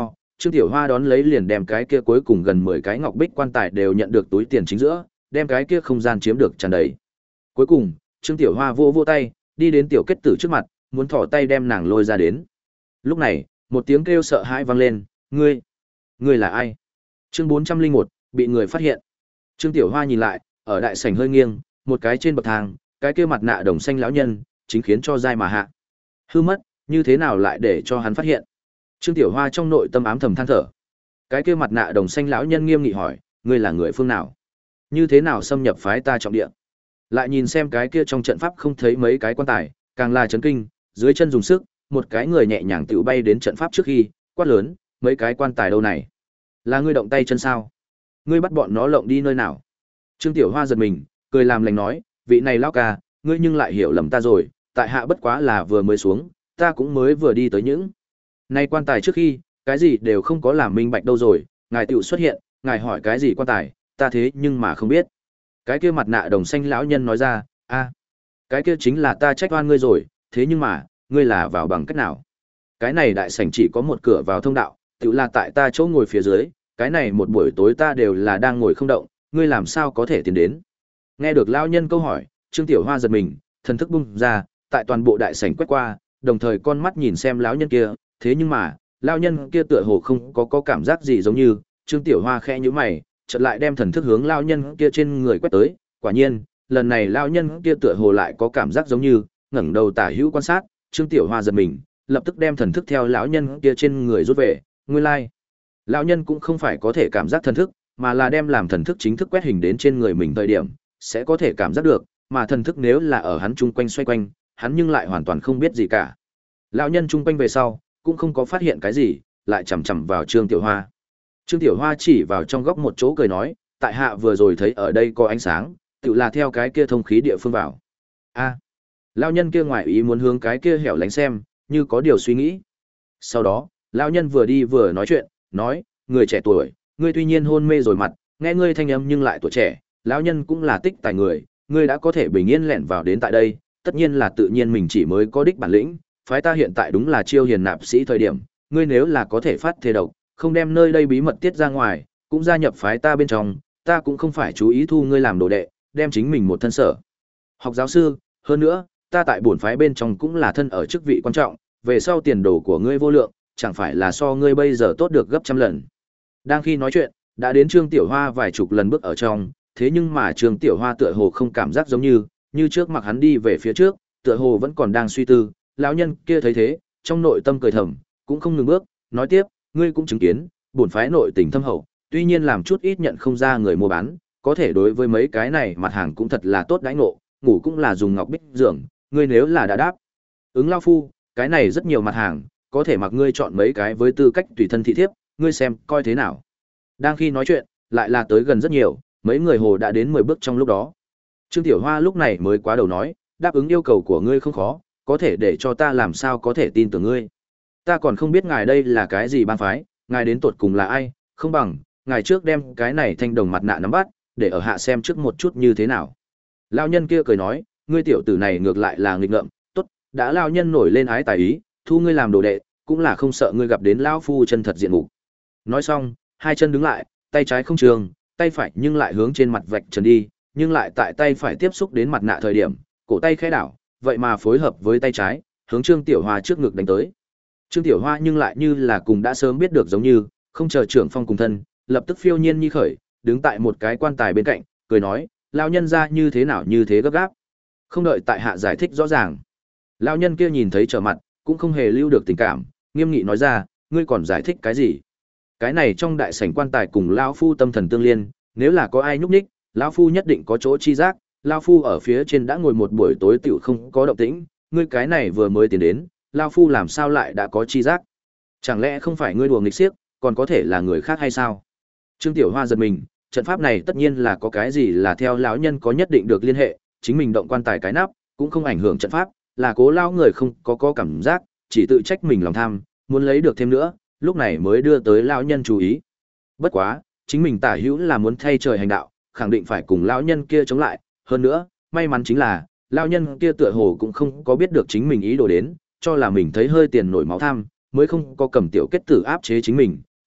Trương Tiểu Hoa đón lấy liền đem cái kia cuối cùng gần mười cái ngọc bích quan tài đều nhận được túi tiền chính giữa, đem cái kia không gian chiếm được tràn đầy. Cuối cùng, Trương Tiểu Hoa vô vô tay, đi đến tiểu kết tử trước mặt, muốn thỏ tay đem nàng lôi ra đến. Lúc này, một tiếng kêu sợ hãi vang lên, "Ngươi, ngươi là ai?" Chương bốn trăm linh một, bị người phát hiện. Trương Tiểu Hoa nhìn lại, ở đại sảnh hơi nghiêng, một cái trên bậc thang, cái kia mặt nạ đồng xanh lão nhân, chính khiến cho dai mà hạ. Hư mất, như thế nào lại để cho hắn phát hiện? Trương Tiểu Hoa trong nội tâm ám thầm than thở. Cái kia mặt nạ đồng xanh lão nhân nghiêm nghị hỏi, ngươi là người phương nào? Như thế nào xâm nhập phái ta trọng địa? Lại nhìn xem cái kia trong trận pháp không thấy mấy cái quan tài, càng là chấn kinh, dưới chân dùng sức, một cái người nhẹ nhàng tự bay đến trận pháp trước khi, quát lớn, mấy cái quan tài đâu này? Là ngươi động tay chân sao? Ngươi bắt bọn nó lộng đi nơi nào? Trương Tiểu Hoa giật mình, cười làm lành nói, vị này lão ca, ngươi nhưng lại hiểu lầm ta rồi, tại hạ bất quá là vừa mới xuống, ta cũng mới vừa đi tới những. Nay quan tài trước khi, cái gì đều không có làm minh bạch đâu rồi, ngài tiểu xuất hiện, ngài hỏi cái gì quan tài, ta thế nhưng mà không biết. Cái kia mặt nạ đồng xanh lão nhân nói ra, a, cái kia chính là ta trách oan ngươi rồi, thế nhưng mà, ngươi là vào bằng cách nào? Cái này đại sảnh chỉ có một cửa vào thông đạo, tiểu là tại ta chỗ ngồi phía dưới, cái này một buổi tối ta đều là đang ngồi không động, ngươi làm sao có thể tiến đến? Nghe được lão nhân câu hỏi, Trương Tiểu Hoa giật mình, thần thức bung ra, tại toàn bộ đại sảnh quét qua, đồng thời con mắt nhìn xem lão nhân kia, thế nhưng mà, lão nhân kia tựa hồ không có có cảm giác gì giống như, Trương Tiểu Hoa khẽ nhíu mày, chợt lại đem thần thức hướng lão nhân kia trên người quét tới, quả nhiên, lần này lão nhân kia tựa hồ lại có cảm giác giống như, ngẩng đầu tả hữu quan sát, Trương Tiểu Hoa giật mình, lập tức đem thần thức theo lão nhân kia trên người rút về, nguyên lai, like. Lão nhân cũng không phải có thể cảm giác thần thức, mà là đem làm thần thức chính thức quét hình đến trên người mình thời điểm, sẽ có thể cảm giác được, mà thần thức nếu là ở hắn chung quanh xoay quanh, hắn nhưng lại hoàn toàn không biết gì cả. Lão nhân chung quanh về sau, cũng không có phát hiện cái gì, lại chằm chằm vào Trương Tiểu Hoa. Trương Tiểu Hoa chỉ vào trong góc một chỗ cười nói, tại hạ vừa rồi thấy ở đây có ánh sáng, tự là theo cái kia thông khí địa phương vào. A. Lão nhân kia ngoài ý muốn hướng cái kia hẻo lánh xem, như có điều suy nghĩ. Sau đó, lão nhân vừa đi vừa nói chuyện, nói, người trẻ tuổi, ngươi tuy nhiên hôn mê rồi mặt, nghe ngươi thanh âm nhưng lại tuổi trẻ, lão nhân cũng là tích tài người, ngươi đã có thể bình yên lẻn vào đến tại đây, tất nhiên là tự nhiên mình chỉ mới có đích bản lĩnh, phái ta hiện tại đúng là chiêu hiền nạp sĩ thời điểm, ngươi nếu là có thể phát thế độc, không đem nơi đây bí mật tiết ra ngoài, cũng gia nhập phái ta bên trong, ta cũng không phải chú ý thu ngươi làm đồ đệ, đem chính mình một thân sở. Học giáo sư, hơn nữa, ta tại bổn phái bên trong cũng là thân ở chức vị quan trọng, về sau tiền đồ của ngươi vô lượng, chẳng phải là so ngươi bây giờ tốt được gấp trăm lần. Đang khi nói chuyện, đã đến Trương Tiểu Hoa vài chục lần bước ở trong, thế nhưng mà Trương Tiểu Hoa tựa hồ không cảm giác giống như, như trước mặt hắn đi về phía trước, tựa hồ vẫn còn đang suy tư, lão nhân kia thấy thế, trong nội tâm cười thầm, cũng không ngừng bước, nói tiếp, ngươi cũng chứng kiến, bổn phái nội tình thâm hậu, tuy nhiên làm chút ít nhận không ra người mua bán, có thể đối với mấy cái này mặt hàng cũng thật là tốt đãi ngộ, ngủ cũng là dùng ngọc bích giường, ngươi nếu là đã đáp ứng lao phu, cái này rất nhiều mặt hàng, có thể mặc ngươi chọn mấy cái với tư cách tùy thân thị thiếp, ngươi xem coi thế nào. Đang khi nói chuyện, lại là tới gần rất nhiều, mấy người hồ đã đến mười bước trong lúc đó. Trương Tiểu Hoa lúc này mới quá đầu nói, đáp ứng yêu cầu của ngươi không khó, có thể để cho ta làm sao có thể tin tưởng ngươi. Ta còn không biết ngài đây là cái gì ban phái, ngài đến tột cùng là ai, không bằng, ngài trước đem cái này thanh đồng mặt nạ nắm bắt, để ở hạ xem trước một chút như thế nào. Lão nhân kia cười nói, ngươi tiểu tử này ngược lại là nghịch ngợm, tốt, đã lão nhân nổi lên ái tài ý, thu ngươi làm đồ đệ, cũng là không sợ ngươi gặp đến lão phu chân thật diện mục. Nói xong, hai chân đứng lại, tay trái không trường, tay phải nhưng lại hướng trên mặt vạch trần đi, nhưng lại tại tay phải tiếp xúc đến mặt nạ thời điểm, cổ tay khẽ đảo, vậy mà phối hợp với tay trái, hướng Trương Tiểu Hoa trước ngực đánh tới. Trương Tiểu Hoa nhưng lại như là cùng đã sớm biết được giống như, không chờ trưởng phong cùng thân, lập tức phiêu nhiên nhi khởi, đứng tại một cái quan tài bên cạnh, cười nói, lão nhân ra như thế nào như thế gấp gáp. Không đợi tại hạ giải thích rõ ràng. Lão nhân kia nhìn thấy trở mặt, cũng không hề lưu được tình cảm, nghiêm nghị nói ra, ngươi còn giải thích cái gì? Cái này trong đại sảnh quan tài cùng lão phu tâm thần tương liên, nếu là có ai nhúc nhích, lão phu nhất định có chỗ chi giác, lão phu ở phía trên đã ngồi một buổi tối tiểu không có động tĩnh, ngươi cái này vừa mới tiến đến, lão phu làm sao lại đã có chi giác? Chẳng lẽ không phải ngươi đùa nghịch xiếc, còn có thể là người khác hay sao? Trương Tiểu Hoa giật mình, trận pháp này tất nhiên là có cái gì là theo lão nhân có nhất định được liên hệ, chính mình động quan tài cái nắp, cũng không ảnh hưởng trận pháp, là cố lão người không có có cảm giác, chỉ tự trách mình lòng tham, muốn lấy được thêm nữa, lúc này mới đưa tới lão nhân chú ý. Bất quá, chính mình tả hữu là muốn thay trời hành đạo, khẳng định phải cùng lão nhân kia chống lại, hơn nữa, may mắn chính là, lão nhân kia tựa hồ cũng không có biết được chính mình ý đồ đến, cho là mình thấy hơi tiền nổi máu tham, mới không có cầm tiểu kết tử áp chế chính mình,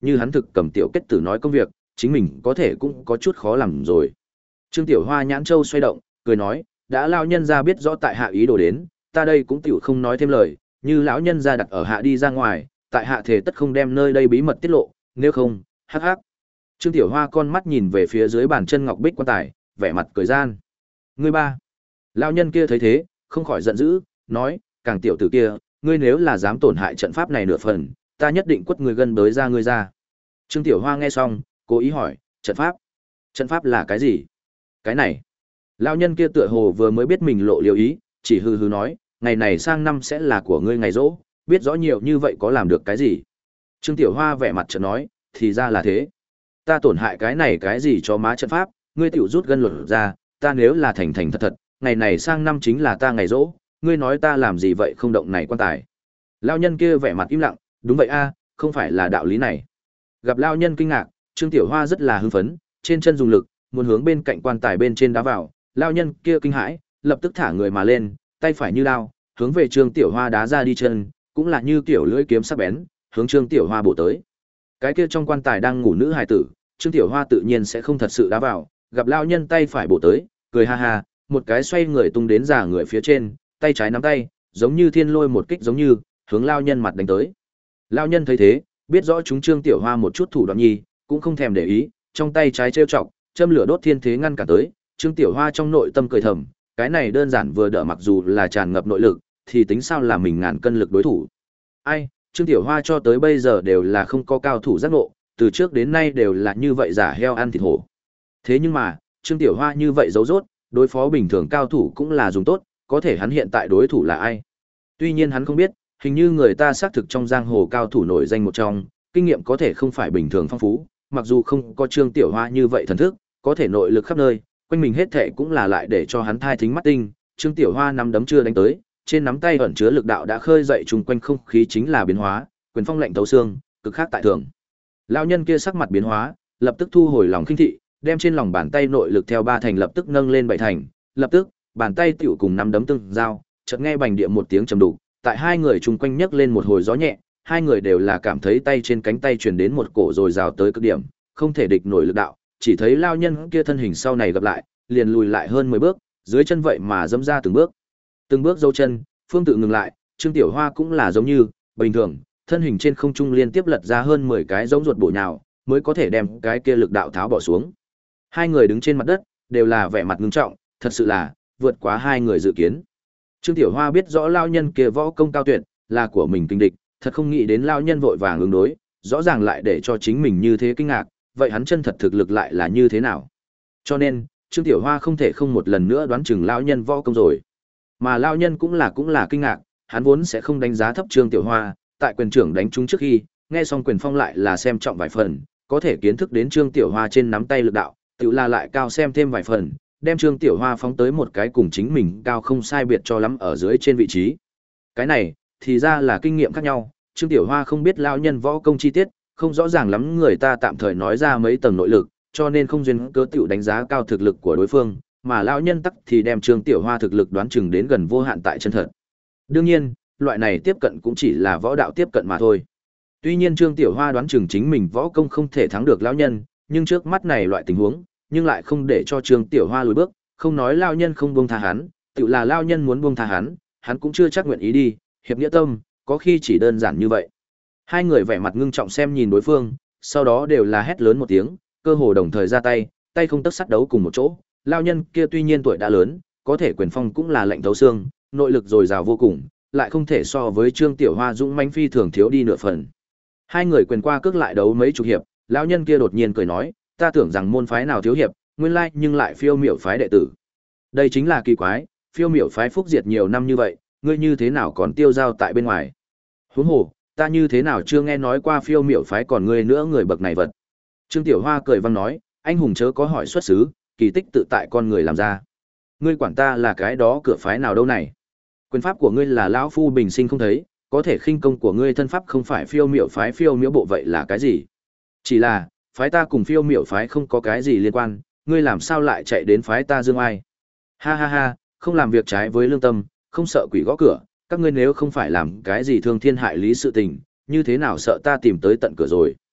như hắn thực cầm tiểu kết tử nói công việc, chính mình có thể cũng có chút khó làm rồi. Trương Tiểu Hoa nhãn châu xoay động, cười nói, đã lão nhân gia biết rõ tại hạ ý đồ đến, ta đây cũng tiểu không nói thêm lời, như lão nhân gia đặt ở hạ đi ra ngoài, tại hạ thể tất không đem nơi đây bí mật tiết lộ, nếu không, hắc hắc. Trương Tiểu Hoa con mắt nhìn về phía dưới bàn chân ngọc bích quan tài, vẻ mặt cười gian. Ngươi ba. Lão nhân kia thấy thế, không khỏi giận dữ, nói, càng tiểu tử kia, ngươi nếu là dám tổn hại trận pháp này nửa phần, ta nhất định quất người gân bới ra ngươi ra. Trương Tiểu Hoa nghe xong, cố ý hỏi, trận pháp? Trận pháp là cái gì? Cái này. Lão nhân kia tựa hồ vừa mới biết mình lộ liều ý, chỉ hừ hừ nói, ngày này sang năm sẽ là của ngươi ngày rỗ, biết rõ nhiều như vậy có làm được cái gì? Trương Tiểu Hoa vẻ mặt chợt nói, thì ra là thế. Ta tổn hại cái này cái gì cho má trận pháp, ngươi tiểu rút gân luật ra, ta nếu là thành thành thật thật, ngày này sang năm chính là ta ngày rỗ, ngươi nói ta làm gì vậy không động này quan tài. Lão nhân kia vẻ mặt im lặng, đúng vậy a, không phải là đạo lý này. Gặp lão nhân kinh ngạc, Trương Tiểu Hoa rất là hưng phấn, trên chân dùng lực, muốn hướng bên cạnh quan tài bên trên đá vào, lão nhân kia kinh hãi, lập tức thả người mà lên, tay phải như đao, hướng về Trương Tiểu Hoa đá ra đi chân, cũng là như kiểu lưỡi kiếm sắc bén, hướng Trương Tiểu Hoa bổ tới. Cái kia trong quan tài đang ngủ nữ hài tử, Trương Tiểu Hoa tự nhiên sẽ không thật sự đá vào, gặp lão nhân tay phải bổ tới, cười ha ha, một cái xoay người tung đến giả người phía trên, tay trái nắm tay, giống như thiên lôi một kích giống như, hướng lão nhân mặt đánh tới. Lão nhân thấy thế, biết rõ chúng Trương Tiểu Hoa một chút thủ đoạn nhi, cũng không thèm để ý, trong tay trái trêu chọc, châm lửa đốt thiên thế ngăn cả tới, Trương Tiểu Hoa trong nội tâm cười thầm, cái này đơn giản vừa đỡ mặc dù là tràn ngập nội lực, thì tính sao là mình ngàn cân lực đối thủ. Ai, Trương Tiểu Hoa cho tới bây giờ đều là không có cao thủ giác ngộ, từ trước đến nay đều là như vậy giả heo ăn thịt hổ. Thế nhưng mà, Trương Tiểu Hoa như vậy giấu rốt, đối phó bình thường cao thủ cũng là dùng tốt, có thể hắn hiện tại đối thủ là ai? Tuy nhiên hắn không biết, hình như người ta xác thực trong giang hồ cao thủ nổi danh một trong, kinh nghiệm có thể không phải bình thường phong phú, mặc dù không có Trương Tiểu Hoa như vậy thần thức, có thể nội lực khắp nơi, quanh mình hết thảy cũng là lại để cho hắn thai thính mắt tinh, Trương Tiểu Hoa nắm đấm chưa đánh tới, trên nắm tay ẩn chứa lực đạo đã khơi dậy trùng quanh không khí chính là biến hóa, quyền phong lạnh thấu xương, cực khác tại thường. Lão nhân kia sắc mặt biến hóa, lập tức thu hồi lòng khinh thị, đem trên lòng bàn tay nội lực theo ba thành lập tức nâng lên bảy thành, lập tức, bàn tay tiểu cùng nắm đấm tương giao, chợt nghe bành địa một tiếng trầm đục, tại hai người chung quanh nhấc lên một hồi gió nhẹ, hai người đều là cảm thấy tay trên cánh tay truyền đến một cổ rồi rào tới cực điểm, không thể địch nổi lực đạo, chỉ thấy lão nhân kia thân hình sau này gặp lại, liền lùi lại hơn mười bước, dưới chân vậy mà dẫm ra từng bước. Từng bước dấu chân, phương tự ngừng lại, Trương Tiểu Hoa cũng là giống như bình thường, thân hình trên không trung liên tiếp lật ra hơn mười cái giống ruột bổ nhào, mới có thể đem cái kia lực đạo tháo bỏ xuống. Hai người đứng trên mặt đất, đều là vẻ mặt ngưng trọng, thật sự là vượt quá hai người dự kiến. Trương Tiểu Hoa biết rõ lão nhân kia võ công cao tuyệt, là của mình kinh địch, thật không nghĩ đến lão nhân vội vàng ứng đối, rõ ràng lại để cho chính mình như thế kinh ngạc, vậy hắn chân thật thực lực lại là như thế nào? Cho nên, Trương Tiểu Hoa không thể không một lần nữa đoán chừng lão nhân võ công rồi. Mà lão nhân cũng là cũng là kinh ngạc, hắn vốn sẽ không đánh giá thấp Trương Tiểu Hoa, tại quyền trưởng đánh trúng trước khi, nghe xong quyền phong lại là xem trọng vài phần, có thể kiến thức đến Trương Tiểu Hoa trên nắm tay lực đạo, tự là lại cao xem thêm vài phần, đem Trương Tiểu Hoa phóng tới một cái cùng chính mình cao không sai biệt cho lắm ở dưới trên vị trí. Cái này, thì ra là kinh nghiệm khác nhau, Trương Tiểu Hoa không biết lão nhân võ công chi tiết, không rõ ràng lắm người ta tạm thời nói ra mấy tầng nội lực, cho nên không duyên cớ tiểu đánh giá cao thực lực của đối phương, mà lão nhân tắc thì đem Trương Tiểu Hoa thực lực đoán chừng đến gần vô hạn tại chân thật. Đương nhiên, loại này tiếp cận cũng chỉ là võ đạo tiếp cận mà thôi. Tuy nhiên Trương Tiểu Hoa đoán chừng chính mình võ công không thể thắng được lão nhân, nhưng trước mắt này loại tình huống, nhưng lại không để cho Trương Tiểu Hoa lùi bước, không nói lão nhân không buông tha hắn, tự là lão nhân muốn buông tha hắn, hắn cũng chưa chắc nguyện ý đi, hiệp nghĩa tâm, có khi chỉ đơn giản như vậy. Hai người vẻ mặt ngưng trọng xem nhìn đối phương, sau đó đều là hét lớn một tiếng, cơ hồ đồng thời ra tay, tay không tấc sắt đấu cùng một chỗ. Lão nhân kia tuy nhiên tuổi đã lớn, có thể quyền phong cũng là lạnh thấu xương, nội lực dồi dào vô cùng, lại không thể so với Trương Tiểu Hoa dũng mãnh phi thường thiếu đi nửa phần. Hai người quyền qua cước lại đấu mấy chục hiệp, lão nhân kia đột nhiên cười nói, ta tưởng rằng môn phái nào thiếu hiệp, nguyên lai nhưng lại Phiêu Miểu phái đệ tử. Đây chính là kỳ quái, Phiêu Miểu phái phúc diệt nhiều năm như vậy, ngươi như thế nào còn tiêu dao tại bên ngoài? Huống hồ, ta như thế nào chưa nghe nói qua Phiêu Miểu phái còn ngươi nữa người bậc này vật. Trương Tiểu Hoa cười vang nói, anh hùng chớ có hỏi xuất xứ, kỳ tích tự tại con người làm ra. Ngươi quản ta là cái đó cửa phái nào đâu này? Quyền pháp của ngươi là lão phu bình sinh không thấy, có thể khinh công của ngươi thân pháp không phải Phiêu Miểu phái Phiêu Miểu bộ vậy là cái gì? Chỉ là, phái ta cùng Phiêu Miểu phái không có cái gì liên quan, ngươi làm sao lại chạy đến phái ta dương ai? Ha ha ha, không làm việc trái với lương tâm, không sợ quỷ gõ cửa, các ngươi nếu không phải làm cái gì thương thiên hại lý sự tình, như thế nào sợ ta tìm tới tận cửa rồi?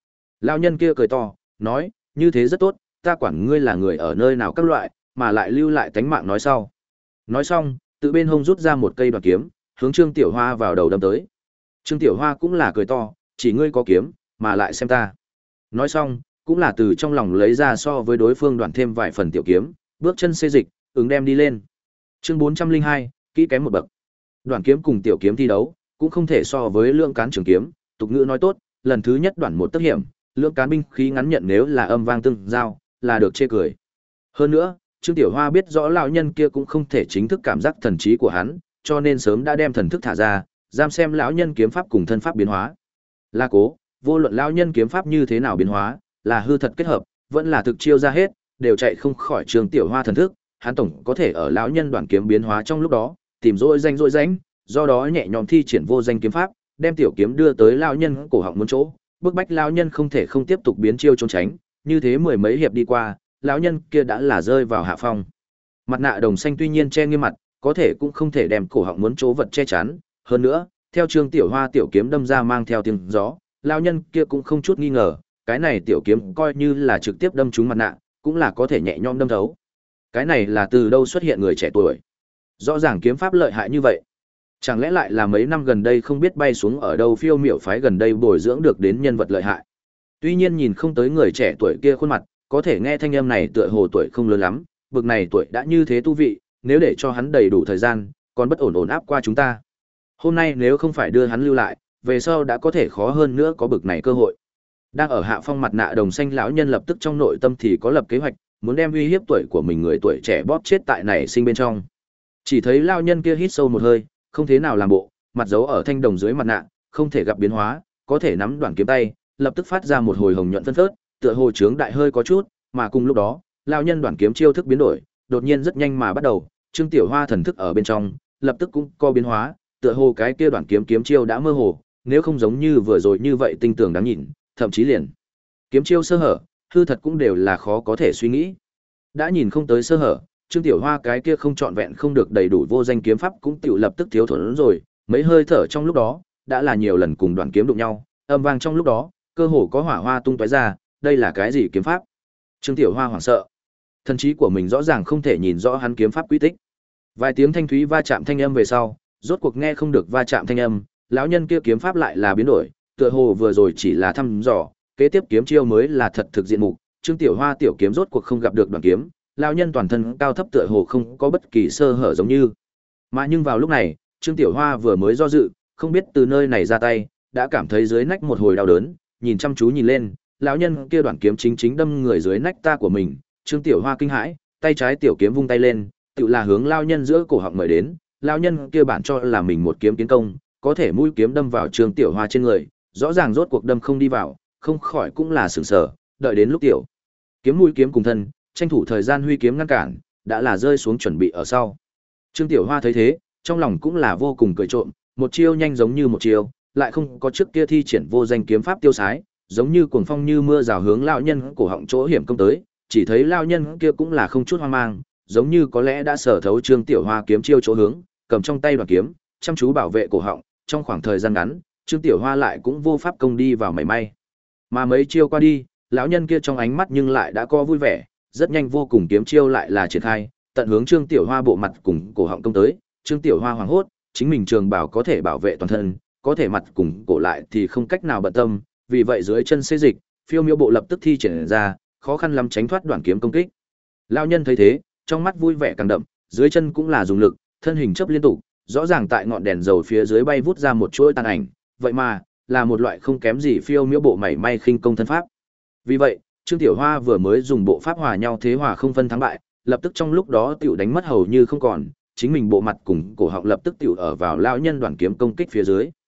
Lão nhân kia cười to, nói, như thế rất tốt, ta quản ngươi là người ở nơi nào các loại, mà lại lưu lại tánh mạng nói sau. Nói xong, tự bên hông rút ra một cây đoạt kiếm, hướng Trương Tiểu Hoa vào đầu đâm tới. Trương Tiểu Hoa cũng là cười to, chỉ ngươi có kiếm, mà lại xem ta. Nói xong, cũng là từ trong lòng lấy ra so với đối phương đoạn thêm vài phần tiểu kiếm, bước chân xê dịch, ứng đem đi lên. Chương bốn trăm linh hai, kỹ kém một bậc. Đoạn kiếm cùng tiểu kiếm thi đấu, cũng không thể so với lượng cán trường kiếm, tục ngữ nói tốt, lần thứ nhất đoạn một tấc hiểm, lượng cán binh khí ngắn nhận nếu là âm vang tương giao, là được chê cười. Hơn nữa, Trương Tiểu Hoa biết rõ lão nhân kia cũng không thể chính thức cảm giác thần trí của hắn, cho nên sớm đã đem thần thức thả ra, giam xem lão nhân kiếm pháp cùng thân pháp biến hóa. Là cố, vô luận lão nhân kiếm pháp như thế nào biến hóa, là hư thật kết hợp, vẫn là thực chiêu ra hết, đều chạy không khỏi Trương Tiểu Hoa thần thức, hắn tổng có thể ở lão nhân đoạn kiếm biến hóa trong lúc đó, tìm dỗi danh dỗi danh, do đó nhẹ nhõm thi triển vô danh kiếm pháp, đem tiểu kiếm đưa tới lão nhân cổ họng muốn chỗ, bức bách lão nhân không thể không tiếp tục biến chiêu trốn tránh, như thế mười mấy hiệp đi qua, lão nhân kia đã là rơi vào hạ phong. Mặt nạ đồng xanh tuy nhiên che nghiêm mặt, có thể cũng không thể đem cổ họng muốn chỗ vật che chắn, hơn nữa, theo Trương Tiểu Hoa tiểu kiếm đâm ra mang theo tiếng gió, lão nhân kia cũng không chút nghi ngờ, cái này tiểu kiếm coi như là trực tiếp đâm trúng mặt nạ, cũng là có thể nhẹ nhõm đâm thấu. Cái này là từ đâu xuất hiện người trẻ tuổi? Rõ ràng kiếm pháp lợi hại như vậy. Chẳng lẽ lại là mấy năm gần đây không biết bay xuống ở đâu phiêu miểu phái gần đây bồi dưỡng được đến nhân vật lợi hại. Tuy nhiên nhìn không tới người trẻ tuổi kia khuôn mặt, có thể nghe thanh âm này tựa hồ tuổi không lớn lắm, bực này tuổi đã như thế tu vị, nếu để cho hắn đầy đủ thời gian, còn bất ổn ổn áp qua chúng ta. Hôm nay nếu không phải đưa hắn lưu lại, về sau đã có thể khó hơn nữa có bực này cơ hội. Đang ở hạ phong mặt nạ đồng xanh lão nhân lập tức trong nội tâm thì có lập kế hoạch, muốn đem uy hiếp tuổi của mình người tuổi trẻ bóp chết tại này sinh bên trong. Chỉ thấy lão nhân kia hít sâu một hơi, không thế nào làm bộ, mặt giấu ở thanh đồng dưới mặt nạ, không thể gặp biến hóa, có thể nắm đoạn kiếm tay, lập tức phát ra một hồi hồng nhuận phân phớt, tựa hồ trướng đại hơi có chút, mà cùng lúc đó, lão nhân đoạn kiếm chiêu thức biến đổi, đột nhiên rất nhanh mà bắt đầu, Trương Tiểu Hoa thần thức ở bên trong, lập tức cũng có biến hóa, tựa hồ cái kia đoạn kiếm kiếm chiêu đã mơ hồ, nếu không giống như vừa rồi như vậy tinh tường đáng nhìn, thậm chí liền kiếm chiêu sơ hở, hư thật cũng đều là khó có thể suy nghĩ. Đã nhìn không tới sơ hở, Trương Tiểu Hoa cái kia không trọn vẹn không được đầy đủ vô danh kiếm pháp cũng tiểu lập tức thiếu thuần rồi, mấy hơi thở trong lúc đó, đã là nhiều lần cùng đoạn kiếm đụng nhau, âm vang trong lúc đó, cơ hồ có hỏa hoa tung tóe ra, đây là cái gì kiếm pháp? Trương Tiểu Hoa hoảng sợ. Thần trí của mình rõ ràng không thể nhìn rõ hắn kiếm pháp quy tích. Vài tiếng thanh thúy va chạm thanh âm về sau, rốt cuộc nghe không được va chạm thanh âm, lão nhân kia kiếm pháp lại là biến đổi, tựa hồ vừa rồi chỉ là thăm dò, kế tiếp kiếm chiêu mới là thật thực diện mục. Trương Tiểu Hoa tiểu kiếm rốt cuộc không gặp được đoạn kiếm, lão nhân toàn thân cao thấp tựa hồ không có bất kỳ sơ hở giống như. Mà nhưng vào lúc này, Trương Tiểu Hoa vừa mới do dự, không biết từ nơi này ra tay, đã cảm thấy dưới nách một hồi đau đớn, nhìn chăm chú nhìn lên, lão nhân kia đoạn kiếm chính chính đâm người dưới nách ta của mình, Trương Tiểu Hoa kinh hãi, tay trái tiểu kiếm vung tay lên, tự là hướng lão nhân giữa cổ họng mời đến, lão nhân kia bản cho là mình một kiếm tiến công, có thể mũi kiếm đâm vào Trương Tiểu Hoa trên người, rõ ràng rốt cuộc đâm không đi vào, không khỏi cũng là sửng sở, đợi đến lúc tiểu kiếm mũi kiếm cùng thân, tranh thủ thời gian huy kiếm ngăn cản, đã là rơi xuống chuẩn bị ở sau. Trương Tiểu Hoa thấy thế, trong lòng cũng là vô cùng cười trộm, một chiêu nhanh giống như một chiêu, lại không có trước kia thi triển vô danh kiếm pháp tiêu sái, giống như cuồng phong như mưa rào hướng lão nhân cổ họng chỗ hiểm công tới, chỉ thấy lão nhân kia cũng là không chút hoang mang, giống như có lẽ đã sở thấu Trương Tiểu Hoa kiếm chiêu chỗ hướng, cầm trong tay đoạn kiếm, chăm chú bảo vệ cổ họng, trong khoảng thời gian ngắn, Trương Tiểu Hoa lại cũng vô pháp công đi vào mảy may. Mà mấy chiêu qua đi, lão nhân kia trong ánh mắt nhưng lại đã có vui vẻ, rất nhanh vô cùng kiếm chiêu lại là triển khai, tận hướng Trương Tiểu Hoa bộ mặt cùng cổ họng công tới, Trương Tiểu Hoa hoảng hốt, chính mình trường bảo có thể bảo vệ toàn thân, có thể mặt cùng cổ lại thì không cách nào bận tâm, vì vậy dưới chân xê dịch, phiêu miêu bộ lập tức thi triển ra, khó khăn lắm tránh thoát đoạn kiếm công kích. Lão nhân thấy thế, trong mắt vui vẻ càng đậm, dưới chân cũng là dùng lực, thân hình chớp liên tục, rõ ràng tại ngọn đèn dầu phía dưới bay vút ra một chuỗi tàn ảnh, vậy mà là một loại không kém gì phiêu miêu bộ mảy may khinh công thân pháp. Vì vậy, Trương Tiểu Hoa vừa mới dùng bộ pháp hòa nhau thế hòa không phân thắng bại, lập tức trong lúc đó tiểu đánh mất hầu như không còn, chính mình bộ mặt cùng cổ họng lập tức tiểu ở vào lão nhân đoạn kiếm công kích phía dưới.